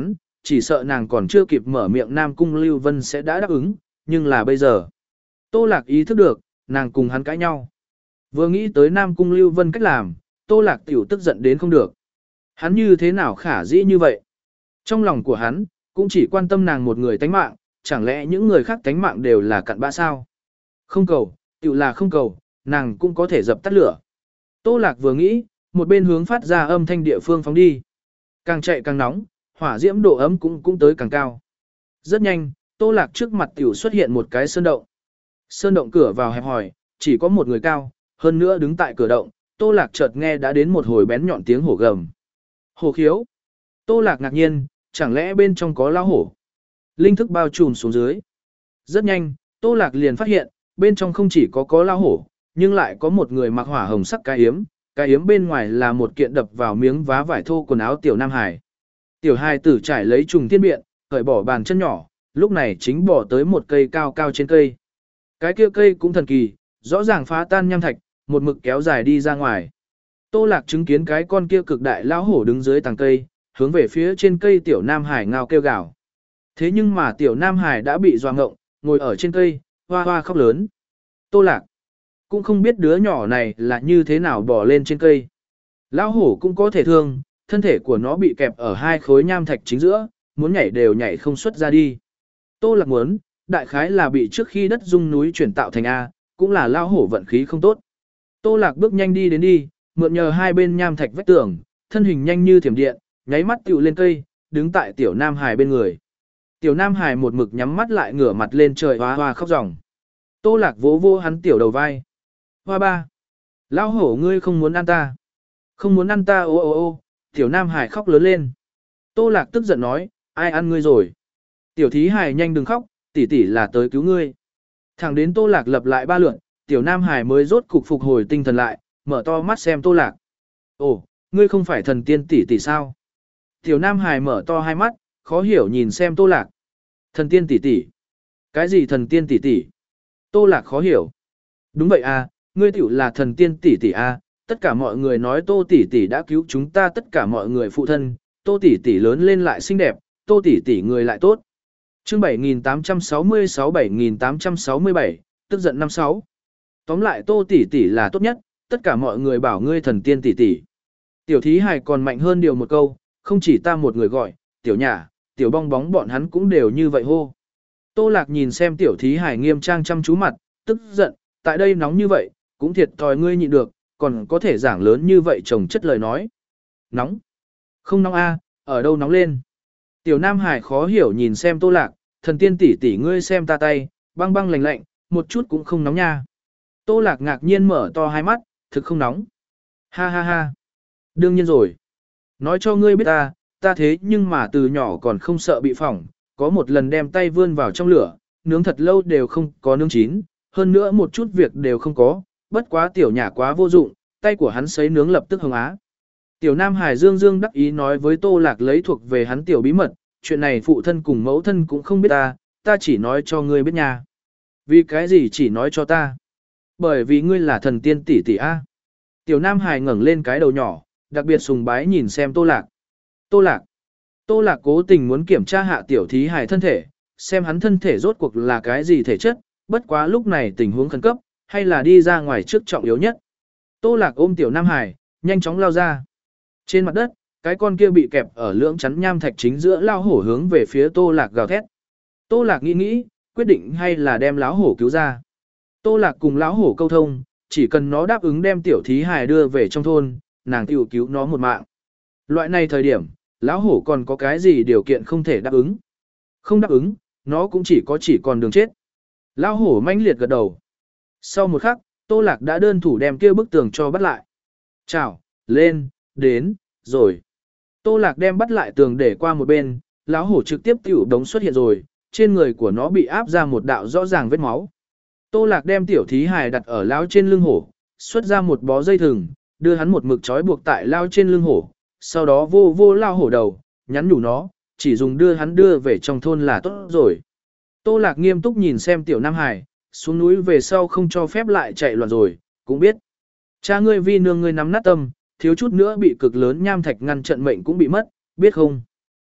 S1: chỉ sợ nàng còn chưa kịp mở miệng Nam Cung Lưu Vân sẽ đã đáp ứng, nhưng là bây giờ. Tô Lạc ý thức được, nàng cùng hắn cãi nhau. Vừa nghĩ tới Nam Cung Lưu Vân cách làm, Tô Lạc tiểu tức giận đến không được. Hắn như thế nào khả dĩ như vậy? Trong lòng của hắn, cũng chỉ quan tâm nàng một người tánh mạng, chẳng lẽ những người khác tánh mạng đều là cặn bã sao? Không cầu, tiểu là không cầu, nàng cũng có thể dập tắt lửa. Tô Lạc vừa nghĩ, một bên hướng phát ra âm thanh địa phương phóng đi. Càng chạy càng nóng, hỏa diễm độ ấm cũng cũng tới càng cao. Rất nhanh, Tô Lạc trước mặt tiểu xuất hiện một cái sơn động. Sơn động cửa vào hẹp hòi, chỉ có một người cao, hơn nữa đứng tại cửa động, Tô Lạc chợt nghe đã đến một hồi bén nhọn tiếng hổ gầm. Hổ khiếu. Tô Lạc ngạc nhiên, chẳng lẽ bên trong có lao hổ. Linh thức bao trùm xuống dưới. Rất nhanh, Tô Lạc liền phát hiện, bên trong không chỉ có có lao hổ, nhưng lại có một người mặc hỏa hồng sắc cái yếm, cái yếm bên ngoài là một kiện đập vào miếng vá vải thô quần áo tiểu Nam Hải. Tiểu Hải tử trải lấy trùng thiên biện, cởi bỏ bàn chân nhỏ, lúc này chính bỏ tới một cây cao cao trên cây. Cái kia cây cũng thần kỳ, rõ ràng phá tan nham thạch, một mực kéo dài đi ra ngoài. Tô Lạc chứng kiến cái con kia cực đại lão hổ đứng dưới tàng cây, hướng về phía trên cây tiểu Nam Hải ngao kêu gào. Thế nhưng mà tiểu Nam Hải đã bị doa ngộng, ngồi ở trên cây, hoa hoa khóc lớn. Tô Lạc cũng không biết đứa nhỏ này là như thế nào bỏ lên trên cây. Lão hổ cũng có thể thương, thân thể của nó bị kẹp ở hai khối nham thạch chính giữa, muốn nhảy đều nhảy không xuất ra đi. Tô Lạc muốn, đại khái là bị trước khi đất rung núi chuyển tạo thành A, cũng là lão hổ vận khí không tốt. Tô Lạc bước nhanh đi đến đi, mượn nhờ hai bên nham thạch vách tường, thân hình nhanh như thiểm điện, nháy mắt tựu lên cây, đứng tại tiểu Nam Hải bên người. Tiểu Nam Hải một mực nhắm mắt lại ngửa mặt lên trời hoa hoa khóc ròng. Tô Lạc vỗ vô hắn tiểu đầu vai. Hoa ba. Lão hổ ngươi không muốn ăn ta. Không muốn ăn ta ô ô ô, tiểu Nam Hải khóc lớn lên. Tô Lạc tức giận nói, ai ăn ngươi rồi. Tiểu Thí Hải nhanh đừng khóc, tỷ tỷ là tới cứu ngươi. Thẳng đến Tô Lạc lập lại ba lượn, tiểu Nam Hải mới rốt cục phục hồi tinh thần lại, mở to mắt xem Tô Lạc. Ồ, ngươi không phải thần tiên tỷ tỷ sao? Tiểu Nam Hải mở to hai mắt, khó hiểu nhìn xem Tô Lạc. Thần tiên tỷ tỷ? Cái gì thần tiên tỷ tỷ? Tô Lạc khó hiểu. Đúng vậy à, ngươi tiểu là thần tiên tỷ tỷ à, tất cả mọi người nói Tô tỷ tỷ đã cứu chúng ta tất cả mọi người phụ thân, Tô tỷ tỷ lớn lên lại xinh đẹp, Tô tỷ tỷ người lại tốt. Chương bảy nghìn tám trăm sáu mươi sáu bảy nghìn tám trăm sáu mươi bảy, tức giận năm sáu. Tóm lại Tô tỷ tỷ là tốt nhất, tất cả mọi người bảo ngươi thần tiên tỷ tỷ. Tiểu Thí Hải còn mạnh hơn điều một câu, không chỉ ta một người gọi, tiểu nhả, tiểu bong bóng bọn hắn cũng đều như vậy hô. Tô Lạc nhìn xem tiểu Thí Hải nghiêm trang chăm chú mặt, tức giận, tại đây nóng như vậy, cũng thiệt thòi ngươi nhịn được, còn có thể giảng lớn như vậy chồng chất lời nói. Nóng? Không nóng a, ở đâu nóng lên? Tiểu Nam Hải khó hiểu nhìn xem Tô Lạc, thần tiên tỷ tỷ ngươi xem ta tay, băng băng lạnh lạnh, một chút cũng không nóng nha. Tô Lạc ngạc nhiên mở to hai mắt, thực không nóng. Ha ha ha. Đương nhiên rồi. Nói cho ngươi biết ta, ta thế nhưng mà từ nhỏ còn không sợ bị phỏng, có một lần đem tay vươn vào trong lửa, nướng thật lâu đều không có nướng chín, hơn nữa một chút việc đều không có, bất quá tiểu nhả quá vô dụng, tay của hắn sấy nướng lập tức hồng á. Tiểu Nam Hải dương dương đắc ý nói với Tô Lạc lấy thuộc về hắn tiểu bí mật, chuyện này phụ thân cùng mẫu thân cũng không biết ta, ta chỉ nói cho ngươi biết nha. Vì cái gì chỉ nói cho ta? Bởi vì ngươi là thần tiên tỷ tỷ a. Tiểu Nam Hải ngẩng lên cái đầu nhỏ, đặc biệt sùng bái nhìn xem Tô Lạc. Tô Lạc. Tô Lạc cố tình muốn kiểm tra hạ tiểu Thí Hải thân thể, xem hắn thân thể rốt cuộc là cái gì thể chất, bất quá lúc này tình huống khẩn cấp, hay là đi ra ngoài trước trọng yếu nhất. Tô Lạc ôm tiểu Nam Hải, nhanh chóng lao ra. Trên mặt đất, cái con kia bị kẹp ở lưỡng chắn nham thạch chính giữa lao hổ hướng về phía Tô Lạc gào thét. Tô Lạc nghĩ nghĩ, quyết định hay là đem lão hổ cứu ra. Tô Lạc cùng lão hổ câu thông, chỉ cần nó đáp ứng đem tiểu Thí Hải đưa về trong thôn, nàng tiểu cứu nó một mạng. Loại này thời điểm, lão hổ còn có cái gì điều kiện không thể đáp ứng. Không đáp ứng, nó cũng chỉ có chỉ còn đường chết. Lão hổ mãnh liệt gật đầu. Sau một khắc, Tô Lạc đã đơn thủ đem kia bức tường cho bắt lại. Chào, lên, đến, rồi. Tô Lạc đem bắt lại tường để qua một bên, lão hổ trực tiếp tiểu đống xuất hiện rồi, trên người của nó bị áp ra một đạo rõ ràng vết máu. Tô Lạc đem tiểu Thí Hải đặt ở lão trên lưng hổ, xuất ra một bó dây thừng, đưa hắn một mực trói buộc tại lao trên lưng hổ, sau đó vô vô lao hổ đầu, nhắn nhủ nó, chỉ dùng đưa hắn đưa về trong thôn là tốt rồi. Tô Lạc nghiêm túc nhìn xem tiểu Nam Hải, xuống núi về sau không cho phép lại chạy loạn rồi, cũng biết. Cha ngươi vì nương ngươi nắm nát tâm, thiếu chút nữa bị cực lớn nham thạch ngăn trận mệnh cũng bị mất, biết không?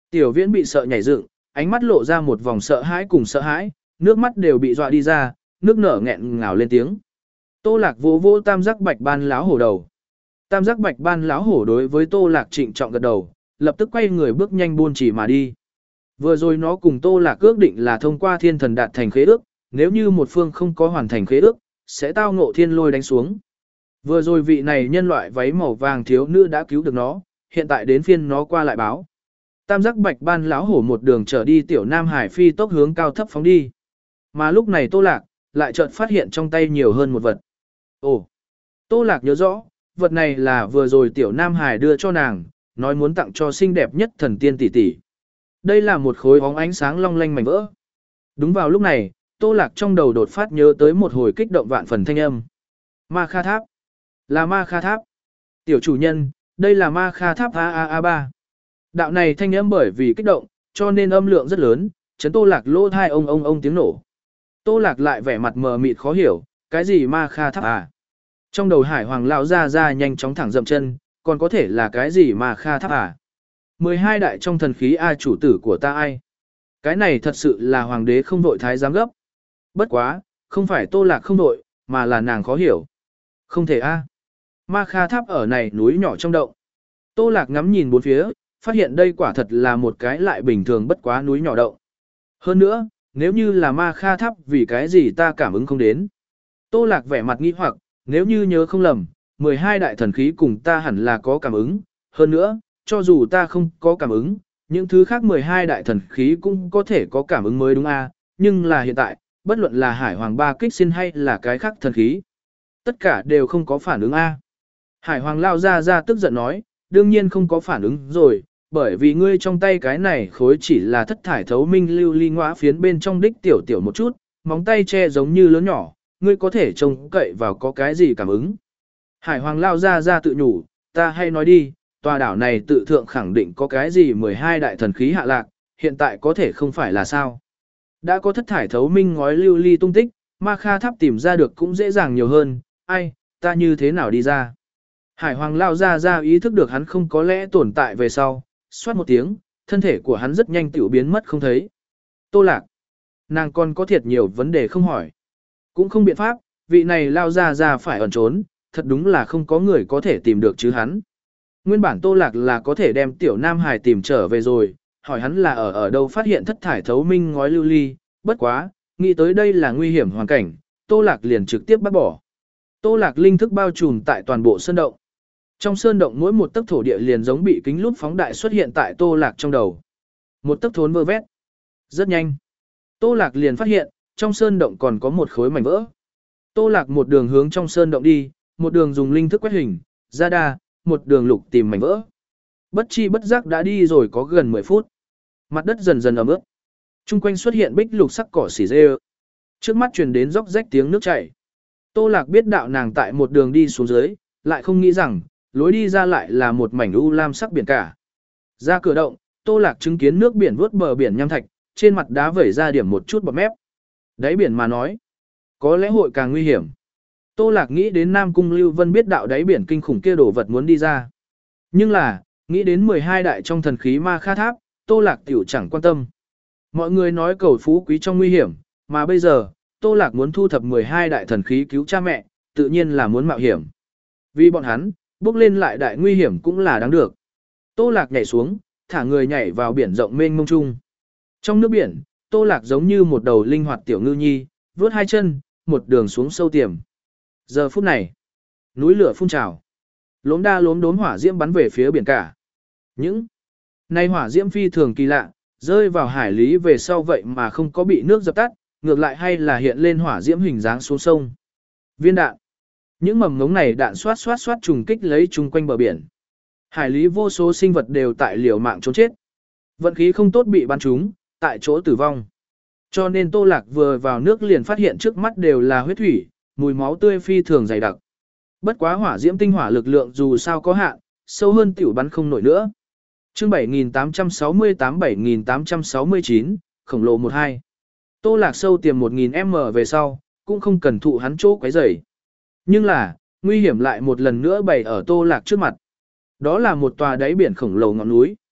S1: Tiểu Viễn bị sợ nhảy dựng, ánh mắt lộ ra một vòng sợ hãi cùng sợ hãi, nước mắt đều bị dọa đi ra, nước nở nghẹn ngào lên tiếng. Tô Lạc vỗ vỗ tam giác bạch ban láo hổ đầu. Tam giác bạch ban láo hổ đối với Tô Lạc trịnh trọng gật đầu, lập tức quay người bước nhanh buôn chỉ mà đi. Vừa rồi nó cùng Tô Lạc ước định là thông qua thiên thần đạt thành khế ước, nếu như một phương không có hoàn thành khế ước, sẽ tao ngộ thiên lôi đánh xuống. Vừa rồi vị này nhân loại váy màu vàng thiếu nữ đã cứu được nó, hiện tại đến phiên nó qua lại báo. Tam giác bạch ban láo hổ một đường trở đi tiểu Nam Hải phi tốc hướng cao thấp phóng đi. Mà lúc này Tô Lạc lại chợt phát hiện trong tay nhiều hơn một vật. Ồ! Tô Lạc nhớ rõ, vật này là vừa rồi tiểu Nam Hải đưa cho nàng, nói muốn tặng cho xinh đẹp nhất thần tiên tỷ tỷ. Đây là một khối bóng ánh sáng long lanh mảnh vỡ. Đúng vào lúc này, Tô Lạc trong đầu đột phát nhớ tới một hồi kích động vạn phần thanh âm. Ma Kha Tháp. Là Ma Kha Tháp. Tiểu chủ nhân, đây là Ma Kha Tháp a a a ba. Đạo này thanh âm bởi vì kích động, cho nên âm lượng rất lớn, chấn Tô Lạc lỗ thai ông ông ông tiếng nổ. Tô Lạc lại vẻ mặt mờ mịt khó hiểu, cái gì Ma Kha Tháp à? Trong đầu Hải Hoàng lão ra ra nhanh chóng thẳng dậm chân, còn có thể là cái gì Ma Kha Tháp à? mười hai đại trong thần khí A chủ tử của ta ai? Cái này thật sự là hoàng đế không vội thái giám gấp. Bất quá, không phải Tô Lạc không vội, mà là nàng khó hiểu. Không thể a. Ma Kha Tháp ở này núi nhỏ trong động. Tô Lạc ngắm nhìn bốn phía, phát hiện đây quả thật là một cái lại bình thường bất quá núi nhỏ động. Hơn nữa, nếu như là Ma Kha Tháp vì cái gì ta cảm ứng không đến. Tô Lạc vẻ mặt nghi hoặc, nếu như nhớ không lầm, mười hai đại thần khí cùng ta hẳn là có cảm ứng. Hơn nữa, cho dù ta không có cảm ứng, những thứ khác mười hai đại thần khí cũng có thể có cảm ứng mới đúng a. Nhưng là hiện tại, bất luận là Hải Hoàng ba kích xin hay là cái khác thần khí. Tất cả đều không có phản ứng a. Hải Hoàng lao ra ra tức giận nói, đương nhiên không có phản ứng rồi, bởi vì ngươi trong tay cái này khối chỉ là thất thải thấu minh lưu ly ngõa phiến bên trong đích tiểu tiểu một chút, móng tay che giống như lớn nhỏ, ngươi có thể trông cậy vào có cái gì cảm ứng. Hải Hoàng lao ra ra tự nhủ, ta hay nói đi, tòa đảo này tự thượng khẳng định có cái gì mười hai đại thần khí hạ lạc, hiện tại có thể không phải là sao. Đã có thất thải thấu minh ngói lưu ly tung tích, Ma Kha Tháp tìm ra được cũng dễ dàng nhiều hơn, ai, ta như thế nào đi ra. Hải Hoàng lao ra ra ý thức được hắn không có lẽ tồn tại về sau, xoát một tiếng, thân thể của hắn rất nhanh tiểu biến mất không thấy. Tô Lạc, nàng còn có thiệt nhiều vấn đề không hỏi. Cũng không biện pháp, vị này lao ra ra phải ẩn trốn, thật đúng là không có người có thể tìm được chứ hắn. Nguyên bản Tô Lạc là có thể đem tiểu Nam Hải tìm trở về rồi, hỏi hắn là ở ở đâu phát hiện thất thải thấu minh ngói lưu ly, bất quá, nghĩ tới đây là nguy hiểm hoàn cảnh, Tô Lạc liền trực tiếp bắt bỏ. Tô Lạc linh thức bao trùm tại toàn bộ sơn động. Trong sơn động mỗi một tấc thổ địa liền giống bị kính lúp phóng đại xuất hiện tại Tô Lạc trong đầu. Một tấc thốn vơ vét. Rất nhanh. Tô Lạc liền phát hiện, trong sơn động còn có một khối mảnh vỡ. Tô Lạc một đường hướng trong sơn động đi, một đường dùng linh thức quét hình, ra đa, một đường lục tìm mảnh vỡ. Bất chi bất giác đã đi rồi có gần mười phút. Mặt đất dần dần ẩm ướt. Trung quanh xuất hiện bích lục sắc cỏ xỉ rêu. Trước mắt truyền đến róc rách tiếng nước chảy. Tô Lạc biết đạo nàng tại một đường đi xuống dưới, lại không nghĩ rằng, lối đi ra lại là một mảnh u lam sắc biển cả. Ra cửa động, Tô Lạc chứng kiến nước biển vớt bờ biển nham thạch, trên mặt đá vẩy ra điểm một chút bọt mép. Đáy biển mà nói, có lẽ hội càng nguy hiểm. Tô Lạc nghĩ đến Nam Cung Lưu Vân biết đạo đáy biển kinh khủng kia đổ vật muốn đi ra. Nhưng là, nghĩ đến mười hai đại trong thần khí Ma Kha Tháp, Tô Lạc tiểu chẳng quan tâm. Mọi người nói cầu phú quý trong nguy hiểm, mà bây giờ, Tô Lạc muốn thu thập mười hai đại thần khí cứu cha mẹ, tự nhiên là muốn mạo hiểm. Vì bọn hắn, bước lên lại đại nguy hiểm cũng là đáng được. Tô Lạc nhảy xuống, thả người nhảy vào biển rộng mênh mông chung. Trong nước biển, Tô Lạc giống như một đầu linh hoạt tiểu ngư nhi, vướt hai chân, một đường xuống sâu tiềm. Giờ phút này, núi lửa phun trào. Lốm đa lốm đốm hỏa diễm bắn về phía biển cả. Những này hỏa diễm phi thường kỳ lạ, rơi vào hải lý về sau vậy mà không có bị nước dập tắt, ngược lại hay là hiện lên hỏa diễm hình dáng xuống sông. Viên đạn. Những mầm ngống này đạn xoát xoát xoát trùng kích lấy chung quanh bờ biển. Hải lý vô số sinh vật đều tại liều mạng trốn chết. Vận khí không tốt bị bắn trúng, tại chỗ tử vong. Cho nên Tô Lạc vừa vào nước liền phát hiện trước mắt đều là huyết thủy, mùi máu tươi phi thường dày đặc. Bất quá hỏa diễm tinh hỏa lực lượng dù sao có hạn, sâu hơn tiểu bắn không nổi nữa. Chương bảy nghìn tám trăm sáu mươi tám bảy nghìn tám trăm sáu mươi chín, khổng lồ một hai. Tô Lạc sâu tiềm một nghìn mét về sau, cũng không cần thụ hắn chỗ quấy rầy. Nhưng là, nguy hiểm lại một lần nữa bày ở Tô Lạc trước mặt. Đó là một tòa đáy biển khổng lồ ngọn núi.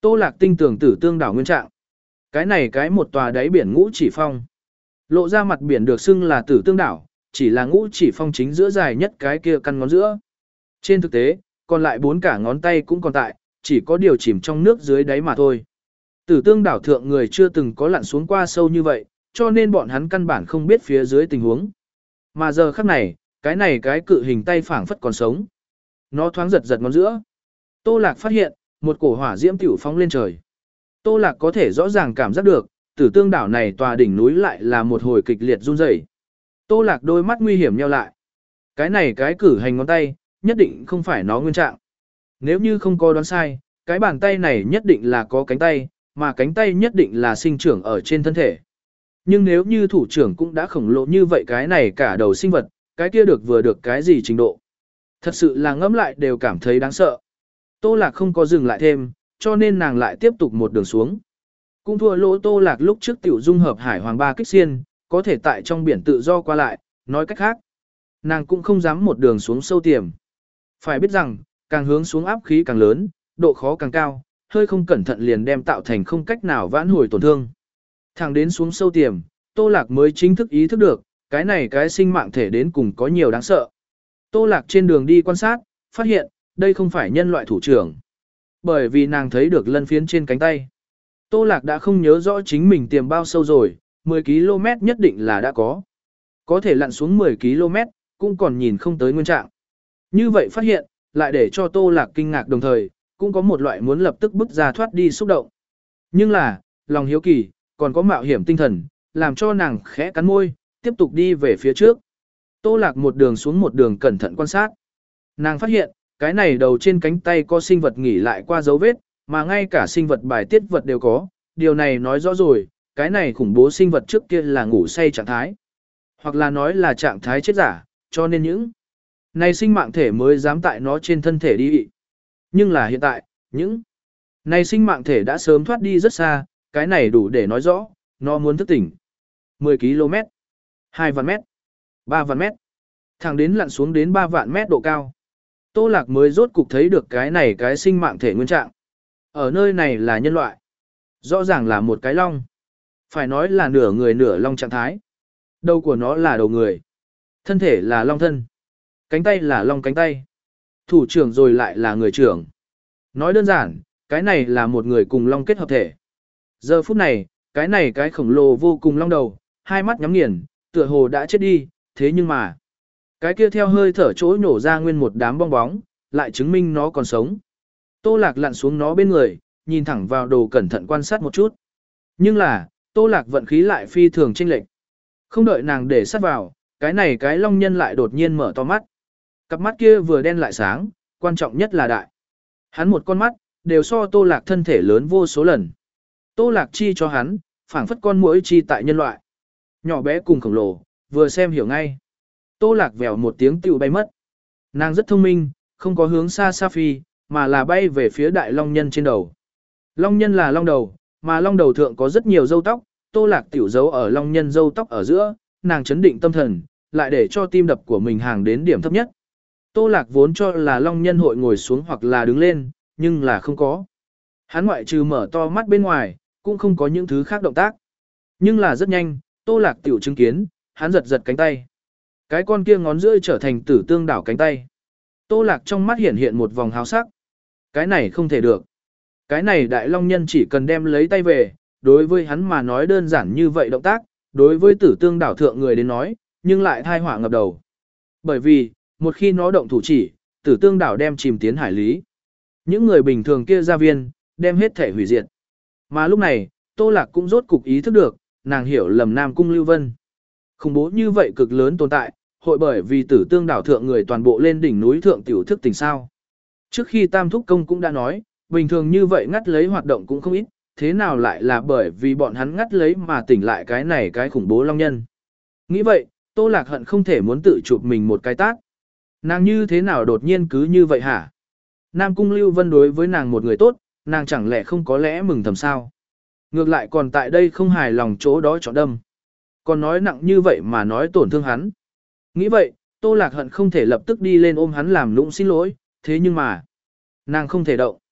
S1: Tô Lạc tinh tưởng Tử Tương đảo nguyên trạng. Cái này cái một tòa đáy biển Ngũ Chỉ Phong. Lộ ra mặt biển được xưng là Tử Tương đảo, chỉ là Ngũ Chỉ Phong chính giữa dài nhất cái kia căn ngón giữa. Trên thực tế, còn lại bốn cả ngón tay cũng còn tại, chỉ có điều chìm trong nước dưới đáy mà thôi. Tử Tương đảo thượng người chưa từng có lặn xuống qua sâu như vậy, cho nên bọn hắn căn bản không biết phía dưới tình huống. Mà giờ khắc này, cái này cái cự hình tay phảng phất còn sống. Nó thoáng giật giật ngón giữa. Tô Lạc phát hiện, một cổ hỏa diễm tiểu phóng lên trời. Tô Lạc có thể rõ ràng cảm giác được, Tử Tương đảo này tòa đỉnh núi lại là một hồi kịch liệt run rẩy. Tô Lạc đôi mắt nguy hiểm nheo lại. Cái này cái cử hành ngón tay, nhất định không phải nó nguyên trạng. Nếu như không có đoán sai, cái bàn tay này nhất định là có cánh tay, mà cánh tay nhất định là sinh trưởng ở trên thân thể. Nhưng nếu như thủ trưởng cũng đã khổng lồ như vậy cái này cả đầu sinh vật, cái kia được vừa được cái gì trình độ. Thật sự là ngẫm lại đều cảm thấy đáng sợ. Tô Lạc không có dừng lại thêm, cho nên nàng lại tiếp tục một đường xuống. Cũng thua lỗ Tô Lạc lúc trước tiểu dung hợp hải hoàng ba kích xiên, có thể tại trong biển tự do qua lại, nói cách khác. Nàng cũng không dám một đường xuống sâu tiềm. Phải biết rằng, càng hướng xuống áp khí càng lớn, độ khó càng cao, hơi không cẩn thận liền đem tạo thành không cách nào vãn hồi tổn thương. Thẳng đến xuống sâu tiềm, Tô Lạc mới chính thức ý thức được, cái này cái sinh mạng thể đến cùng có nhiều đáng sợ. Tô Lạc trên đường đi quan sát, phát hiện, đây không phải nhân loại thủ trưởng. Bởi vì nàng thấy được lân phiến trên cánh tay. Tô Lạc đã không nhớ rõ chính mình tiềm bao sâu rồi, mười ki lô mét nhất định là đã có. Có thể lặn xuống mười ki lô mét, cũng còn nhìn không tới nguyên trạng. Như vậy phát hiện, lại để cho Tô Lạc kinh ngạc đồng thời, cũng có một loại muốn lập tức bứt ra thoát đi xúc động. Nhưng là, lòng hiếu kỳ, còn có mạo hiểm tinh thần, làm cho nàng khẽ cắn môi, tiếp tục đi về phía trước. Tô Lạc một đường xuống một đường cẩn thận quan sát. Nàng phát hiện, cái này đầu trên cánh tay có sinh vật nghỉ lại qua dấu vết, mà ngay cả sinh vật bài tiết vật đều có. Điều này nói rõ rồi, cái này khủng bố sinh vật trước kia là ngủ say trạng thái. Hoặc là nói là trạng thái chết giả, cho nên những này sinh mạng thể mới dám tại nó trên thân thể đi. Nhưng là hiện tại, những này sinh mạng thể đã sớm thoát đi rất xa, cái này đủ để nói rõ, nó muốn thức tỉnh. mười ki lô mét, hai vạn mét, ba vạn mét, thẳng đến lặn xuống đến ba vạn mét độ cao. Tô Lạc mới rốt cục thấy được cái này cái sinh mạng thể nguyên trạng. Ở nơi này là nhân loại. Rõ ràng là một cái long. Phải nói là nửa người nửa long trạng thái. Đầu của nó là đầu người. Thân thể là long thân. Cánh tay là long cánh tay. Thủ trưởng rồi lại là người trưởng. Nói đơn giản, cái này là một người cùng long kết hợp thể. Giờ phút này, cái này cái khổng lồ vô cùng long đầu, hai mắt nhắm nghiền, tựa hồ đã chết đi, thế nhưng mà, cái kia theo hơi thở chỗ nhổ ra nguyên một đám bong bóng, lại chứng minh nó còn sống. Tô Lạc lặn xuống nó bên người, nhìn thẳng vào đồ cẩn thận quan sát một chút. Nhưng là, Tô Lạc vận khí lại phi thường chênh lệch. Không đợi nàng để sát vào, cái này cái long nhân lại đột nhiên mở to mắt. Cặp mắt kia vừa đen lại sáng, quan trọng nhất là đại. Hắn một con mắt, đều so Tô Lạc thân thể lớn vô số lần. Tô Lạc chi cho hắn, phảng phất con muỗi chi tại nhân loại. Nhỏ bé cùng khổng lồ, vừa xem hiểu ngay. Tô Lạc vèo một tiếng tiểu bay mất. Nàng rất thông minh, không có hướng xa xa phi, mà là bay về phía đại long nhân trên đầu. Long nhân là long đầu, mà long đầu thượng có rất nhiều râu tóc, Tô Lạc tiểu giấu ở long nhân râu tóc ở giữa, nàng chấn định tâm thần, lại để cho tim đập của mình hàng đến điểm thấp nhất. Tô Lạc vốn cho là long nhân hội ngồi xuống hoặc là đứng lên, nhưng là không có. Hắn ngoại trừ mở to mắt bên ngoài, cũng không có những thứ khác động tác. Nhưng là rất nhanh, Tô Lạc tiểu chứng kiến, hắn giật giật cánh tay. Cái con kia ngón giữa trở thành Tử Tương đảo cánh tay. Tô Lạc trong mắt hiện hiện một vòng hào sắc. Cái này không thể được. Cái này đại long nhân chỉ cần đem lấy tay về, đối với hắn mà nói đơn giản như vậy động tác, đối với Tử Tương đảo thượng người đến nói, nhưng lại thai họa ngập đầu. Bởi vì, một khi nó động thủ chỉ, Tử Tương đảo đem chìm tiến hải lý. Những người bình thường kia ra viên, đem hết thể hủy diệt. Mà lúc này, Tô Lạc cũng rốt cục ý thức được, nàng hiểu lầm Nam Cung Lưu Vân. Khủng bố như vậy cực lớn tồn tại, hội bởi vì Tử Tương đảo thượng người toàn bộ lên đỉnh núi thượng tiểu thức tỉnh sao. Trước khi Tam Thúc Công cũng đã nói, bình thường như vậy ngắt lấy hoạt động cũng không ít, thế nào lại là bởi vì bọn hắn ngắt lấy mà tỉnh lại cái này cái khủng bố long nhân. Nghĩ vậy, Tô Lạc hận không thể muốn tự chụp mình một cái tát. Nàng như thế nào đột nhiên cứ như vậy hả? Nam Cung Lưu Vân đối với nàng một người tốt, nàng chẳng lẽ không có lẽ mừng thầm sao? Ngược lại còn tại đây không hài lòng chỗ đó chọn đâm. Còn nói nặng như vậy mà nói tổn thương hắn. Nghĩ vậy, Tô Lạc hận không thể lập tức đi lên ôm hắn làm nũng xin lỗi, thế nhưng mà, nàng không thể động.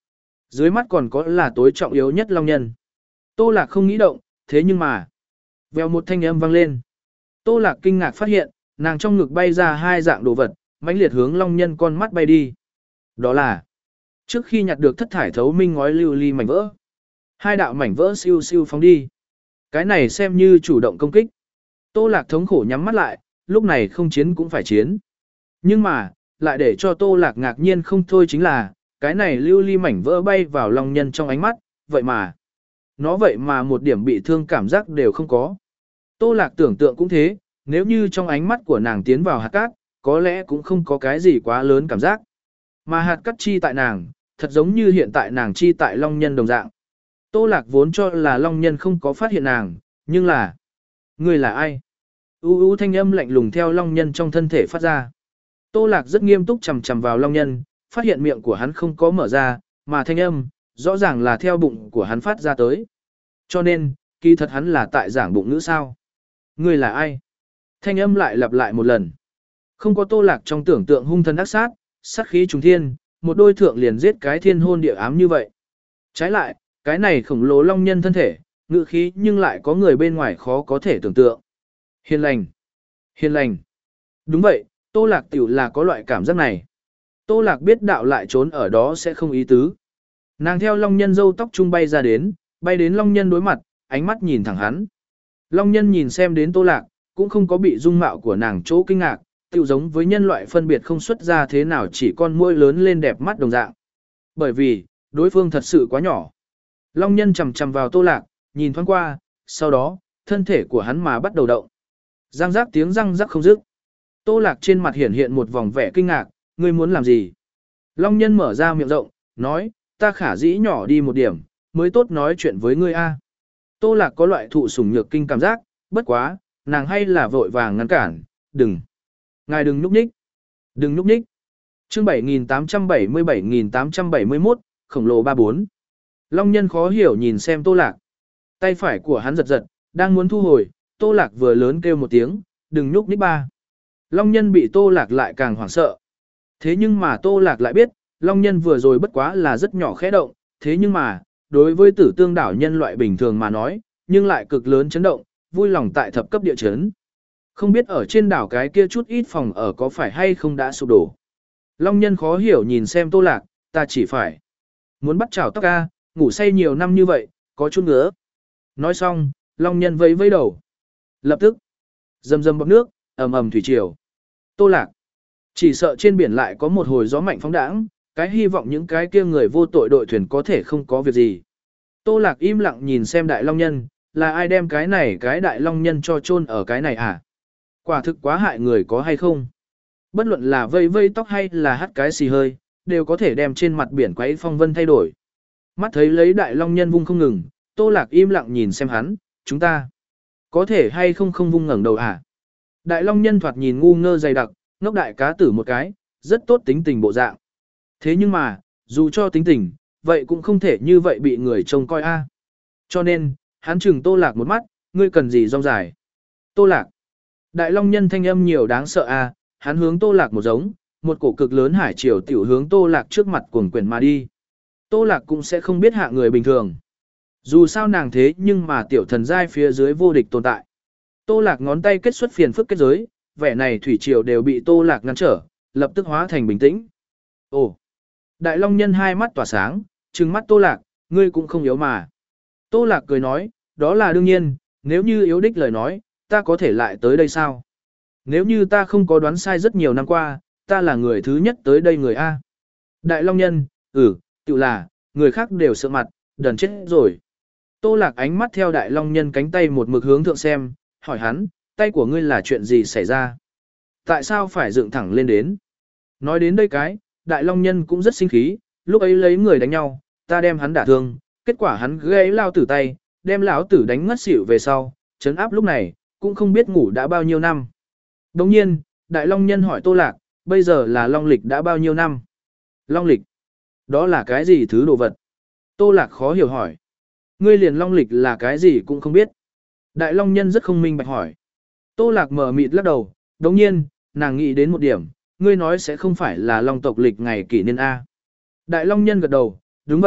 S1: Dưới mắt còn có là tối trọng yếu nhất long nhân. Tô Lạc không nghĩ động, thế nhưng mà. Vèo một thanh âm vang lên. Tô Lạc kinh ngạc phát hiện, nàng trong ngực bay ra hai dạng đồ vật, mãnh liệt hướng long nhân con mắt bay đi. Đó là, trước khi nhặt được thất thải thấu minh ngói lưu ly mảnh vỡ. Hai đạo mảnh vỡ siêu siêu phóng đi. Cái này xem như chủ động công kích. Tô Lạc thống khổ nhắm mắt lại, lúc này không chiến cũng phải chiến. Nhưng mà, lại để cho Tô Lạc ngạc nhiên không thôi chính là, cái này lưu ly mảnh vỡ bay vào long nhân trong ánh mắt, vậy mà. Nó vậy mà một điểm bị thương cảm giác đều không có. Tô Lạc tưởng tượng cũng thế, nếu như trong ánh mắt của nàng tiến vào hạt cát, có lẽ cũng không có cái gì quá lớn cảm giác. Mà hạt cát chi tại nàng, thật giống như hiện tại nàng chi tại long nhân đồng dạng. Tô Lạc vốn cho là long nhân không có phát hiện nàng, nhưng là... Người là ai? U u thanh âm lạnh lùng theo long nhân trong thân thể phát ra. Tô Lạc rất nghiêm túc chằm chằm vào long nhân, phát hiện miệng của hắn không có mở ra, mà thanh âm, rõ ràng là theo bụng của hắn phát ra tới. Cho nên, kỳ thật hắn là tại giảng bụng ngữ sao. Người là ai? Thanh âm lại lặp lại một lần. Không có Tô Lạc trong tưởng tượng hung thần ác sát, sát khí trùng thiên, một đôi thượng liền giết cái thiên hôn địa ám như vậy. Trái lại, cái này khổng lồ long nhân thân thể, ngữ khí nhưng lại có người bên ngoài khó có thể tưởng tượng. Hiền lành. Hiền lành. Đúng vậy, Tô Lạc tiểu là có loại cảm giác này. Tô Lạc biết đạo lại trốn ở đó sẽ không ý tứ. Nàng theo long nhân râu tóc trung bay ra đến, bay đến long nhân đối mặt, ánh mắt nhìn thẳng hắn. Long nhân nhìn xem đến Tô Lạc, cũng không có bị dung mạo của nàng chỗ kinh ngạc, tiểu giống với nhân loại phân biệt không xuất ra thế nào chỉ con muỗi lớn lên đẹp mắt đồng dạng. Bởi vì, đối phương thật sự quá nhỏ. Long nhân chầm chầm vào Tô Lạc, nhìn thoáng qua, sau đó, thân thể của hắn mà bắt đầu động. Răng rắc tiếng răng rắc không dứt. Tô Lạc trên mặt hiển hiện một vòng vẻ kinh ngạc, ngươi muốn làm gì? Long nhân mở ra miệng rộng, nói, ta khả dĩ nhỏ đi một điểm, mới tốt nói chuyện với ngươi a. Tô Lạc có loại thụ sủng nhược kinh cảm giác, bất quá, nàng hay là vội vàng ngăn cản, đừng. Ngài đừng núp nhích. Đừng núp nhích. Chương bảy nghìn tám trăm bảy mươi bảy nghìn tám trăm bảy mươi mốt, khổng lồ ba bốn. Long nhân khó hiểu nhìn xem Tô Lạc. Tay phải của hắn giật giật, đang muốn thu hồi, Tô Lạc vừa lớn kêu một tiếng, đừng nhúc nhích ba. Long nhân bị Tô Lạc lại càng hoảng sợ. Thế nhưng mà Tô Lạc lại biết, Long nhân vừa rồi bất quá là rất nhỏ khẽ động, thế nhưng mà, đối với tử tương đảo nhân loại bình thường mà nói, nhưng lại cực lớn chấn động, vui lòng tại thập cấp địa chấn. Không biết ở trên đảo cái kia chút ít phòng ở có phải hay không đã sụp đổ. Long nhân khó hiểu nhìn xem Tô Lạc, ta chỉ phải muốn bắt chảo tóc ca, ngủ say nhiều năm như vậy, có chút ngứa. Nói xong, Long nhân vẫy vẫy đầu. Lập tức, rầm rầm bọt nước, ầm ầm thủy triều. Tô Lạc, chỉ sợ trên biển lại có một hồi gió mạnh phóng đãng, cái hy vọng những cái kia người vô tội đội thuyền có thể không có việc gì. Tô Lạc im lặng nhìn xem đại long nhân, là ai đem cái này cái đại long nhân cho chôn ở cái này à? Quả thực quá hại người có hay không? Bất luận là vây vây tóc hay là hắt cái xì hơi, đều có thể đem trên mặt biển quấy phong vân thay đổi. Mắt thấy lấy đại long nhân vung không ngừng, Tô Lạc im lặng nhìn xem hắn, chúng ta có thể hay không không vung ngẩng đầu à? Đại long nhân thoạt nhìn ngu ngơ dày đặc, ngốc đại cá tử một cái, rất tốt tính tình bộ dạng. Thế nhưng mà, dù cho tính tình, vậy cũng không thể như vậy bị người trông coi a. Cho nên, hắn chừng Tô Lạc một mắt, ngươi cần gì rong dài. Tô Lạc. Đại long nhân thanh âm nhiều đáng sợ a, hắn hướng Tô Lạc một giống, một cổ cực lớn hải triều tiểu hướng Tô Lạc trước mặt cuồng quyển mà đi. Tô Lạc cũng sẽ không biết hạ người bình thường. Dù sao nàng thế nhưng mà tiểu thần giai phía dưới vô địch tồn tại. Tô Lạc ngón tay kết xuất phiền phức kết giới, vẻ này thủy triều đều bị Tô Lạc ngăn trở, lập tức hóa thành bình tĩnh. Ồ! Đại long nhân hai mắt tỏa sáng, trừng mắt Tô Lạc, ngươi cũng không yếu mà. Tô Lạc cười nói, đó là đương nhiên, nếu như yếu đích lời nói, ta có thể lại tới đây sao? Nếu như ta không có đoán sai rất nhiều năm qua, ta là người thứ nhất tới đây người A. Đại long nhân, ừ, tự là, người khác đều sợ mặt, đần chết rồi. Tô Lạc ánh mắt theo đại long nhân cánh tay một mực hướng thượng xem, hỏi hắn, tay của ngươi là chuyện gì xảy ra? Tại sao phải dựng thẳng lên đến? Nói đến đây cái, đại long nhân cũng rất sinh khí, lúc ấy lấy người đánh nhau, ta đem hắn đả thương, kết quả hắn gãy lao tử tay, đem lão tử đánh ngất xỉu về sau, trấn áp lúc này, cũng không biết ngủ đã bao nhiêu năm. Đồng nhiên, đại long nhân hỏi Tô Lạc, bây giờ là long lịch đã bao nhiêu năm? Long lịch? Đó là cái gì thứ đồ vật? Tô Lạc khó hiểu hỏi. Ngươi liền long lịch là cái gì cũng không biết. Đại long nhân rất không minh bạch hỏi. Tô Lạc mở mịt lắc đầu, đồng nhiên, nàng nghĩ đến một điểm, ngươi nói sẽ không phải là long tộc lịch ngày kỷ niên A. Đại long nhân gật đầu, đúng vậy,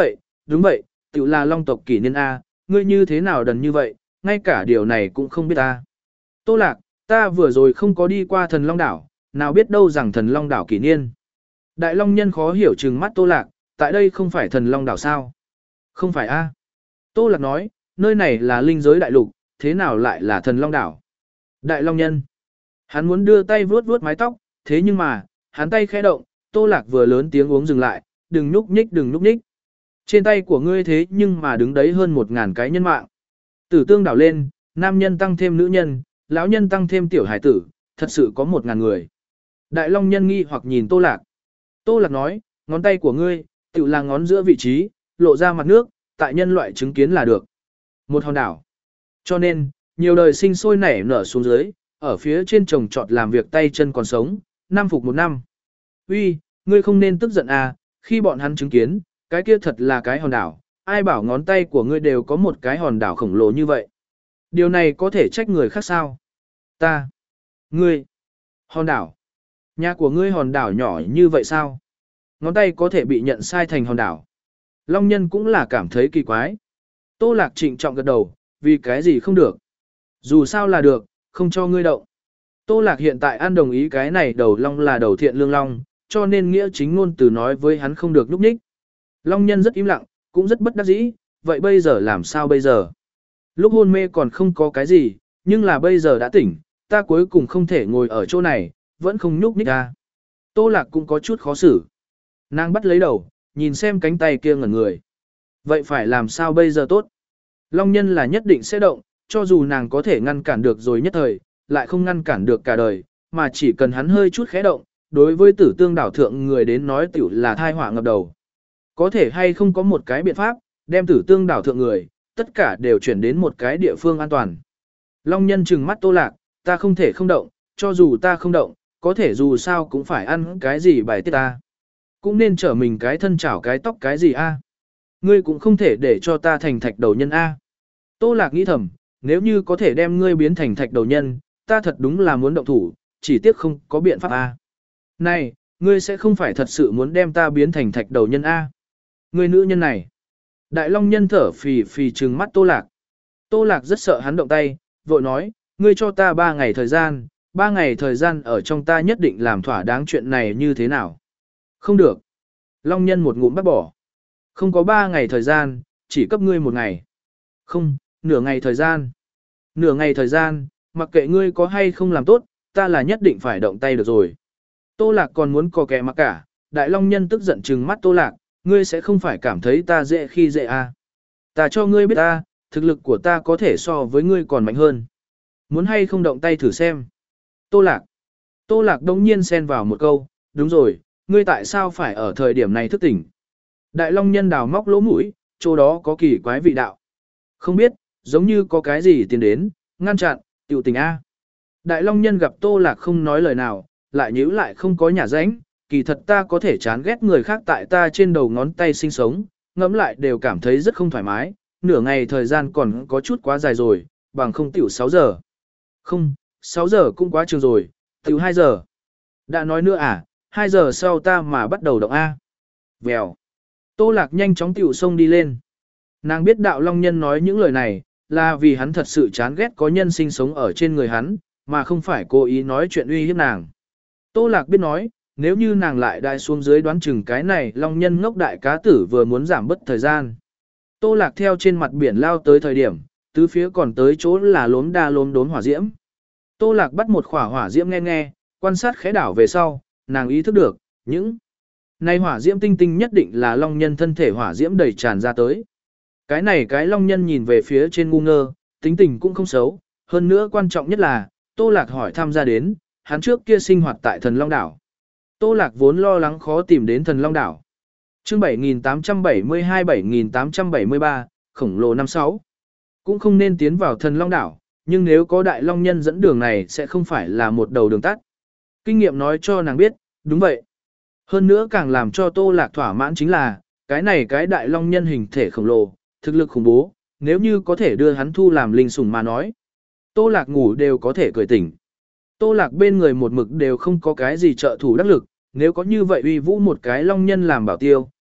S1: đúng vậy, tự là long tộc kỷ niên A, ngươi như thế nào đần như vậy, ngay cả điều này cũng không biết ta. Tô Lạc, ta vừa rồi không có đi qua thần long đảo, nào biết đâu rằng thần long đảo kỷ niên. Đại long nhân khó hiểu trừng mắt Tô Lạc, tại đây không phải thần long đảo sao? Không phải A. Tô Lạc nói, nơi này là linh giới đại lục, thế nào lại là thần long đảo? Đại long nhân. Hắn muốn đưa tay vuốt vuốt mái tóc, thế nhưng mà, hắn tay khẽ động, Tô Lạc vừa lớn tiếng uống dừng lại, đừng núp nhích đừng núp nhích. Trên tay của ngươi thế nhưng mà đứng đấy hơn một ngàn cái nhân mạng. Tử tương đảo lên, nam nhân tăng thêm nữ nhân, lão nhân tăng thêm tiểu hải tử, thật sự có một ngàn người. Đại long nhân nghi hoặc nhìn Tô Lạc. Tô Lạc nói, ngón tay của ngươi, tự là ngón giữa vị trí, lộ ra mặt nước, tại nhân loại chứng kiến là được. Một hòn đảo. Cho nên, nhiều đời sinh sôi nảy nở xuống dưới, ở phía trên trồng trọt làm việc tay chân còn sống, năm phục một năm. Uy, ngươi không nên tức giận à, khi bọn hắn chứng kiến, cái kia thật là cái hòn đảo, ai bảo ngón tay của ngươi đều có một cái hòn đảo khổng lồ như vậy. Điều này có thể trách người khác sao? Ta. Ngươi. Hòn đảo. Nhà của ngươi hòn đảo nhỏ như vậy sao? Ngón tay có thể bị nhận sai thành hòn đảo. Long nhân cũng là cảm thấy kỳ quái. Tô Lạc trịnh trọng gật đầu, vì cái gì không được. Dù sao là được, không cho ngươi động. Tô Lạc hiện tại ăn đồng ý cái này đầu long là đầu thiện lương long, cho nên nghĩa chính ngôn từ nói với hắn không được núp ních. Long nhân rất im lặng, cũng rất bất đắc dĩ, vậy bây giờ làm sao bây giờ? Lúc hôn mê còn không có cái gì, nhưng là bây giờ đã tỉnh, ta cuối cùng không thể ngồi ở chỗ này, vẫn không nhúc nhích ra. Tô Lạc cũng có chút khó xử. Nàng bắt lấy đầu, nhìn xem cánh tay kia ngẩn người. Vậy phải làm sao bây giờ tốt? Long nhân là nhất định sẽ động, cho dù nàng có thể ngăn cản được rồi nhất thời, lại không ngăn cản được cả đời, mà chỉ cần hắn hơi chút khẽ động, đối với tử tương đảo thượng người đến nói tiểu là thai họa ngập đầu. Có thể hay không có một cái biện pháp, đem tử tương đảo thượng người, tất cả đều chuyển đến một cái địa phương an toàn. Long nhân trừng mắt Tô Lạc, ta không thể không động, cho dù ta không động, có thể dù sao cũng phải ăn cái gì bài tiết ta. Cũng nên trở mình cái thân chảo cái tóc cái gì a? Ngươi cũng không thể để cho ta thành thạch đầu nhân a. Tô Lạc nghĩ thầm, nếu như có thể đem ngươi biến thành thạch đầu nhân, ta thật đúng là muốn động thủ, chỉ tiếc không có biện pháp a. Này, ngươi sẽ không phải thật sự muốn đem ta biến thành thạch đầu nhân a? Ngươi nữ nhân này. Đại long nhân thở phì phì trừng mắt Tô Lạc. Tô Lạc rất sợ hắn động tay, vội nói, ngươi cho ta ba ngày thời gian, ba ngày thời gian ở trong ta nhất định làm thỏa đáng chuyện này như thế nào. Không được. Long nhân một ngụm bắt bỏ. Không có ba ngày thời gian, chỉ cấp ngươi một ngày. Không, nửa ngày thời gian. Nửa ngày thời gian, mặc kệ ngươi có hay không làm tốt, ta là nhất định phải động tay được rồi. Tô Lạc còn muốn cò kè mặc cả, đại long nhân tức giận trừng mắt Tô Lạc, ngươi sẽ không phải cảm thấy ta dễ khi dễ à. Ta cho ngươi biết ta, thực lực của ta có thể so với ngươi còn mạnh hơn. Muốn hay không động tay thử xem. Tô Lạc. Tô Lạc đông nhiên xen vào một câu, đúng rồi, ngươi tại sao phải ở thời điểm này thức tỉnh? Đại long nhân đào móc lỗ mũi, chỗ đó có kỳ quái vị đạo. Không biết, giống như có cái gì tiến đến, ngăn chặn, tiểu tình A. Đại long nhân gặp Tô Lạc không nói lời nào, lại nhíu lại không có nhà ránh, kỳ thật ta có thể chán ghét người khác tại ta trên đầu ngón tay sinh sống, ngẫm lại đều cảm thấy rất không thoải mái, nửa ngày thời gian còn có chút quá dài rồi, bằng không tiểu sáu giờ. Không, sáu giờ cũng quá trường rồi, tiểu hai giờ. Đã nói nữa à, hai giờ sau ta mà bắt đầu động A. Vèo. Tô Lạc nhanh chóng tiểu xông đi lên. Nàng biết đạo long nhân nói những lời này, là vì hắn thật sự chán ghét có nhân sinh sống ở trên người hắn, mà không phải cố ý nói chuyện uy hiếp nàng. Tô Lạc biết nói, nếu như nàng lại đại xuống dưới đoán chừng cái này long nhân ngốc đại cá tử vừa muốn giảm bớt thời gian. Tô Lạc theo trên mặt biển lao tới thời điểm, tứ phía còn tới chỗ là lốm đa lốm đốm hỏa diễm. Tô Lạc bắt một khỏa hỏa diễm nghe nghe, quan sát khẽ đảo về sau, nàng ý thức được, những này hỏa diễm tinh tinh nhất định là long nhân thân thể hỏa diễm đầy tràn ra tới. Cái này cái long nhân nhìn về phía trên ngu ngơ, tính tình cũng không xấu, hơn nữa quan trọng nhất là, Tô Lạc hỏi tham gia đến, hắn trước kia sinh hoạt tại thần long đảo. Tô Lạc vốn lo lắng khó tìm đến thần long đảo. Chương bảy nghìn tám trăm bảy mươi hai bảy nghìn tám trăm bảy mươi ba, khổng lồ năm sáu. Cũng không nên tiến vào thần long đảo, nhưng nếu có đại long nhân dẫn đường này sẽ không phải là một đầu đường tắt. Kinh nghiệm nói cho nàng biết, đúng vậy. Hơn nữa càng làm cho Tô Lạc thỏa mãn chính là, cái này cái đại long nhân hình thể khổng lồ, thực lực khủng bố, nếu như có thể đưa hắn thu làm linh sủng mà nói. Tô Lạc ngủ đều có thể cười tỉnh. Tô Lạc bên người một mực đều không có cái gì trợ thủ đắc lực, nếu có như vậy uy vũ một cái long nhân làm bảo tiêu,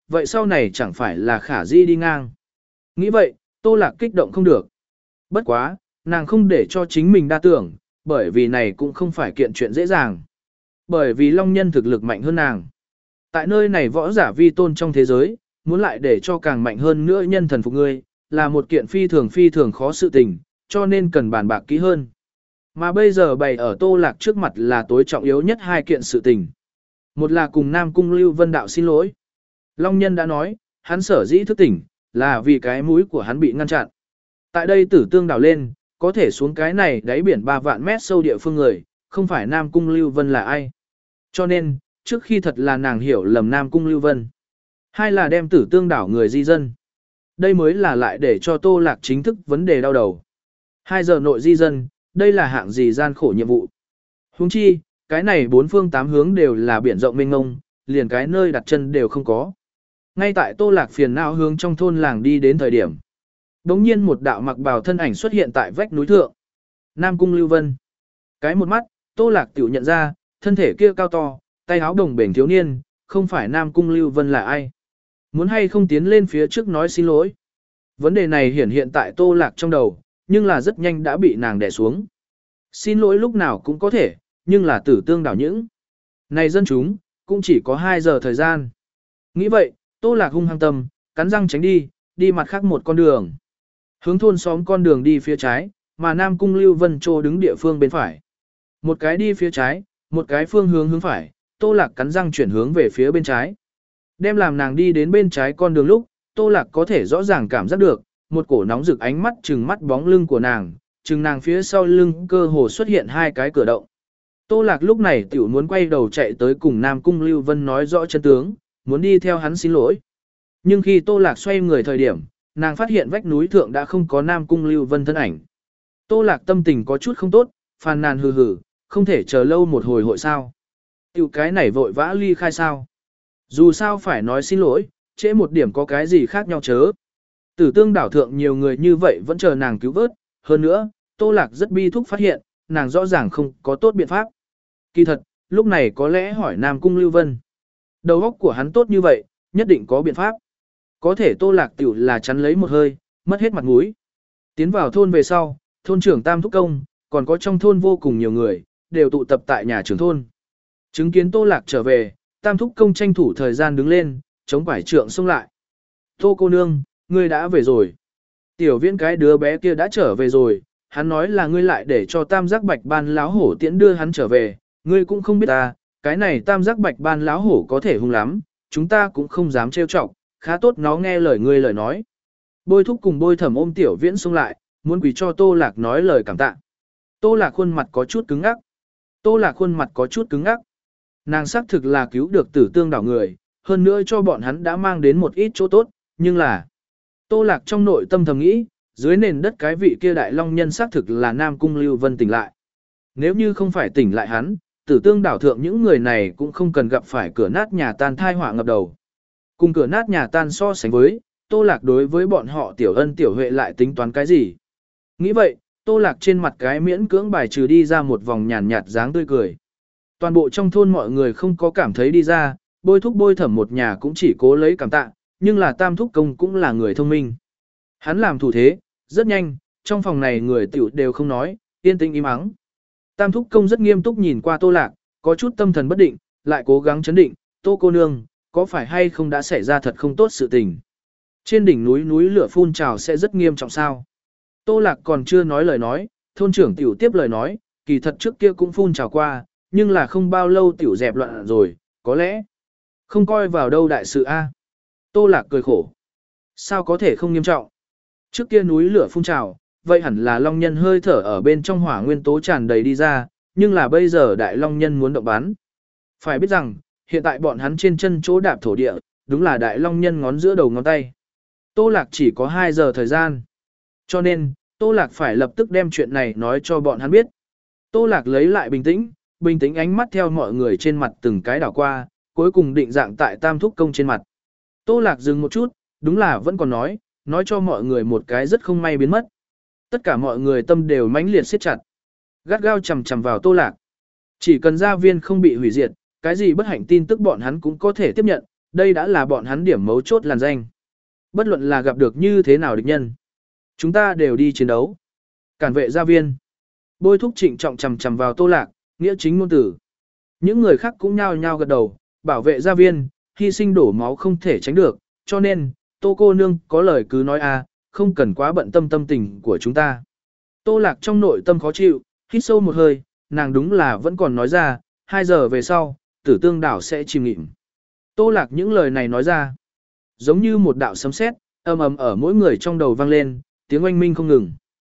S1: vậy sau này chẳng phải là khả di đi ngang. Nghĩ vậy, Tô Lạc kích động không được. Bất quá, nàng không để cho chính mình đa tưởng, bởi vì này cũng không phải kiện chuyện dễ dàng. Bởi vì Long Nhân thực lực mạnh hơn nàng. Tại nơi này võ giả vi tôn trong thế giới, muốn lại để cho càng mạnh hơn nữa nhân thần phục ngươi, là một kiện phi thường phi thường khó sự tình, cho nên cần bàn bạc kỹ hơn. Mà bây giờ bày ở Tô Lạc trước mặt là tối trọng yếu nhất hai kiện sự tình. Một là cùng Nam Cung Lưu Vân Đạo xin lỗi. Long Nhân đã nói, hắn sở dĩ thức tỉnh, là vì cái mũi của hắn bị ngăn chặn. Tại đây tử tương đảo lên, có thể xuống cái này đáy biển ba vạn mét sâu địa phương người, không phải Nam Cung Lưu Vân là ai. Cho nên, trước khi thật là nàng hiểu lầm Nam Cung Lưu Vân. Hai là đem tử tương đảo người di dân. Đây mới là lại để cho Tô Lạc chính thức vấn đề đau đầu. Hai giờ nội di dân, đây là hạng gì gian khổ nhiệm vụ. Huống chi, cái này bốn phương tám hướng đều là biển rộng mênh mông, liền cái nơi đặt chân đều không có. Ngay tại Tô Lạc phiền não hướng trong thôn làng đi đến thời điểm. Đống nhiên một đạo mặc bào thân ảnh xuất hiện tại vách núi thượng. Nam Cung Lưu Vân. Cái một mắt, Tô Lạc tiểu nhận ra, thân thể kia cao to, tay áo đồng bền thiếu niên, không phải Nam Cung Lưu Vân là ai. Muốn hay không tiến lên phía trước nói xin lỗi. Vấn đề này hiển hiện tại Tô Lạc trong đầu, nhưng là rất nhanh đã bị nàng đè xuống. Xin lỗi lúc nào cũng có thể, nhưng là tử tương đảo những. Này dân chúng, cũng chỉ có hai giờ thời gian. Nghĩ vậy, Tô Lạc hung hăng tâm, cắn răng tránh đi, đi mặt khác một con đường. Hướng thôn xóm con đường đi phía trái, mà Nam Cung Lưu Vân Trô đứng địa phương bên phải. Một cái đi phía trái, một cái phương hướng hướng phải, Tô Lạc cắn răng chuyển hướng về phía bên trái. Đem làm nàng đi đến bên trái con đường lúc, Tô Lạc có thể rõ ràng cảm giác được, một cổ nóng rực ánh mắt trừng mắt bóng lưng của nàng, trừng nàng phía sau lưng cơ hồ xuất hiện hai cái cửa động. Tô Lạc lúc này tiểu muốn quay đầu chạy tới cùng Nam Cung Lưu Vân nói rõ chân tướng, muốn đi theo hắn xin lỗi. Nhưng khi Tô Lạc xoay người thời điểm, nàng phát hiện vách núi thượng đã không có Nam Cung Lưu Vân thân ảnh. Tô Lạc tâm tình có chút không tốt, phàn nàn hừ hừ, không thể chờ lâu một hồi hội sao. Tiểu cái này vội vã ly khai sao. Dù sao phải nói xin lỗi, trễ một điểm có cái gì khác nhau chớ. Tử tương đảo thượng nhiều người như vậy vẫn chờ nàng cứu vớt, hơn nữa, Tô Lạc rất bi thúc phát hiện, nàng rõ ràng không có tốt biện pháp. Kỳ thật, lúc này có lẽ hỏi Nam Cung Lưu Vân. Đầu óc của hắn tốt như vậy, nhất định có biện pháp. Có thể Tô Lạc tiểu là chắn lấy một hơi, mất hết mặt mũi. Tiến vào thôn về sau, thôn trưởng Tam Thúc Công, còn có trong thôn vô cùng nhiều người, đều tụ tập tại nhà trưởng thôn. Chứng kiến Tô Lạc trở về, Tam Thúc Công tranh thủ thời gian đứng lên, chống quải trượng xông lại. Tô cô nương, ngươi đã về rồi. Tiểu Viễn cái đứa bé kia đã trở về rồi, hắn nói là ngươi lại để cho Tam Giác Bạch Ban láo hổ tiễn đưa hắn trở về, ngươi cũng không biết ta, cái này Tam Giác Bạch Ban láo hổ có thể hung lắm, chúng ta cũng không dám trêu chọc, khá tốt nó nghe lời ngươi lời nói. Bôi Thúc cùng Bôi Thẩm ôm Tiểu Viễn xông lại, muốn quỳ cho Tô Lạc nói lời cảm tạ. Tô Lạc khuôn mặt có chút cứng ngắc. Tô Lạc khuôn mặt có chút cứng ngắc. Nàng xác thực là cứu được tử tương đảo người, hơn nữa cho bọn hắn đã mang đến một ít chỗ tốt, nhưng là Tô Lạc trong nội tâm thầm nghĩ, dưới nền đất cái vị kia đại long nhân xác thực là Nam Cung Lưu Vân tỉnh lại. Nếu như không phải tỉnh lại hắn, tử tương đảo thượng những người này cũng không cần gặp phải cửa nát nhà tan thai họa ngập đầu. Cùng cửa nát nhà tan so sánh với, Tô Lạc đối với bọn họ tiểu ân tiểu huệ lại tính toán cái gì. Nghĩ vậy, Tô Lạc trên mặt cái miễn cưỡng bài trừ đi ra một vòng nhàn nhạt dáng tươi cười. Toàn bộ trong thôn mọi người không có cảm thấy đi ra, Bôi Thúc Bôi Thẩm một nhà cũng chỉ cố lấy cảm tạ, nhưng là Tam Thúc Công cũng là người thông minh. Hắn làm thủ thế, rất nhanh, trong phòng này người tiểu đều không nói, yên tĩnh im ắng. Tam Thúc Công rất nghiêm túc nhìn qua Tô Lạc, có chút tâm thần bất định, lại cố gắng chấn định, Tô cô nương, có phải hay không đã xảy ra thật không tốt sự tình. Trên đỉnh núi núi lửa phun trào sẽ rất nghiêm trọng sao. Tô Lạc còn chưa nói lời nói, thôn trưởng tiểu tiếp lời nói, kỳ thật trước kia cũng phun trào qua, nhưng là không bao lâu tiểu dẹp loạn rồi, có lẽ không coi vào đâu đại sự a. Tô Lạc cười khổ. Sao có thể không nghiêm trọng? Trước kia núi lửa phun trào, vậy hẳn là long nhân hơi thở ở bên trong hỏa nguyên tố tràn đầy đi ra, nhưng là bây giờ đại long nhân muốn động bắn. Phải biết rằng, hiện tại bọn hắn trên chân chỗ đạp thổ địa, đúng là đại long nhân ngón giữa đầu ngón tay. Tô Lạc chỉ có hai giờ thời gian. Cho nên, Tô Lạc phải lập tức đem chuyện này nói cho bọn hắn biết. Tô Lạc lấy lại bình tĩnh, bình tĩnh ánh mắt theo mọi người trên mặt từng cái đảo qua, cuối cùng định dạng tại Tam Thúc Công trên mặt. Tô Lạc dừng một chút, đúng là vẫn còn nói, nói cho mọi người một cái rất không may biến mất. Tất cả mọi người tâm đều mãnh liệt siết chặt. Gắt gao chầm chầm vào Tô Lạc. Chỉ cần gia viên không bị hủy diệt, cái gì bất hạnh tin tức bọn hắn cũng có thể tiếp nhận, Đây đã là bọn hắn điểm mấu chốt làn danh. Bất luận là gặp được như thế nào địch nhân, chúng ta đều đi chiến đấu. Cản vệ gia viên. Bôi thúc trịnh trọng chầm chầm vào Tô Lạc, nghĩa chính ngôn tử. Những người khác cũng nhao nhao gật đầu, bảo vệ gia viên, hy sinh đổ máu không thể tránh được, cho nên, Tô cô nương có lời cứ nói a, không cần quá bận tâm tâm tình của chúng ta. Tô Lạc trong nội tâm khó chịu, hít sâu một hơi, nàng đúng là vẫn còn nói ra, hai giờ về sau, tử tương đảo sẽ chìm nghịm. Tô Lạc những lời này nói ra, giống như một đạo sấm sét, ầm ầm ở mỗi người trong đầu vang lên, tiếng oanh minh không ngừng.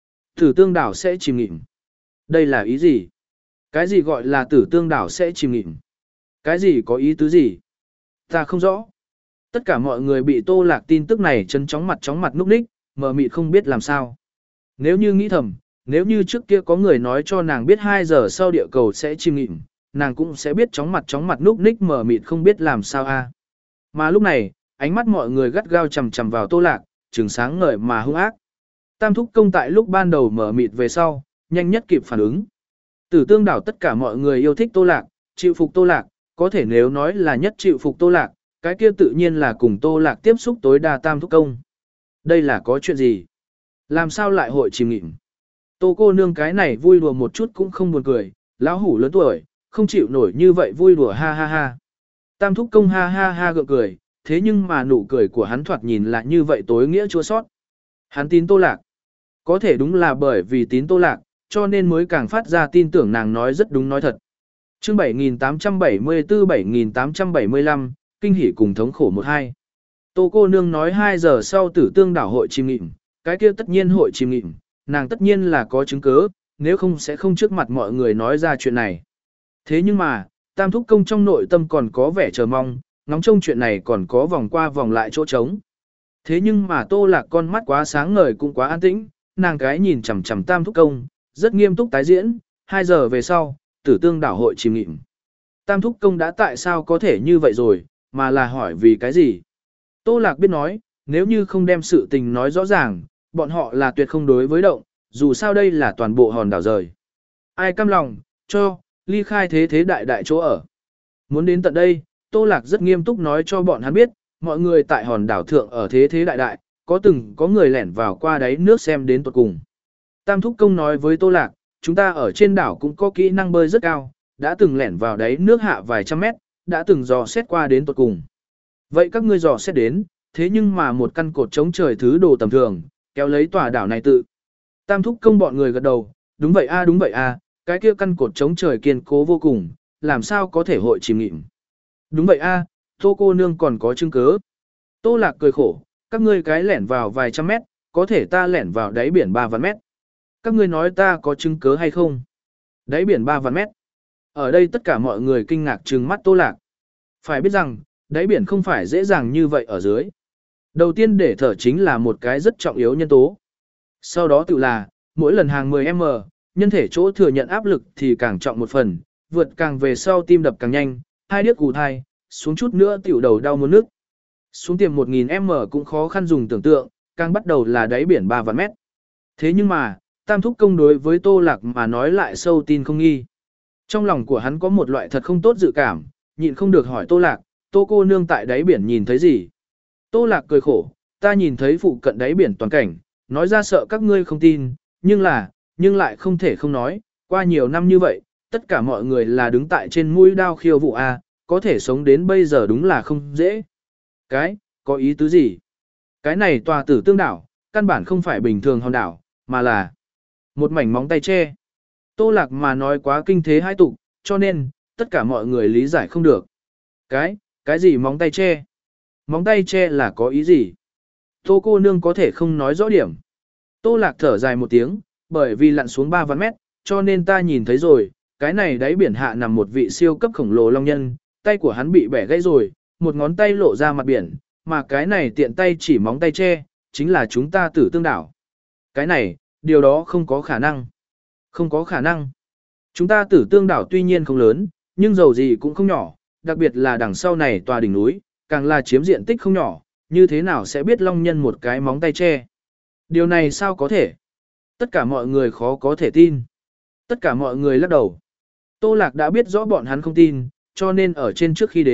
S1: Tử tương đảo sẽ chìm nghịm. Đây là ý gì? Cái gì gọi là tử tương đảo sẽ chìm nghịm? Cái gì có ý tứ gì? Ta không rõ. Tất cả mọi người bị Tô Lạc tin tức này chân chóng mặt chóng mặt núp ních, mờ mịt không biết làm sao. Nếu như nghĩ thầm, nếu như trước kia có người nói cho nàng biết hai giờ sau địa cầu sẽ chìm nghịm, nàng cũng sẽ biết chóng mặt chóng mặt núp ních mờ mịt không biết làm sao a. Mà lúc này, ánh mắt mọi người gắt gao chằm chằm vào Tô Lạc, trừng sáng ngời mà hung ác. Tam thúc công tại lúc ban đầu mờ mịt về sau, nhanh nhất kịp phản ứng. Tử tương đảo tất cả mọi người yêu thích Tô Lạc, chịu phục Tô Lạc, có thể nếu nói là nhất chịu phục Tô Lạc, cái kia tự nhiên là cùng Tô Lạc tiếp xúc tối đa tam thúc công. Đây là có chuyện gì? Làm sao lại hội chìm nghịm? Tô cô nương cái này vui đùa một chút cũng không buồn cười, lão hủ lớn tuổi, không chịu nổi như vậy vui đùa ha ha ha. Tam thúc công ha ha ha gượng cười, thế nhưng mà nụ cười của hắn thoạt nhìn là như vậy tối nghĩa chua sót. Hắn tín Tô Lạc. Có thể đúng là bởi vì tín Tô Lạc, cho nên mới càng phát ra tin tưởng nàng nói rất đúng nói thật. Chương bảy nghìn tám trăm bảy mươi tư bảy nghìn tám trăm bảy mươi lăm, kinh hỉ cùng thống khổ một hai. Tô cô nương nói hai giờ sau tử tương đảo hội chìm nghịm, cái kia tất nhiên hội chìm nghịm, nàng tất nhiên là có chứng cứ, nếu không sẽ không trước mặt mọi người nói ra chuyện này. Thế nhưng mà, tam thúc công trong nội tâm còn có vẻ chờ mong, ngóng trông chuyện này còn có vòng qua vòng lại chỗ trống. Thế nhưng mà Tô Lạc con mắt quá sáng ngời cũng quá an tĩnh, nàng cái nhìn chằm chằm tam thúc công, rất nghiêm túc tái diễn, hai giờ về sau, tử tương đảo hội chìm nghịm. Tam thúc công đã tại sao có thể như vậy rồi, mà là hỏi vì cái gì? Tô Lạc biết nói, nếu như không đem sự tình nói rõ ràng, bọn họ là tuyệt không đối với động, dù sao đây là toàn bộ hòn đảo rời. Ai cam lòng, cho, ly khai thế thế đại đại chỗ ở. Muốn đến tận đây, Tô Lạc rất nghiêm túc nói cho bọn hắn biết, mọi người tại hòn đảo thượng ở thế thế đại đại, có từng có người lẻn vào qua đáy nước xem đến tuột cùng. Tam thúc công nói với Tô Lạc, chúng ta ở trên đảo cũng có kỹ năng bơi rất cao, đã từng lẻn vào đáy nước hạ vài trăm mét, đã từng dò xét qua đến tuột cùng. Vậy các ngươi dò xét đến, thế nhưng mà một căn cột chống trời thứ đồ tầm thường, kéo lấy tòa đảo này tự. Tam thúc công bọn người gật đầu, đúng vậy a đúng vậy a, cái kia căn cột chống trời kiên cố vô cùng, làm sao có thể hội chìm nghịm. Đúng vậy a, Tô cô nương còn có chứng cứ. Tô Lạc cười khổ, các ngươi cái lẻn vào vài trăm mét, có thể ta lẻn vào đáy biển ba vạn mét. Các ngươi nói ta có chứng cứ hay không? Đáy biển ba vạn mét. Ở đây tất cả mọi người kinh ngạc trừng mắt Tô Lạc. Phải biết rằng, đáy biển không phải dễ dàng như vậy ở dưới. Đầu tiên để thở chính là một cái rất trọng yếu nhân tố. Sau đó tự là, mỗi lần hàng mười mét, nhân thể chỗ thừa nhận áp lực thì càng trọng một phần, vượt càng về sau tim đập càng nhanh, hai điếc cù thai, xuống chút nữa tiểu đầu đau muốn nước. Xuống tiềm một nghìn mét cũng khó khăn dùng tưởng tượng, càng bắt đầu là đáy biển ba vạn mét. Thế nhưng mà, Tam thúc công đối với Tô Lạc mà nói lại sâu tin không nghi. Trong lòng của hắn có một loại thật không tốt dự cảm, nhịn không được hỏi Tô Lạc, Tô cô nương tại đáy biển nhìn thấy gì? Tô Lạc cười khổ, ta nhìn thấy phụ cận đáy biển toàn cảnh, nói ra sợ các ngươi không tin, nhưng là, nhưng lại không thể không nói, qua nhiều năm như vậy, tất cả mọi người là đứng tại trên mũi đao khiêu vụ A, có thể sống đến bây giờ đúng là không dễ. Cái, có ý tứ gì? Cái này tòa tử tương đảo, căn bản không phải bình thường hòn đảo, mà là một mảnh móng tay che. Tô Lạc mà nói quá kinh thế hai tục, cho nên, tất cả mọi người lý giải không được. Cái, cái gì móng tay che? Móng tay che là có ý gì? Tô cô nương có thể không nói rõ điểm. Tô Lạc thở dài một tiếng, bởi vì lặn xuống ba vạn mét, cho nên ta nhìn thấy rồi, cái này đáy biển hạ nằm một vị siêu cấp khổng lồ long nhân, tay của hắn bị bẻ gãy rồi, một ngón tay lộ ra mặt biển, mà cái này tiện tay chỉ móng tay che, chính là chúng ta tử tương đảo. Cái này, điều đó không có khả năng. Không có khả năng. Chúng ta tử tương đảo tuy nhiên không lớn, nhưng dầu gì cũng không nhỏ, đặc biệt là đằng sau này tòa đỉnh núi, càng là chiếm diện tích không nhỏ, như thế nào sẽ biết long nhân một cái móng tay che. Điều này sao có thể? Tất cả mọi người khó có thể tin. Tất cả mọi người lắc đầu. Tô Lạc đã biết rõ bọn hắn không tin, cho nên ở trên trước khi đến,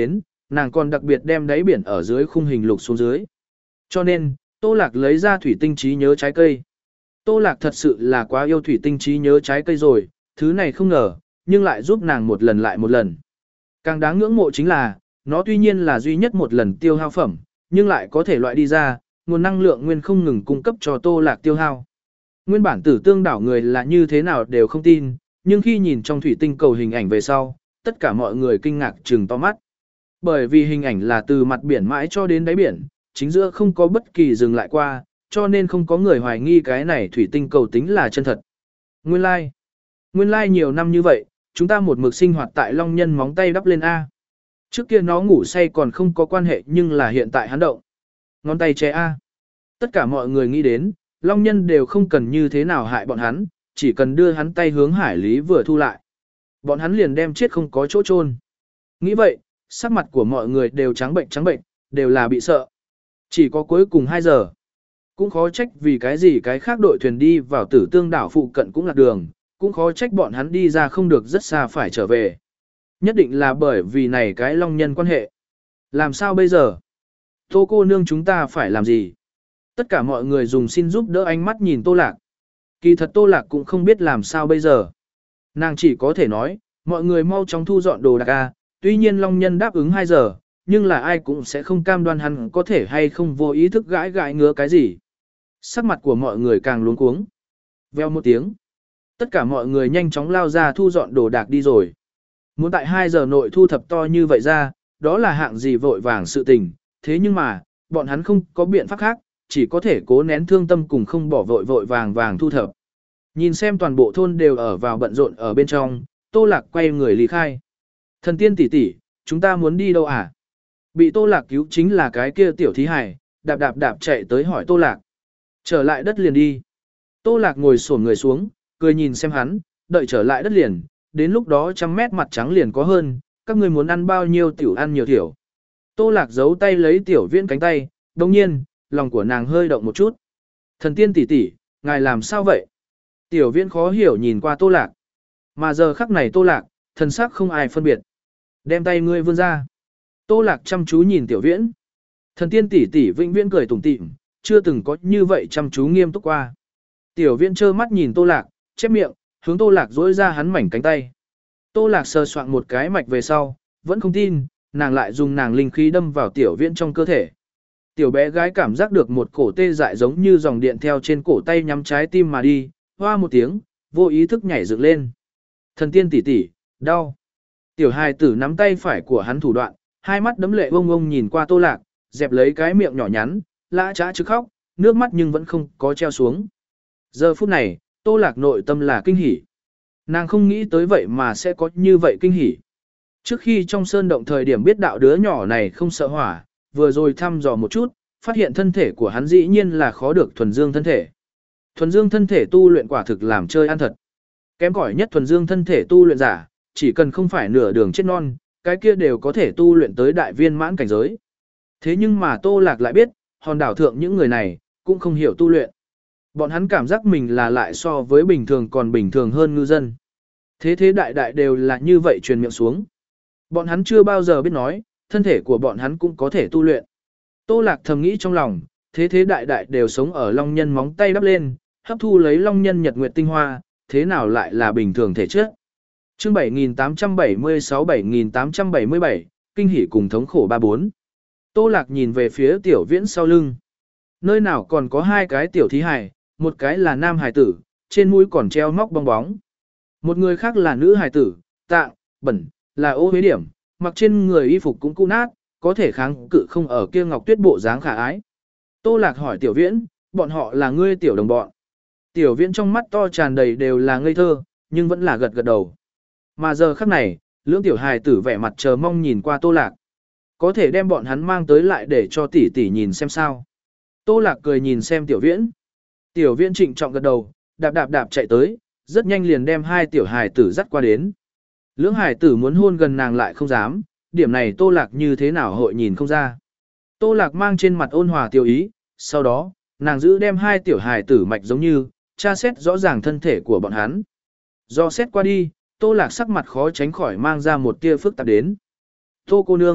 S1: nàng còn đặc biệt đem đáy biển ở dưới khung hình lục xuống dưới. Cho nên, Tô Lạc lấy ra thủy tinh trí nhớ trái cây. Tô Lạc thật sự là quá yêu thủy tinh trí nhớ trái cây rồi, thứ này không ngờ, nhưng lại giúp nàng một lần lại một lần. Càng đáng ngưỡng mộ chính là, nó tuy nhiên là duy nhất một lần tiêu hao phẩm, nhưng lại có thể loại đi ra, nguồn năng lượng nguyên không ngừng cung cấp cho Tô Lạc tiêu hao. Nguyên bản Tử Tương đảo người là như thế nào đều không tin, nhưng khi nhìn trong thủy tinh cầu hình ảnh về sau, tất cả mọi người kinh ngạc trừng to mắt. Bởi vì hình ảnh là từ mặt biển mãi cho đến đáy biển, chính giữa không có bất kỳ dừng lại qua, cho nên không có người hoài nghi cái này thủy tinh cầu tính là chân thật. Nguyên lai, like. Nguyên lai like nhiều năm như vậy, chúng ta một mực sinh hoạt tại Long Nhân móng tay đắp lên A. Trước kia nó ngủ say còn không có quan hệ nhưng là hiện tại hắn động. Ngón tay che A. Tất cả mọi người nghĩ đến, Long Nhân đều không cần như thế nào hại bọn hắn, chỉ cần đưa hắn tay hướng hải lý vừa thu lại. Bọn hắn liền đem chết không có chỗ chôn. Nghĩ vậy, sắc mặt của mọi người đều trắng bệnh trắng bệnh, đều là bị sợ. Chỉ có cuối cùng hai giờ. Cũng khó trách vì cái gì cái khác đội thuyền đi vào Tử Tương đảo phụ cận cũng lạc đường, cũng khó trách bọn hắn đi ra không được rất xa phải trở về. Nhất định là bởi vì này cái Long Nhân quan hệ. Làm sao bây giờ? Tô cô nương chúng ta phải làm gì? Tất cả mọi người dùng xin giúp đỡ ánh mắt nhìn Tô Lạc. Kỳ thật Tô Lạc cũng không biết làm sao bây giờ. Nàng chỉ có thể nói, mọi người mau chóng thu dọn đồ đạc a. Tuy nhiên Long Nhân đáp ứng hai giờ, nhưng là ai cũng sẽ không cam đoan hắn có thể hay không vô ý thức gãi gãi ngứa cái gì. Sắc mặt của mọi người càng luống cuống. Veo một tiếng. Tất cả mọi người nhanh chóng lao ra thu dọn đồ đạc đi rồi. Muốn tại hai giờ nội thu thập to như vậy ra, đó là hạng gì vội vàng sự tình. Thế nhưng mà, bọn hắn không có biện pháp khác, chỉ có thể cố nén thương tâm cùng không bỏ vội vội vàng vàng thu thập. Nhìn xem toàn bộ thôn đều ở vào bận rộn ở bên trong, Tô Lạc quay người lý khai. Thần tiên tỷ tỷ, chúng ta muốn đi đâu à? Bị Tô Lạc cứu chính là cái kia tiểu thí hải, đạp đạp đạp chạy tới hỏi Tô Lạc. Trở lại đất liền đi. Tô Lạc ngồi xổm người xuống, cười nhìn xem hắn, đợi trở lại đất liền, đến lúc đó trăm mét mặt trắng liền có hơn, các người muốn ăn bao nhiêu tiểu ăn nhiều tiểu. Tô Lạc giấu tay lấy tiểu viễn cánh tay, đồng nhiên, lòng của nàng hơi động một chút. Thần tiên tỷ tỷ, ngài làm sao vậy? Tiểu viễn khó hiểu nhìn qua Tô Lạc. Mà giờ khắc này Tô Lạc, thần sắc không ai phân biệt. Đem tay ngươi vươn ra. Tô Lạc chăm chú nhìn tiểu viễn. Thần tiên tỷ tỷ vĩnh viễn cười tủm tỉm, chưa từng có như vậy chăm chú nghiêm túc qua. Tiểu viễn trơ mắt nhìn Tô Lạc, chép miệng, hướng Tô Lạc dỗi ra hắn mảnh cánh tay. Tô Lạc sờ soạn một cái mạch về sau, vẫn không tin, nàng lại dùng nàng linh khí đâm vào tiểu viễn trong cơ thể. Tiểu bé gái cảm giác được một cổ tê dại giống như dòng điện theo trên cổ tay nhắm trái tim mà đi, hoa một tiếng, vô ý thức nhảy dựng lên. Thần tiên tỷ tỷ, đau. Tiểu hài tử nắm tay phải của hắn thủ đoạn, hai mắt đấm lệ bông ông nhìn qua Tô Lạc, dẹp lấy cái miệng nhỏ nhắn, lã trá chứ khóc, nước mắt nhưng vẫn không có treo xuống. Giờ phút này, Tô Lạc nội tâm là kinh hỉ. Nàng không nghĩ tới vậy mà sẽ có như vậy kinh hỉ. Trước khi trong sơn động thời điểm biết đạo đứa nhỏ này không sợ hỏa, vừa rồi thăm dò một chút, phát hiện thân thể của hắn dĩ nhiên là khó được thuần dương thân thể. Thuần dương thân thể tu luyện quả thực làm chơi ăn thật. Kém cỏi nhất thuần dương thân thể tu luyện giả, chỉ cần không phải nửa đường chết non, cái kia đều có thể tu luyện tới đại viên mãn cảnh giới. Thế nhưng mà Tô Lạc lại biết, hòn đảo thượng những người này, cũng không hiểu tu luyện. Bọn hắn cảm giác mình là lại so với bình thường còn bình thường hơn ngư dân. Thế thế đại đại đều là như vậy truyền miệng xuống. Bọn hắn chưa bao giờ biết nói, thân thể của bọn hắn cũng có thể tu luyện. Tô Lạc thầm nghĩ trong lòng, thế thế đại đại đều sống ở Long Nhân móng tay đắp lên, hấp thu lấy Long Nhân nhật nguyệt tinh hoa, thế nào lại là bình thường thể chất. Chương bảy nghìn tám trăm bảy mươi sáu bảy nghìn tám trăm bảy mươi bảy, kinh hỉ cùng thống khổ ba bốn. Tô Lạc nhìn về phía tiểu viễn sau lưng. Nơi nào còn có hai cái tiểu thí hài, một cái là nam hài tử, trên mũi còn treo móc bong bóng. Một người khác là nữ hài tử, tạng, bẩn, là ô huế điểm, mặc trên người y phục cũng cũ nát, có thể kháng cự không ở kia ngọc tuyết bộ dáng khả ái. Tô Lạc hỏi tiểu viễn, bọn họ là ngươi tiểu đồng bọn. Tiểu viễn trong mắt to tràn đầy đều là ngây thơ, nhưng vẫn là gật gật đầu. Mà giờ khắc này, lưỡng tiểu hài tử vẻ mặt chờ mong nhìn qua Tô Lạc. Có thể đem bọn hắn mang tới lại để cho tỷ tỷ nhìn xem sao. Tô Lạc cười nhìn xem tiểu viễn. Tiểu viễn trịnh trọng gật đầu, đạp đạp đạp chạy tới, rất nhanh liền đem hai tiểu hài tử dắt qua đến. Lưỡng hài tử muốn hôn gần nàng lại không dám, điểm này Tô Lạc như thế nào hội nhìn không ra. Tô Lạc mang trên mặt ôn hòa tiêu ý, sau đó, nàng giữ đem hai tiểu hài tử mạch giống như, tra xét rõ ràng thân thể của bọn hắn. Do xét qua đi, Tô Lạc sắc mặt khó tránh khỏi mang ra một tia phức tạp đến. Tô cô nương,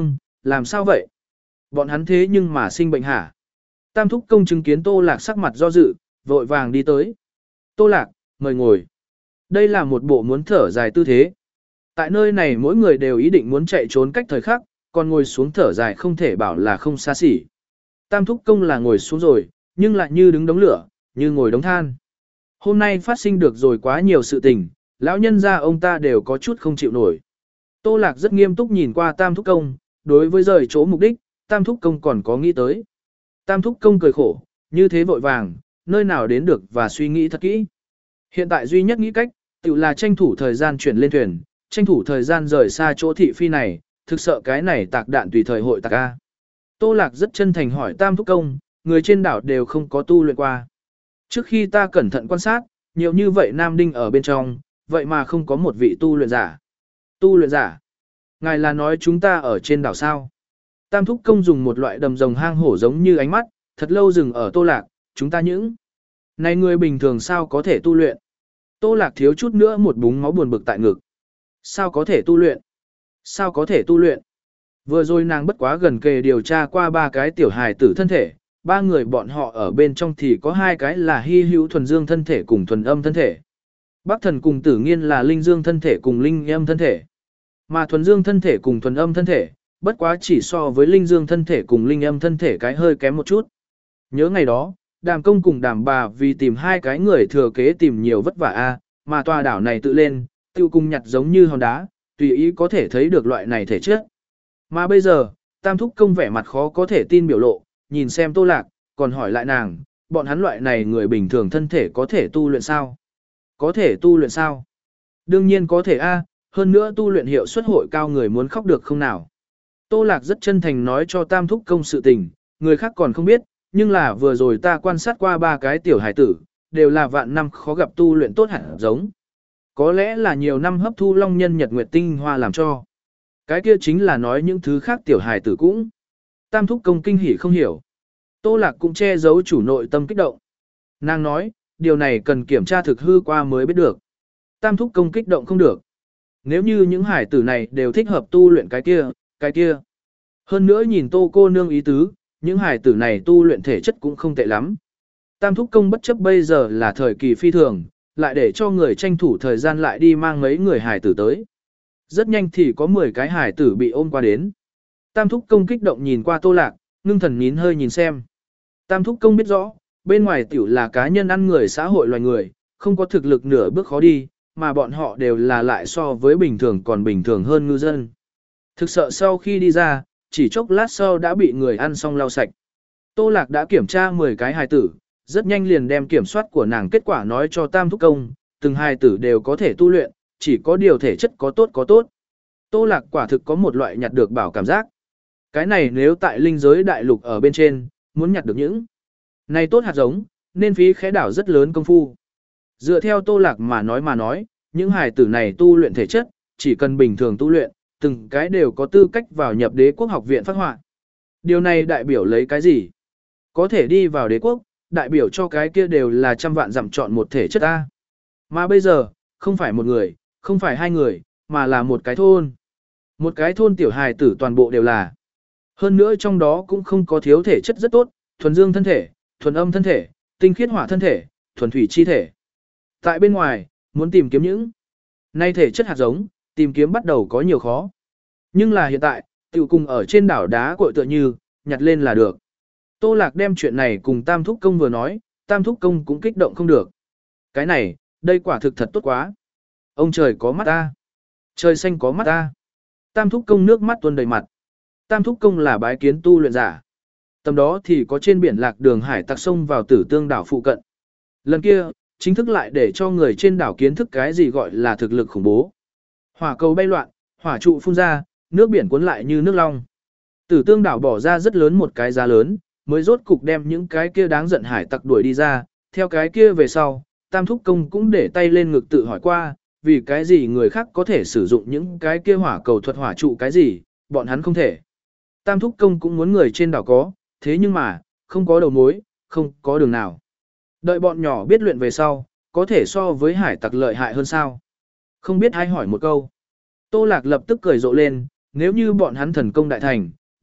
S1: làm sao vậy? Bọn hắn thế nhưng mà sinh bệnh hả? Tam thúc công chứng kiến Tô Lạc sắc mặt do dự, vội vàng đi tới. Tô Lạc, mời ngồi. Đây là một bộ muốn thở dài tư thế. Tại nơi này mỗi người đều ý định muốn chạy trốn cách thời khắc, còn ngồi xuống thở dài không thể bảo là không xa xỉ. Tam thúc công là ngồi xuống rồi, nhưng lại như đứng đống lửa, như ngồi đống than. Hôm nay phát sinh được rồi quá nhiều sự tình, lão nhân gia ông ta đều có chút không chịu nổi. Tô Lạc rất nghiêm túc nhìn qua Tam thúc công, đối với rời chỗ mục đích, Tam thúc công còn có nghĩ tới. Tam thúc công cười khổ, như thế vội vàng, nơi nào đến được và suy nghĩ thật kỹ. Hiện tại duy nhất nghĩ cách, tự là tranh thủ thời gian chuyển lên thuyền, tranh thủ thời gian rời xa chỗ thị phi này, thực sợ cái này tạc đạn tùy thời hội tạc A. Tô Lạc rất chân thành hỏi Tam thúc công, người trên đảo đều không có tu luyện qua. Trước khi ta cẩn thận quan sát, nhiều như vậy nam đinh ở bên trong, vậy mà không có một vị tu luyện giả. Tu luyện giả? Ngài là nói chúng ta ở trên đảo sao? Tam thúc công dùng một loại đầm rồng hang hổ giống như ánh mắt, thật lâu dừng ở Tô Lạc, chúng ta những. Này người bình thường sao có thể tu luyện? Tô Lạc thiếu chút nữa một búng máu buồn bực tại ngực. Sao có thể tu luyện? Sao có thể tu luyện? Vừa rồi nàng bất quá gần kề điều tra qua ba cái tiểu hài tử thân thể, ba người bọn họ ở bên trong thì có hai cái là hy hữu thuần dương thân thể cùng thuần âm thân thể. Bắc thần cùng tử nghiên là linh dương thân thể cùng linh âm thân thể. Mà thuần dương thân thể cùng thuần âm thân thể, bất quá chỉ so với linh dương thân thể cùng linh âm thân thể cái hơi kém một chút. Nhớ ngày đó, đàm công cùng đàm bà vì tìm hai cái người thừa kế tìm nhiều vất vả a, mà tòa đảo này tự lên, tiêu cùng nhặt giống như hòn đá, tùy ý có thể thấy được loại này thể chất. Mà bây giờ, Tam thúc công vẻ mặt khó có thể tin biểu lộ, nhìn xem Tô Lạc, còn hỏi lại nàng, bọn hắn loại này người bình thường thân thể có thể tu luyện sao? Có thể tu luyện sao? Đương nhiên có thể a, hơn nữa tu luyện hiệu suất hội cao người muốn khóc được không nào? Tô Lạc rất chân thành nói cho Tam thúc công sự tình, người khác còn không biết, nhưng là vừa rồi ta quan sát qua ba cái tiểu hải tử, đều là vạn năm khó gặp tu luyện tốt hẳn giống. Có lẽ là nhiều năm hấp thu long nhân nhật nguyệt tinh hoa làm cho. Cái kia chính là nói những thứ khác tiểu hải tử cũng. Tam thúc công kinh hỉ không hiểu. Tô Lạc cũng che giấu chủ nội tâm kích động. Nàng nói, điều này cần kiểm tra thực hư qua mới biết được. Tam thúc công kích động không được. Nếu như những hải tử này đều thích hợp tu luyện cái kia, cái kia. Hơn nữa nhìn Tô cô nương ý tứ, những hải tử này tu luyện thể chất cũng không tệ lắm. Tam thúc công bất chấp bây giờ là thời kỳ phi thường, lại để cho người tranh thủ thời gian lại đi mang mấy người hải tử tới. Rất nhanh thì có mười cái hải tử bị ôm qua đến. Tam thúc công kích động nhìn qua Tô Lạc, ngưng thần nín hơi nhìn xem. Tam thúc công biết rõ, bên ngoài tiểu là cá nhân ăn người xã hội loài người, không có thực lực nửa bước khó đi, mà bọn họ đều là lại so với bình thường còn bình thường hơn ngư dân. Thực sợ sau khi đi ra, chỉ chốc lát sau đã bị người ăn xong lau sạch. Tô Lạc đã kiểm tra mười cái hài tử, rất nhanh liền đem kiểm soát của nàng kết quả nói cho Tam thúc công, từng hài tử đều có thể tu luyện, chỉ có điều thể chất có tốt có tốt. Tô Lạc quả thực có một loại nhặt được bảo cảm giác. Cái này nếu tại linh giới đại lục ở bên trên, muốn nhặt được những này tốt hạt giống, nên phí khẽ đảo rất lớn công phu. Dựa theo Tô Lạc mà nói mà nói, những hài tử này tu luyện thể chất, chỉ cần bình thường tu luyện, từng cái đều có tư cách vào nhập đế quốc học viện phát họa. Điều này đại biểu lấy cái gì? Có thể đi vào đế quốc, đại biểu cho cái kia đều là trăm vạn dặm chọn một thể chất A. Mà bây giờ, không phải một người, không phải hai người, mà là một cái thôn. Một cái thôn tiểu hài tử toàn bộ đều là. Hơn nữa trong đó cũng không có thiếu thể chất rất tốt, thuần dương thân thể, thuần âm thân thể, tinh khiết hỏa thân thể, thuần thủy chi thể. Tại bên ngoài, muốn tìm kiếm những nay thể chất hạt giống, tìm kiếm bắt đầu có nhiều khó. Nhưng là hiện tại, tiểu cùng ở trên đảo đá cội tựa như, nhặt lên là được. Tô Lạc đem chuyện này cùng Tam thúc công vừa nói, Tam thúc công cũng kích động không được. Cái này, đây quả thực thật tốt quá. Ông trời có mắt ta. Trời xanh có mắt ta. Tam thúc công nước mắt tuôn đầy mặt. Tam thúc công là bái kiến tu luyện giả. Tầm đó thì có trên biển lạc đường hải tặc sông vào Tử Tương đảo phụ cận. Lần kia, chính thức lại để cho người trên đảo kiến thức cái gì gọi là thực lực khủng bố. Hỏa cầu bay loạn, hỏa trụ phun ra, nước biển cuốn lại như nước long. Tử Tương đảo bỏ ra rất lớn một cái giá lớn, mới rốt cục đem những cái kia đáng giận hải tặc đuổi đi ra, theo cái kia về sau, Tam thúc công cũng để tay lên ngực tự hỏi qua, vì cái gì người khác có thể sử dụng những cái kia hỏa cầu thuật hỏa trụ cái gì, bọn hắn không thể. Tam thúc công cũng muốn người trên đảo có, thế nhưng mà, không có đầu mối, không có đường nào. Đợi bọn nhỏ biết luyện về sau, có thể so với hải tặc lợi hại hơn sao? Không biết ai hỏi một câu. Tô Lạc lập tức cười rộ lên, nếu như bọn hắn thần công đại thành,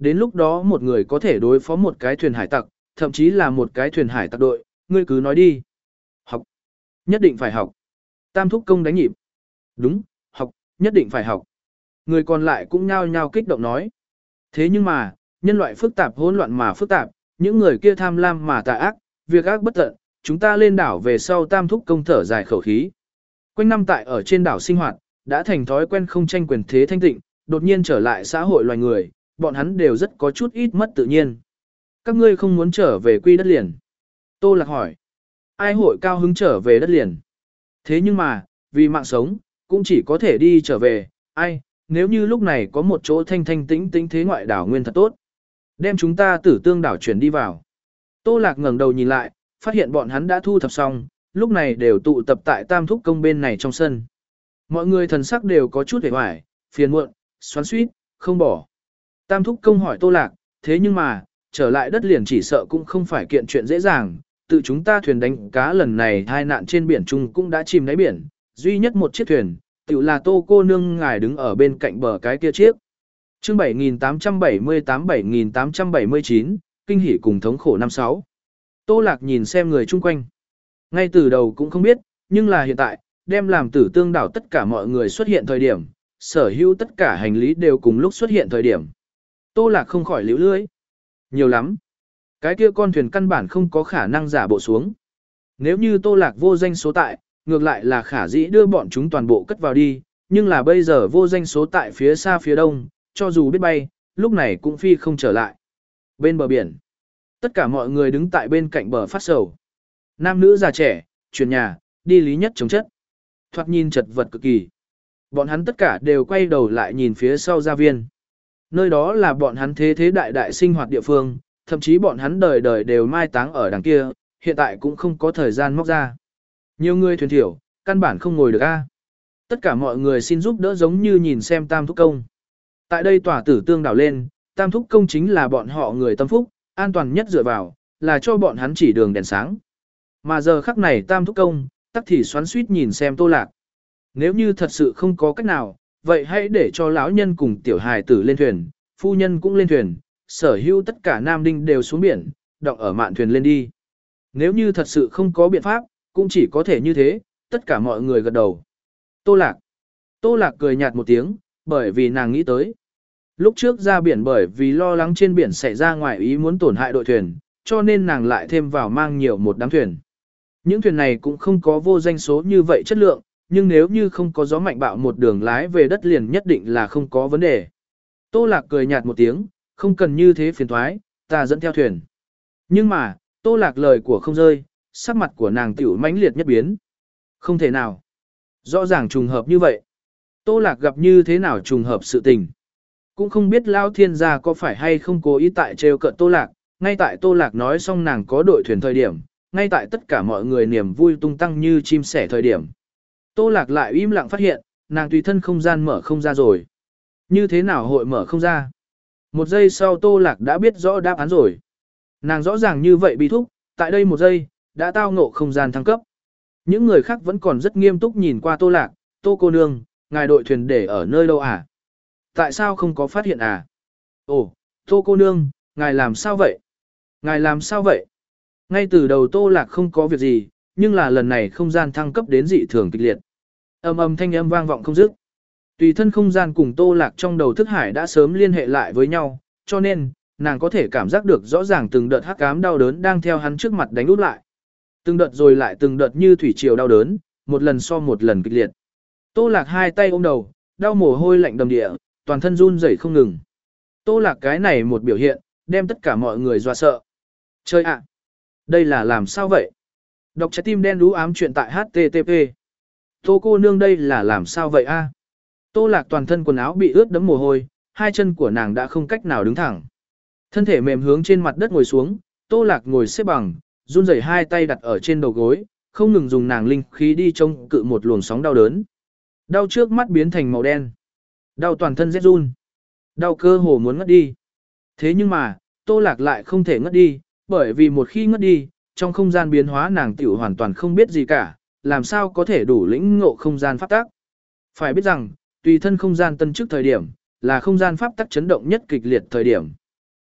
S1: Đến lúc đó một người có thể đối phó một cái thuyền hải tặc, thậm chí là một cái thuyền hải tặc đội, ngươi cứ nói đi. Học. Nhất định phải học. Tam thúc công đánh nhịp. Đúng, học, nhất định phải học. Người còn lại cũng nhao nhao kích động nói. Thế nhưng mà, nhân loại phức tạp hỗn loạn mà phức tạp, những người kia tham lam mà tà ác, việc ác bất tận, chúng ta lên đảo về sau tam thúc công thở dài khẩu khí. Quanh năm tại ở trên đảo sinh hoạt, đã thành thói quen không tranh quyền thế thanh tịnh, đột nhiên trở lại xã hội loài người, bọn hắn đều rất có chút ít mất tự nhiên. Các ngươi không muốn trở về quy đất liền. Tô Lạc hỏi. Ai hội cao hứng trở về đất liền? Thế nhưng mà, vì mạng sống, cũng chỉ có thể đi trở về, ai, nếu như lúc này có một chỗ thanh thanh tĩnh tĩnh thế ngoại đảo nguyên thật tốt. Đem chúng ta tử tương đảo chuyển đi vào. Tô Lạc ngẩng đầu nhìn lại, phát hiện bọn hắn đã thu thập xong, lúc này đều tụ tập tại tam thúc công bên này trong sân. Mọi người thần sắc đều có chút hề hoài, phiền muộn, xoắn xuýt, không bỏ. Tam thúc công hỏi Tô Lạc, thế nhưng mà, trở lại đất liền chỉ sợ cũng không phải kiện chuyện dễ dàng, tự chúng ta thuyền đánh cá lần này hai nạn trên biển Trung cũng đã chìm đáy biển, duy nhất một chiếc thuyền, tự là Tô cô nương ngài đứng ở bên cạnh bờ cái kia chiếc. Chương bảy nghìn tám trăm bảy mươi tám bảy nghìn tám trăm bảy mươi chín, kinh hỉ cùng thống khổ năm sáu. Tô Lạc nhìn xem người chung quanh. Ngay từ đầu cũng không biết, nhưng là hiện tại, đem làm tử tương đảo tất cả mọi người xuất hiện thời điểm, sở hữu tất cả hành lý đều cùng lúc xuất hiện thời điểm. Tô Lạc không khỏi liễu lưỡi. Nhiều lắm. Cái kia con thuyền căn bản không có khả năng giả bộ xuống. Nếu như Tô Lạc vô danh số tại, ngược lại là khả dĩ đưa bọn chúng toàn bộ cất vào đi, nhưng là bây giờ vô danh số tại phía xa phía đông, cho dù biết bay, lúc này cũng phi không trở lại. Bên bờ biển, tất cả mọi người đứng tại bên cạnh bờ phát sầu. Nam nữ già trẻ, chuyển nhà, đi lý nhất chống chất. Thoạt nhìn chật vật cực kỳ. Bọn hắn tất cả đều quay đầu lại nhìn phía sau gia viên. Nơi đó là bọn hắn thế thế đại đại sinh hoạt địa phương, thậm chí bọn hắn đời đời đều mai táng ở đằng kia, hiện tại cũng không có thời gian móc ra. Nhiều người thuyền thiểu, căn bản không ngồi được a. Tất cả mọi người xin giúp đỡ giống như nhìn xem Tam Thúc Công. Tại đây tỏa tử tương đảo lên, Tam Thúc Công chính là bọn họ người tâm phúc, an toàn nhất dựa vào, là cho bọn hắn chỉ đường đèn sáng. Mà giờ khắc này Tam Thúc Công, tắc thì xoắn suýt nhìn xem Tô Lạc. Nếu như thật sự không có cách nào, vậy hãy để cho lão nhân cùng tiểu hài tử lên thuyền, phu nhân cũng lên thuyền, sở hữu tất cả nam đinh đều xuống biển, đọng ở mạn thuyền lên đi. Nếu như thật sự không có biện pháp, cũng chỉ có thể như thế, tất cả mọi người gật đầu. Tô Lạc. Tô Lạc cười nhạt một tiếng, bởi vì nàng nghĩ tới. Lúc trước ra biển bởi vì lo lắng trên biển xảy ra ngoài ý muốn tổn hại đội thuyền, cho nên nàng lại thêm vào mang nhiều một đám thuyền. Những thuyền này cũng không có vô danh số như vậy chất lượng, nhưng nếu như không có gió mạnh bạo một đường lái về đất liền nhất định là không có vấn đề. Tô Lạc cười nhạt một tiếng, không cần như thế phiền thoái, ta dẫn theo thuyền. Nhưng mà, Tô Lạc lời của không rơi, sắc mặt của nàng tiểu mãnh liệt nhất biến. Không thể nào. Rõ ràng trùng hợp như vậy. Tô Lạc gặp như thế nào trùng hợp sự tình. Cũng không biết Lão Thiên gia có phải hay không cố ý tại trêu cợt Tô Lạc, ngay tại Tô Lạc nói xong nàng có đội thuyền thời điểm, ngay tại tất cả mọi người niềm vui tung tăng như chim sẻ thời điểm. Tô Lạc lại im lặng phát hiện, nàng tùy thân không gian mở không ra rồi. Như thế nào hội mở không ra? Một giây sau Tô Lạc đã biết rõ đáp án rồi. Nàng rõ ràng như vậy bị thúc, tại đây một giây, đã tao ngộ không gian thăng cấp. Những người khác vẫn còn rất nghiêm túc nhìn qua Tô Lạc, Tô cô nương, ngài đội thuyền để ở nơi đâu à? Tại sao không có phát hiện à? Ồ, Tô cô nương, ngài làm sao vậy? Ngài làm sao vậy? Ngay từ đầu Tô Lạc không có việc gì, nhưng là lần này không gian thăng cấp đến dị thường kịch liệt. Ầm ầm thanh âm vang vọng không dứt. Tùy thân không gian cùng Tô Lạc trong đầu thức hải đã sớm liên hệ lại với nhau, cho nên, nàng có thể cảm giác được rõ ràng từng đợt hắc ám đau đớn đang theo hắn trước mặt đánh úp lại. Từng đợt rồi lại từng đợt như thủy triều đau đớn, một lần so một lần kịch liệt. Tô Lạc hai tay ôm đầu, đau mồ hôi lạnh đầm địa, toàn thân run rẩy không ngừng. Tô Lạc cái này một biểu hiện, đem tất cả mọi người dọa sợ. Chơi ạ! Đây là làm sao vậy? Đọc trái tim đen đú ám chuyện tại hát tê tê pê. Tô cô nương đây là làm sao vậy a? Tô Lạc toàn thân quần áo bị ướt đẫm mồ hôi, hai chân của nàng đã không cách nào đứng thẳng. Thân thể mềm hướng trên mặt đất ngồi xuống, Tô Lạc ngồi xếp bằng, run rẩy hai tay đặt ở trên đầu gối, không ngừng dùng nàng linh khí đi chống cự một luồng sóng đau đớn. Đau trước mắt biến thành màu đen. Đau toàn thân rét run. Đau cơ hồ muốn ngất đi. Thế nhưng mà, Tô Lạc lại không thể ngất đi, bởi vì một khi ngất đi, trong không gian biến hóa nàng tiểu hoàn toàn không biết gì cả, làm sao có thể đủ lĩnh ngộ không gian pháp tắc. Phải biết rằng, tùy thân không gian tân trước thời điểm, là không gian pháp tắc chấn động nhất kịch liệt thời điểm.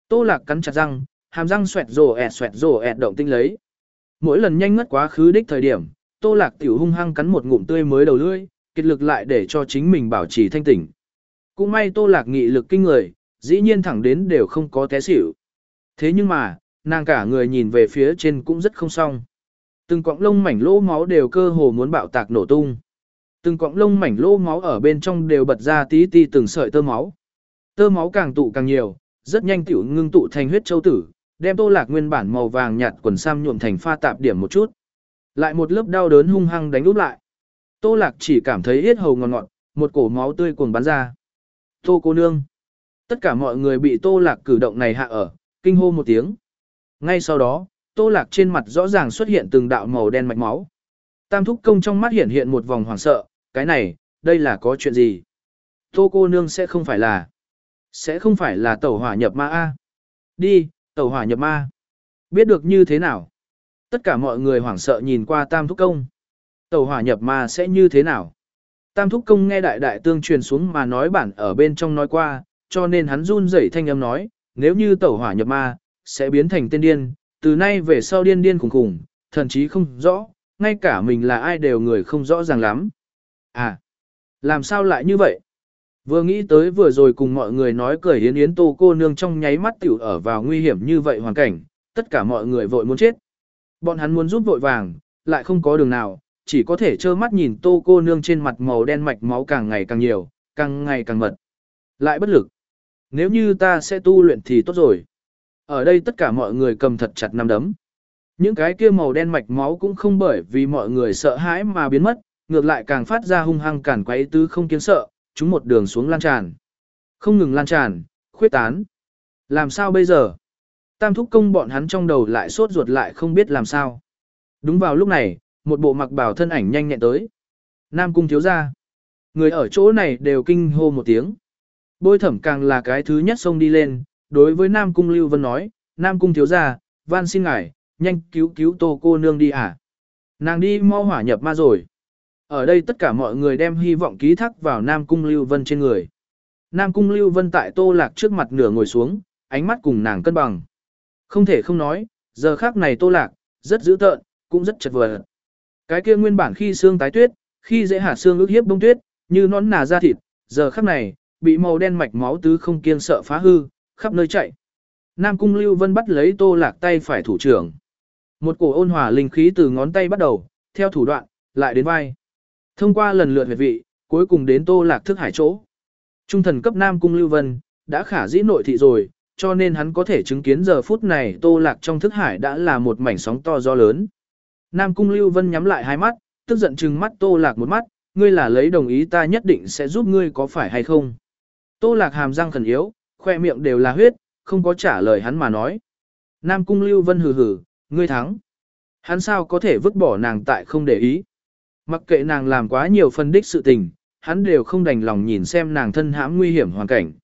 S1: Tô Lạc cắn chặt răng, hàm răng xoẹt rồ ẹt xoẹt rồ ẹt động tinh lấy. Mỗi lần nhanh ngất quá khứ đích thời điểm, Tô Lạc tiểu hung hăng cắn một ngụm tươi mới đầu lưỡi, kiệt lực lại để cho chính mình bảo trì thanh tỉnh. Cũng may Tô Lạc nghị lực kinh người, dĩ nhiên thẳng đến đều không có té xỉu. Thế nhưng mà, nàng cả người nhìn về phía trên cũng rất không xong. Từng cọng lông mảnh lỗ máu đều cơ hồ muốn bạo tạc nổ tung. Từng cọng lông mảnh lỗ máu ở bên trong đều bật ra tí ti từng sợi tơ máu. Tơ máu càng tụ càng nhiều, rất nhanh tiểu ngưng tụ thành huyết châu tử, đem Tô Lạc nguyên bản màu vàng nhạt quần sam nhuộm thành pha tạp điểm một chút. Lại một lớp đau đớn hung hăng đánh úp lại. Tô Lạc chỉ cảm thấy yết hầu ngọt ngọt, một cổ máu tươi cuồng bắn ra. Tô cô nương. Tất cả mọi người bị Tô Lạc cử động này hạ ở, kinh hô một tiếng. Ngay sau đó, Tô Lạc trên mặt rõ ràng xuất hiện từng đạo màu đen mạch máu. Tam thúc công trong mắt hiện hiện một vòng hoảng sợ, cái này, đây là có chuyện gì? Tô cô nương sẽ không phải là, sẽ không phải là tẩu hỏa nhập ma a? Đi, tẩu hỏa nhập ma. Biết được như thế nào? Tất cả mọi người hoảng sợ nhìn qua Tam thúc công. Tẩu hỏa nhập ma sẽ như thế nào? Tam thúc công nghe đại đại tương truyền xuống mà nói bản ở bên trong nói qua, cho nên hắn run rẩy thanh âm nói, nếu như tẩu hỏa nhập ma, sẽ biến thành tên điên, từ nay về sau điên điên khủng khủng, thậm chí không rõ, ngay cả mình là ai đều người không rõ ràng lắm. À, làm sao lại như vậy? Vừa nghĩ tới vừa rồi cùng mọi người nói cười yến yến Tô cô nương trong nháy mắt tiểu ở vào nguy hiểm như vậy hoàn cảnh, tất cả mọi người vội muốn chết. Bọn hắn muốn giúp vội vàng, lại không có đường nào, chỉ có thể trơ mắt nhìn Tô cô nương trên mặt màu đen mạch máu càng ngày càng nhiều, càng ngày càng mật. Lại bất lực. Nếu như ta sẽ tu luyện thì tốt rồi. Ở đây tất cả mọi người cầm thật chặt nắm đấm. Những cái kia màu đen mạch máu cũng không bởi vì mọi người sợ hãi mà biến mất, ngược lại càng phát ra hung hăng cản quấy tứ không kiến sợ, chúng một đường xuống lan tràn. Không ngừng lan tràn, khuyết tán. Làm sao bây giờ? Tam thúc công bọn hắn trong đầu lại sốt ruột lại không biết làm sao. Đúng vào lúc này, một bộ mặc bào thân ảnh nhanh nhẹn tới. Nam cung thiếu gia. Người ở chỗ này đều kinh hô một tiếng. Bôi thẩm càng là cái thứ nhất xông đi lên, đối với Nam cung Lưu Vân nói, Nam cung thiếu gia, van xin ngài, nhanh cứu cứu Tô cô nương đi à. Nàng đi mau hỏa nhập ma rồi. Ở đây tất cả mọi người đem hy vọng ký thác vào Nam cung Lưu Vân trên người. Nam cung Lưu Vân tại Tô Lạc trước mặt nửa ngồi xuống, ánh mắt cùng nàng cân bằng. Không thể không nói, giờ khác này Tô Lạc, rất dữ tợn, cũng rất chật vật. Cái kia nguyên bản khi xương tái tuyết, khi dễ hạt xương ức hiếp bông tuyết, như nón nà da thịt, giờ khắc này, bị màu đen mạch máu tứ không kiêng sợ phá hư, khắp nơi chạy. Nam cung Lưu Vân bắt lấy Tô Lạc tay phải thủ trưởng. Một cổ ôn hòa linh khí từ ngón tay bắt đầu, theo thủ đoạn, lại đến vai. Thông qua lần lượt huyệt vị, cuối cùng đến Tô Lạc thức hải chỗ. Trung thần cấp Nam cung Lưu Vân, đã khả dĩ nội thị rồi, cho nên hắn có thể chứng kiến giờ phút này Tô Lạc trong thức hải đã là một mảnh sóng to gió lớn. Nam cung Lưu Vân nhắm lại hai mắt, tức giận trừng mắt Tô Lạc một mắt, ngươi là lấy đồng ý ta nhất định sẽ giúp ngươi có phải hay không. Tô Lạc hàm răng khẩn yếu, khoe miệng đều là huyết, không có trả lời hắn mà nói. Nam cung Lưu Vân hừ hừ, ngươi thắng. Hắn sao có thể vứt bỏ nàng tại không để ý. Mặc kệ nàng làm quá nhiều phân đích sự tình, hắn đều không đành lòng nhìn xem nàng thân hãm nguy hiểm hoàn cảnh.